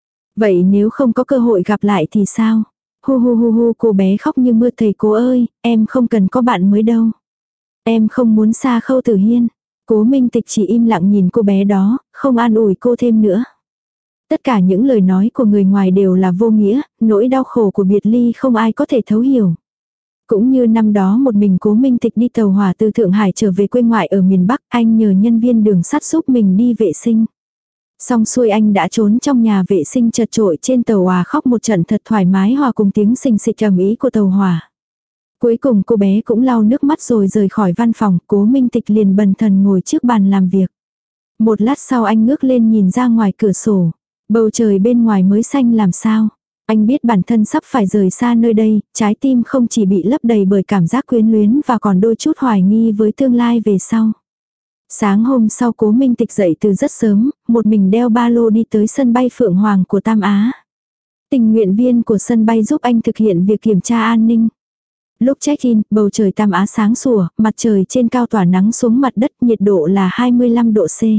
Vậy nếu không có cơ hội gặp lại thì sao? Hu hu hu hu, cô bé khóc như mưa. Thầy Cố ơi, em không cần có bạn mới đâu. Em không muốn xa Khâu Tử Hiên. Cố Minh Tịch chỉ im lặng nhìn cô bé đó, không an ủi cô thêm nữa. Tất cả những lời nói của người ngoài đều là vô nghĩa, nỗi đau khổ của biệt ly không ai có thể thấu hiểu. Cũng như năm đó một mình Cố Minh Tịch đi tàu hỏa từ Thượng Hải trở về quê ngoại ở miền Bắc, anh nhờ nhân viên đường sắt giúp mình đi vệ sinh. Xong xuôi anh đã trốn trong nhà vệ sinh chật chội trên tàu hỏa khóc một trận thật thoải mái hòa cùng tiếng xình xịch ầm ĩ của tàu hỏa. Cuối cùng cô bé cũng lau nước mắt rồi rời khỏi văn phòng, Cố Minh Tịch liền bần thần ngồi trước bàn làm việc. Một lát sau anh ngước lên nhìn ra ngoài cửa sổ. Bầu trời bên ngoài mới xanh làm sao. Anh biết bản thân sắp phải rời xa nơi đây, trái tim không chỉ bị lấp đầy bởi cảm giác quyến luyến và còn đôi chút hoài nghi với tương lai về sau. Sáng hôm sau Cố Minh Tịch dậy từ rất sớm, một mình đeo ba lô đi tới sân bay Phượng Hoàng của Tam Á. Tình nguyện viên của sân bay giúp anh thực hiện việc kiểm tra an ninh. Lúc check-in, bầu trời Tam Á sáng sủa, mặt trời trên cao tỏa nắng xuống mặt đất, nhiệt độ là hai mươi lăm độ C.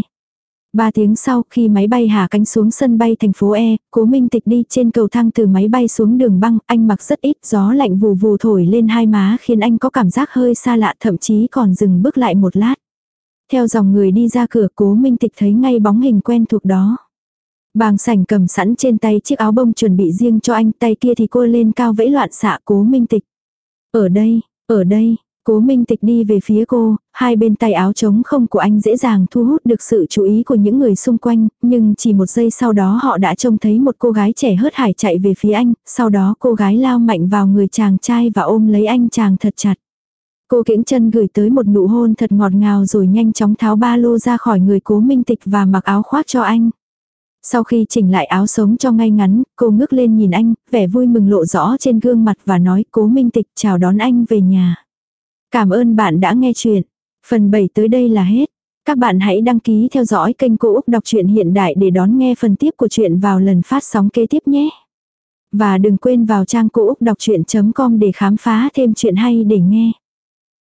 Ba tiếng sau, khi máy bay hạ cánh xuống sân bay thành phố E, Cố Minh Tịch đi trên cầu thang từ máy bay xuống đường băng, anh mặc rất ít, gió lạnh vù vù thổi lên hai má khiến anh có cảm giác hơi xa lạ, thậm chí còn dừng bước lại một lát. Theo dòng người đi ra cửa, Cố Minh Tịch thấy ngay bóng hình quen thuộc đó. Bàng Sảnh cầm sẵn trên tay chiếc áo bông chuẩn bị riêng cho anh, tay kia thì cô lên cao vẫy loạn xạ. Cố Minh Tịch. Ở đây, ở đây. Cố Minh Tịch đi về phía cô, hai bên tay áo trống không của anh dễ dàng thu hút được sự chú ý của những người xung quanh, nhưng chỉ một giây sau đó họ đã trông thấy một cô gái trẻ hớt hải chạy về phía anh, sau đó cô gái lao mạnh vào người chàng trai và ôm lấy anh chàng thật chặt. Cô kiễng chân gửi tới một nụ hôn thật ngọt ngào rồi nhanh chóng tháo ba lô ra khỏi người Cố Minh Tịch và mặc áo khoác cho anh. Sau khi chỉnh lại áo sống cho ngay ngắn, cô ngước lên nhìn anh, vẻ vui mừng lộ rõ trên gương mặt và nói: Cố Minh Tịch, chào đón anh về nhà. Cảm ơn bạn đã nghe chuyện. Phần bảy tới đây là hết. Các bạn hãy đăng ký theo dõi kênh Cô Úc Đọc truyện Hiện Đại để đón nghe phần tiếp của chuyện vào lần phát sóng kế tiếp nhé. Và đừng quên vào trang cô úc đọc chuyện chấm com để khám phá thêm chuyện hay để nghe.